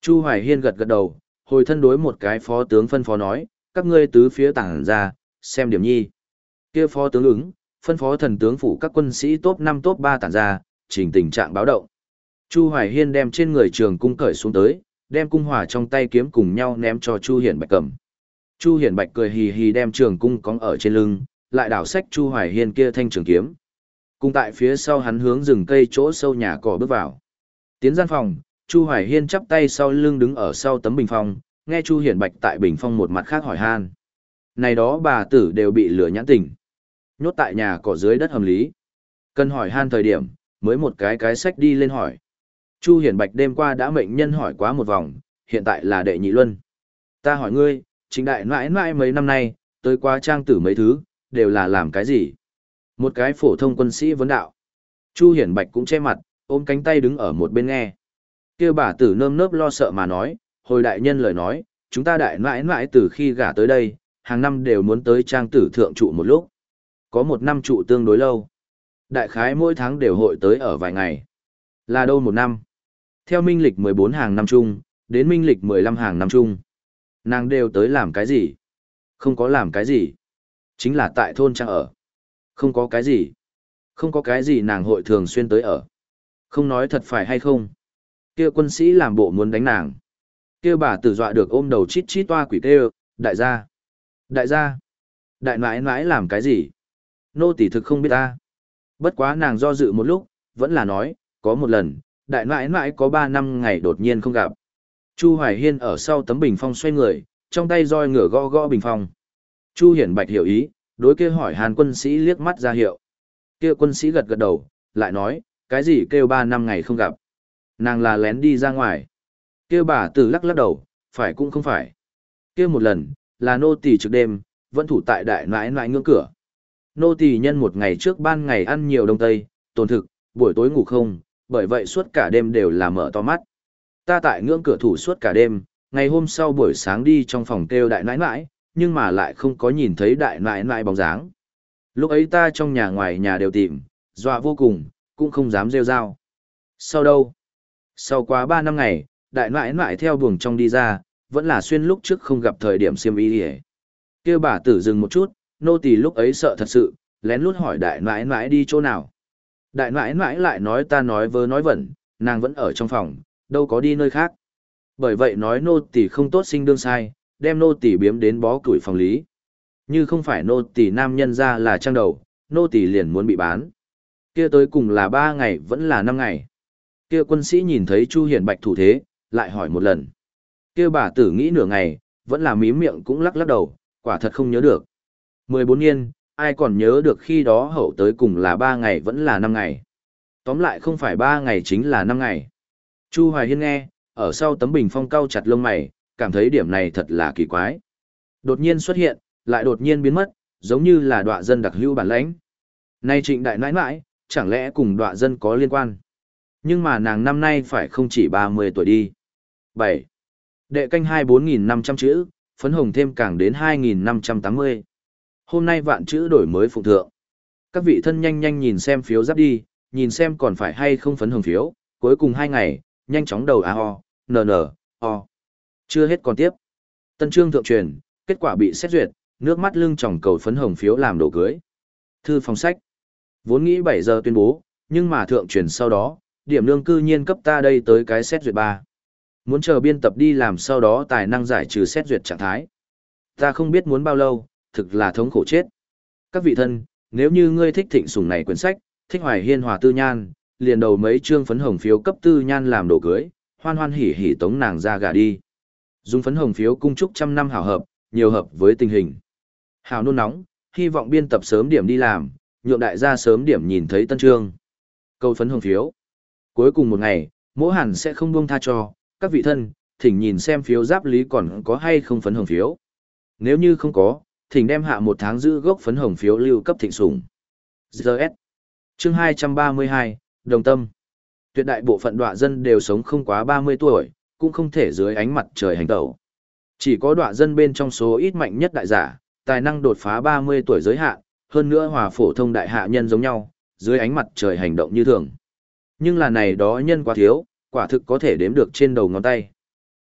Chu Hoài Hiên gật gật đầu, hồi thân đối một cái phó tướng phân phó nói, các ngươi tứ phía tản ra, xem điểm nhi. Kia phó tướng ứng, phân phó thần tướng phủ các quân sĩ top năm top ba tản ra, chỉnh tình trạng báo động. Chu Hoài Hiên đem trên người trường cung cởi xuống tới, đem cung hỏa trong tay kiếm cùng nhau ném cho Chu Hiển Bạch cầm. Chu Hiển Bạch cười hì hì đem trường cung cong ở trên lưng, lại đảo sách Chu Hoài Hiên kia thanh trường kiếm. Cùng tại phía sau hắn hướng rừng cây chỗ sâu nhà cỏ bước vào. Tiến gian phòng, Chu Hoài Hiên chắp tay sau lưng đứng ở sau tấm bình phong, nghe Chu Hiển Bạch tại bình phong một mặt khác hỏi han. Này đó bà tử đều bị lửa nhãn tình. Nhốt tại nhà cỏ dưới đất hầm lý. Cần hỏi han thời điểm, mới một cái cái sách đi lên hỏi. Chu Hiển Bạch đêm qua đã mệnh nhân hỏi quá một vòng, hiện tại là đệ nhị luân. Ta hỏi ngươi, chính đại mãi mãi mấy năm nay, tới qua trang tử mấy thứ, đều là làm cái gì? Một cái phổ thông quân sĩ vấn đạo. Chu Hiển Bạch cũng che mặt, ôm cánh tay đứng ở một bên nghe. Kêu bà tử nơm nớp lo sợ mà nói, hồi đại nhân lời nói, chúng ta đại mãi mãi từ khi gả tới đây, hàng năm đều muốn tới trang tử thượng trụ một lúc. Có một năm trụ tương đối lâu. Đại khái mỗi tháng đều hội tới ở vài ngày. Là đâu một năm? Theo minh lịch mười bốn hàng năm chung, đến minh lịch mười lăm hàng năm chung. Nàng đều tới làm cái gì? Không có làm cái gì. Chính là tại thôn trang ở. Không có cái gì. Không có cái gì nàng hội thường xuyên tới ở. Không nói thật phải hay không? Kia quân sĩ làm bộ muốn đánh nàng. Kia bà tử dọa được ôm đầu chít chít toa quỷ kêu, đại gia. Đại gia. Đại nãi nãi làm cái gì? Nô tỷ thực không biết ta. Bất quá nàng do dự một lúc, vẫn là nói, có một lần, đại nãi nãi có ba năm ngày đột nhiên không gặp. Chu Hoài Hiên ở sau tấm bình phong xoay người, trong tay roi ngửa gõ gõ bình phong. Chu Hiển Bạch hiểu ý, đối kia hỏi Hàn quân sĩ liếc mắt ra hiệu. Kia quân sĩ gật gật đầu, lại nói, cái gì kêu ba năm ngày không gặp. Nàng là lén đi ra ngoài. Kia bà tử lắc lắc đầu, phải cũng không phải. Kia một lần, là nô tỳ trực đêm, vẫn thủ tại đại nãi nãi ngưỡng cửa. Nô tỳ nhân một ngày trước ban ngày ăn nhiều đông tây, tồn thực, buổi tối ngủ không, bởi vậy suốt cả đêm đều là mở to mắt. Ta tại ngưỡng cửa thủ suốt cả đêm, ngày hôm sau buổi sáng đi trong phòng kêu đại nãi nãi, nhưng mà lại không có nhìn thấy đại nãi nãi bóng dáng. Lúc ấy ta trong nhà ngoài nhà đều tìm, dọa vô cùng, cũng không dám rêu rao. Sau đâu? Sau quá ba năm ngày, đại nãi nãi theo buồng trong đi ra, vẫn là xuyên lúc trước không gặp thời điểm xiêm y hề. Kêu bà tử dừng một chút, nô tỳ lúc ấy sợ thật sự, lén lút hỏi đại nãi nãi đi chỗ nào. Đại nãi nãi lại nói ta nói vớ nói vẩn, nàng vẫn ở trong phòng, đâu có đi nơi khác. Bởi vậy nói nô tỳ không tốt sinh đương sai, đem nô tỳ biếm đến bó củi phòng lý. Như không phải nô tỳ nam nhân ra là trang đầu, nô tỳ liền muốn bị bán. Kia tới cùng là ba ngày vẫn là năm ngày. Kia quân sĩ nhìn thấy Chu Hiển Bạch thủ thế, lại hỏi một lần. Kia bà tử nghĩ nửa ngày, vẫn là mím miệng cũng lắc lắc đầu, quả thật không nhớ được. Mười bốn niên, ai còn nhớ được khi đó hậu tới cùng là ba ngày vẫn là năm ngày. Tóm lại không phải ba ngày chính là năm ngày. Chu Hoài Hiên nghe, ở sau tấm bình phong cau chặt lông mày, cảm thấy điểm này thật là kỳ quái. Đột nhiên xuất hiện, lại đột nhiên biến mất, giống như là đọa dân đặc hữu bản lãnh. Nay Trịnh đại nãi nãi, chẳng lẽ cùng đọa dân có liên quan? Nhưng mà nàng năm nay phải không chỉ ba mươi tuổi đi. bảy. Đệ canh hai bốn nghìn năm trăm chữ, phấn hồng thêm càng đến hai nghìn năm trăm tám mươi. Hôm nay vạn chữ đổi mới phụ thượng. Các vị thân nhanh nhanh nhìn xem phiếu giáp đi, nhìn xem còn phải hay không phấn hồng phiếu, cuối cùng hai ngày, nhanh chóng đầu a o, n n, o. Chưa hết còn tiếp. Tân chương thượng truyền, kết quả bị xét duyệt, nước mắt lưng tròng cầu phấn hồng phiếu làm đồ cưới. Thư phòng sách. Vốn nghĩ bảy giờ tuyên bố, nhưng mà thượng truyền sau đó, điểm lương cư nhiên cấp ta đây tới cái xét duyệt ba. Muốn chờ biên tập đi làm sau đó tài năng giải trừ xét duyệt trạng thái. Ta không biết muốn bao lâu, thực là thống khổ chết. Các vị thân, nếu như ngươi thích thịnh sủng này quyển sách, thích Hoài Hiên Hòa Tư Nhan, liền đầu mấy chương phấn hồng phiếu cấp Tư Nhan làm đồ cưới, hoan hoan hỉ hỉ tống nàng ra gà đi. Dùng phấn hồng phiếu cung chúc trăm năm hảo hợp, nhiều hợp với tình hình. Hào nôn nóng, hy vọng biên tập sớm điểm đi làm, nhượng đại gia sớm điểm nhìn thấy tân chương. Câu phấn hồng phiếu. Cuối cùng một ngày, mỗi hẳn sẽ không buông tha cho, các vị thân, thỉnh nhìn xem phiếu giáp lý còn có hay không phấn hồng phiếu. Nếu như không có, thỉnh đem hạ một tháng giữ gốc phấn hồng phiếu lưu cấp thịnh sủng. giê ét. Chương hai trăm ba mươi hai, Đồng Tâm. Tuyệt đại bộ phận đọa dân đều sống không quá ba mươi tuổi, cũng không thể dưới ánh mặt trời hành tẩu. Chỉ có đọa dân bên trong số ít mạnh nhất đại giả, tài năng đột phá ba mươi tuổi giới hạn, hơn nữa hòa phổ thông đại hạ nhân giống nhau, dưới ánh mặt trời hành động như thường. Nhưng là này đó nhân quá thiếu, quả thực có thể đếm được trên đầu ngón tay.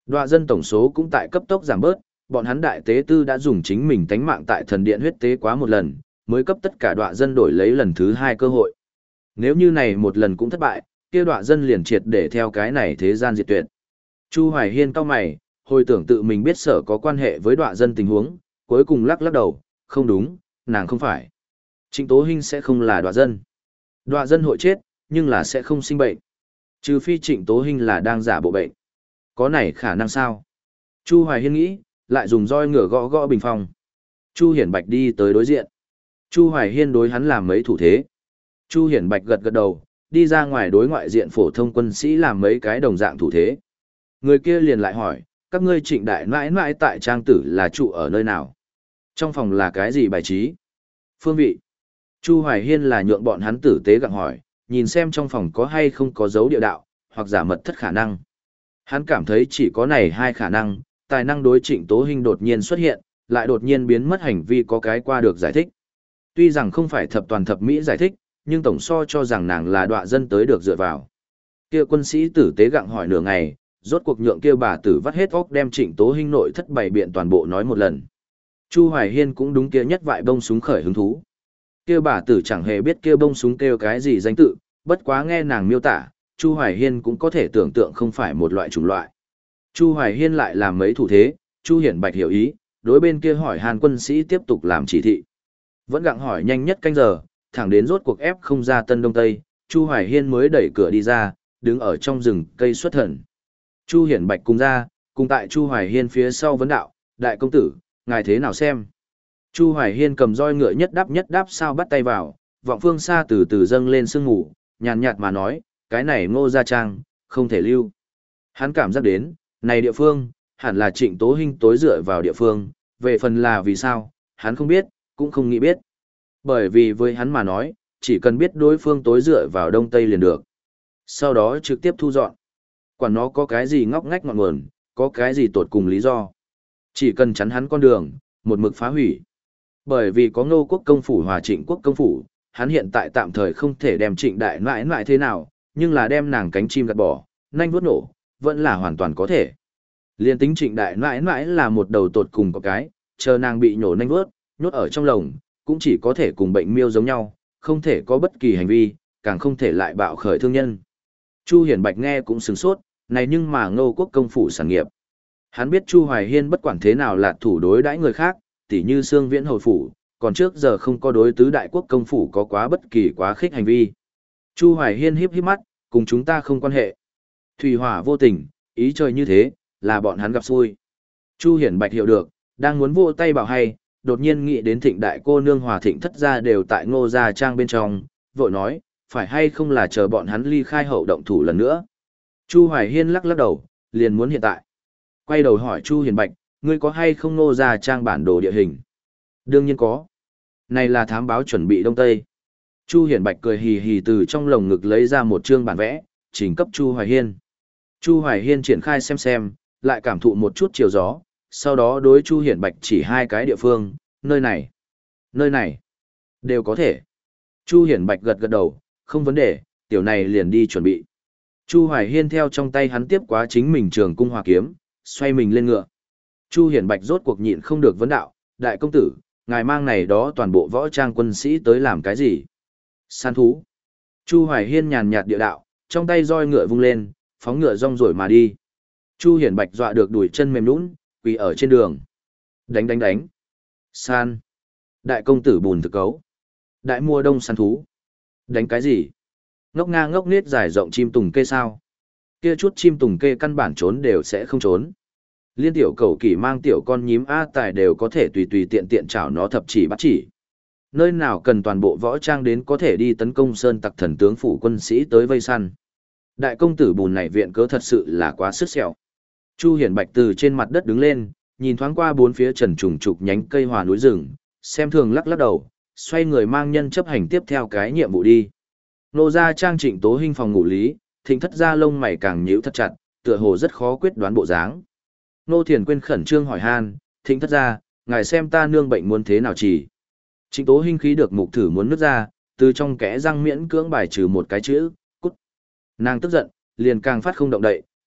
Đoạ dân tổng số cũng tại cấp tốc giảm bớt, bọn hắn đại tế tư đã dùng chính mình tánh mạng tại thần điện huyết tế quá một lần, mới cấp tất cả đoạ dân đổi lấy lần thứ hai cơ hội. Nếu như này một lần cũng thất bại, kia đoạ dân liền triệt để theo cái này thế gian diệt tuyệt. Chu Hoài Hiên cau mày, hồi tưởng tự mình biết sở có quan hệ với đoạ dân tình huống, cuối cùng lắc lắc đầu, không đúng, nàng không phải. Trịnh Tố Hinh sẽ không là đoạ dân. Đoạ dân hội chết, nhưng là sẽ không sinh bệnh. Trừ phi Trịnh Tố Hinh là đang giả bộ bệnh. Có này khả năng sao? Chu Hoài Hiên nghĩ, lại dùng roi ngựa gõ gõ bình phong. Chu Hiển Bạch đi tới đối diện. Chu Hoài Hiên đối hắn làm mấy thủ thế. Chu Hiển Bạch gật gật đầu, đi ra ngoài đối ngoại diện phổ thông quân sĩ làm mấy cái đồng dạng thủ thế. Người kia liền lại hỏi, các ngươi Trịnh đại nãi nãi tại trang tử là trụ ở nơi nào? Trong phòng là cái gì bài trí? Phương vị. Chu Hoài Hiên là nhượng bọn hắn tử tế gặng hỏi, nhìn xem trong phòng có hay không có dấu địa đạo, hoặc giả mật thất khả năng. Hắn cảm thấy chỉ có này hai khả năng, tài năng đối Trịnh Tố Hinh đột nhiên xuất hiện, lại đột nhiên biến mất hành vi có cái qua được giải thích. Tuy rằng không phải thập toàn thập mỹ giải thích, nhưng tổng so cho rằng nàng là đọa dân tới được dựa vào. Kia quân sĩ tử tế gặng hỏi nửa ngày, rốt cuộc nhượng kia bà tử vắt hết óc đem Trịnh Tố Hinh nội thất bày biện toàn bộ nói một lần. Chu Hoài Hiên cũng đúng kia nhất vại bông súng khởi hứng thú. Kia bà tử chẳng hề biết kia bông súng kêu cái gì danh tự, bất quá nghe nàng miêu tả, Chu Hoài Hiên cũng có thể tưởng tượng không phải một loại chủng loại. Chu Hoài Hiên lại làm mấy thủ thế, Chu Hiển Bạch hiểu ý, đối bên kia hỏi Hàn quân sĩ tiếp tục làm chỉ thị. Vẫn gặng hỏi nhanh nhất canh giờ, thẳng đến rốt cuộc ép không ra Tân Đông Tây, Chu Hoài Hiên mới đẩy cửa đi ra, đứng ở trong rừng cây xuất thần. Chu Hiển Bạch cùng ra, cùng tại Chu Hoài Hiên phía sau vấn đạo, đại công tử, ngài thế nào xem? Chu Hoài Hiên cầm roi ngựa nhất đáp nhất đáp sao bắt tay vào, vọng phương xa từ từ dâng lên sương ngủ, nhàn nhạt mà nói, cái này Ngô Gia Trang, không thể lưu. Hắn cảm giác đến, này địa phương, hẳn là Trịnh Tố Hinh tối dựa vào địa phương, về phần là vì sao, hắn không biết, cũng không nghĩ biết. Bởi vì với hắn mà nói, chỉ cần biết đối phương tối dựa vào đông tây liền được. Sau đó trực tiếp thu dọn. Quản nó có cái gì ngóc ngách ngọn nguồn, có cái gì tột cùng lý do. Chỉ cần chắn hắn con đường, một mực phá hủy. Bởi vì có Ngô quốc công phủ hòa Trịnh quốc công phủ, hắn hiện tại tạm thời không thể đem Trịnh đại nãi nãi thế nào, nhưng là đem nàng cánh chim gạt bỏ, nanh vuốt nổ, vẫn là hoàn toàn có thể. Liên tính Trịnh đại nãi nãi là một đầu tột cùng có cái, chờ nàng bị nhổ nanh vuốt, nhốt ở trong lồng, cũng chỉ có thể cùng bệnh miêu giống nhau, không thể có bất kỳ hành vi, càng không thể lại bạo khởi thương nhân. Chu Hiển Bạch nghe cũng sửng sốt, này nhưng mà Ngô quốc công phủ sản nghiệp. Hắn biết Chu Hoài Hiên bất quản thế nào là thủ đối đãi người khác, tỉ như Sương Viễn hồi phủ, còn trước giờ không có đối tứ đại quốc công phủ có quá bất kỳ quá khích hành vi. Chu Hoài Hiên híp híp mắt, cùng chúng ta không quan hệ. Thủy hỏa vô tình, ý trời như thế, là bọn hắn gặp xui. Chu Hiển Bạch hiểu được, đang muốn vỗ tay bảo hay, đột nhiên nghĩ đến Thịnh đại cô nương hòa Thịnh thất gia đều tại Ngô gia trang bên trong, vội nói, phải hay không là chờ bọn hắn ly khai hậu động thủ lần nữa. Chu Hoài Hiên lắc lắc đầu, liền muốn hiện tại. Quay đầu hỏi Chu Hiển Bạch, ngươi có hay không Ngô gia trang bản đồ địa hình? Đương nhiên có. Này là thám báo chuẩn bị đông tây. Chu Hiển Bạch cười hì hì từ trong lồng ngực lấy ra một chương bản vẽ, trình cấp Chu Hoài Hiên. Chu Hoài Hiên triển khai xem xem, lại cảm thụ một chút chiều gió, sau đó đối Chu Hiển Bạch chỉ hai cái địa phương, nơi này, nơi này, đều có thể. Chu Hiển Bạch gật gật đầu, không vấn đề, tiểu này liền đi chuẩn bị. Chu Hoài Hiên theo trong tay hắn tiếp quá chính mình trường cung hòa kiếm, xoay mình lên ngựa. Chu Hiển Bạch rốt cuộc nhịn không được vấn đạo, đại công tử, ngài mang này đó toàn bộ võ trang quân sĩ tới làm cái gì? Săn thú. Chu Hoài Hiên nhàn nhạt địa đạo, trong tay roi ngựa vung lên, phóng ngựa rong rồi mà đi. Chu Hiển Bạch dọa được đuổi chân mềm nhũn, quỳ ở trên đường. Đánh đánh đánh. San. Đại công tử bùn thực cấu. Đại mùa đông săn thú. Đánh cái gì? Ngốc nga ngốc nết dài rộng chim tùng kê sao? Kia chút chim tùng kê căn bản trốn đều sẽ không trốn. Liên tiểu cầu kỳ mang tiểu con nhím A tài đều có thể tùy tùy tiện tiện chảo nó thập chỉ bắt chỉ. Nơi nào cần toàn bộ võ trang đến có thể đi tấn công sơn tặc thần tướng phủ quân sĩ tới vây săn. Đại công tử bùn này viện cớ thật sự là quá sức sẹo. Chu Hiển Bạch từ trên mặt đất đứng lên, nhìn thoáng qua bốn phía trần trùng trục nhánh cây hòa núi rừng, xem thường lắc lắc đầu, xoay người mang nhân chấp hành tiếp theo cái nhiệm vụ đi. Nô gia trang Trịnh Tố Hinh phòng ngủ lý, Thịnh thất gia lông mày càng nhíu thật chặt, tựa hồ rất khó quyết đoán bộ dáng. Nô Thiền Quyên khẩn trương hỏi han, Thịnh thất gia, ngài xem ta nương bệnh muốn thế nào chỉ. Trịnh Tố Hinh khí được mục thử muốn nứt ra, từ trong kẽ răng miễn cưỡng bài trừ một cái chữ, cút. Nàng tức giận, liền càng phát không động đậy,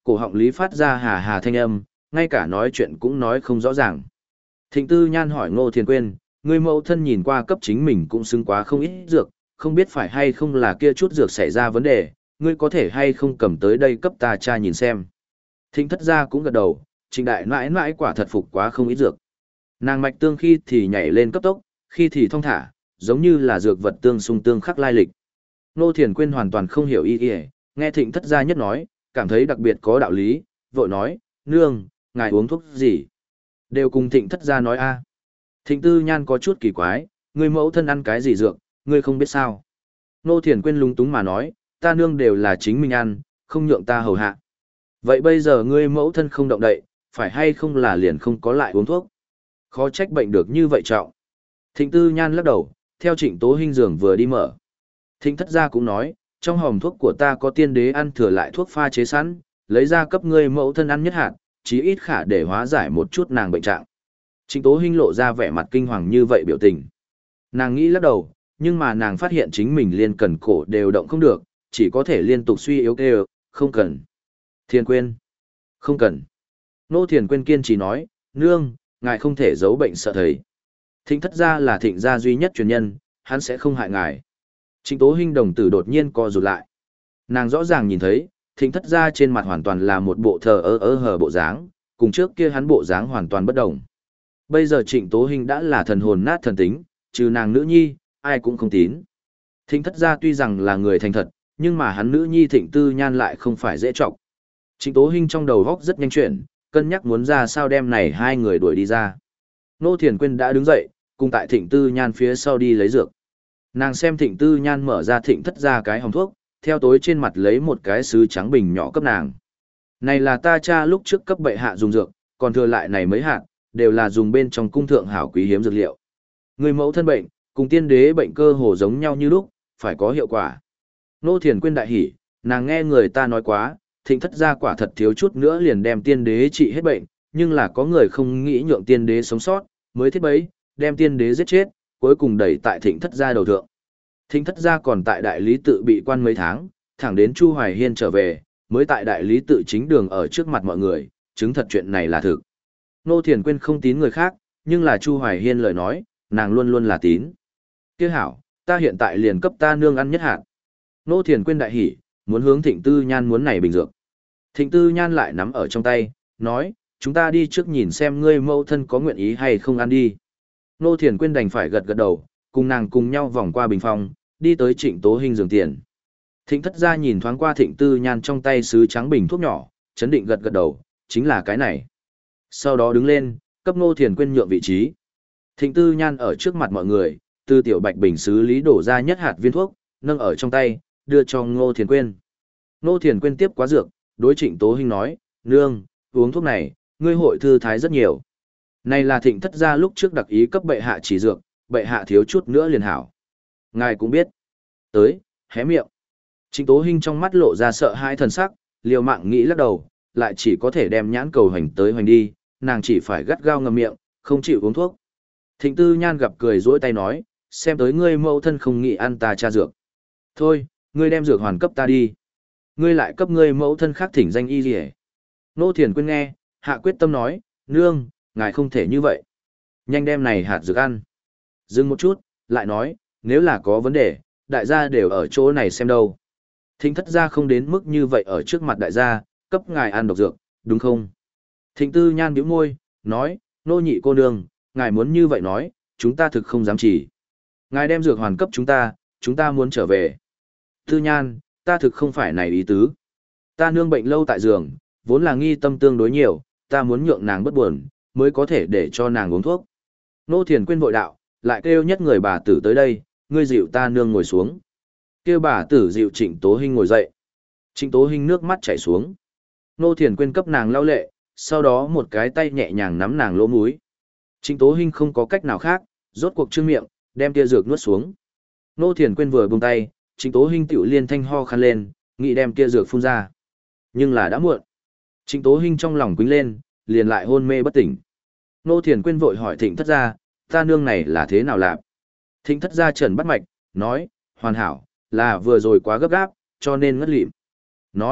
cổ họng lý phát ra hà hà thanh âm, ngay cả nói chuyện cũng nói không rõ ràng. Thịnh Tư Nhan hỏi Ngô Thiền Quyên, người mẫu thân nhìn qua cấp chính mình cũng xứng quá không ít dược, không biết phải hay không là kia chút dược xảy ra vấn đề, ngươi có thể hay không cầm tới đây cấp ta cha nhìn xem. Thịnh thất gia cũng gật đầu, Trịnh đại nãi nãi quả thật phục quá không ít dược. Nàng mạch tương khi thì nhảy lên cấp tốc, khi thì thong thả, giống như là dược vật tương xung tương khắc lai lịch. Ngô Thiền Quyên hoàn toàn không hiểu ý ý, nghe Thịnh thất gia nhất nói, cảm thấy đặc biệt có đạo lý, vội nói, nương, ngài uống thuốc gì? Đều cùng Thịnh thất gia nói a. Thịnh Tư Nhan có chút kỳ quái, người mẫu thân ăn cái gì dược, ngươi không biết sao? Ngô Thiền Quyên lúng túng mà nói, ta nương đều là chính mình ăn, không nhượng ta hầu hạ. Vậy bây giờ ngươi mẫu thân không động đậy, phải hay không là liền không có lại uống thuốc? Khó trách bệnh được như vậy trọng. Thịnh Tư Nhan lắc đầu, theo Trịnh Tố Hinh giường vừa đi mở. Thịnh thất gia cũng nói, trong hòm thuốc của ta có tiên đế ăn thừa lại thuốc pha chế sẵn, lấy ra cấp ngươi mẫu thân ăn nhất hạt, chí ít khả để hóa giải một chút nàng bệnh trạng. Trịnh Tố Hinh lộ ra vẻ mặt kinh hoàng như vậy biểu tình. Nàng nghĩ lắc đầu, nhưng mà nàng phát hiện chính mình liên cần cổ đều động không được, chỉ có thể liên tục suy yếu kêu, không cần. Thiền Quyên, không cần. Nô Thiền Quyên kiên trì nói, nương, ngài không thể giấu bệnh sợ thầy. Thịnh thất gia là thịnh gia duy nhất truyền nhân, hắn sẽ không hại ngài. Trịnh Tố Hinh đồng tử đột nhiên co rụt lại. Nàng rõ ràng nhìn thấy, thịnh thất gia trên mặt hoàn toàn là một bộ thờ ơ ơ hờ bộ dáng, cùng trước kia hắn bộ dáng hoàn toàn bất đồng. Bây giờ Trịnh Tố Hinh đã là thần hồn nát thần tính, trừ nàng nữ nhi, ai cũng không tín. Thịnh thất gia tuy rằng là người thành thật, nhưng mà hắn nữ nhi Thịnh Tư Nhan lại không phải dễ trọng. Trịnh Tố Hinh trong đầu góc rất nhanh chuyển, cân nhắc muốn ra sao đem này hai người đuổi đi ra. Nô Thiền Quyên đã đứng dậy, cùng tại Thịnh Tư Nhan phía sau đi lấy dược. Nàng xem Thịnh Tư Nhan mở ra Thịnh thất gia cái hòm thuốc, theo tối trên mặt lấy một cái sứ trắng bình nhỏ cấp nàng. Này là ta cha lúc trước cấp bệ hạ dùng dược, còn thừa lại này mấy hạt, đều là dùng bên trong cung thượng hảo quý hiếm dược liệu. Người mẫu thân bệnh, cùng tiên đế bệnh cơ hồ giống nhau như lúc, phải có hiệu quả. Nô Thiền Quyên đại hỉ, nàng nghe người ta nói quá, Thịnh thất gia quả thật thiếu chút nữa liền đem tiên đế trị hết bệnh, nhưng là có người không nghĩ nhượng tiên đế sống sót, mới thiết bấy, đem tiên đế giết chết, cuối cùng đẩy tại Thịnh thất gia đầu thượng. Thịnh thất gia còn tại đại lý tự bị quan mấy tháng, thẳng đến Chu Hoài Hiên trở về, mới tại đại lý tự chính đường ở trước mặt mọi người, chứng thật chuyện này là thực. Nô Thiền Quyên không tín người khác, nhưng là Chu Hoài Hiên lời nói, nàng luôn luôn là tín. Tiếc hảo, ta hiện tại liền cấp ta nương ăn nhất hạt. Nô Thiền Quyên đại hỉ, muốn hướng Thịnh Tư Nhan muốn này bình dược. Thịnh Tư Nhan lại nắm ở trong tay, nói, chúng ta đi trước nhìn xem ngươi mẫu thân có nguyện ý hay không ăn đi. Nô Thiền Quyên đành phải gật gật đầu, cùng nàng cùng nhau vòng qua bình phòng, đi tới Trịnh Tố Hinh giường tiền. Thịnh thất gia nhìn thoáng qua Thịnh Tư Nhan trong tay sứ trắng bình thuốc nhỏ, chấn định gật gật đầu, chính là cái này. Sau đó đứng lên, cấp Nô Thiền Quyên nhượng vị trí. Thịnh Tư Nhan ở trước mặt mọi người, từ tiểu bạch bình sứ lý đổ ra nhất hạt viên thuốc, nâng ở trong tay, đưa cho Ngô Thiền Quyên. Ngô Thiền Quyên tiếp quá dược, đối Trịnh Tố Hinh nói, nương, uống thuốc này, ngươi hội thư thái rất nhiều. Này là Thịnh thất gia lúc trước đặc ý cấp bệ hạ chỉ dược, bệ hạ thiếu chút nữa liền hảo. Ngài cũng biết. Tới, hé miệng. Trịnh Tố Hinh trong mắt lộ ra sợ hãi thần sắc, liều mạng nghĩ lắc đầu, lại chỉ có thể đem nhãn cầu hành tới hoành đi, nàng chỉ phải gắt gao ngậm miệng, không chịu uống thuốc. Thịnh Tư Nhan gặp cười rỗi tay nói, xem tới ngươi mẫu thân không nghĩ ăn ta cha dược. Thôi, ngươi đem dược hoàn cấp ta đi. Ngươi lại cấp ngươi mẫu thân khác thỉnh danh y gì hết. Nô Thiền Quyên nghe, hạ quyết tâm nói, nương, ngài không thể như vậy. Nhanh đem này hạt dược ăn. Dừng một chút, lại nói, nếu là có vấn đề, đại gia đều ở chỗ này xem đâu. Thịnh thất gia không đến mức như vậy ở trước mặt đại gia, cấp ngài ăn độc dược, đúng không? Thịnh Tư Nhan bĩu môi, nói, nô nhị cô nương, ngài muốn như vậy nói, chúng ta thực không dám chỉ. Ngài đem dược hoàn cấp chúng ta, chúng ta muốn trở về. Tư Nhan, ta thực không phải này ý tứ. Ta nương bệnh lâu tại giường, vốn là nghi tâm tương đối nhiều, ta muốn nhượng nàng bất buồn, mới có thể để cho nàng uống thuốc. Nô Thiền Quyên vội đạo, lại kêu nhất người bà tử tới đây, ngươi dịu ta nương ngồi xuống. Kêu bà tử dịu Trịnh Tố Hinh ngồi dậy. Trịnh Tố Hinh nước mắt chảy xuống. Nô Thiền Quyên cấp nàng lau lệ, sau đó một cái tay nhẹ nhàng nắm nàng lỗ mũi. Trịnh Tố Hinh không có cách nào khác, rốt cuộc trương miệng, đem tia dược nuốt xuống. Nô Thiền Quyên vừa buông tay, Trịnh Tố Hinh tiểu liên thanh ho khăn lên, nghĩ đem tia dược phun ra. Nhưng là đã muộn. Trịnh Tố Hinh trong lòng quýnh lên, liền lại hôn mê bất tỉnh. Nô Thiền Quyên vội hỏi Thịnh thất gia, ta nương này là thế nào lạp? Thịnh thất gia trần bắt mạch, nói, hoàn hảo, là vừa rồi quá gấp gáp, cho nên ngất lịm. Nói,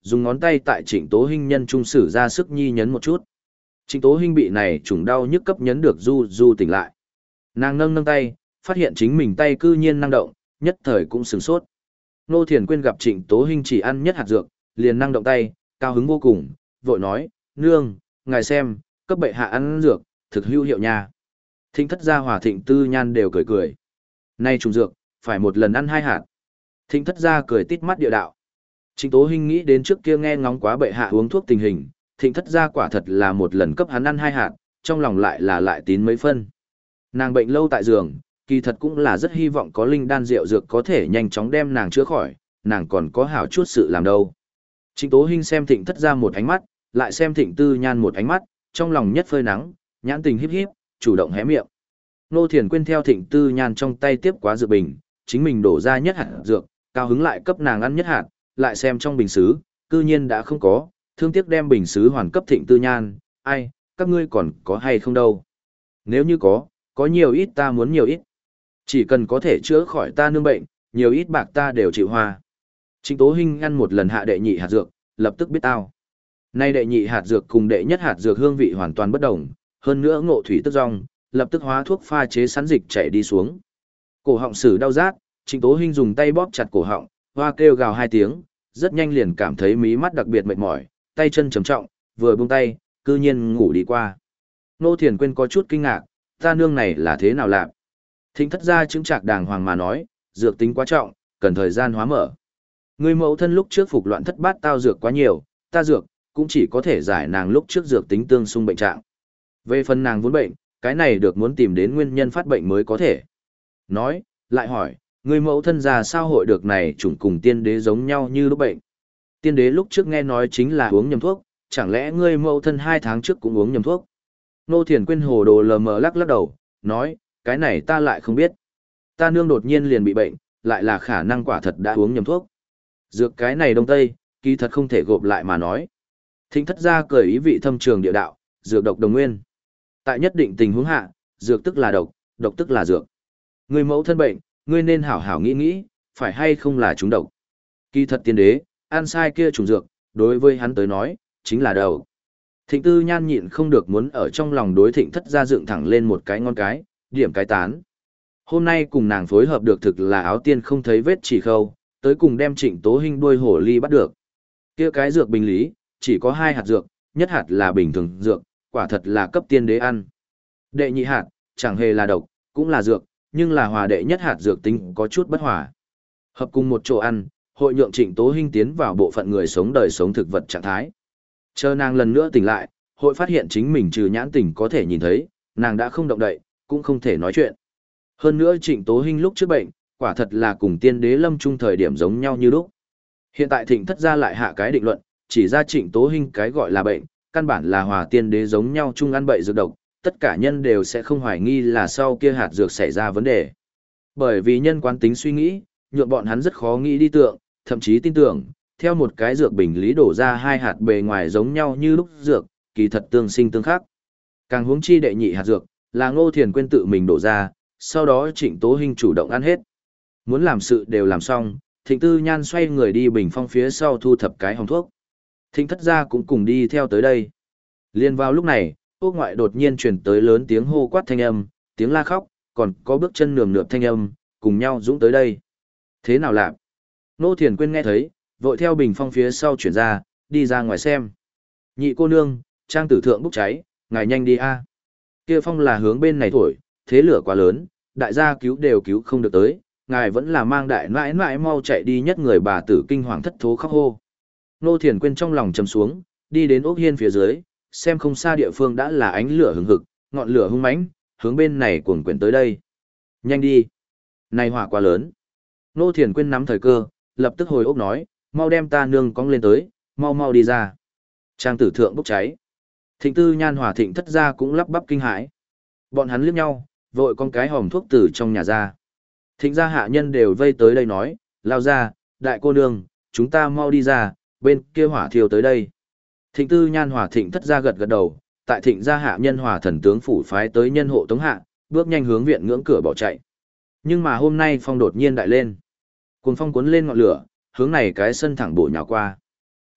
dùng ngón tay tại Trịnh Tố Hinh nhân trung sử ra sức nhi nhấn một chút. Trịnh Tố Hinh bị này trùng đau nhức cấp nhấn được du du tỉnh lại. Nàng nâng nâng tay, phát hiện chính mình tay cư nhiên năng động, nhất thời cũng sửng sốt. Nô Thiền Quyên gặp Trịnh Tố Hinh chỉ ăn nhất hạt dược, liền năng động tay, cao hứng vô cùng, vội nói, nương, ngài xem, cấp bệ hạ ăn dược, thực hữu hiệu nha. Thịnh Thất Gia Hòa Thịnh Tư Nhan đều cười cười. Nay trùng dược, phải một lần ăn hai hạt. Thịnh Thất Gia cười tít mắt địa đạo. Trịnh Tố Hinh nghĩ đến trước kia nghe ngóng quá bệ hạ uống thuốc tình hình, Thịnh Thất Gia quả thật là một lần cấp hắn ăn hai hạt, trong lòng lại là lại tín mấy phân. Nàng bệnh lâu tại giường, kỳ thật cũng là rất hy vọng có linh đan rượu dược có thể nhanh chóng đem nàng chữa khỏi, nàng còn có hảo chút sự làm đâu. Trịnh Tố Hinh xem Thịnh Thất Gia một ánh mắt, lại xem Thịnh Tư Nhan một ánh mắt, trong lòng nhất phơi nắng, nhãn tình híp híp, chủ động hé miệng. Nô Thiền Quyên theo Thịnh Tư Nhan trong tay tiếp quá dược bình, chính mình đổ ra nhất hạt dược, cao hứng lại cấp nàng ăn nhất hạt, lại xem trong bình sứ, cư nhiên đã không có, thương tiếc đem bình sứ hoàn cấp Thịnh Tư Nhan, ai, các ngươi còn có hay không đâu. Nếu như có, có nhiều ít ta muốn nhiều ít. Chỉ cần có thể chữa khỏi ta nương bệnh, nhiều ít bạc ta đều chịu hoa. Trịnh Tố Hinh ăn một lần hạ đệ nhị hạt dược, lập tức biết tao. Nay đệ nhị hạt dược cùng đệ nhất hạt dược hương vị hoàn toàn bất đồng, hơn nữa ngộ thủy tức rong, lập tức hóa thuốc pha chế sẵn dịch chảy đi xuống. Cổ họng sử đau rát, Trịnh Tố Hinh dùng tay bóp chặt cổ họng, hoa kêu gào hai tiếng, rất nhanh liền cảm thấy mí mắt đặc biệt mệt mỏi, tay chân trầm trọng, vừa buông tay, cư nhiên ngủ đi qua. Nô Thiền Quyên có chút kinh ngạc, ta nương này là thế nào làm? Thịnh Thất Gia chứng trạc đàng hoàng mà nói, dược tính quá trọng, cần thời gian hóa mở. Người mẫu thân lúc trước phục loạn thất bát tao dược quá nhiều, ta dược, cũng chỉ có thể giải nàng lúc trước dược tính tương xung bệnh trạng. Về phần nàng vốn bệnh, cái này được muốn tìm đến nguyên nhân phát bệnh mới có thể. Nói, lại hỏi, người mẫu thân già sao hội được này chủng cùng tiên đế giống nhau như lúc bệnh. Tiên đế lúc trước nghe nói chính là uống nhầm thuốc, chẳng lẽ ngươi mẫu thân hai tháng trước cũng uống nhầm thuốc? Nô Thiền Quyên hồ đồ lờ mờ lắc lắc đầu, nói, cái này ta lại không biết. Ta nương đột nhiên liền bị bệnh, lại là khả năng quả thật đã uống nhầm thuốc. Dược cái này đông tây, kỳ thật không thể gộp lại mà nói. Thịnh Thất Gia cười ý vị thâm trường địa đạo, dược độc đồng nguyên. Tại nhất định tình huống hạ, dược tức là độc, độc tức là dược. Người mẫu thân bệnh, ngươi nên hảo hảo nghĩ nghĩ, phải hay không là chúng độc. Kỳ thật tiên đế, ăn sai kia trùng dược, đối với hắn tới nói, chính là đầu. Thịnh Tư Nhan nhịn không được muốn ở trong lòng đối Thịnh Thất Gia dựng thẳng lên một cái ngon cái, điểm cái tán. Hôm nay cùng nàng phối hợp được thực là áo tiên không thấy vết chỉ khâu, tới cùng đem Trịnh Tố Hinh đuôi hổ ly bắt được. Kia cái dược bình lý, chỉ có hai hạt dược, nhất hạt là bình thường dược, quả thật là cấp tiên đế ăn. Đệ nhị hạt, chẳng hề là độc, cũng là dược, nhưng là hòa đệ nhất hạt dược tính có chút bất hòa. Hợp cùng một chỗ ăn, hội nhượng Trịnh Tố Hinh tiến vào bộ phận người sống đời sống thực vật trạng thái. Chờ nàng lần nữa tỉnh lại, hội phát hiện chính mình trừ nhãn tỉnh có thể nhìn thấy, nàng đã không động đậy, cũng không thể nói chuyện. Hơn nữa Trịnh Tố Hinh lúc trước bệnh, quả thật là cùng tiên đế lâm trung thời điểm giống nhau như lúc. Hiện tại Thịnh Thất Gia lại hạ cái định luận, chỉ ra Trịnh Tố Hinh cái gọi là bệnh, căn bản là hòa tiên đế giống nhau chung ăn bậy dược độc, tất cả nhân đều sẽ không hoài nghi là sau kia hạt dược xảy ra vấn đề. Bởi vì nhân quán tính suy nghĩ, nhượng bọn hắn rất khó nghĩ đi tượng, thậm chí tin tưởng, theo một cái dược bình lý đổ ra hai hạt bề ngoài giống nhau như lúc dược, kỳ thật tương sinh tương khắc. Càng huống chi đệ nhị hạt dược, là Ngô Thiền Quyên tự mình đổ ra, sau đó Trịnh Tố Hinh chủ động ăn hết. Muốn làm sự đều làm xong, Thịnh Tư Nhan xoay người đi bình phong phía sau thu thập cái hòm thuốc. Thịnh Thất Gia cũng cùng đi theo tới đây. Liên vào lúc này, ốc ngoại đột nhiên truyền tới lớn tiếng hô quát thanh âm, tiếng la khóc, còn có bước chân nườm nượp thanh âm, cùng nhau dũng tới đây. Thế nào làm? Nô Thiền Quyên nghe thấy, vội theo bình phong phía sau chuyển ra, đi ra ngoài xem. Nhị cô nương, trang tử thượng bốc cháy, ngài nhanh đi a. Kia phong là hướng bên này thổi, thế lửa quá lớn, đại gia cứu đều cứu không được tới, ngài vẫn là mang đại mãi mãi mau chạy đi nhất người bà tử kinh hoàng thất thố khóc hô. Nô Thiền Quyên trong lòng trầm xuống, đi đến ốc hiên phía dưới, xem không xa địa phương đã là ánh lửa hừng hực, ngọn lửa hung mãnh, hướng bên này cuồng quyển tới đây. Nhanh đi. Này hỏa quá lớn. Nô Thiền Quyên nắm thời cơ, lập tức hồi ốc nói, mau đem ta nương cong lên tới, mau mau đi ra. Trang tử thượng bốc cháy. Thịnh Tư Nhan Hòa Thịnh Thất Gia cũng lắp bắp kinh hãi. Bọn hắn liếc nhau, vội con cái hòm thuốc từ trong nhà ra. Thịnh gia hạ nhân đều vây tới đây nói, lao ra, đại cô nương, chúng ta mau đi ra, bên kia hỏa thiêu tới đây. Thịnh Tư Nhan Hòa Thịnh Thất Gia gật gật đầu, tại Thịnh gia hạ nhân Hòa thần tướng phủ phái tới nhân hộ tống hạ, bước nhanh hướng viện ngưỡng cửa bỏ chạy. Nhưng mà hôm nay phong đột nhiên đại lên. Cuồng phong cuốn lên ngọn lửa, hướng này cái sân thẳng bổ nhào qua.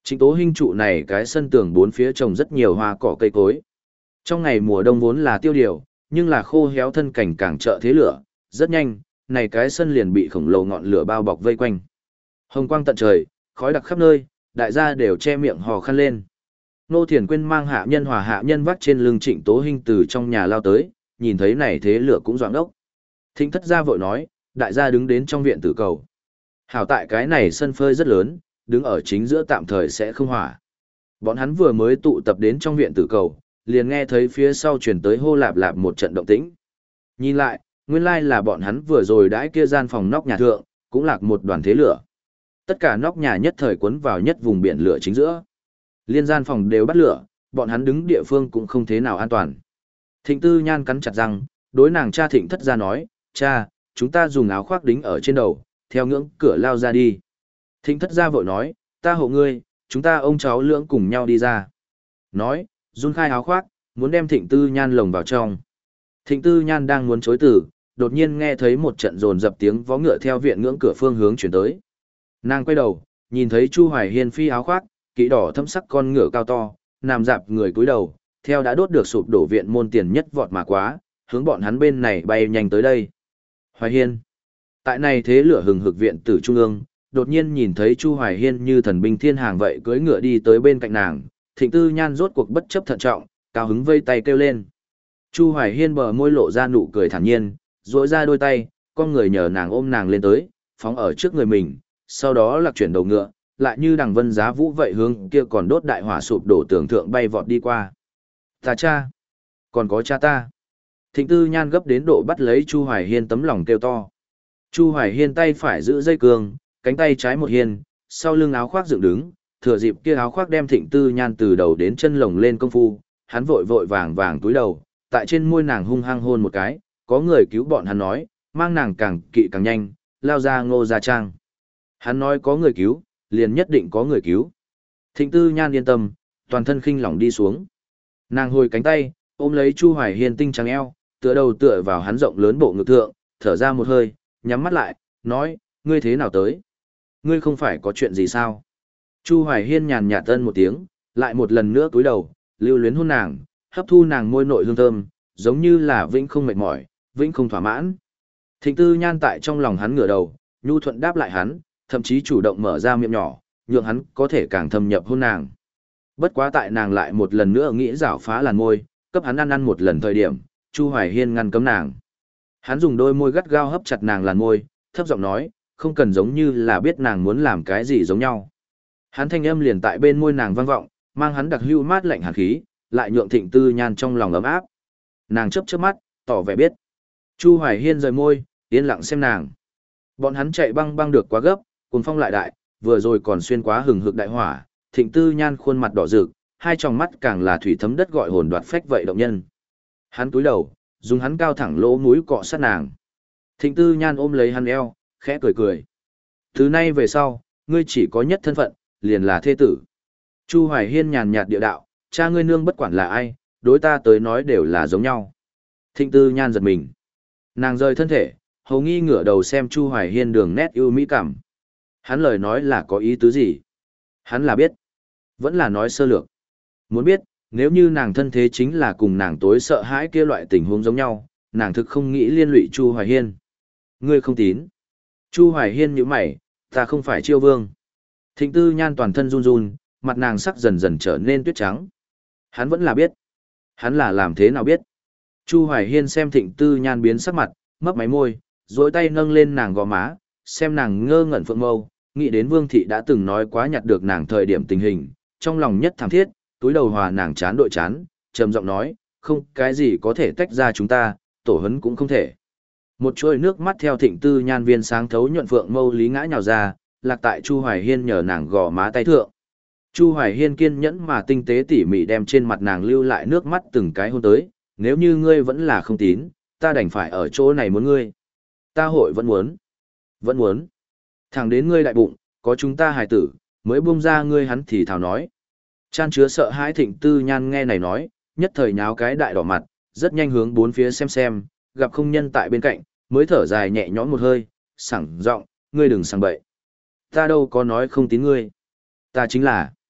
Trịnh Tố Hinh trụ này cái sân tường bốn phía trồng rất nhiều hoa cỏ cây cối. Trong ngày mùa đông vốn là tiêu điều, nhưng là khô héo thân cảnh càng trợ thế lửa, rất nhanh, này cái sân liền bị khổng lồ ngọn lửa bao bọc vây quanh. Hồng quang tận trời, khói đặc khắp nơi, đại gia đều che miệng hò khăn lên. Nô Thiền Quyên mang hạ nhân hòa hạ nhân vác trên lưng Trịnh Tố Hinh từ trong nhà lao tới, nhìn thấy này thế lửa cũng doạng ốc. Thịnh thất gia vội nói, đại gia đứng đến trong viện tử cầu. Hảo tại cái này sân phơi rất lớn, đứng ở chính giữa tạm thời sẽ không hỏa. Bọn hắn vừa mới tụ tập đến trong viện tử cầu, liền nghe thấy phía sau truyền tới hô lạp lạp một trận động tĩnh. Nhìn lại, nguyên lai là bọn hắn vừa rồi đãi kia gian phòng nóc nhà thượng, cũng lạc một đoàn thế lửa. Tất cả nóc nhà nhất thời cuốn vào nhất vùng biển lửa chính giữa. Liên gian phòng đều bắt lửa, bọn hắn đứng địa phương cũng không thế nào an toàn. Thịnh Tư Nhan cắn chặt răng, đối nàng cha Thịnh thất gia nói, cha, chúng ta dùng áo khoác đính ở trên đầu, theo ngưỡng cửa lao ra đi. Thịnh thất gia vội nói, ta hộ ngươi, chúng ta ông cháu lưỡng cùng nhau đi ra. Nói, run khai áo khoác, muốn đem Thịnh Tư Nhan lồng vào trong. Thịnh Tư Nhan đang muốn chối từ, đột nhiên nghe thấy một trận rồn dập tiếng vó ngựa theo viện ngưỡng cửa phương hướng chuyển tới. Nàng quay đầu, nhìn thấy Chu Hoài Hiên phi áo khoác, kỵ đỏ thâm sắc con ngựa cao to, nằm dạp người cúi đầu, theo đã đốt được sụp đổ viện môn tiền nhất vọt mà quá, hướng bọn hắn bên này bay nhanh tới đây. Hoài Hiên. Tại này thế lửa hừng hực viện tử trung ương, đột nhiên nhìn thấy Chu Hoài Hiên như thần binh thiên hàng vậy cưỡi ngựa đi tới bên cạnh nàng, Thịnh Tư Nhan rốt cuộc bất chấp thận trọng, cao hứng vây tay kêu lên. Chu Hoài Hiên bờ môi lộ ra nụ cười thản nhiên, duỗi ra đôi tay, con người nhờ nàng ôm nàng lên tới, phóng ở trước người mình, sau đó lạc chuyển đầu ngựa, lại như đằng vân giá vũ vậy hướng kia còn đốt đại hỏa sụp đổ tường thượng bay vọt đi qua. Ta cha, còn có cha ta. Thịnh Tư Nhan gấp đến độ bắt lấy Chu Hoài Hiên tấm lòng kêu to. Chu Hoài Hiên tay phải giữ dây cương, cánh tay trái một hiên, sau lưng áo khoác dựng đứng, thừa dịp kia áo khoác đem Thịnh Tư Nhan từ đầu đến chân lồng lên công phu, hắn vội vội vàng vàng túi đầu, tại trên môi nàng hung hăng hôn một cái, có người cứu bọn hắn nói, mang nàng càng kỵ càng nhanh, lao ra Ngô Gia Trang. Hắn nói có người cứu, liền nhất định có người cứu. Thịnh Tư Nhan yên tâm, toàn thân khinh lỏng đi xuống. Nàng hồi cánh tay, ôm lấy Chu Hoài Hiên tinh trắng eo, tựa đầu tựa vào hắn rộng lớn bộ ngực thượng, thở ra một hơi, nhắm mắt lại, nói, ngươi thế nào tới? Ngươi không phải có chuyện gì sao? Chu Hoài Hiên nhàn nhạt tân một tiếng, lại một lần nữa cúi đầu, lưu luyến hôn nàng, hấp thu nàng môi nội hương thơm, giống như là vĩnh không mệt mỏi, vĩnh không thỏa mãn. Thịnh Tư Nhan tại trong lòng hắn ngửa đầu, nhu thuận đáp lại hắn, thậm chí chủ động mở ra miệng nhỏ, nhượng hắn có thể càng thâm nhập hôn nàng. Bất quá tại nàng lại một lần nữa nghĩ rảo phá làn môi, cấp hắn ăn ăn một lần thời điểm, Chu Hoài Hiên ngăn cấm nàng. Hắn dùng đôi môi gắt gao hấp chặt nàng làn môi, thấp giọng nói, không cần giống như là biết nàng muốn làm cái gì giống nhau. Hắn thanh âm liền tại bên môi nàng vang vọng, mang hắn đặc hưu mát lạnh hàn khí, lại nhượng Thịnh Tư Nhan trong lòng ấm áp. Nàng chớp chớp mắt, tỏ vẻ biết. Chu Hoài Hiên rời môi, yên lặng xem nàng. Bọn hắn chạy băng băng được quá gấp, cuồng phong lại đại, vừa rồi còn xuyên quá hừng hực đại hỏa, Thịnh Tư Nhan khuôn mặt đỏ rực, hai tròng mắt càng là thủy thấm đất gọi hồn đoạt phách vậy động nhân. Hắn cúi đầu, dùng hắn cao thẳng lỗ mũi cọ sát nàng. Thịnh Tư Nhan ôm lấy hắn eo, khẽ cười cười. Từ nay về sau, ngươi chỉ có nhất thân phận, liền là thê tử. Chu Hoài Hiên nhàn nhạt địa đạo, cha ngươi nương bất quản là ai, đối ta tới nói đều là giống nhau. Thịnh Tư Nhan giật mình. Nàng rời thân thể, hầu nghi ngửa đầu xem Chu Hoài Hiên đường nét yêu mỹ cảm. Hắn lời nói là có ý tứ gì? Hắn là biết. Vẫn là nói sơ lược. Muốn biết, nếu như nàng thân thế chính là cùng nàng tối sợ hãi kia loại tình huống giống nhau, nàng thực không nghĩ liên lụy Chu Hoài Hiên. Ngươi không tín. Chu Hoài Hiên nhíu mày, ta không phải Chiêu Vương. Thịnh Tư Nhan toàn thân run run, mặt nàng sắc dần dần trở nên tuyết trắng. Hắn vẫn là biết. Hắn là làm thế nào biết? Chu Hoài Hiên xem Thịnh Tư Nhan biến sắc mặt, mấp máy môi, duỗi tay nâng lên nàng gò má, xem nàng ngơ ngẩn phượng mâu, nghĩ đến Vương thị đã từng nói quá nhặt được nàng thời điểm tình hình, trong lòng nhất thảm thiết, túi đầu hòa nàng chán đội chán, trầm giọng nói, không cái gì có thể tách ra chúng ta, tổ hấn cũng không thể. Một trôi nước mắt theo Thịnh Tư Nhan viên sáng thấu nhuận phượng mâu lý ngã nhào ra, lạc tại Chu Hoài Hiên nhờ nàng gò má tay thượng. Chu Hoài Hiên kiên nhẫn mà tinh tế tỉ mỉ đem trên mặt nàng lưu lại nước mắt từng cái hôn tới, nếu như ngươi vẫn là không tín, ta đành phải ở chỗ này muốn ngươi. Ta hội vẫn muốn. Vẫn muốn. Thẳng đến ngươi đại bụng, có chúng ta hài tử, mới buông ra ngươi hắn thì thào nói. Chan chứa sợ hãi Thịnh Tư Nhan nghe này nói, nhất thời nháo cái đại đỏ mặt, rất nhanh hướng bốn phía xem xem, gặp không nhân tại bên cạnh, mới thở dài nhẹ nhõm một hơi, sảng giọng, ngươi đừng sang bậy. Ta đâu có nói không tín ngươi. Ta chính là.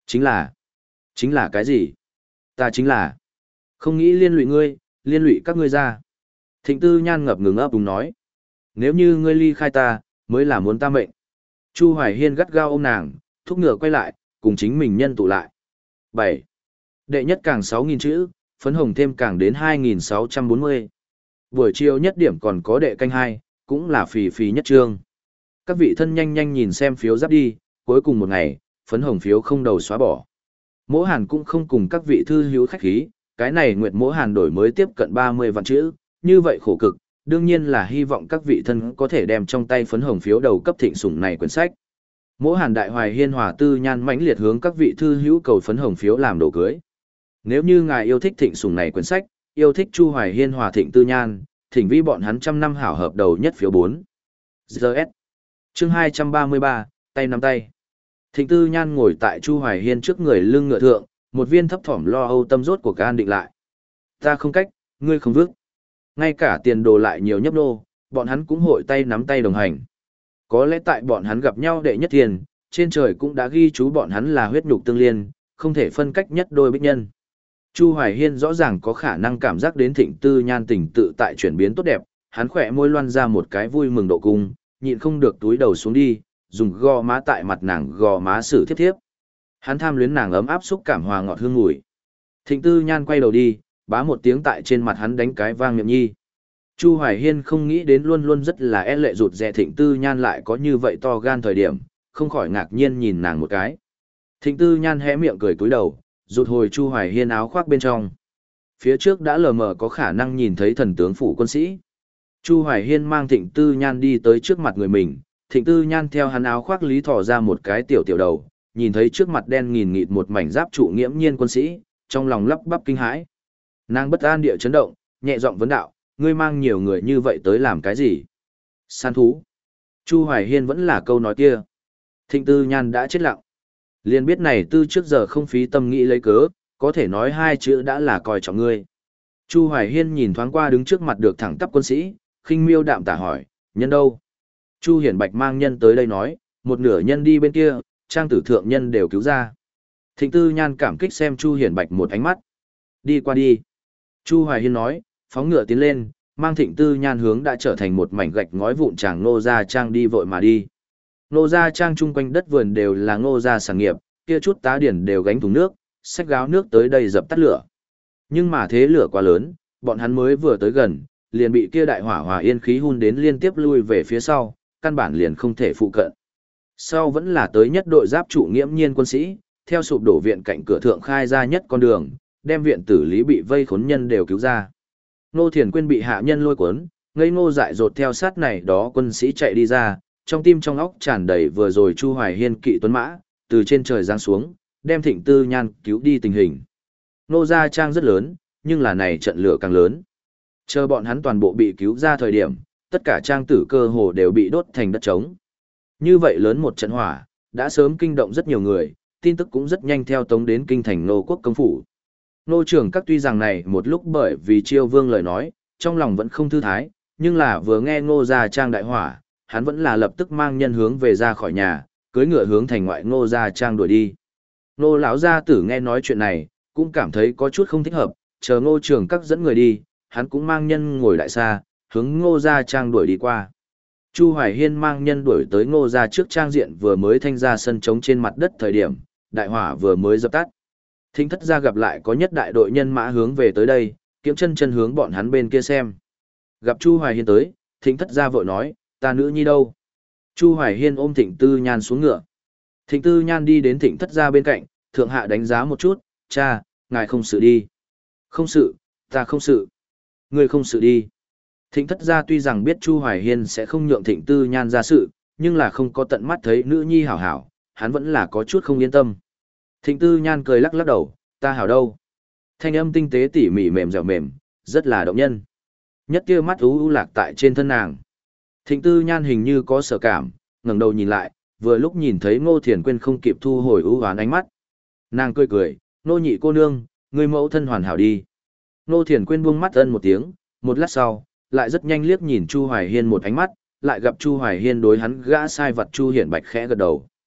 Chính là, chính là cái gì? Ta chính là, không nghĩ liên lụy ngươi, liên lụy các ngươi ra. Thịnh Tư Nhan ngập ngừng ấp úng nói. Nếu như ngươi ly khai ta, mới là muốn ta mệnh. Chu Hoài Hiên gắt gao ôm nàng, thúc ngựa quay lại, cùng chính mình nhân tụ lại. bảy. Đệ nhất càng sáu nghìn chữ, phấn hồng thêm càng đến hai nghìn sáu trăm bốn mươi. Buổi chiều nhất điểm còn có đệ canh hai, cũng là phì phì nhất trương. Các vị thân nhanh nhanh nhìn xem phiếu giáp đi, cuối cùng một ngày, phấn hồng phiếu không đầu xóa bỏ. Mỗ Hàn cũng không cùng các vị thư hữu khách khí, cái này Nguyệt Mỗ Hàn đổi mới tiếp cận ba mươi vạn chữ, như vậy khổ cực, đương nhiên là hy vọng các vị thân có thể đem trong tay phấn hồng phiếu đầu cấp thịnh sủng này quyển sách. Mỗ Hàn Đại Hoài Hiên Hòa Tư Nhan mãnh liệt hướng các vị thư hữu cầu phấn hồng phiếu làm đồ cưới. Nếu như ngài yêu thích thịnh sủng này quyển sách, yêu thích Chu Hoài Hiên Hòa Thịnh Tư Nhan, thỉnh vi bọn hắn trăm năm hảo hợp đầu nhất phiếu bốn. giê ét. Chương hai trăm ba mươi ba, tay nắm tay. Thịnh Tư Nhan ngồi tại Chu Hoài Hiên trước người lưng ngựa thượng, một viên thấp thỏm lo âu tâm rốt của an định lại. Ta không cách, ngươi không vước. Ngay cả tiền đồ lại nhiều nhấp nô, bọn hắn cũng hội tay nắm tay đồng hành. Có lẽ tại bọn hắn gặp nhau đệ nhất tiền, trên trời cũng đã ghi chú bọn hắn là huyết nhục tương liên, không thể phân cách nhất đôi bích nhân. Chu Hoài Hiên rõ ràng có khả năng cảm giác đến Thịnh Tư Nhan tình tự tại chuyển biến tốt đẹp, hắn khỏe môi loan ra một cái vui mừng độ cung, nhịn không được túi đầu xuống đi, dùng gò má tại mặt nàng gò má sử thiếp thiếp. Hắn tham luyến nàng ấm áp xúc cảm hòa ngọt hương mùi. Thịnh Tư Nhan quay đầu đi, bá một tiếng tại trên mặt hắn đánh cái vang miệng nhi. Chu Hoài Hiên không nghĩ đến luôn luôn rất là e lệ rụt rè Thịnh Tư Nhan lại có như vậy to gan thời điểm, không khỏi ngạc nhiên nhìn nàng một cái. Thịnh Tư Nhan hé miệng cười cúi đầu, rụt hồi Chu Hoài Hiên áo khoác bên trong. Phía trước đã lờ mờ có khả năng nhìn thấy thần tướng phủ quân sĩ. Chu Hoài Hiên mang Thịnh Tư Nhan đi tới trước mặt người mình, Thịnh Tư Nhan theo hắn áo khoác lý thò ra một cái tiểu tiểu đầu, nhìn thấy trước mặt đen nghìn nghịt một mảnh giáp trụ nghiễm nhiên quân sĩ, trong lòng lắp bắp kinh hãi. Nàng bất an địa chấn động, nhẹ giọng vấn đạo, ngươi mang nhiều người như vậy tới làm cái gì? Săn thú. Chu Hoài Hiên vẫn là câu nói kia. Thịnh Tư Nhan đã chết lặng. Liền biết này tư trước giờ không phí tâm nghĩ lấy cớ, có thể nói hai chữ đã là coi trọng ngươi. Chu Hoài Hiên nhìn thoáng qua đứng trước mặt được thẳng tắp quân sĩ, khinh miêu đạm tả hỏi, nhân đâu? Chu Hiển Bạch mang nhân tới đây nói, một nửa nhân đi bên kia, trang tử thượng nhân đều cứu ra. Thịnh Tư Nhan cảm kích xem Chu Hiển Bạch một ánh mắt. Đi qua đi. Chu Hoài Hiên nói, phóng ngựa tiến lên, mang Thịnh Tư Nhan hướng đã trở thành một mảnh gạch ngói vụn tràng Ngô Gia Trang đi vội mà đi. Ngô Gia Trang chung quanh đất vườn đều là Ngô Gia sản nghiệp, kia chút tá điển đều gánh thùng nước, xách gáo nước tới đây dập tắt lửa. Nhưng mà thế lửa quá lớn, bọn hắn mới vừa tới gần, liền bị kia đại hỏa hòa yên khí hun đến liên tiếp lui về phía sau, căn bản liền không thể phụ cận. Sau vẫn là tới nhất đội giáp trụ nghiễm nhiên quân sĩ, theo sụp đổ viện cạnh cửa thượng khai ra nhất con đường, đem viện tử lý bị vây khốn nhân đều cứu ra. Nô Thiền Quyên bị hạ nhân lôi cuốn, ngây ngô dại dột theo sát này đó quân sĩ chạy đi ra, trong tim trong óc tràn đầy vừa rồi Chu Hoài Hiên kỵ tuấn mã, từ trên trời giáng xuống, đem Thịnh Tư Nhan cứu đi tình hình. Nô Gia Trang rất lớn, nhưng là này trận lửa càng lớn. Chờ bọn hắn toàn bộ bị cứu ra thời điểm, tất cả trang tử cơ hồ đều bị đốt thành đất trống. Như vậy lớn một trận hỏa, đã sớm kinh động rất nhiều người, tin tức cũng rất nhanh theo tống đến kinh thành nô quốc công phủ. Nô trưởng các tuy rằng này một lúc bởi vì Chiêu Vương lời nói, trong lòng vẫn không thư thái, nhưng là vừa nghe Ngô Gia Trang đại hỏa, hắn vẫn là lập tức mang nhân hướng về ra khỏi nhà, cưỡi ngựa hướng thành ngoại Ngô Gia Trang đuổi đi. Nô lão gia tử nghe nói chuyện này, cũng cảm thấy có chút không thích hợp, chờ Ngô trưởng các dẫn người đi, hắn cũng mang nhân ngồi đại xa, hướng Ngô Gia Trang đuổi đi qua. Chu Hoài Hiên mang nhân đuổi tới Ngô Gia trước trang diện vừa mới thanh ra sân trống trên mặt đất thời điểm, đại hỏa vừa mới dập tắt. Thính thất gia gặp lại có nhất đại đội nhân mã hướng về tới đây, kiếm chân chân hướng bọn hắn bên kia xem. Gặp Chu Hoài Hiên tới, thính thất gia vội nói, ta nữ nhi đâu? Chu Hoài Hiên ôm Thịnh Tư Nhan xuống ngựa. Thịnh Tư Nhan đi đến thịnh thất gia bên cạnh, thượng hạ đánh giá một chút, cha, ngài không sự đi. Không sự, ta không sự. Ngươi không sự đi. Thịnh thất gia tuy rằng biết Chu Hoài Hiên sẽ không nhượng Thịnh Tư Nhan ra sự, nhưng là không có tận mắt thấy nữ nhi hảo hảo, hắn vẫn là có chút không yên tâm. Thịnh Tư Nhan cười lắc lắc đầu, ta hảo đâu. Thanh âm tinh tế tỉ mỉ mềm dẻo mềm, rất là động nhân. Nhất kia mắt ú u lạc tại trên thân nàng. Thịnh Tư Nhan hình như có sở cảm, ngẩng đầu nhìn lại, vừa lúc nhìn thấy Ngô Thiền Quyên không kịp thu hồi ưu hoán ánh mắt. Nàng cười cười, nô nhị cô nương, người mẫu thân hoàn hảo đi. Ngô Thiền Quyên buông mắt ân một tiếng, một lát sau, lại rất nhanh liếc nhìn Chu Hoài Hiên một ánh mắt, lại gặp Chu Hoài Hiên đối hắn gã sai vật Chu Hiển Bạch khẽ gật đầu.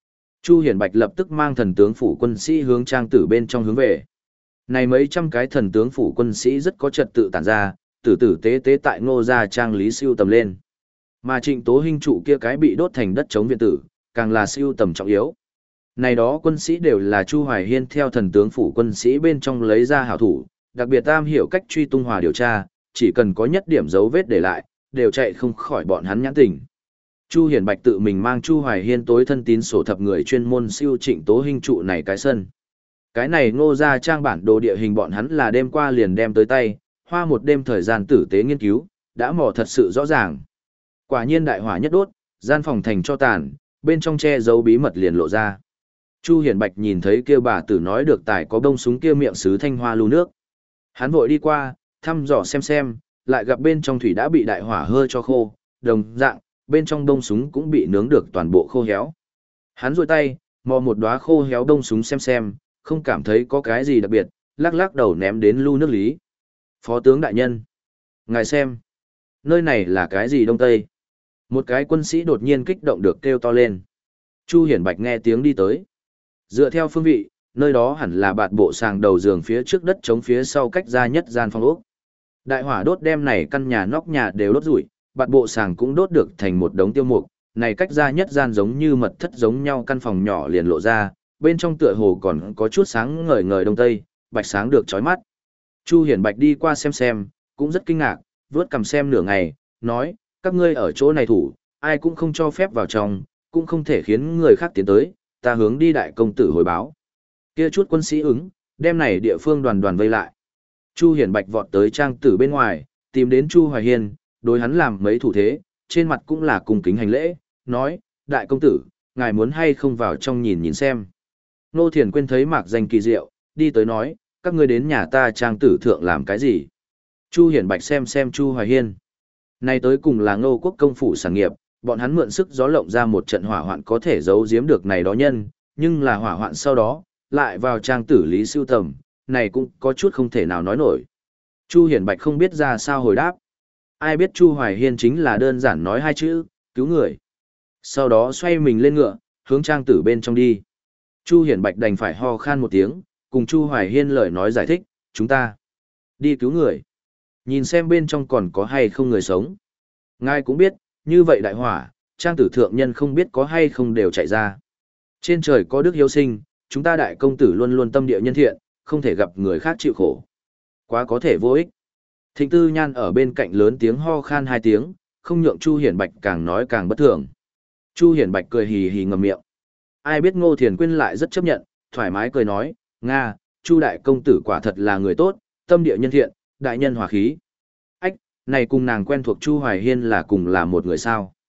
Chu Hiển Bạch lập tức mang thần tướng phủ quân sĩ hướng trang tử bên trong hướng về. Này mấy trăm cái thần tướng phủ quân sĩ rất có trật tự tản ra, tử tử tế tế tại Ngô gia trang lý siêu tầm lên. Mà Trịnh Tố Hinh trụ kia cái bị đốt thành đất chống viện tử, càng là siêu tầm trọng yếu. Này đó quân sĩ đều là Chu Hoài Hiên theo thần tướng phủ quân sĩ bên trong lấy ra hảo thủ, đặc biệt am hiểu cách truy tung hòa điều tra, chỉ cần có nhất điểm dấu vết để lại, đều chạy không khỏi bọn hắn nhãn tình. Chu Hiển Bạch tự mình mang Chu Hoài Hiên tối thân tín sổ thập người chuyên môn siêu Trịnh Tố Hinh trụ này cái sân. Cái này Ngô gia trang bản đồ địa hình bọn hắn là đêm qua liền đem tới tay, hoa một đêm thời gian tử tế nghiên cứu, đã mò thật sự rõ ràng. Quả nhiên đại hỏa nhất đốt, gian phòng thành cho tàn, bên trong che giấu bí mật liền lộ ra. Chu Hiển Bạch nhìn thấy kia bà tử nói được tài có bông súng kia miệng sứ thanh hoa lưu nước. Hắn vội đi qua, thăm dò xem xem, lại gặp bên trong thủy đã bị đại hỏa hơi cho khô, đồng dạng, bên trong bông súng cũng bị nướng được toàn bộ khô héo. Hắn rôi tay, mò một đóa khô héo bông súng xem xem, không cảm thấy có cái gì đặc biệt, lắc lắc đầu ném đến lưu nước lý. Phó tướng đại nhân, ngài xem, nơi này là cái gì đông tây? Một cái quân sĩ đột nhiên kích động được kêu to lên. Chu Hiển Bạch nghe tiếng đi tới. Dựa theo phương vị, nơi đó hẳn là bạt bộ sàng đầu giường phía trước đất chống phía sau cách ra nhất gian phòng ốc. Đại hỏa đốt đem này căn nhà nóc nhà đều đốt rủi, bạt bộ sàng cũng đốt được thành một đống tiêu mục, này cách ra nhất gian giống như mật thất giống nhau căn phòng nhỏ liền lộ ra, bên trong tựa hồ còn có chút sáng ngời ngời đông tây, bạch sáng được chói mắt. Chu Hiển Bạch đi qua xem xem, cũng rất kinh ngạc, vớt cầm xem nửa ngày, nói, các ngươi ở chỗ này thủ, ai cũng không cho phép vào trong, cũng không thể khiến người khác tiến tới, ta hướng đi đại công tử hồi báo. Kia chút quân sĩ ứng, đem này địa phương đoàn đoàn vây lại. Chu Hiển Bạch vọt tới trang tử bên ngoài, tìm đến Chu Hoài Hiên, đối hắn làm mấy thủ thế, trên mặt cũng là cung kính hành lễ, nói, đại công tử, ngài muốn hay không vào trong nhìn nhìn xem. Nô Thiền Quyên thấy mạc danh kỳ diệu, đi tới nói, các ngươi đến nhà ta trang tử thượng làm cái gì? Chu Hiển Bạch xem xem Chu Hoài Hiên. Này tới cùng là Ngô quốc công phủ sản nghiệp, bọn hắn mượn sức gió lộng ra một trận hỏa hoạn có thể giấu giếm được này đó nhân, nhưng là hỏa hoạn sau đó, lại vào trang tử lý siêu tầm, này cũng có chút không thể nào nói nổi. Chu Hiển Bạch không biết ra sao hồi đáp. Ai biết Chu Hoài Hiên chính là đơn giản nói hai chữ, cứu người. Sau đó xoay mình lên ngựa, hướng trang tử bên trong đi. Chu Hiển Bạch đành phải ho khan một tiếng, cùng Chu Hoài Hiên lời nói giải thích, chúng ta đi cứu người. Nhìn xem bên trong còn có hay không người sống. Ngài cũng biết, như vậy đại hỏa, trang tử thượng nhân không biết có hay không đều chạy ra. Trên trời có đức hiếu sinh, chúng ta đại công tử luôn luôn tâm địa nhân thiện, không thể gặp người khác chịu khổ. Quá có thể vô ích. Thịnh Tư Nhan ở bên cạnh lớn tiếng ho khan hai tiếng, không nhượng Chu Hiển Bạch càng nói càng bất thường. Chu Hiển Bạch cười hì hì ngậm miệng. Ai biết Ngô Thiền Quyên lại rất chấp nhận, thoải mái cười nói, Nga, Chu đại công tử quả thật là người tốt, tâm địa nhân thiện, đại nhân hòa khí. Ách, này cùng nàng quen thuộc Chu Hoài Hiên là cùng là một người sao.